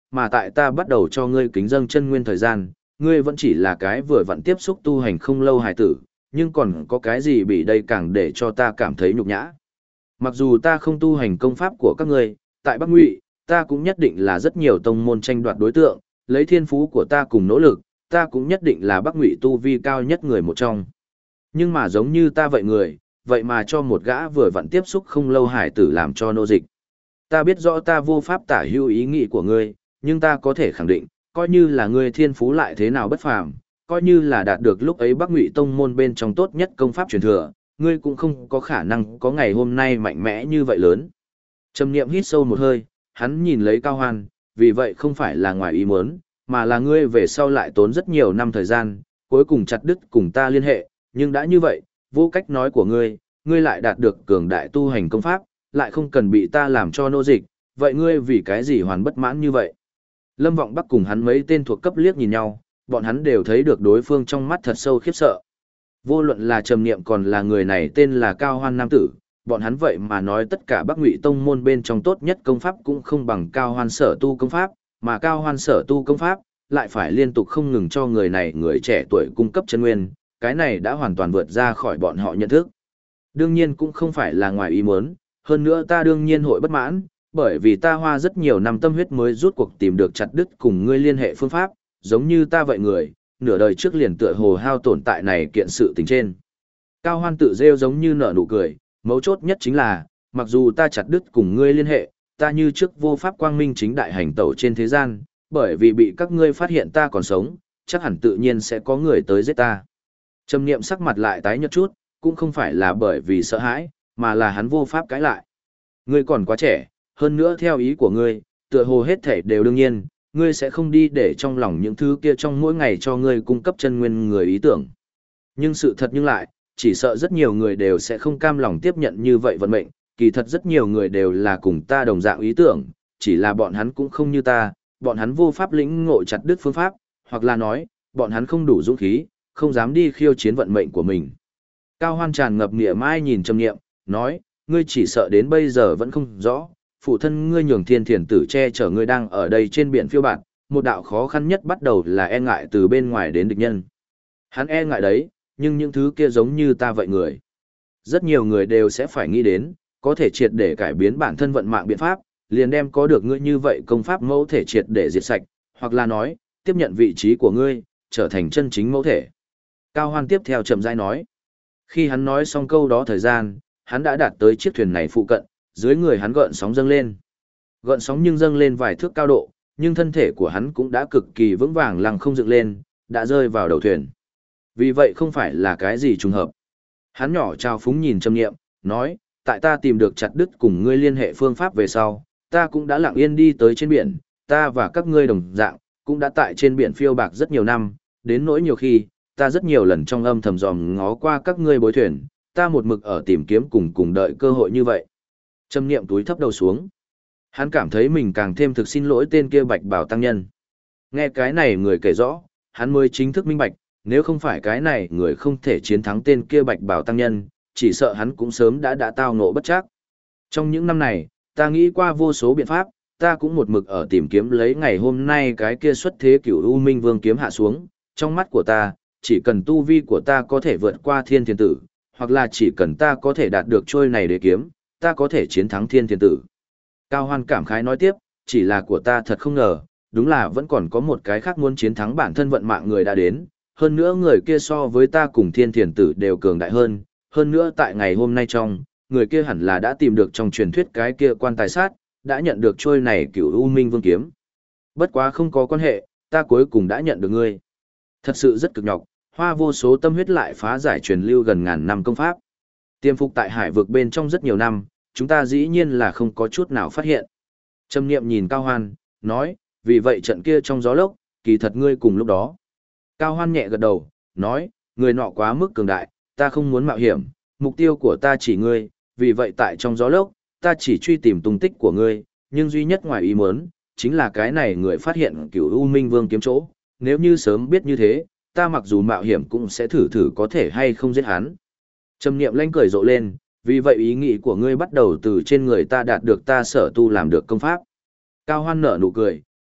mà tại ta bắt đầu cho ngươi kính dâng chân nguyên thời gian, ngươi vẫn chỉ là cái vừa vặn tiếp xúc tu hành không lâu hài tử, nhưng còn có cái gì bị đây càng để cho ta cảm thấy nhục nhã. Mặc dù ta không tu hành công pháp của các ngươi, tại Bắc Ngụy, ta cũng nhất định là rất nhiều tông môn tranh đoạt đối tượng, lấy thiên phú của ta cùng nỗ lực, ta cũng nhất định là Bắc Ngụy tu vi cao nhất người một trong. Nhưng mà giống như ta vậy người, vậy mà cho một gã vừa vặn tiếp xúc không lâu hải tử làm cho nô dịch. Ta biết rõ ta vô pháp tả hữu ý nghĩ của ngươi, nhưng ta có thể khẳng định, coi như là ngươi thiên phú lại thế nào bất phàm, coi như là đạt được lúc ấy Bắc Ngụy tông môn bên trong tốt nhất công pháp truyền thừa, ngươi cũng không có khả năng có ngày hôm nay mạnh mẽ như vậy lớn. Trầm Niệm hít sâu một hơi, hắn nhìn lấy Cao Hoan, vì vậy không phải là ngoài ý muốn, mà là ngươi về sau lại tốn rất nhiều năm thời gian, cuối cùng chặt đứt cùng ta liên hệ, nhưng đã như vậy, vô cách nói của ngươi, ngươi lại đạt được cường đại tu hành công pháp, lại không cần bị ta làm cho nô dịch, vậy ngươi vì cái gì hoàn bất mãn như vậy? Lâm Vọng Bắc cùng hắn mấy tên thuộc cấp liếc nhìn nhau, bọn hắn đều thấy được đối phương trong mắt thật sâu khiếp sợ. Vô luận là Trầm Niệm còn là người này tên là Cao Hoan nam tử, bọn hắn vậy mà nói tất cả Bắc Ngụy tông môn bên trong tốt nhất công pháp cũng không bằng Cao Hoan sở tu công pháp, mà Cao Hoan sở tu công pháp lại phải liên tục không ngừng cho người này người trẻ tuổi cung cấp chân nguyên, cái này đã hoàn toàn vượt ra khỏi bọn họ nhận thức. Đương nhiên cũng không phải là ngoài ý muốn, hơn nữa ta đương nhiên hội bất mãn, bởi vì ta hoa rất nhiều năm tâm huyết mới rút cuộc tìm được chặt đứt cùng ngươi liên hệ phương pháp, giống như ta vậy người, nửa đời trước liền tựa hồ hao tổn tại này kiện sự tình trên. Cao Hoan tự rêu giống như nở nụ cười, mấu chốt nhất chính là, mặc dù ta chặt đứt cùng ngươi liên hệ, ta như trước vô pháp quang minh chính đại hành tẩu trên thế gian, bởi vì bị các ngươi phát hiện ta còn sống, chắc hẳn tự nhiên sẽ có người tới giết ta. Trầm Niệm sắc mặt lại tái nhợt chút, cũng không phải là bởi vì sợ hãi, mà là hắn vô pháp cãi lại. Ngươi còn quá trẻ, hơn nữa theo ý của ngươi, tựa hồ hết thể đều đương nhiên, ngươi sẽ không đi để trong lòng những thứ kia trong mỗi ngày cho ngươi cung cấp chân nguyên người ý tưởng. Nhưng sự thật nhưng lại, chỉ sợ rất nhiều người đều sẽ không cam lòng tiếp nhận như vậy vận mệnh, kỳ thật rất nhiều người đều là cùng ta đồng dạng ý tưởng, chỉ là bọn hắn cũng không như ta, bọn hắn vô pháp lĩnh ngộ chặt đứt phương pháp, hoặc là nói, bọn hắn không đủ dũng khí, không dám đi khiêu chiến vận mệnh của mình. Cao Hoan tràn ngập nghĩa mai nhìn Trầm Niệm, nói, ngươi chỉ sợ đến bây giờ vẫn không rõ, phụ thân ngươi nhường thiên thiền tử che chở ngươi đang ở đây trên biển phiêu bạt, một đạo khó khăn nhất bắt đầu là e ngại từ bên ngoài đến địch nhân. Hắn e ngại đấy, nhưng những thứ kia giống như ta vậy người. Rất nhiều người đều sẽ phải nghĩ đến, có thể triệt để cải biến bản thân vận mạng biện pháp, liền đem có được ngươi như vậy công pháp mẫu thể triệt để diệt sạch, hoặc là nói, tiếp nhận vị trí của ngươi, trở thành chân chính mẫu thể. Cao Hoan tiếp theo chậm rãi nói. Khi hắn nói xong câu đó thời gian, hắn đã đạt tới chiếc thuyền này phụ cận, dưới người hắn gợn sóng dâng lên. Gợn sóng nhưng dâng lên vài thước cao độ, nhưng thân thể của hắn cũng đã cực kỳ vững vàng lăng không dựng lên, đã rơi vào đầu thuyền. Vì vậy không phải là cái gì trùng hợp. Hắn nhỏ trao phúng nhìn Trầm Niệm, nói, tại ta tìm được chặt đứt cùng ngươi liên hệ phương pháp về sau, ta cũng đã lặng yên đi tới trên biển, ta và các ngươi đồng dạng, cũng đã tại trên biển phiêu bạc rất nhiều năm, đến nỗi nhiều khi, ta rất nhiều lần trong âm thầm dòm ngó qua các ngươi bối thuyền, ta một mực ở tìm kiếm cùng đợi cơ hội như vậy. Trầm Niệm túi thấp đầu xuống. Hắn cảm thấy mình càng thêm thực xin lỗi tên kia Bạch Bảo tăng nhân. Nghe cái này người kể rõ, hắn mới chính thức minh bạch, nếu không phải cái này người không thể chiến thắng tên kia Bạch Bảo tăng nhân, chỉ sợ hắn cũng sớm đã tao ngộ bất trắc. Trong những năm này, ta nghĩ qua vô số biện pháp, ta cũng một mực ở tìm kiếm lấy ngày hôm nay cái kia xuất thế Cửu U Minh Vương kiếm hạ xuống, trong mắt của ta, chỉ cần tu vi của ta có thể vượt qua Thiên Thiền Tử, hoặc là chỉ cần ta có thể đạt được trôi này đế kiếm, ta có thể chiến thắng Thiên Thiền Tử. Cao Hoan cảm khái nói tiếp, chỉ là của ta thật không ngờ, đúng là vẫn còn có một cái khác muốn chiến thắng bản thân vận mạng người đã đến, hơn nữa người kia so với ta cùng Thiên Thiền Tử đều cường đại hơn nữa tại ngày hôm nay trong, người kia hẳn là đã tìm được trong truyền thuyết cái kia quan tài sát, đã nhận được trôi này Cửu U Minh Vương kiếm. Bất quá không có quan hệ, ta cuối cùng đã nhận được ngươi. Thật sự rất cực nhọc, hoa vô số tâm huyết lại phá giải truyền lưu gần ngàn năm công pháp. Tiềm phục tại hải vực bên trong rất nhiều năm, chúng ta dĩ nhiên là không có chút nào phát hiện. Trầm Niệm nhìn Cao Hoan, nói, vì vậy trận kia trong gió lốc, kỳ thật ngươi cùng lúc đó. Cao Hoan nhẹ gật đầu, nói, người nọ quá mức cường đại, ta không muốn mạo hiểm, mục tiêu của ta chỉ ngươi, vì vậy tại trong gió lốc, ta chỉ truy tìm tung tích của ngươi, nhưng duy nhất ngoài ý muốn, chính là cái này người phát hiện Cửu U Minh Vương kiếm chỗ, nếu như sớm biết như thế, ta mặc dù mạo hiểm cũng sẽ thử có thể hay không giết hắn. Trầm Niệm lanh cười rộ lên, vì vậy ý nghĩ của ngươi bắt đầu từ trên người ta đạt được ta sở tu làm được công pháp. Cao Hoan nở nụ cười,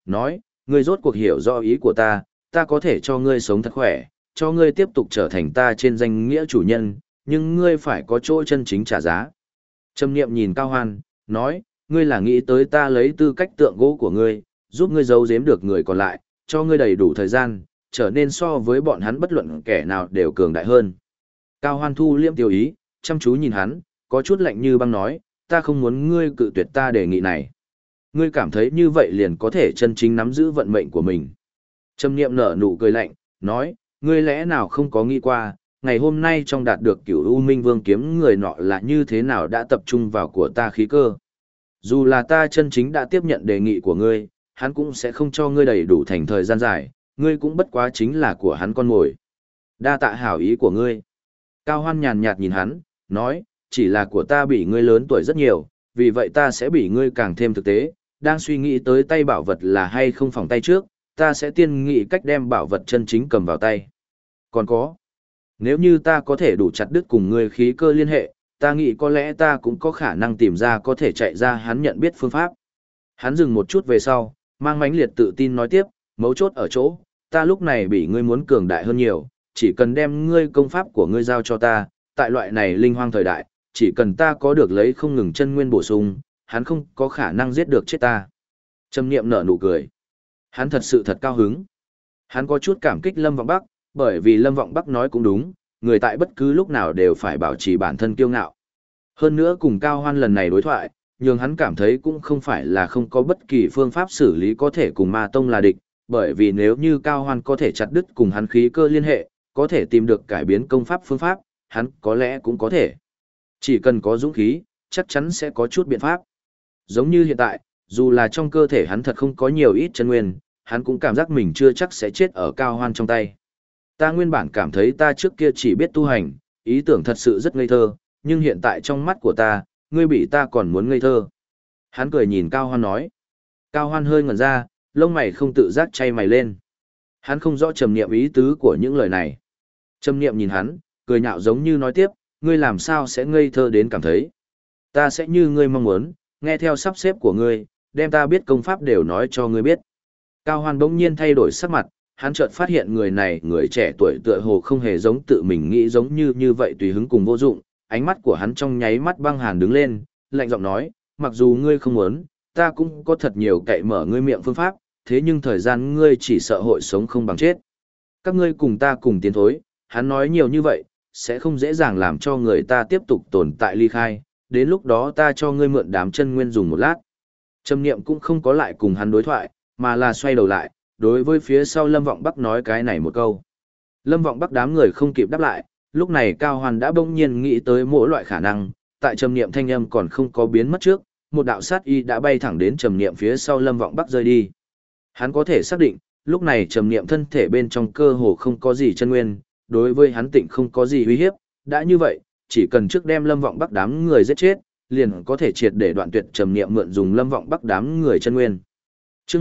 nói, ngươi rốt cuộc hiểu rõ ý của ta có thể cho ngươi sống thật khỏe, cho ngươi tiếp tục trở thành ta trên danh nghĩa chủ nhân, nhưng ngươi phải có chỗ chân chính trả giá. Trầm Niệm nhìn Cao Hoan, nói, ngươi là nghĩ tới ta lấy tư cách tượng gỗ của ngươi, giúp ngươi giấu giếm được người còn lại, cho ngươi đầy đủ thời gian, trở nên so với bọn hắn bất luận kẻ nào đều cường đại hơn. Cao Hoan thu liêm tiêu ý, chăm chú nhìn hắn, có chút lạnh như băng nói, ta không muốn ngươi cự tuyệt ta đề nghị này. Ngươi cảm thấy như vậy liền có thể chân chính nắm giữ vận mệnh của mình. Trầm Niệm nở nụ cười lạnh, nói, ngươi lẽ nào không có nghĩ qua, ngày hôm nay trong đạt được Cửu U Minh Vương kiếm người nọ là như thế nào đã tập trung vào của ta khí cơ. Dù là ta chân chính đã tiếp nhận đề nghị của ngươi, hắn cũng sẽ không cho ngươi đầy đủ thành thời gian dài, ngươi cũng bất quá chính là của hắn con mồi. Đa tạ hảo ý của ngươi. Cao Hoan nhàn nhạt nhìn hắn, nói, chỉ là của ta bị ngươi lớn tuổi rất nhiều, vì vậy ta sẽ bị ngươi càng thêm thực tế, đang suy nghĩ tới tay bảo vật là hay không phòng tay trước, ta sẽ tiên nghĩ cách đem bảo vật chân chính cầm vào tay. Còn có, nếu như ta có thể đủ chặt đứt cùng ngươi khí cơ liên hệ, ta nghĩ có lẽ ta cũng có khả năng tìm ra có thể chạy ra hắn nhận biết phương pháp. Hắn dừng một chút về sau, mang mãnh liệt tự tin nói tiếp, mấu chốt ở chỗ, ta lúc này bị ngươi muốn cường đại hơn nhiều, chỉ cần đem ngươi công pháp của ngươi giao cho ta, tại loại này linh hoang thời đại, chỉ cần ta có được lấy không ngừng chân nguyên bổ sung, hắn không có khả năng giết được chết ta. Trầm Niệm nở nụ cười. Hắn thật sự thật cao hứng. Hắn có chút cảm kích Lâm Vọng Bắc, bởi vì Lâm Vọng Bắc nói cũng đúng, người tại bất cứ lúc nào đều phải bảo trì bản thân kiêu ngạo. Hơn nữa cùng Cao Hoan lần này đối thoại, nhưng hắn cảm thấy cũng không phải là không có bất kỳ phương pháp xử lý có thể cùng Ma Tông là địch, bởi vì nếu như Cao Hoan có thể chặt đứt cùng hắn khí cơ liên hệ, có thể tìm được cải biến công pháp phương pháp, hắn có lẽ cũng có thể. Chỉ cần có dũng khí, chắc chắn sẽ có chút biện pháp. Giống như hiện tại, dù là trong cơ thể hắn thật không có nhiều ít chân nguyên, hắn cũng cảm giác mình chưa chắc sẽ chết ở Cao Hoan trong tay. Ta nguyên bản cảm thấy ta trước kia chỉ biết tu hành, ý tưởng thật sự rất ngây thơ, nhưng hiện tại trong mắt của ta, ngươi bị ta còn muốn ngây thơ. Hắn cười nhìn Cao Hoan nói. Cao Hoan hơi ngẩn ra, lông mày không tự giác chay mày lên. Hắn không rõ Trầm Niệm ý tứ của những lời này. Trầm Niệm nhìn hắn, cười nhạo giống như nói tiếp, ngươi làm sao sẽ ngây thơ đến cảm thấy. Ta sẽ như ngươi mong muốn, nghe theo sắp xếp của ngươi, đem ta biết công pháp đều nói cho ngươi biết. Cao Hoan bỗng nhiên thay đổi sắc mặt, hắn chợt phát hiện người này, người trẻ tuổi tựa hồ không hề giống tự mình nghĩ giống như vậy tùy hứng cùng vô dụng, ánh mắt của hắn trong nháy mắt băng hàn đứng lên, lạnh giọng nói, mặc dù ngươi không muốn, ta cũng có thật nhiều cậy mở ngươi miệng phương pháp, thế nhưng thời gian ngươi chỉ sợ hội sống không bằng chết. Các ngươi cùng ta cùng tiến thối, hắn nói nhiều như vậy, sẽ không dễ dàng làm cho người ta tiếp tục tồn tại ly khai, đến lúc đó ta cho ngươi mượn đám chân nguyên dùng một lát. Trầm Niệm cũng không có lại cùng hắn đối thoại, mà là xoay đầu lại, đối với phía sau Lâm Vọng Bắc nói cái này một câu. Lâm Vọng Bắc đám người không kịp đáp lại, lúc này Cao Hoan đã bỗng nhiên nghĩ tới mỗi loại khả năng, tại Trầm Niệm thanh âm còn không có biến mất trước, một đạo sát y đã bay thẳng đến Trầm Niệm phía sau Lâm Vọng Bắc rơi đi. Hắn có thể xác định, lúc này Trầm Niệm thân thể bên trong cơ hồ không có gì chân nguyên, đối với hắn tịnh không có gì uy hiếp, đã như vậy, chỉ cần trước đem Lâm Vọng Bắc đám người giết chết, liền có thể triệt để đoạn tuyệt Trầm Niệm mượn dùng Lâm Vọng Bắc đám người chân nguyên. Chương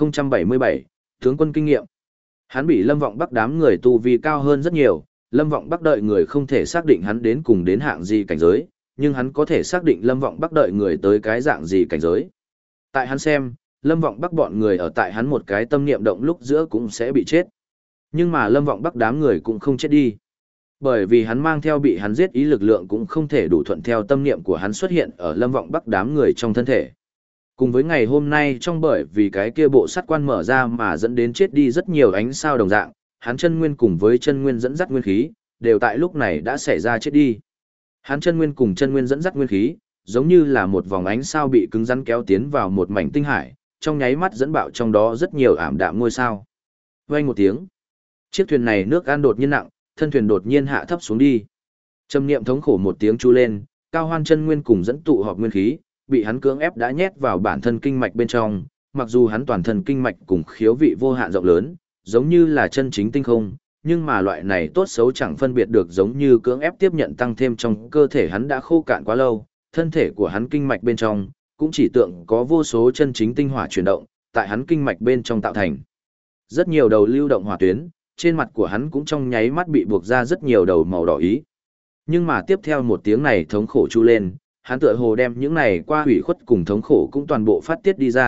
1077, tướng quân kinh nghiệm. Hắn bị Lâm Vọng Bắc đám người tu vi cao hơn rất nhiều, Lâm Vọng Bắc đợi người không thể xác định hắn đến cùng đến hạng gì cảnh giới, nhưng hắn có thể xác định Lâm Vọng Bắc đợi người tới cái dạng gì cảnh giới. Tại hắn xem, Lâm Vọng Bắc bọn người ở tại hắn một cái tâm niệm động lúc giữa cũng sẽ bị chết. Nhưng mà Lâm Vọng Bắc đám người cũng không chết đi. Bởi vì hắn mang theo bị hắn giết ý lực lượng cũng không thể đủ thuận theo tâm niệm của hắn xuất hiện ở Lâm Vọng Bắc đám người trong thân thể. Cùng với ngày hôm nay trong bởi vì cái kia bộ sắt quan mở ra mà dẫn đến chết đi rất nhiều ánh sao đồng dạng, hắn chân nguyên cùng với chân nguyên dẫn dắt nguyên khí, đều tại lúc này đã xảy ra chết đi. Hắn chân nguyên cùng chân nguyên dẫn dắt nguyên khí, giống như là một vòng ánh sao bị cứng rắn kéo tiến vào một mảnh tinh hải, trong nháy mắt dẫn bạo trong đó rất nhiều ảm đạm ngôi sao. Vang một tiếng, chiếc thuyền này nước ăn đột nhiên nặng, thân thuyền đột nhiên hạ thấp xuống đi. Trầm Niệm thống khổ một tiếng chu lên, Cao Hoan chân nguyên cùng dẫn tụ họp nguyên khí, bị hắn cưỡng ép đã nhét vào bản thân kinh mạch bên trong, mặc dù hắn toàn thân kinh mạch cùng khiếu vị vô hạn rộng lớn, giống như là chân chính tinh không, nhưng mà loại này tốt xấu chẳng phân biệt được giống như cưỡng ép tiếp nhận tăng thêm trong cơ thể hắn đã khô cạn quá lâu, thân thể của hắn kinh mạch bên trong cũng chỉ tượng có vô số chân chính tinh hỏa chuyển động, tại hắn kinh mạch bên trong tạo thành. Rất nhiều đầu lưu động hỏa tuyến, trên mặt của hắn cũng trong nháy mắt bị buộc ra rất nhiều đầu màu đỏ ý. Nhưng mà tiếp theo một tiếng này thống khổ chu lên, hắn tựa hồ đem những này qua hủy khuất cùng thống khổ cũng toàn bộ phát tiết đi ra,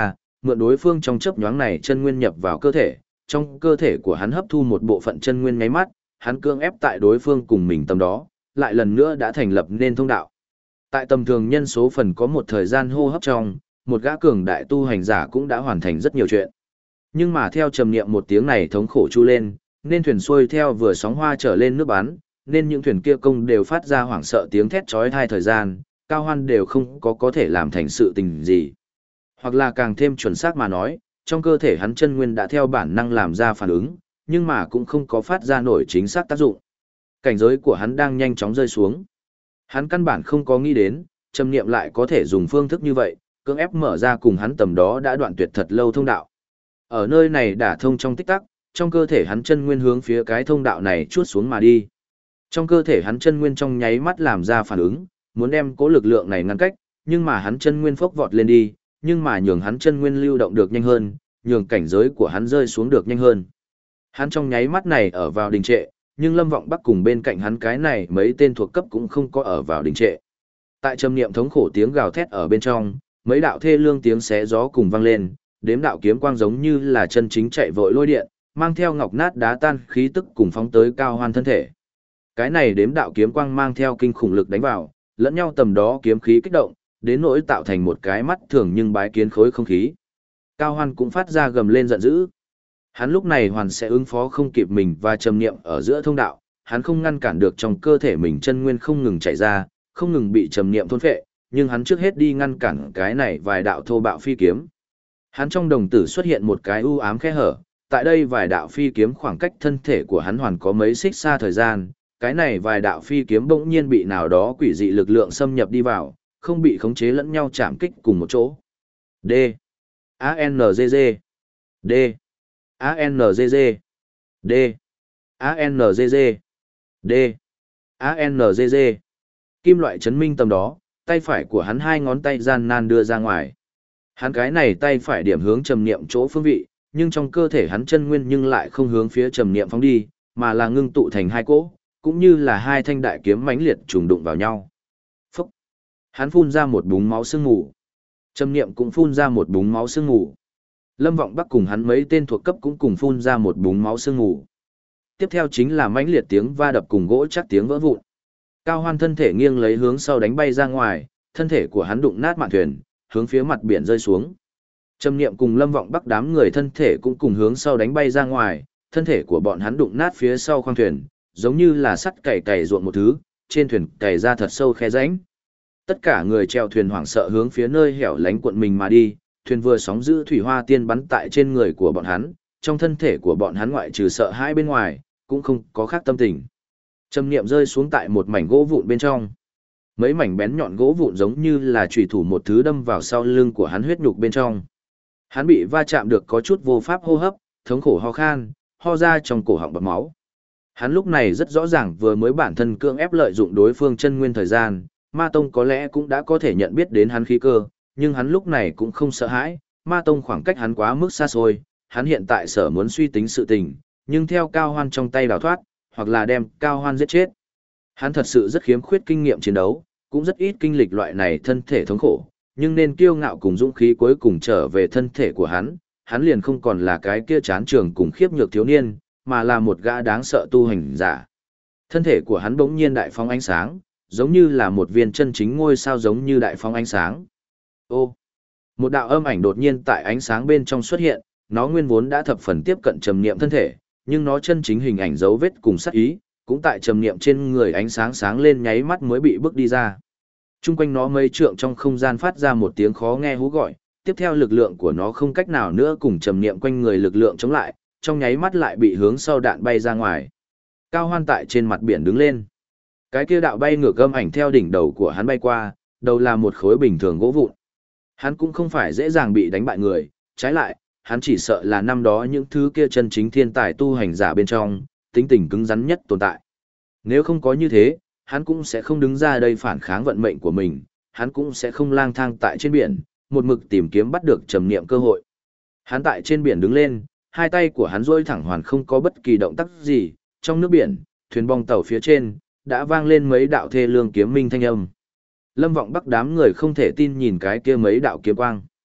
mượn đối phương trong chớp nhoáng này chân nguyên nhập vào cơ thể, trong cơ thể của hắn hấp thu một bộ phận chân nguyên nháy mắt, hắn cưỡng ép tại đối phương cùng mình tầm đó, lại lần nữa đã thành lập nên thông đạo. Tại tầm thường nhân số phần có một thời gian hô hấp trong, một gã cường đại tu hành giả cũng đã hoàn thành rất nhiều chuyện. Nhưng mà theo trầm niệm một tiếng này thống khổ chu lên, nên thuyền xuôi theo vừa sóng hoa trở lên nước bắn, nên những thuyền kia công đều phát ra hoảng sợ tiếng thét chói tai thời gian, Cao Hoan đều không có thể làm thành sự tình gì. Hoặc là càng thêm chuẩn xác mà nói, trong cơ thể hắn chân nguyên đã theo bản năng làm ra phản ứng, nhưng mà cũng không có phát ra nổi chính xác tác dụng. Cảnh giới của hắn đang nhanh chóng rơi xuống. Hắn căn bản không có nghĩ đến, trầm niệm lại có thể dùng phương thức như vậy, cưỡng ép mở ra cùng hắn tầm đó đã đoạn tuyệt thật lâu thông đạo. Ở nơi này đả thông trong tích tắc, trong cơ thể hắn chân nguyên hướng phía cái thông đạo này chuốt xuống mà đi. Trong cơ thể hắn chân nguyên trong nháy mắt làm ra phản ứng, muốn đem cố lực lượng này ngăn cách, nhưng mà hắn chân nguyên phốc vọt lên đi, nhưng mà nhường hắn chân nguyên lưu động được nhanh hơn, nhường cảnh giới của hắn rơi xuống được nhanh hơn. Hắn trong nháy mắt này ở vào đình trệ, nhưng Lâm Vọng Bắc cùng bên cạnh hắn cái này mấy tên thuộc cấp cũng không có ở vào đình trệ. Tại trầm niệm thống khổ tiếng gào thét ở bên trong, mấy đạo thê lương tiếng xé gió cùng vang lên, đếm đạo kiếm quang giống như là chân chính chạy vội lôi điện, mang theo ngọc nát đá tan khí tức cùng phóng tới Cao Hoan thân thể. Cái này đếm đạo kiếm quang mang theo kinh khủng lực đánh vào, lẫn nhau tầm đó kiếm khí kích động, đến nỗi tạo thành một cái mắt thường nhưng bái kiến khối không khí. Cao Hoan cũng phát ra gầm lên giận dữ. Hắn lúc này hoàn sẽ ứng phó không kịp mình và trầm niệm ở giữa thông đạo, hắn không ngăn cản được trong cơ thể mình chân nguyên không ngừng chạy ra, không ngừng bị trầm niệm thôn phệ, nhưng hắn trước hết đi ngăn cản cái này vài đạo thô bạo phi kiếm. Hắn trong đồng tử xuất hiện một cái u ám khe hở, tại đây vài đạo phi kiếm khoảng cách thân thể của hắn hoàn có mấy xích xa thời gian, cái này vài đạo phi kiếm bỗng nhiên bị nào đó quỷ dị lực lượng xâm nhập đi vào, không bị khống chế lẫn nhau chạm kích cùng một chỗ. D. A-N-G-G. D. A-N-G-G. D. A-N-G-G. D. A-N-G-G. Kim loại chấn minh tầm đó, tay phải của hắn hai ngón tay gian nan đưa ra ngoài. Hắn cái này tay phải điểm hướng trầm niệm chỗ phương vị, nhưng trong cơ thể hắn chân nguyên nhưng lại không hướng phía trầm niệm phóng đi, mà là ngưng tụ thành hai cỗ, cũng như là hai thanh đại kiếm mãnh liệt trùng đụng vào nhau. Phúc! Hắn phun ra một búng máu sương mù. Trầm niệm cũng phun ra một búng máu sương mù. Lâm Vọng Bắc cùng hắn mấy tên thuộc cấp cũng cùng phun ra một búng máu sương mù. Tiếp theo chính là mãnh liệt tiếng va đập cùng gỗ chắc tiếng vỡ vụn. Cao Hoan thân thể nghiêng lấy hướng sau đánh bay ra ngoài, thân thể của hắn đụng nát mạn thuyền, hướng phía mặt biển rơi xuống. Trầm Niệm cùng Lâm Vọng Bắc đám người thân thể cũng cùng hướng sau đánh bay ra ngoài, thân thể của bọn hắn đụng nát phía sau khoang thuyền, giống như là sắt cày cày ruộng một thứ, trên thuyền cày ra thật sâu khe rãnh. Tất cả người chèo thuyền hoảng sợ hướng phía nơi hẻo lánh cuộn mình mà đi, thuyền vừa sóng dữ thủy hoa tiên bắn tại trên người của bọn hắn, trong thân thể của bọn hắn ngoại trừ sợ hãi bên ngoài, cũng không có khác tâm tình. Trầm Niệm rơi xuống tại một mảnh gỗ vụn bên trong. Mấy mảnh bén nhọn gỗ vụn giống như là chủy thủ một thứ đâm vào sau lưng của hắn huyết nhục bên trong. Hắn bị va chạm được có chút vô pháp hô hấp, thống khổ ho khan, ho ra trong cổ họng bọt máu. Hắn lúc này rất rõ ràng vừa mới bản thân cưỡng ép lợi dụng đối phương chân nguyên thời gian, Ma Tông có lẽ cũng đã có thể nhận biết đến hắn khí cơ, nhưng hắn lúc này cũng không sợ hãi, Ma Tông khoảng cách hắn quá mức xa xôi, hắn hiện tại sở muốn suy tính sự tình, nhưng theo Cao Hoan trong tay đào thoát, hoặc là đem Cao Hoan giết chết. Hắn thật sự rất khiếm khuyết kinh nghiệm chiến đấu, cũng rất ít kinh lịch loại này thân thể thống khổ, nhưng nên kiêu ngạo cùng dũng khí cuối cùng trở về thân thể của hắn liền không còn là cái kia chán trường cùng khiếp nhược thiếu niên, mà là một gã đáng sợ tu hành giả. Thân thể của hắn bỗng nhiên đại phóng ánh sáng, giống như là một viên chân chính ngôi sao giống như đại phóng ánh sáng. Ô! Một đạo âm ảnh đột nhiên tại ánh sáng bên trong xuất hiện, nó nguyên vốn đã thập phần tiếp cận trầm niệm thân thể, nhưng nó chân chính hình ảnh dấu vết cùng sắc ý, cũng tại trầm niệm trên người ánh sáng sáng lên nháy mắt mới bị bước đi ra. Trung quanh nó mấy trượng trong không gian phát ra một tiếng khó nghe hú gọi, tiếp theo lực lượng của nó không cách nào nữa cùng trầm niệm quanh người lực lượng chống lại, trong nháy mắt lại bị hướng sau đạn bay ra ngoài. Cao Hoan tại trên mặt biển đứng lên. Cái kia đạo bay ngược âm ảnh theo đỉnh đầu của hắn bay qua, đầu là một khối bình thường gỗ vụn. Hắn cũng không phải dễ dàng bị đánh bại người, trái lại, hắn chỉ sợ là năm đó những thứ kia chân chính thiên tài tu hành giả bên trong, tính tình cứng rắn nhất tồn tại. Nếu không có như thế, hắn cũng sẽ không đứng ra đây phản kháng vận mệnh của mình, hắn cũng sẽ không lang thang tại trên biển, một mực tìm kiếm bắt được trầm niệm cơ hội. Hắn tại trên biển đứng lên, hai tay của hắn duỗi thẳng hoàn không có bất kỳ động tác gì, trong nước biển, thuyền bong tàu phía trên, đã vang lên mấy đạo thê lương kiếm minh thanh âm. Lâm Vọng Bắc đám người không thể tin nhìn cái kia mấy đạo kiếm quang.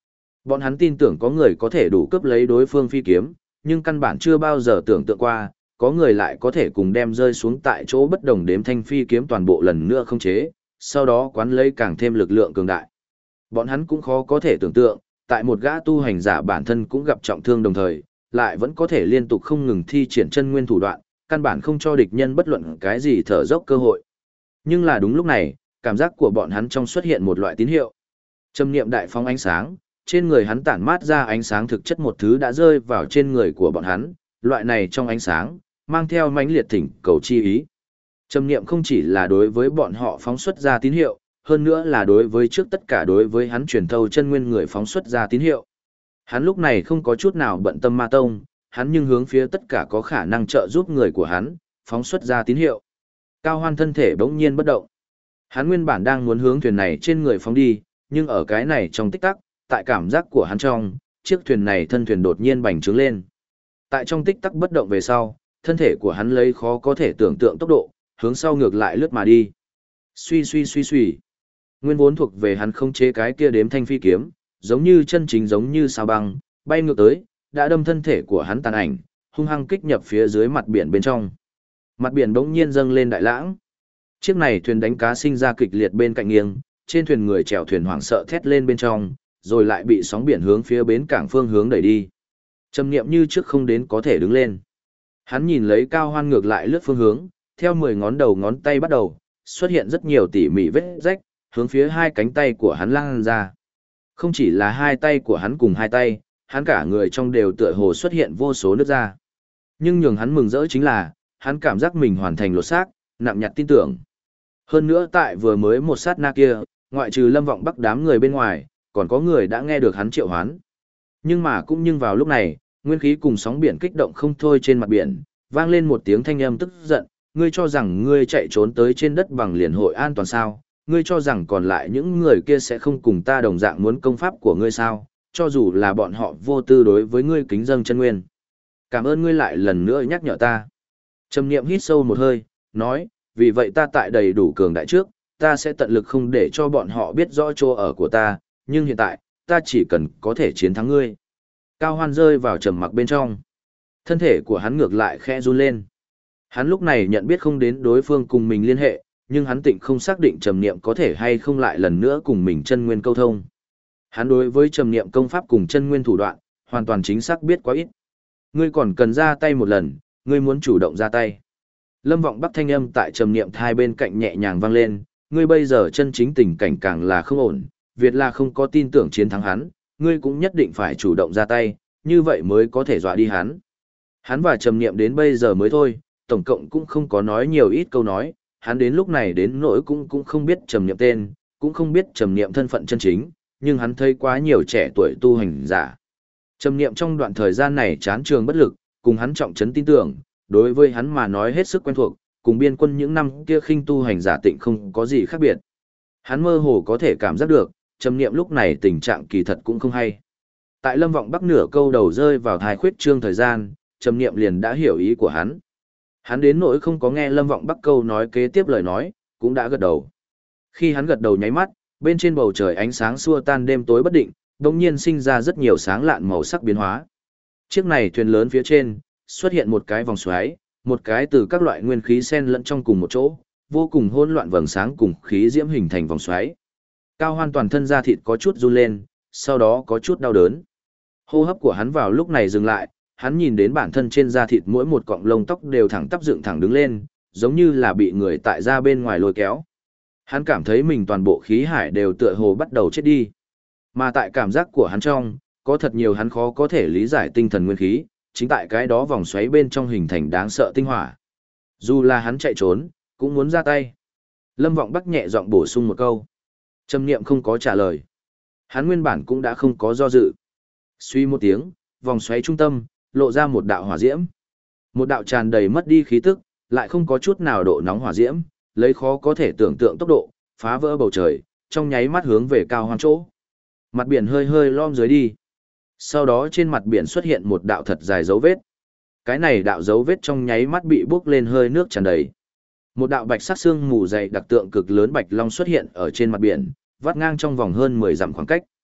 Bọn hắn tin tưởng có người có thể đủ cướp lấy đối phương phi kiếm, nhưng căn bản chưa bao giờ tưởng tượng qua, có người lại có thể cùng đem rơi xuống tại chỗ bất đồng đếm thanh phi kiếm toàn bộ lần nữa không chế, sau đó quán lấy càng thêm lực lượng cường đại. Bọn hắn cũng khó có thể tưởng tượng, tại một gã tu hành giả bản thân cũng gặp trọng thương đồng thời, lại vẫn có thể liên tục không ngừng thi triển chân nguyên thủ đoạn, căn bản không cho địch nhân bất luận cái gì thở dốc cơ hội. Nhưng là đúng lúc này, cảm giác của bọn hắn trong xuất hiện một loại tín hiệu. Trầm niệm đại phóng ánh sáng, trên người hắn tản mát ra ánh sáng thực chất một thứ đã rơi vào trên người của bọn hắn, loại này trong ánh sáng, mang theo mãnh liệt thỉnh cầu chi ý. Trầm niệm không chỉ là đối với bọn họ phóng xuất ra tín hiệu, hơn nữa là đối với trước tất cả đối với hắn truyền thâu chân nguyên người phóng xuất ra tín hiệu. Hắn lúc này không có chút nào bận tâm ma tông, hắn nhưng hướng phía tất cả có khả năng trợ giúp người của hắn, phóng xuất ra tín hiệu. Cao Hoan thân thể bỗng nhiên bất động. Hắn nguyên bản đang muốn hướng thuyền này trên người phóng đi, nhưng ở cái này trong tích tắc, tại cảm giác của hắn trong, chiếc thuyền này thân thuyền đột nhiên bành trướng lên. Tại trong tích tắc bất động về sau, thân thể của hắn lấy khó có thể tưởng tượng tốc độ, hướng sau ngược lại lướt mà đi. Suy suy suy suy. Nguyên vốn thuộc về hắn không chế cái kia đếm thanh phi kiếm, giống như chân chính giống như sao băng, bay ngược tới, đã đâm thân thể của hắn tàn ảnh, hung hăng kích nhập phía dưới mặt biển bên trong. Mặt biển bỗng nhiên dâng lên đại lãng. Chiếc này thuyền đánh cá sinh ra kịch liệt bên cạnh nghiêng, trên thuyền người chèo thuyền hoảng sợ thét lên bên trong, rồi lại bị sóng biển hướng phía bến cảng phương hướng đẩy đi. Trầm niệm như trước không đến có thể đứng lên. Hắn nhìn lấy Cao Hoan ngược lại lướt phương hướng, theo 10 ngón đầu ngón tay bắt đầu, xuất hiện rất nhiều tỉ mỉ vết rách, hướng phía hai cánh tay của hắn lan ra. Không chỉ là hai tay của hắn cùng hai tay, hắn cả người trong đều tựa hồ xuất hiện vô số nước ra. Nhưng nhường hắn mừng rỡ chính là, hắn cảm giác mình hoàn thành lột xác, nặng nhặt tin tưởng. Hơn nữa tại vừa mới một sát na kia, ngoại trừ Lâm Vọng Bắc đám người bên ngoài, còn có người đã nghe được hắn triệu hoán. Nhưng mà cũng nhưng vào lúc này, nguyên khí cùng sóng biển kích động không thôi trên mặt biển, vang lên một tiếng thanh âm tức giận, ngươi cho rằng ngươi chạy trốn tới trên đất bằng liền hội an toàn sao? Ngươi cho rằng còn lại những người kia sẽ không cùng ta đồng dạng muốn công pháp của ngươi sao? Cho dù là bọn họ vô tư đối với ngươi kính dâng chân nguyên. Cảm ơn ngươi lại lần nữa nhắc nhở ta. Trầm Niệm hít sâu một hơi, nói, vì vậy ta tại đầy đủ cường đại trước, ta sẽ tận lực không để cho bọn họ biết rõ chỗ ở của ta, nhưng hiện tại, ta chỉ cần có thể chiến thắng ngươi. Cao Hoan rơi vào trầm mặc bên trong. Thân thể của hắn ngược lại khẽ run lên. Hắn lúc này nhận biết không đến đối phương cùng mình liên hệ, nhưng hắn tịnh không xác định Trầm Niệm có thể hay không lại lần nữa cùng mình chân nguyên câu thông. Hắn đối với Trầm Niệm công pháp cùng chân nguyên thủ đoạn, hoàn toàn chính xác biết quá ít. Ngươi còn cần ra tay một lần, ngươi muốn chủ động ra tay. Lâm Vọng Bắc thanh âm tại Trầm Niệm thai bên cạnh nhẹ nhàng vang lên, ngươi bây giờ chân chính tình cảnh càng là không ổn, Việt là không có tin tưởng chiến thắng hắn, ngươi cũng nhất định phải chủ động ra tay, như vậy mới có thể dọa đi hắn. Hắn và Trầm Niệm đến bây giờ mới thôi, tổng cộng cũng không có nói nhiều ít câu nói, hắn đến lúc này đến nỗi cũng không biết Trầm Niệm tên, cũng không biết Trầm Niệm thân phận chân chính, nhưng hắn thấy quá nhiều trẻ tuổi tu hành giả. Trầm Niệm trong đoạn thời gian này chán trường bất lực, cùng hắn trọng trấn tin tưởng, đối với hắn mà nói hết sức quen thuộc, cùng biên quân những năm kia khinh tu hành giả tịnh không có gì khác biệt. Hắn mơ hồ có thể cảm giác được, Trầm Niệm lúc này tình trạng kỳ thật cũng không hay. Tại Lâm Vọng Bắc nửa câu đầu rơi vào thai khuyết trương thời gian, Trầm Niệm liền đã hiểu ý của hắn. Hắn đến nỗi không có nghe Lâm Vọng Bắc câu nói kế tiếp lời nói, cũng đã gật đầu. Khi hắn gật đầu nháy mắt, bên trên bầu trời ánh sáng xua tan đêm tối bất định, đột nhiên sinh ra rất nhiều sáng lạn màu sắc biến hóa. Chiếc này thuyền lớn phía trên, xuất hiện một cái vòng xoáy, một cái từ các loại nguyên khí xen lẫn trong cùng một chỗ, vô cùng hỗn loạn vầng sáng cùng khí diễm hình thành vòng xoáy. Cao Hoan toàn thân da thịt có chút run lên, sau đó có chút đau đớn. Hô hấp của hắn vào lúc này dừng lại, hắn nhìn đến bản thân trên da thịt mỗi một cọng lông tóc đều thẳng tắp dựng thẳng đứng lên, giống như là bị người tại da bên ngoài lôi kéo. Hắn cảm thấy mình toàn bộ khí hải đều tựa hồ bắt đầu chết đi. Mà tại cảm giác của hắn trong, có thật nhiều hắn khó có thể lý giải tinh thần nguyên khí, chính tại cái đó vòng xoáy bên trong hình thành đáng sợ tinh hỏa. Dù là hắn chạy trốn, cũng muốn ra tay. Lâm Vọng Bắc nhẹ giọng bổ sung một câu. Trầm Niệm không có trả lời. Hắn nguyên bản cũng đã không có do dự. Suy một tiếng, vòng xoáy trung tâm, lộ ra một đạo hỏa diễm. Một đạo tràn đầy mất đi khí tức, lại không có chút nào độ nóng hỏa diễm, lấy khó có thể tưởng tượng tốc độ, phá vỡ bầu trời, trong nháy mắt hướng về Cao Hoan chỗ. Mặt biển hơi hơi lom dưới đi. Sau đó trên mặt biển xuất hiện một đạo thật dài dấu vết. Cái này đạo dấu vết trong nháy mắt bị bốc lên hơi nước tràn đầy. Một đạo bạch sắc xương mù dày đặc tượng cực lớn bạch long xuất hiện ở trên mặt biển, vắt ngang trong vòng hơn 10 dặm khoảng cách.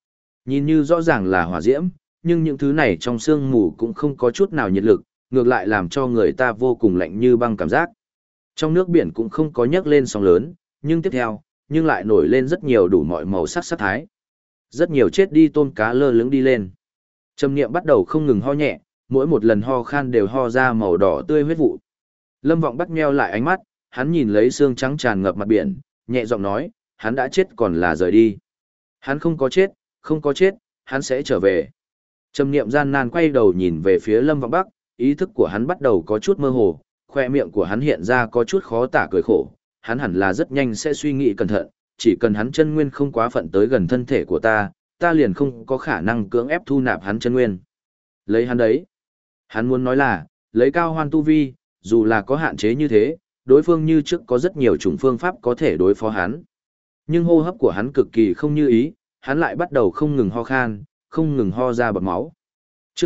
Nhìn như rõ ràng là hỏa diễm, nhưng những thứ này trong sương mù cũng không có chút nào nhiệt lực, ngược lại làm cho người ta vô cùng lạnh như băng cảm giác. Trong nước biển cũng không có nhấc lên sóng lớn, nhưng tiếp theo, nhưng lại nổi lên rất nhiều đủ mọi màu sắc sắc thái. Rất nhiều chết đi tôm cá lơ lửng đi lên. Trầm Niệm bắt đầu không ngừng ho nhẹ, mỗi một lần ho khan đều ho ra màu đỏ tươi huyết vụ. Lâm Vọng Bắc nheo lại ánh mắt, hắn nhìn lấy xương trắng tràn ngập mặt biển, nhẹ giọng nói, hắn đã chết còn là rời đi. Hắn không có chết, không có chết, hắn sẽ trở về. Trầm Niệm gian nan quay đầu nhìn về phía Lâm Vọng Bắc, ý thức của hắn bắt đầu có chút mơ hồ, khoe miệng của hắn hiện ra có chút khó tả cười khổ, hắn hẳn là rất nhanh sẽ suy nghĩ cẩn thận, chỉ cần hắn chân nguyên không quá phận tới gần thân thể của ta, ta liền không có khả năng cưỡng ép thu nạp hắn chân nguyên. Lấy hắn đấy. Hắn muốn nói là, lấy Cao Hoan tu vi, dù là có hạn chế như thế, đối phương như trước có rất nhiều chủng phương pháp có thể đối phó hắn. Nhưng hô hấp của hắn cực kỳ không như ý, hắn lại bắt đầu không ngừng ho khan, không ngừng ho ra bọt máu. Chương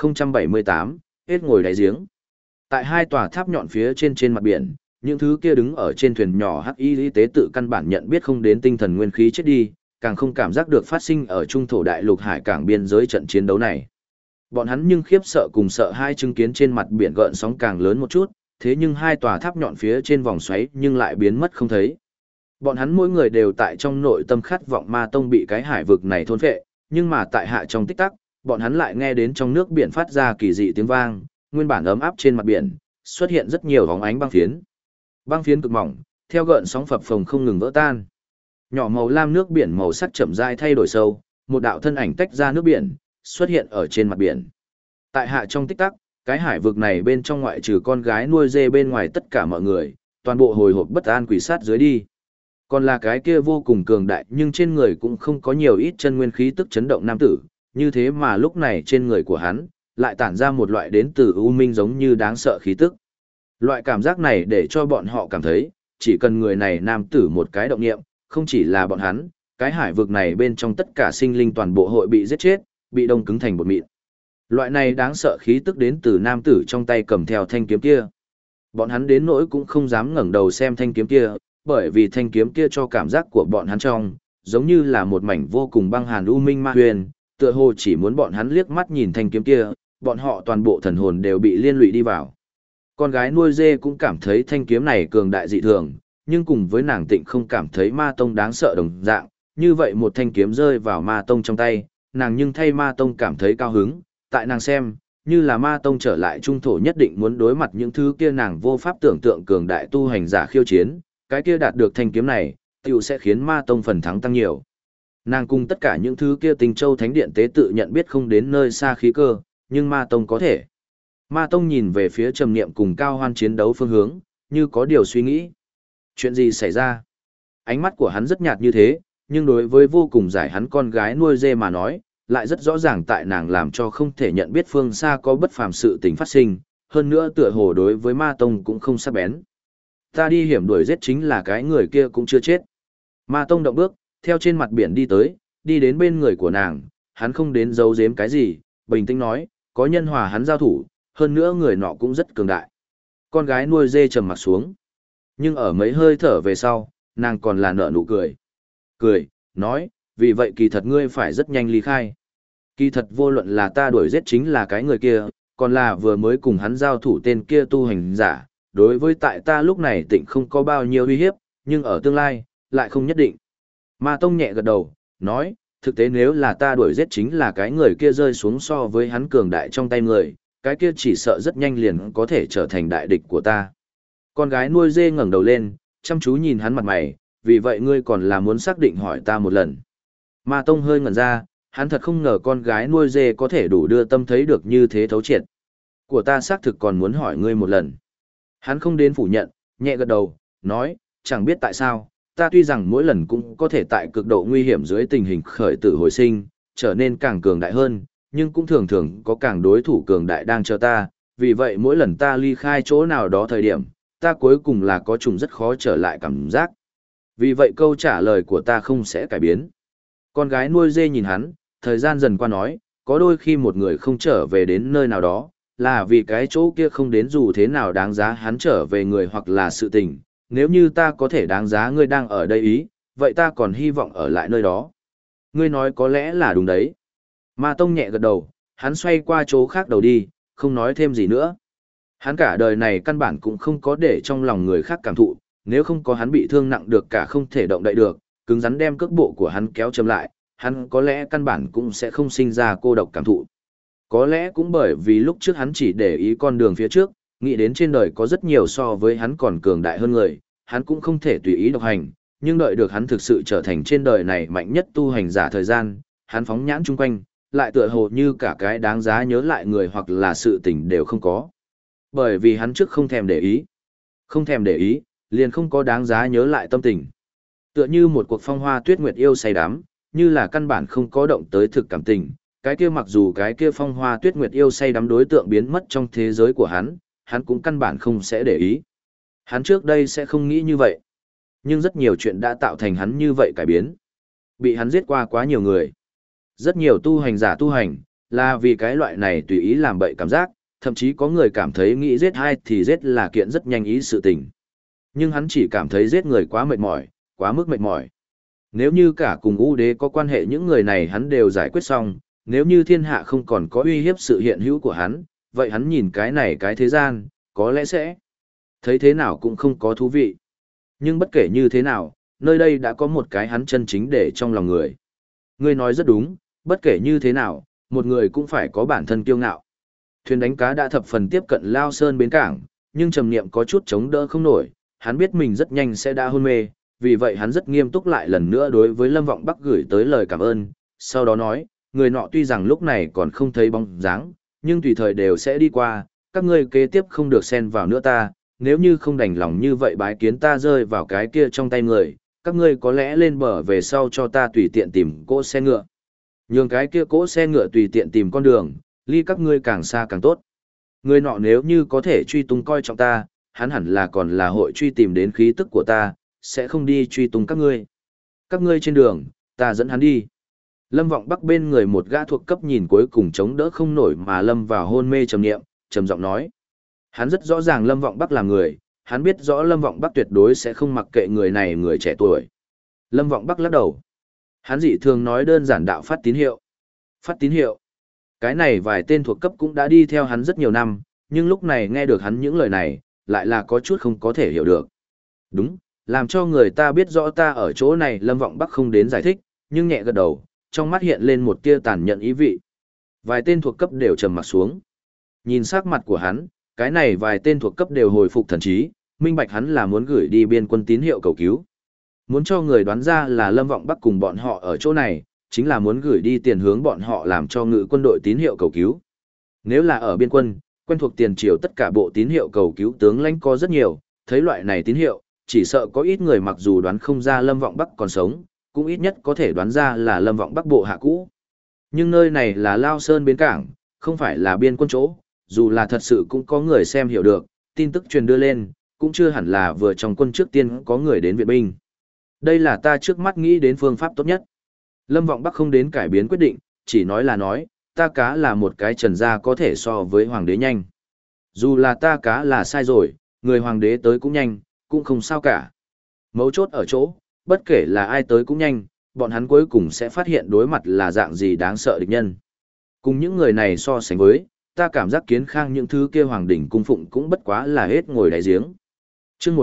1078, hết ngồi đáy giếng. Tại hai tòa tháp nhọn phía trên mặt biển, những thứ kia đứng ở trên thuyền nhỏ hắc y tế tự căn bản nhận biết không đến tinh thần nguyên khí chết đi, càng không cảm giác được phát sinh ở trung thổ đại lục hải cảng biên giới trận chiến đấu này. Bọn hắn nhưng khiếp sợ cùng sợ hai chứng kiến trên mặt biển gợn sóng càng lớn một chút, thế nhưng hai tòa tháp nhọn phía trên vòng xoáy nhưng lại biến mất không thấy. Bọn hắn mỗi người đều tại trong nội tâm khát vọng ma tông bị cái hải vực này thôn phệ, nhưng mà tại hạ trong tích tắc, bọn hắn lại nghe đến trong nước biển phát ra kỳ dị tiếng vang, nguyên bản ấm áp trên mặt biển, xuất hiện rất nhiều bóng ánh băng phiến. Băng phiến cực mỏng, theo gợn sóng phập phồng không ngừng vỡ tan. Nhỏ màu lam nước biển màu sắc chậm rãi thay đổi sâu, một đạo thân ảnh tách ra nước biển, xuất hiện ở trên mặt biển. Tại hạ trong tích tắc, cái hải vực này bên trong ngoại trừ con gái nuôi dê bên ngoài tất cả mọi người, toàn bộ hồi hộp bất an quỷ sát dưới đi. Còn là cái kia vô cùng cường đại nhưng trên người cũng không có nhiều ít chân nguyên khí tức chấn động nam tử, như thế mà lúc này trên người của hắn, lại tản ra một loại đến từ u minh giống như đáng sợ khí tức. Loại cảm giác này để cho bọn họ cảm thấy, chỉ cần người này nam tử một cái động niệm, không chỉ là bọn hắn, cái hải vực này bên trong tất cả sinh linh toàn bộ hội bị giết chết, bị đông cứng thành bột mịn. Loại này đáng sợ khí tức đến từ nam tử trong tay cầm theo thanh kiếm kia. Bọn hắn đến nỗi cũng không dám ngẩng đầu xem thanh kiếm kia, bởi vì thanh kiếm kia cho cảm giác của bọn hắn trong, giống như là một mảnh vô cùng băng hàn u minh ma huyền, tựa hồ chỉ muốn bọn hắn liếc mắt nhìn thanh kiếm kia, bọn họ toàn bộ thần hồn đều bị liên lụy đi vào. Con gái nuôi dê cũng cảm thấy thanh kiếm này cường đại dị thường, nhưng cùng với nàng tịnh không cảm thấy ma tông đáng sợ đồng dạng, như vậy một thanh kiếm rơi vào ma tông trong tay, nàng nhưng thay ma tông cảm thấy cao hứng, tại nàng xem, như là ma tông trở lại trung thổ nhất định muốn đối mặt những thứ kia nàng vô pháp tưởng tượng cường đại tu hành giả khiêu chiến, cái kia đạt được thanh kiếm này, tiểu sẽ khiến ma tông phần thắng tăng nhiều. Nàng cùng tất cả những thứ kia Tinh Châu Thánh Điện tế tự nhận biết không đến nơi xa khí cơ, nhưng ma tông có thể. Ma tông nhìn về phía Trầm Niệm cùng Cao Hoan chiến đấu phương hướng, như có điều suy nghĩ. Chuyện gì xảy ra? Ánh mắt của hắn rất nhạt như thế, nhưng đối với vô cùng giải hắn con gái nuôi dê mà nói, lại rất rõ ràng tại nàng làm cho không thể nhận biết phương xa có bất phàm sự tình phát sinh, hơn nữa tựa hồ đối với ma tông cũng không sắc bén. Ta đi hiểm đuổi giết chính là cái người kia cũng chưa chết. Ma tông động bước, theo trên mặt biển đi tới, đi đến bên người của nàng, hắn không đến giấu giếm cái gì, bình tĩnh nói, có nhân hòa hắn giao thủ, hơn nữa người nọ cũng rất cường đại. Con gái nuôi dê trầm mặt xuống. Nhưng ở mấy hơi thở về sau, nàng còn là nở nụ cười. Cười, nói, vì vậy kỳ thật ngươi phải rất nhanh ly khai. Kỳ thật vô luận là ta đuổi giết chính là cái người kia, còn là vừa mới cùng hắn giao thủ tên kia tu hành giả, đối với tại ta lúc này tịnh không có bao nhiêu uy hiếp, nhưng ở tương lai, lại không nhất định. Ma Tông nhẹ gật đầu, nói, thực tế nếu là ta đuổi giết chính là cái người kia rơi xuống so với hắn cường đại trong tay người, cái kia chỉ sợ rất nhanh liền có thể trở thành đại địch của ta. Con gái nuôi dê ngẩng đầu lên, chăm chú nhìn hắn mặt mày, vì vậy ngươi còn là muốn xác định hỏi ta một lần. Ma Tông hơi ngẩn ra, hắn thật không ngờ con gái nuôi dê có thể đủ đưa tâm thấy được như thế thấu triệt. Của ta xác thực còn muốn hỏi ngươi một lần. Hắn không đến phủ nhận, nhẹ gật đầu, nói, chẳng biết tại sao, ta tuy rằng mỗi lần cũng có thể tại cực độ nguy hiểm dưới tình hình khởi tử hồi sinh, trở nên càng cường đại hơn, nhưng cũng thường thường có càng đối thủ cường đại đang chờ ta, vì vậy mỗi lần ta ly khai chỗ nào đó thời điểm, ta cuối cùng là có trùng rất khó trở lại cảm giác. Vì vậy câu trả lời của ta không sẽ cải biến. Con gái nuôi dê nhìn hắn, thời gian dần qua nói, có đôi khi một người không trở về đến nơi nào đó, là vì cái chỗ kia không đến dù thế nào đáng giá hắn trở về người hoặc là sự tình. Nếu như ta có thể đáng giá ngươi đang ở đây ý, vậy ta còn hy vọng ở lại nơi đó. Ngươi nói có lẽ là đúng đấy. Ma Tông nhẹ gật đầu, hắn xoay qua chỗ khác đầu đi, không nói thêm gì nữa. Hắn cả đời này căn bản cũng không có để trong lòng người khác cảm thụ, nếu không có hắn bị thương nặng được cả không thể động đậy được, cứng rắn đem cước bộ của hắn kéo chậm lại, hắn có lẽ căn bản cũng sẽ không sinh ra cô độc cảm thụ. Có lẽ cũng bởi vì lúc trước hắn chỉ để ý con đường phía trước, nghĩ đến trên đời có rất nhiều so với hắn còn cường đại hơn người, hắn cũng không thể tùy ý độc hành, nhưng đợi được hắn thực sự trở thành trên đời này mạnh nhất tu hành giả thời gian, hắn phóng nhãn chung quanh, lại tựa hồ như cả cái đáng giá nhớ lại người hoặc là sự tình đều không có. Bởi vì hắn trước không thèm để ý. Không thèm để ý, liền không có đáng giá nhớ lại tâm tình. Tựa như một cuộc phong hoa tuyết nguyệt yêu say đắm, như là căn bản không có động tới thực cảm tình. Cái kia mặc dù cái kia phong hoa tuyết nguyệt yêu say đắm đối tượng biến mất trong thế giới của hắn cũng căn bản không sẽ để ý. Hắn trước đây sẽ không nghĩ như vậy. Nhưng rất nhiều chuyện đã tạo thành hắn như vậy cải biến. Bị hắn giết qua quá nhiều người. Rất nhiều tu hành giả tu hành, là vì cái loại này tùy ý làm bậy cảm giác, thậm chí có người cảm thấy nghĩ giết hai thì giết là kiện rất nhanh ý sự tình. Nhưng hắn chỉ cảm thấy giết người quá mệt mỏi, quá mức mệt mỏi. Nếu như cả cùng U Đế có quan hệ những người này hắn đều giải quyết xong, nếu như thiên hạ không còn có uy hiếp sự hiện hữu của hắn, vậy hắn nhìn cái này cái thế gian, có lẽ sẽ thấy thế nào cũng không có thú vị. Nhưng bất kể như thế nào, nơi đây đã có một cái hắn chân chính để trong lòng người. Ngươi nói rất đúng, bất kể như thế nào, một người cũng phải có bản thân kiêu ngạo. Thuyền đánh cá đã thập phần tiếp cận Lao Sơn bến cảng, nhưng Trầm Niệm có chút chống đỡ không nổi, hắn biết mình rất nhanh sẽ đã hôn mê, vì vậy hắn rất nghiêm túc lại lần nữa đối với Lâm Vọng Bắc gửi tới lời cảm ơn, sau đó nói, người nọ tuy rằng lúc này còn không thấy bóng dáng, nhưng tùy thời đều sẽ đi qua, các ngươi kế tiếp không được xen vào nữa ta, nếu như không đành lòng như vậy bái kiến ta rơi vào cái kia trong tay người, các ngươi có lẽ lên bờ về sau cho ta tùy tiện tìm cỗ xe ngựa. Nhường cái kia cỗ xe ngựa tùy tiện tìm con đường, ly các ngươi càng xa càng tốt. Người nọ nếu như có thể truy tung coi trọng ta, hắn hẳn là còn là hội truy tìm đến khí tức của ta, sẽ không đi truy tung các ngươi. Các ngươi trên đường, ta dẫn hắn đi. Lâm Vọng Bắc bên người một gã thuộc cấp nhìn cuối cùng chống đỡ không nổi mà lâm vào hôn mê trầm niệm, trầm giọng nói. Hắn rất rõ ràng Lâm Vọng Bắc là người, hắn biết rõ Lâm Vọng Bắc tuyệt đối sẽ không mặc kệ người này người trẻ tuổi. Lâm Vọng Bắc lắc đầu. Hắn dị thường nói đơn giản đạo phát tín hiệu. Phát tín hiệu. Cái này vài tên thuộc cấp cũng đã đi theo hắn rất nhiều năm, nhưng lúc này nghe được hắn những lời này, lại là có chút không có thể hiểu được. Đúng, làm cho người ta biết rõ ta ở chỗ này Lâm Vọng Bắc không đến giải thích, nhưng nhẹ gật đầu, trong mắt hiện lên một tia tàn nhẫn ý vị. Vài tên thuộc cấp đều trầm mặt xuống. Nhìn sắc mặt của hắn, cái này vài tên thuộc cấp đều hồi phục thần trí, minh bạch hắn là muốn gửi đi biên quân tín hiệu cầu cứu. Muốn cho người đoán ra là Lâm Vọng Bắc cùng bọn họ ở chỗ này, chính là muốn gửi đi tiền hướng bọn họ làm cho ngự quân đội tín hiệu cầu cứu. Nếu là ở biên quân, quen thuộc tiền triều tất cả bộ tín hiệu cầu cứu tướng lãnh có rất nhiều, thấy loại này tín hiệu, chỉ sợ có ít người mặc dù đoán không ra Lâm Vọng Bắc còn sống, cũng ít nhất có thể đoán ra là Lâm Vọng Bắc bộ hạ cũ. Nhưng nơi này là Lao Sơn bến cảng, không phải là biên quân chỗ, dù là thật sự cũng có người xem hiểu được, tin tức truyền đưa lên, cũng chưa hẳn là vừa trong quân trước tiên có người đến viện binh. Đây là ta trước mắt nghĩ đến phương pháp tốt nhất. Lâm Vọng Bắc không đến cải biến quyết định, chỉ nói là nói, ta cá là một cái trần gia có thể so với hoàng đế nhanh. Dù là ta cá là sai rồi, người hoàng đế tới cũng nhanh, cũng không sao cả. Mấu chốt ở chỗ, bất kể là ai tới cũng nhanh, bọn hắn cuối cùng sẽ phát hiện đối mặt là dạng gì đáng sợ địch nhân. Cùng những người này so sánh với, ta cảm giác Kiến Khang những thứ kia hoàng đỉnh cung phụng cũng bất quá là hết ngồi đáy giếng. Chương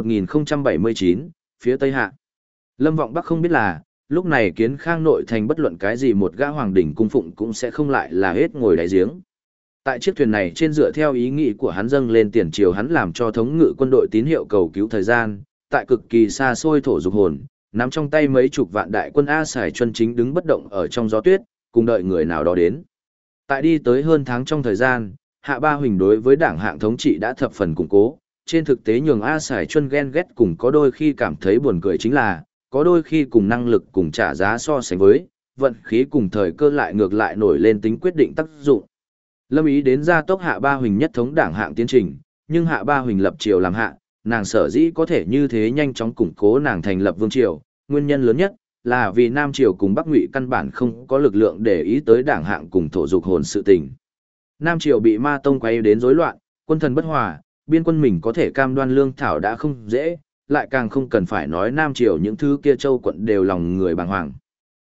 1079, phía Tây Hạ. Lâm Vọng Bắc không biết là, lúc này Kiến Khang nội thành bất luận cái gì một gã hoàng đỉnh cung phụng cũng sẽ không lại là hết ngồi đáy giếng. Tại chiếc thuyền này trên dựa theo ý nghĩ của hắn dâng lên tiền triều hắn làm cho thống ngự quân đội tín hiệu cầu cứu thời gian, tại cực kỳ xa xôi thổ dục hồn, nắm trong tay mấy chục vạn đại quân A Sải Chuân chính đứng bất động ở trong gió tuyết, cùng đợi người nào đó đến. Tại đi tới hơn tháng trong thời gian, Hạ Ba Huỳnh đối với đảng hạng thống trị đã thập phần củng cố, trên thực tế nhường A Sải Chuân ghen ghét cùng có đôi khi cảm thấy buồn cười chính là, có đôi khi cùng năng lực cùng trả giá so sánh với, vận khí cùng thời cơ lại ngược lại nổi lên tính quyết định tác dụng. Lâm ý đến gia tốc Hạ Ba Huỳnh nhất thống đảng hạng tiến trình, nhưng Hạ Ba Huỳnh lập triều làm hạ, nàng sở dĩ có thể như thế nhanh chóng củng cố nàng thành lập vương triều, nguyên nhân lớn nhất là vì Nam triều cùng Bắc Ngụy căn bản không có lực lượng để ý tới đảng hạng cùng thổ dục hồn sự tình. Nam triều bị Ma Tông quay đến rối loạn, quân thần bất hòa, biên quân mình có thể cam đoan lương thảo đã không dễ, lại càng không cần phải nói Nam triều những thứ kia châu quận đều lòng người bàng hoàng.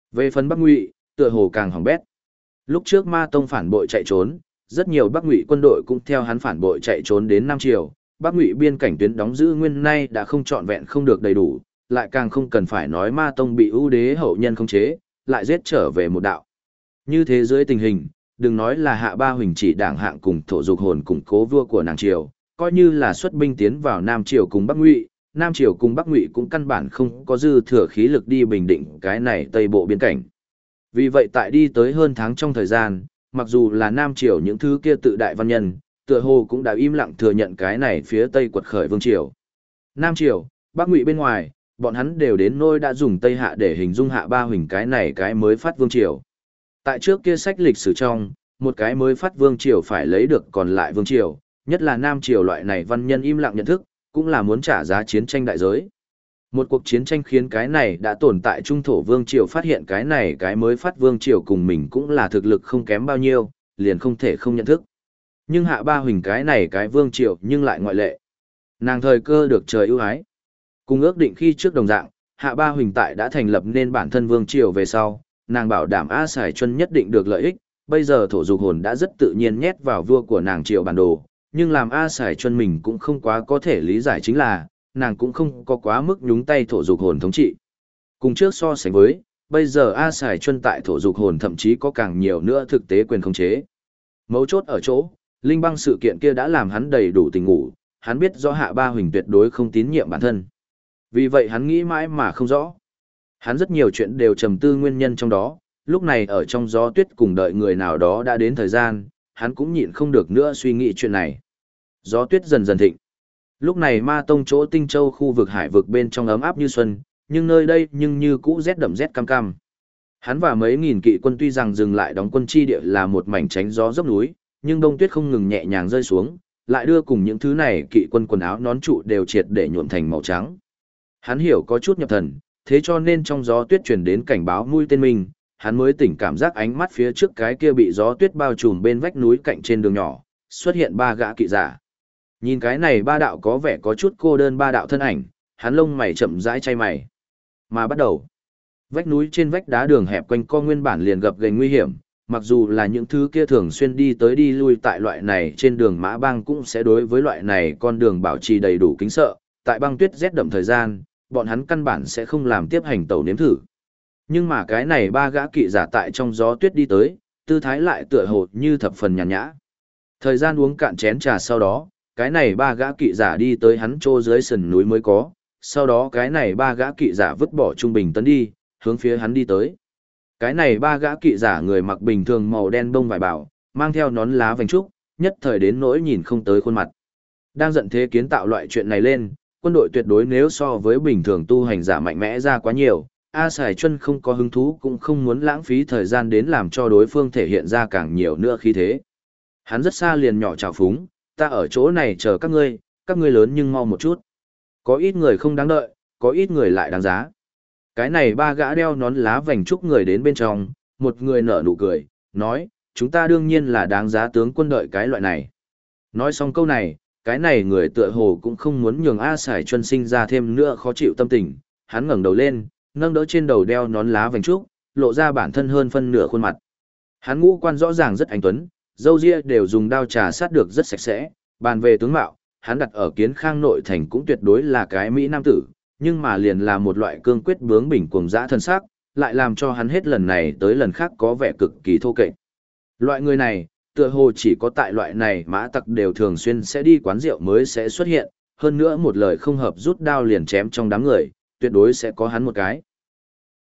Về phần Bắc Ngụy, tựa hồ càng hỏng bét. Lúc trước Ma Tông phản bội chạy trốn, rất nhiều Bắc Ngụy quân đội cũng theo hắn phản bội chạy trốn đến Nam Triều. Bắc Ngụy biên cảnh tuyến đóng giữ nguyên nay đã không trọn vẹn không được đầy đủ, lại càng không cần phải nói Ma Tông bị ưu đế hậu nhân khống chế, lại giết trở về một đạo. Như thế dưới tình hình, đừng nói là Hạ Ba Huỳnh chỉ đảng hạng cùng thổ dục hồn củng cố vua của nàng Triều, coi như là xuất binh tiến vào Nam Triều cùng Bắc Ngụy, Nam Triều cùng Bắc Ngụy cũng căn bản không có dư thừa khí lực đi bình định cái này Tây Bộ biên cảnh. Vì vậy tại đi tới hơn tháng trong thời gian, mặc dù là Nam Triều những thứ kia tự đại văn nhân, tựa hồ cũng đã im lặng thừa nhận cái này phía Tây quật khởi vương triều. Nam Triều, Bắc Ngụy bên ngoài, bọn hắn đều đến nôi đã dùng Tây Hạ để hình dung Hạ Ba Huỳnh cái này cái mới phát vương triều. Tại trước kia sách lịch sử trong, một cái mới phát vương triều phải lấy được còn lại vương triều, nhất là Nam Triều loại này văn nhân im lặng nhận thức, cũng là muốn trả giá chiến tranh đại giới. Một cuộc chiến tranh khiến cái này đã tồn tại trung thổ vương triều phát hiện cái này cái mới phát vương triều cùng mình cũng là thực lực không kém bao nhiêu, liền không thể không nhận thức. Nhưng Hạ Ba Huỳnh cái này cái vương triều nhưng lại ngoại lệ. Nàng thời cơ được trời ưu ái. Cùng ước định khi trước đồng dạng, Hạ Ba Huỳnh tại đã thành lập nên bản thân vương triều về sau, nàng bảo đảm A Sải Chuân nhất định được lợi ích, bây giờ thổ dục hồn đã rất tự nhiên nhét vào vua của nàng triều bản đồ, nhưng làm A Sải Chuân mình cũng không quá có thể lý giải chính là, nàng cũng không có quá mức nhúng tay thổ dục hồn thống trị. Cùng trước so sánh với, bây giờ A Sải Chuân tại thổ dục hồn thậm chí có càng nhiều nữa thực tế quyền khống chế. Mấu chốt ở chỗ, Linh Băng sự kiện kia đã làm hắn đầy đủ tình ngủ, hắn biết rõ Hạ Ba Huỳnh tuyệt đối không tín nhiệm bản thân. Vì vậy hắn nghĩ mãi mà không rõ. Hắn rất nhiều chuyện đều trầm tư nguyên nhân trong đó, lúc này ở trong gió tuyết cùng đợi người nào đó đã đến thời gian, hắn cũng nhịn không được nữa suy nghĩ chuyện này. Gió tuyết dần dần thịnh. Lúc này Ma Tông chỗ Tinh Châu khu vực hải vực bên trong ấm áp như xuân, nhưng nơi đây nhưng như cũ rét đậm rét cam cam. Hắn và mấy nghìn kỵ quân tuy rằng dừng lại đóng quân chi địa là một mảnh tránh gió dốc núi, nhưng đông tuyết không ngừng nhẹ nhàng rơi xuống, lại đưa cùng những thứ này kỵ quân quần áo nón trụ đều triệt để nhuộm thành màu trắng. Hắn hiểu có chút nhập thần, thế cho nên trong gió tuyết truyền đến cảnh báo mũi tên mình, hắn mới tỉnh cảm giác ánh mắt phía trước cái kia bị gió tuyết bao trùm bên vách núi cạnh trên đường nhỏ, xuất hiện ba gã kỵ giả. Nhìn cái này ba đạo có vẻ có chút cô đơn ba đạo thân ảnh, hắn lông mày chậm rãi chay mày. Mà bắt đầu, vách núi trên vách đá đường hẹp quanh co nguyên bản liền gập ghềnh nguy hiểm, mặc dù là những thứ kia thường xuyên đi tới đi lui tại loại này trên đường mã băng cũng sẽ đối với loại này con đường bảo trì đầy đủ kính sợ, tại băng tuyết rét đậm thời gian, bọn hắn căn bản sẽ không làm tiếp hành tẩu nếm thử. Nhưng mà cái này ba gã kỵ giả tại trong gió tuyết đi tới, tư thái lại tựa hồ như thập phần nhàn nhã. Thời gian uống cạn chén trà sau đó, cái này ba gã kỵ giả đi tới hắn trô dưới sườn núi mới có, sau đó cái này ba gã kỵ giả vứt bỏ trung bình tấn đi, hướng phía hắn đi tới. Cái này ba gã kỵ giả người mặc bình thường màu đen bông vải bảo, mang theo nón lá vành trúc, nhất thời đến nỗi nhìn không tới khuôn mặt. Đang giận thế kiến tạo loại chuyện này lên, quân đội tuyệt đối nếu so với bình thường tu hành giả mạnh mẽ ra quá nhiều, A Sải Chuân không có hứng thú cũng không muốn lãng phí thời gian đến làm cho đối phương thể hiện ra càng nhiều nữa khí thế. Hắn rất xa liền nhỏ trào phúng, ta ở chỗ này chờ các ngươi lớn nhưng mau một chút. Có ít người không đáng đợi, có ít người lại đáng giá. Cái này ba gã đeo nón lá vành trúc người đến bên trong, một người nở nụ cười, nói, chúng ta đương nhiên là đáng giá tướng quân đợi cái loại này. Nói xong câu này, cái này người tựa hồ cũng không muốn nhường A Sải Chuân sinh ra thêm nữa khó chịu tâm tình, hắn ngẩng đầu lên, nâng đỡ trên đầu đeo nón lá vành trúc, lộ ra bản thân hơn phân nửa khuôn mặt. Hắn ngũ quan rõ ràng rất anh tuấn, râu ria đều dùng đao trà sát được rất sạch sẽ, bàn về tướng mạo, hắn đặt ở Kiến Khang nội thành cũng tuyệt đối là cái mỹ nam tử, nhưng mà liền là một loại cương quyết bướng bỉnh cuồng dã thân sắc, lại làm cho hắn hết lần này tới lần khác có vẻ cực kỳ thô kệch. Loại người này, tựa hồ chỉ có tại loại này mã tặc đều thường xuyên sẽ đi quán rượu mới sẽ xuất hiện, hơn nữa một lời không hợp rút đao liền chém trong đám người, tuyệt đối sẽ có hắn một cái.